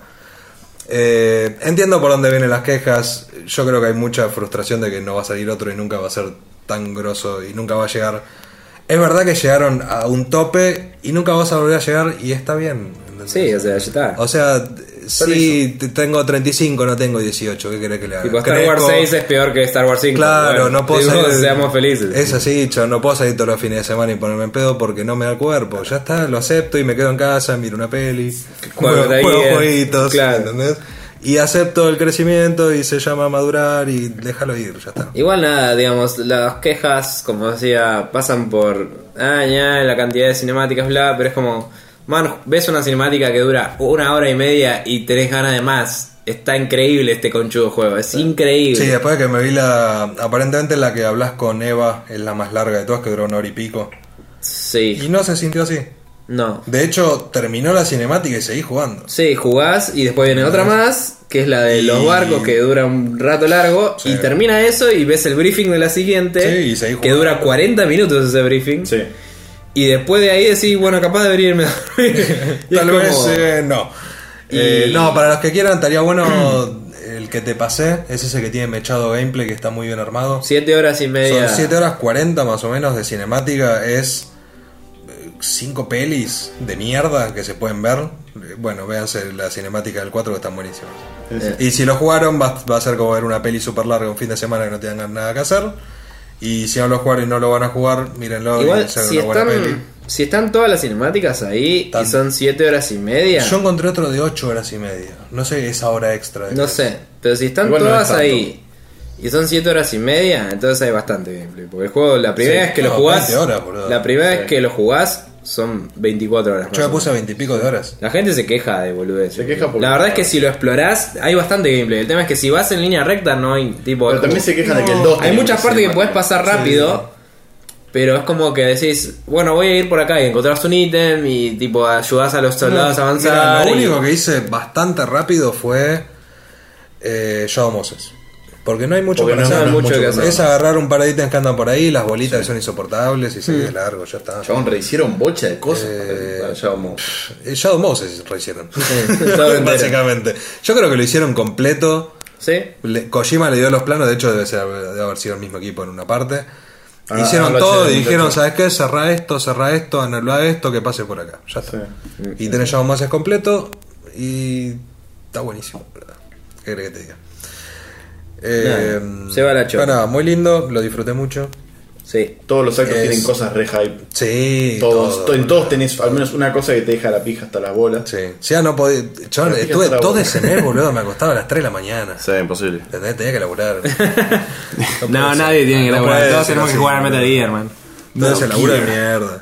Entiendo por dónde vienen las quejas. Yo creo que hay mucha frustración de que no va a salir otro y nunca va a ser tan grosso y nunca va a llegar. Es verdad que llegaron a un tope y nunca vas a volver a llegar y está bien. ¿entendés? Sí, o sea, ya está. O sea, sí, tengo 35, no tengo 18. ¿Qué querés que le haga? Tipo, Star Wars Crezco. 6 es peor que Star Wars 5. Claro, Bueno, no puedo digo, salir. seamos felices. Es así, yo no puedo salir todos los fines de semana y ponerme en pedo porque no me da el cuerpo. Ya está, lo acepto y me quedo en casa, miro una peli, Juego juego de jueguitos, claro. ¿entendés? Y acepto el crecimiento y se llama madurar y déjalo ir, ya está. Igual nada, digamos, las quejas, como decía, pasan por ya, la cantidad de cinemáticas, bla, pero es como, man, ves una cinemática que dura 1 hora y media y tenés ganas de más. Está increíble este conchudo juego, es increíble. Sí, después de que me vi aparentemente la que hablas con Eva es la más larga de todas, que duró 1 hora y pico. Sí, Y no se sintió así. no. De hecho, terminó la cinemática y seguí jugando. Sí, jugás y después viene otra más, que es la de los Y- barcos, que dura un rato largo, Sí. y termina eso y ves el briefing de la siguiente, Sí, y seguí que jugando. dura 40 minutos ese briefing, Sí. y después de ahí decís, bueno, capaz debería irme a dormir. Y es Tal como- vez no. Y- No, para los que quieran estaría bueno El que te pasé es ese que tiene mechado gameplay, que está muy bien armado. 7 horas y media. Son 7 horas 40 más o menos de cinemática. Es 5 pelis de mierda que se pueden ver. Bueno, véanse la cinemática del 4 que están buenísimas. Y si lo jugaron va a ser como ver una peli super larga un fin de semana que no tengan nada que hacer. Y si no lo jugaron y no lo van a jugar, mírenlo. Igual, y será si una buena peli. están todas las cinemáticas ahí y son 7 horas y media. Yo encontré otro de 8 horas y media. No sé esa hora extra. No sé, pero si están Igual no todas es tanto. ahí y son 7 horas y media, entonces hay bastante gameplay. Porque el juego, la primera Sí, vez que lo no, jugás, 20 horas, boludo. la primera vez que lo jugás son 24 horas. más Yo o me puse menos. 20 y pico de horas. La gente se queja de boludez. Se queja porque- La verdad es que si lo explorás, hay bastante gameplay. El tema es que si vas en línea recta, no hay tipo. Pero es también como- se quejan de que el 2 hay muchas partes que podés pasar rápido, pero es como que decís, bueno, voy a ir por acá y encontrás un ítem y tipo ayudás a los soldados a avanzar. Mira, lo y- único que hice bastante rápido fue Shadow Moses. Porque no hay mucho Porque para no hacer. hay mucho que hacer. Es agarrar un par de ítems que andan por ahí, las bolitas que son insoportables y seguir de largo, ya está. Chabón, rehicieron bocha de cosas para Shadow Moses. Shadow Moses rehicieron. todo entero. Básicamente. Yo creo que lo hicieron completo. ¿Sí? Kojima le dio los planos, de hecho debe haber sido el mismo equipo en una parte. Ah, Hicieron lo todo HD, y dijeron, muchacho. ¿sabes qué? Cerrá esto, anulá esto, que pase por acá. Ya está. Y tenés Shadow Moses completo y está buenísimo, ¿verdad? ¿Qué crees que te diga? se va la chota. Bueno, muy lindo, lo disfruté mucho. Sí. Todos los actos Es- tienen cosas re hype. Sí, Todos, todo, en todos tenés al menos una cosa que te deja la pija hasta las bolas. Sí, ya no podía. Yo La pija estuve está todo buena. ese mes, boludo, me acostaba a las 3 de la mañana. Sí, imposible. ¿Entendés? Tenía que laburar. No, nadie tiene que laburar. Todos tenemos que jugar al Metal Gear, man. No, ese laburo de Gear. mierda.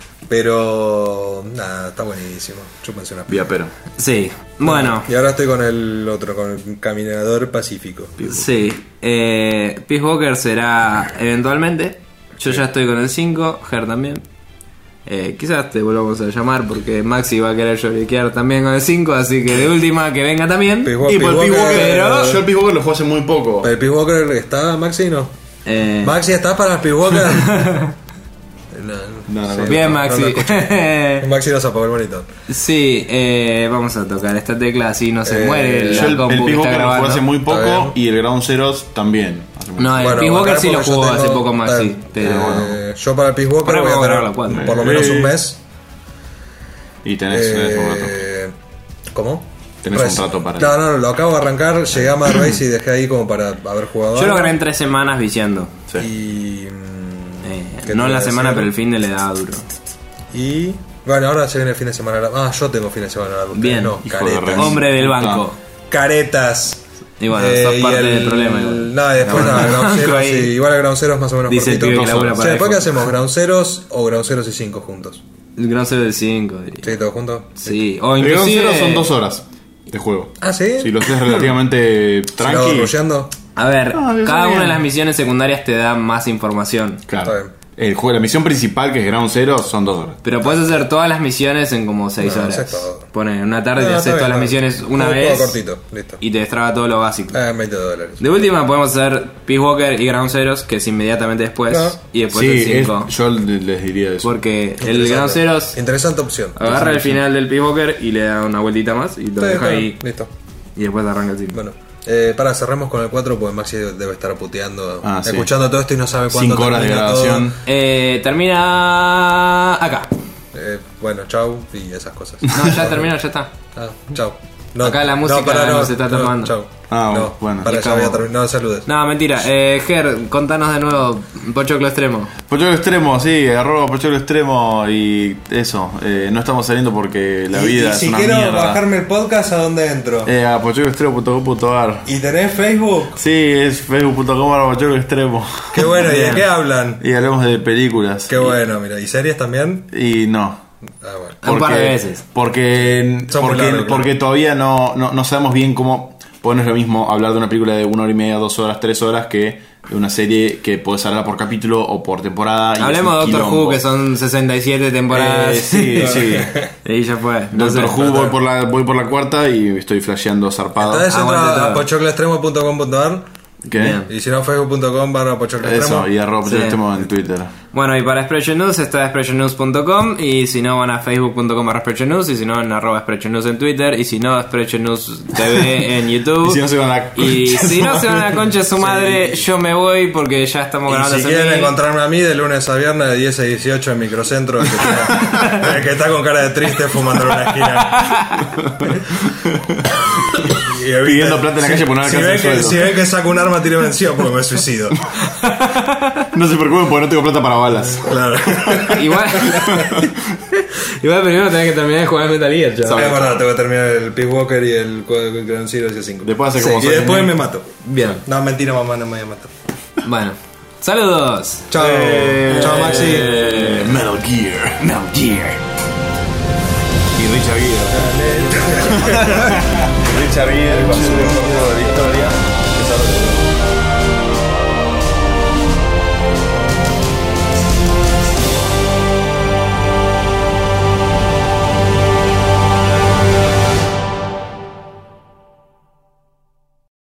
Pero nada, está buenísimo. Chúpense una Vía pero. Sí. Bueno, Y ahora estoy con el otro, con el caminador pacífico. sí. Peace Walker será eventualmente. Yo ya estoy con el 5, Ger también. Quizás te volvamos a llamar porque Maxi va a querer lloriquear también con el 5, así que de última que venga también. Peace Y por el Peace Walker, pero- yo el Peace Walker lo jugué hace muy poco. ¿El Peace Walker está, Maxi? No. Eh, Maxi, ¿estás para el Peace Walker? No, bien, Maxi. no lo Maxi no sabe el bonito. Sí, vamos a tocar esta tecla así no se muere Yo la el compu Peace que está Walker lo jugué hace grabando. muy Está bien. poco y el Ground Zeroes también. hace muy No, el Bueno, Peace Walker acá sí lo porque yo jugó hace tengo- poco Maxi, pero yo para el Peace Walker Ahora voy a vamos a grabar tener la cuatro. por lo menos un mes. Y tenés un rato. ¿Cómo? Tenés un rato para- No, lo acabo de arrancar, llegué a Mad Race y dejé ahí como para haber jugado. yo lo gané en 3 semanas viciando. Sí. Y. ¿Qué No te en la iba a semana, decir? pero el fin de le daba duro. Y. Bueno, ahora se viene el fin de semana largo. Ah, yo tengo fin de semana largo. Bien. No, Hijo de caretas. re- Hombre del Puta. banco. Caretas. Y bueno, sos y parte del problema igual. No, y después No, no, Ground banco Zeroes, ahí. sí, igual a Ground Zeroes más o menos Dice el cortito. pibe que labura O sea, para después que iPhone. hacemos Ground Zeroes o Ground Zeroes y 5 juntos. El Gran Cero del 5, diría. ¿Sí, todos juntos? Sí, o El Ground inclusive... Zeroes son 2 horas de juego. Ah, ¿sí? Si lo haces relativamente Si lo hago tranqui. rusheando. A ver, Ah, está cada bien. una de las misiones secundarias te da más información. Claro. Está bien. El juego, la misión principal que es Ground Zero son 2 horas. Pero puedes hacer todas las misiones en como 6 No, horas. haces todo. Pone en una tarde No, te está haces bien, todas las está bien. misiones una Un vez juego cortito, listo. y te destraba todo lo básico. $20. De última podemos hacer Peace Walker y Ground Zeroes, que es inmediatamente después. No. Y después Sí, el 5. yo les diría eso. Porque el Interesante. Ground Zeroes Interesante opción. agarra el final del Peace Walker y le da una vueltita más y lo Sí, deja está bien, ahí. listo. Y después arranca el 5. Bueno, para cerremos con el 4 porque Maxi debe estar puteando, Ah, sí. escuchando todo esto y no sabe cuándo 5 horas de termina grabación. Termina acá. todo. Bueno, chau y esas cosas. No, ya terminó, ya está. Ah, chau. Acá la música no se está tomando. Chau. Ah, no, bueno. Para Es ya voy a como- terminar. No, saludes. No, mentira. Ger, contanos de nuevo Pochoclo Extremo. Pochoclo Extremo, sí, arroba Pochoclo Extremo y eso. No estamos saliendo porque la vida es si una quiero mierda. bajarme el podcast, ¿a dónde entro? A pochocloextremo.com.ar. ¿Y tenés Facebook? Sí, es facebook.com/Pochoclo Extremo. Qué bueno, ¿y de Bien. qué hablan? Y hablamos de películas. Qué bueno, mira. ¿Y series también? Y no. Ah, bueno. Un par de veces. Porque Son muy largos, claro. porque todavía no sabemos bien cómo. Pues no es lo mismo hablar de una película de 1 hora y media, 2 horas, 3 horas que de una serie que puedes hablar por capítulo o por temporada. y Hablemos de es un Doctor Who, quilombo. que son 67 temporadas. Sí, sí. Y ya fue. Doctor Entonces, Who voy por la cuarta y estoy flasheando zarpado. Entonces aguante entra a todo. pochocloextremo.com.ar ¿Qué? Bien. Y si no, facebook.com/Pochoclo Eso, Extremo. y arroba Sí. Extremo en Twitter. Bueno, y para Spreadshot News está spreadshotnews.com, y si no van a facebook.com/Spreadshot News, y si no en @Spreadshot News en Twitter, y si no Spreadshot News TV en YouTube. Y si no se van a... Y si no se van a la concha de su madre, yo me voy porque ya estamos Y grabando si hace quieren mil. encontrarme a mí de lunes a viernes de 10 a 18 en Microcentro, el que está con cara de triste fumando en una esquina. Y eviten- Pidiendo plata en la calle por no si alcanzar ven el sueldo. si ven que saco un arma, tírenme encima porque me suicido. No se preocupen porque no tengo plata para balas. Claro. Igual, igual primero tenés que terminar de jugar Metal Gear, Es chaval. verdad, tengo que terminar el Peace Walker y el Ground Zero y 5. Después hace Sí, como Y después Sonic. me mato. Bien, No, mentira, mamá, no me voy a matar. bueno. Saludos. Chao. Chao, Maxi. Metal Gear. Metal Gear. Y Richard Gere. Richard Gere con su juego de historia.